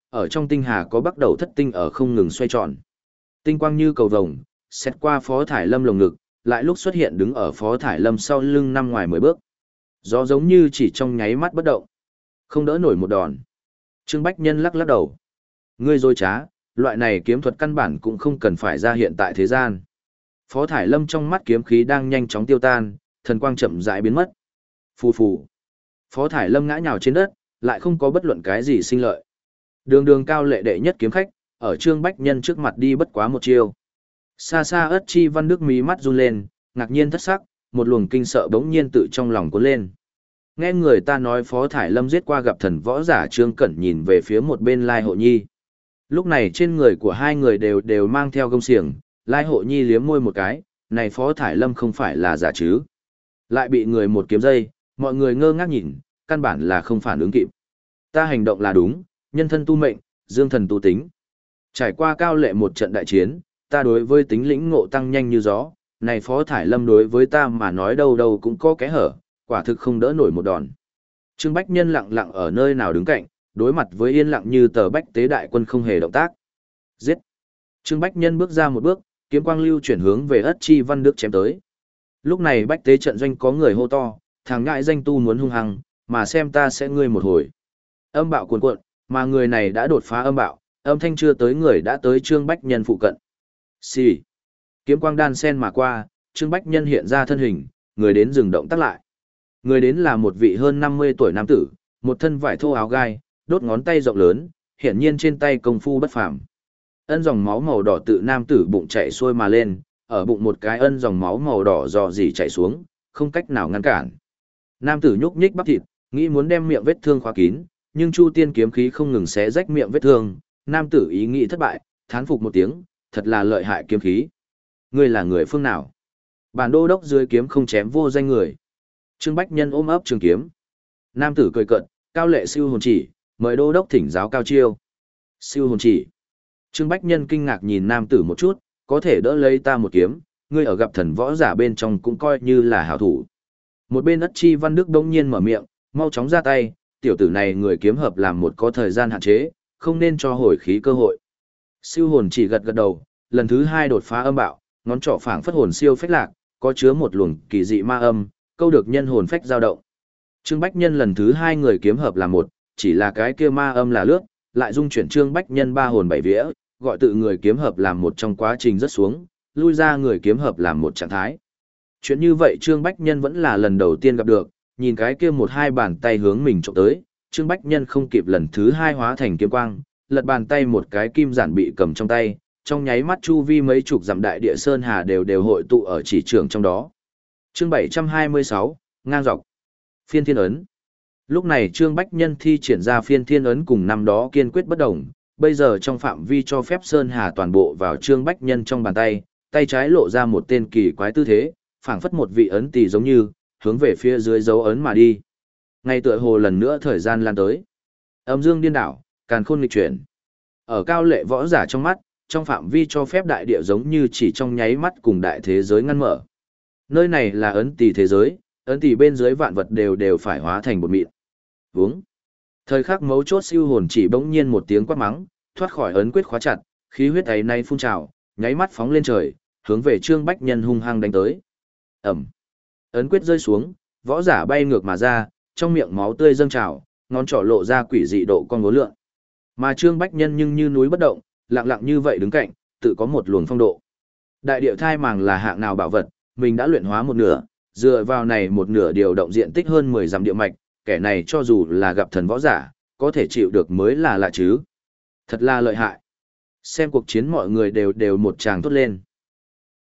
ở trong tinh hà có bắt đầu thất tinh ở không ngừng xoay tròn. Tinh quang như cầu vồng, xét qua Phó Thải Lâm lồng ngực, lại lúc xuất hiện đứng ở Phó Thải Lâm sau lưng năm ngoài mười bước. Gió giống như chỉ trong nháy mắt bất động, không đỡ nổi một đòn. Trương Bách Nhân lắc lắc đầu. Ngươi dối trá, loại này kiếm thuật căn bản cũng không cần phải ra hiện tại thế gian. Phó Thải Lâm trong mắt kiếm khí đang nhanh chóng tiêu tan, thần quang chậm rãi biến mất. Phù phù. Phó Thải Lâm ngã nhào trên đất, lại không có bất luận cái gì sinh lợi. Đường đường cao lệ đệ nhất kiếm khách, ở Trương Bách Nhân trước mặt đi bất quá một chiêu. Xa xa Ất Chi Văn Đức mí mắt run lên, ngạc nhiên thất sắc, một luồng kinh sợ bỗng nhiên tự trong lòng cuốn lên. Nghe người ta nói Phó Thải Lâm giết qua gặp thần võ giả Trương Cẩn nhìn về phía một bên Lai Hộ Nhi. Lúc này trên người của hai người đều đều mang theo gông xiềng, Lai Hộ Nhi liếm môi một cái, này Phó Thải Lâm không phải là giả chứ. Lại bị người một kiếm dây, mọi người ngơ ngác nhìn, căn bản là không phản ứng kịp. Ta hành động là đúng, nhân thân tu mệnh, dương thần tu tính. Trải qua cao lệ một trận đại chiến, ta đối với tính lĩnh ngộ tăng nhanh như gió, này Phó Thải Lâm đối với ta mà nói đâu đâu cũng có kẽ hở, quả thực không đỡ nổi một đòn. Trương Bách Nhân lặng lặng ở nơi nào đứng cạnh, đối mặt với yên lặng như tờ bách tế đại quân không hề động tác. Giết! Trương Bách Nhân bước ra một bước, kiếm quang lưu chuyển hướng về Ất Chi Văn Đức chém tới. Lúc này bách tế trận doanh có người hô to, thằng ngại danh tu muốn hung hăng, mà xem ta sẽ ngươi một hồi. Âm bạo cuồn cuộn, mà người này đã đột phá âm bạo, âm thanh chưa tới người đã tới Trương Bách Nhân phụ cận. Xì! Kiếm quang đan sen mà qua, Trương Bách Nhân hiện ra thân hình, người đến dừng động tác lại. Người đến là một vị hơn năm mươi tuổi nam tử, một thân vải thô áo gai, đốt ngón tay rộng lớn, hiển nhiên trên tay công phu bất phàm. Ân dòng máu màu đỏ tự nam tử bụng chạy xuôi mà lên, ở bụng một cái ân dòng máu màu đỏ dò dỉ chạy xuống, không cách nào ngăn cản. Nam tử nhúc nhích bắp thịt, nghĩ muốn đem miệng vết thương khóa kín, nhưng Chu Tiên kiếm khí không ngừng xé rách miệng vết thương, nam tử ý nghĩ thất bại, thán phục một tiếng, thật là lợi hại kiếm khí. Ngươi là người phương nào? Bản đô đốc dưới kiếm không chém vô danh người. Trương Bách Nhân ôm ấp trường kiếm. Nam tử cười cợt, cao lệ siêu hồn chỉ, mời đô đốc thỉnh giáo cao chiêu. Siêu hồn chỉ. Trương Bách Nhân kinh ngạc nhìn nam tử một chút, có thể đỡ lấy ta một kiếm, ngươi ở gặp thần võ giả bên trong cũng coi như là hảo thủ. Một bên Ất Chi Văn Đức đông nhiên mở miệng, mau chóng ra tay, tiểu tử này người kiếm hợp làm một có thời gian hạn chế, không nên cho hồi khí cơ hội. Siêu hồn chỉ gật gật đầu, lần thứ hai đột phá âm bạo, ngón trỏ phảng phất hồn siêu phách lạc, có chứa một luồng kỳ dị ma âm, câu được nhân hồn phách dao động. Trương Bách Nhân lần thứ hai người kiếm hợp làm một, chỉ là cái kia ma âm là lướt, lại dung chuyển Trương Bách Nhân ba hồn bảy vía, gọi tự người kiếm hợp làm một trong quá trình rất xuống, lui ra người kiếm hợp làm một trạng thái. Chuyện như vậy Trương Bách Nhân vẫn là lần đầu tiên gặp được, nhìn cái kia một hai bàn tay hướng mình trộm tới, Trương Bách Nhân không kịp lần thứ hai hóa thành kiếm quang, lật bàn tay một cái kim giản bị cầm trong tay, trong nháy mắt chu vi mấy chục dặm đại địa sơn hà đều đều hội tụ ở chỉ trường trong đó. Chương bảy trăm hai mươi sáu, ngang dọc. Phiên Thiên ấn. Lúc này Trương Bách Nhân thi triển ra Phiên Thiên ấn cùng năm đó kiên quyết bất đồng, bây giờ trong phạm vi cho phép sơn hà toàn bộ vào Trương Bách Nhân trong bàn tay, tay trái lộ ra một tên kỳ quái tư thế, phảng phất một vị ấn tỷ giống như, hướng về phía dưới dấu ấn mà đi. Ngay tựa hồ lần nữa thời gian lan tới. Âm dương điên đảo, càn khôn nghịch chuyển. Ở cao lệ võ giả trong mắt, trong phạm vi cho phép đại địa giống như chỉ trong nháy mắt cùng đại thế giới ngăn mở. Nơi này là ấn tỷ thế giới, ấn tỷ bên dưới vạn vật đều đều phải hóa thành bột mịn. Vúng. Thời khắc mấu chốt siêu hồn chỉ bỗng nhiên một tiếng quát mắng, thoát khỏi ấn quyết khóa chặt, khí huyết ấy nay phun trào, nháy mắt phóng lên trời, hướng về Trương Bách Nhân hung hăng đánh tới. Ầm. Ấn quyết rơi xuống, võ giả bay ngược mà ra, trong miệng máu tươi dâng trào, ngón trỏ lộ ra quỷ dị độ con ngố lượng. Mà Trương Bách Nhân nhưng như núi bất động, lặng lặng như vậy đứng cạnh, tự có một luồng phong độ. Đại điệu thai màng là hạng nào bảo vật, mình đã luyện hóa một nửa, dựa vào này một nửa điều động diện tích hơn mười dặm địa mạch, kẻ này cho dù là gặp thần võ giả, có thể chịu được mới là lạ chứ. Thật là lợi hại. Xem cuộc chiến mọi người đều đều một tràng thốt lên.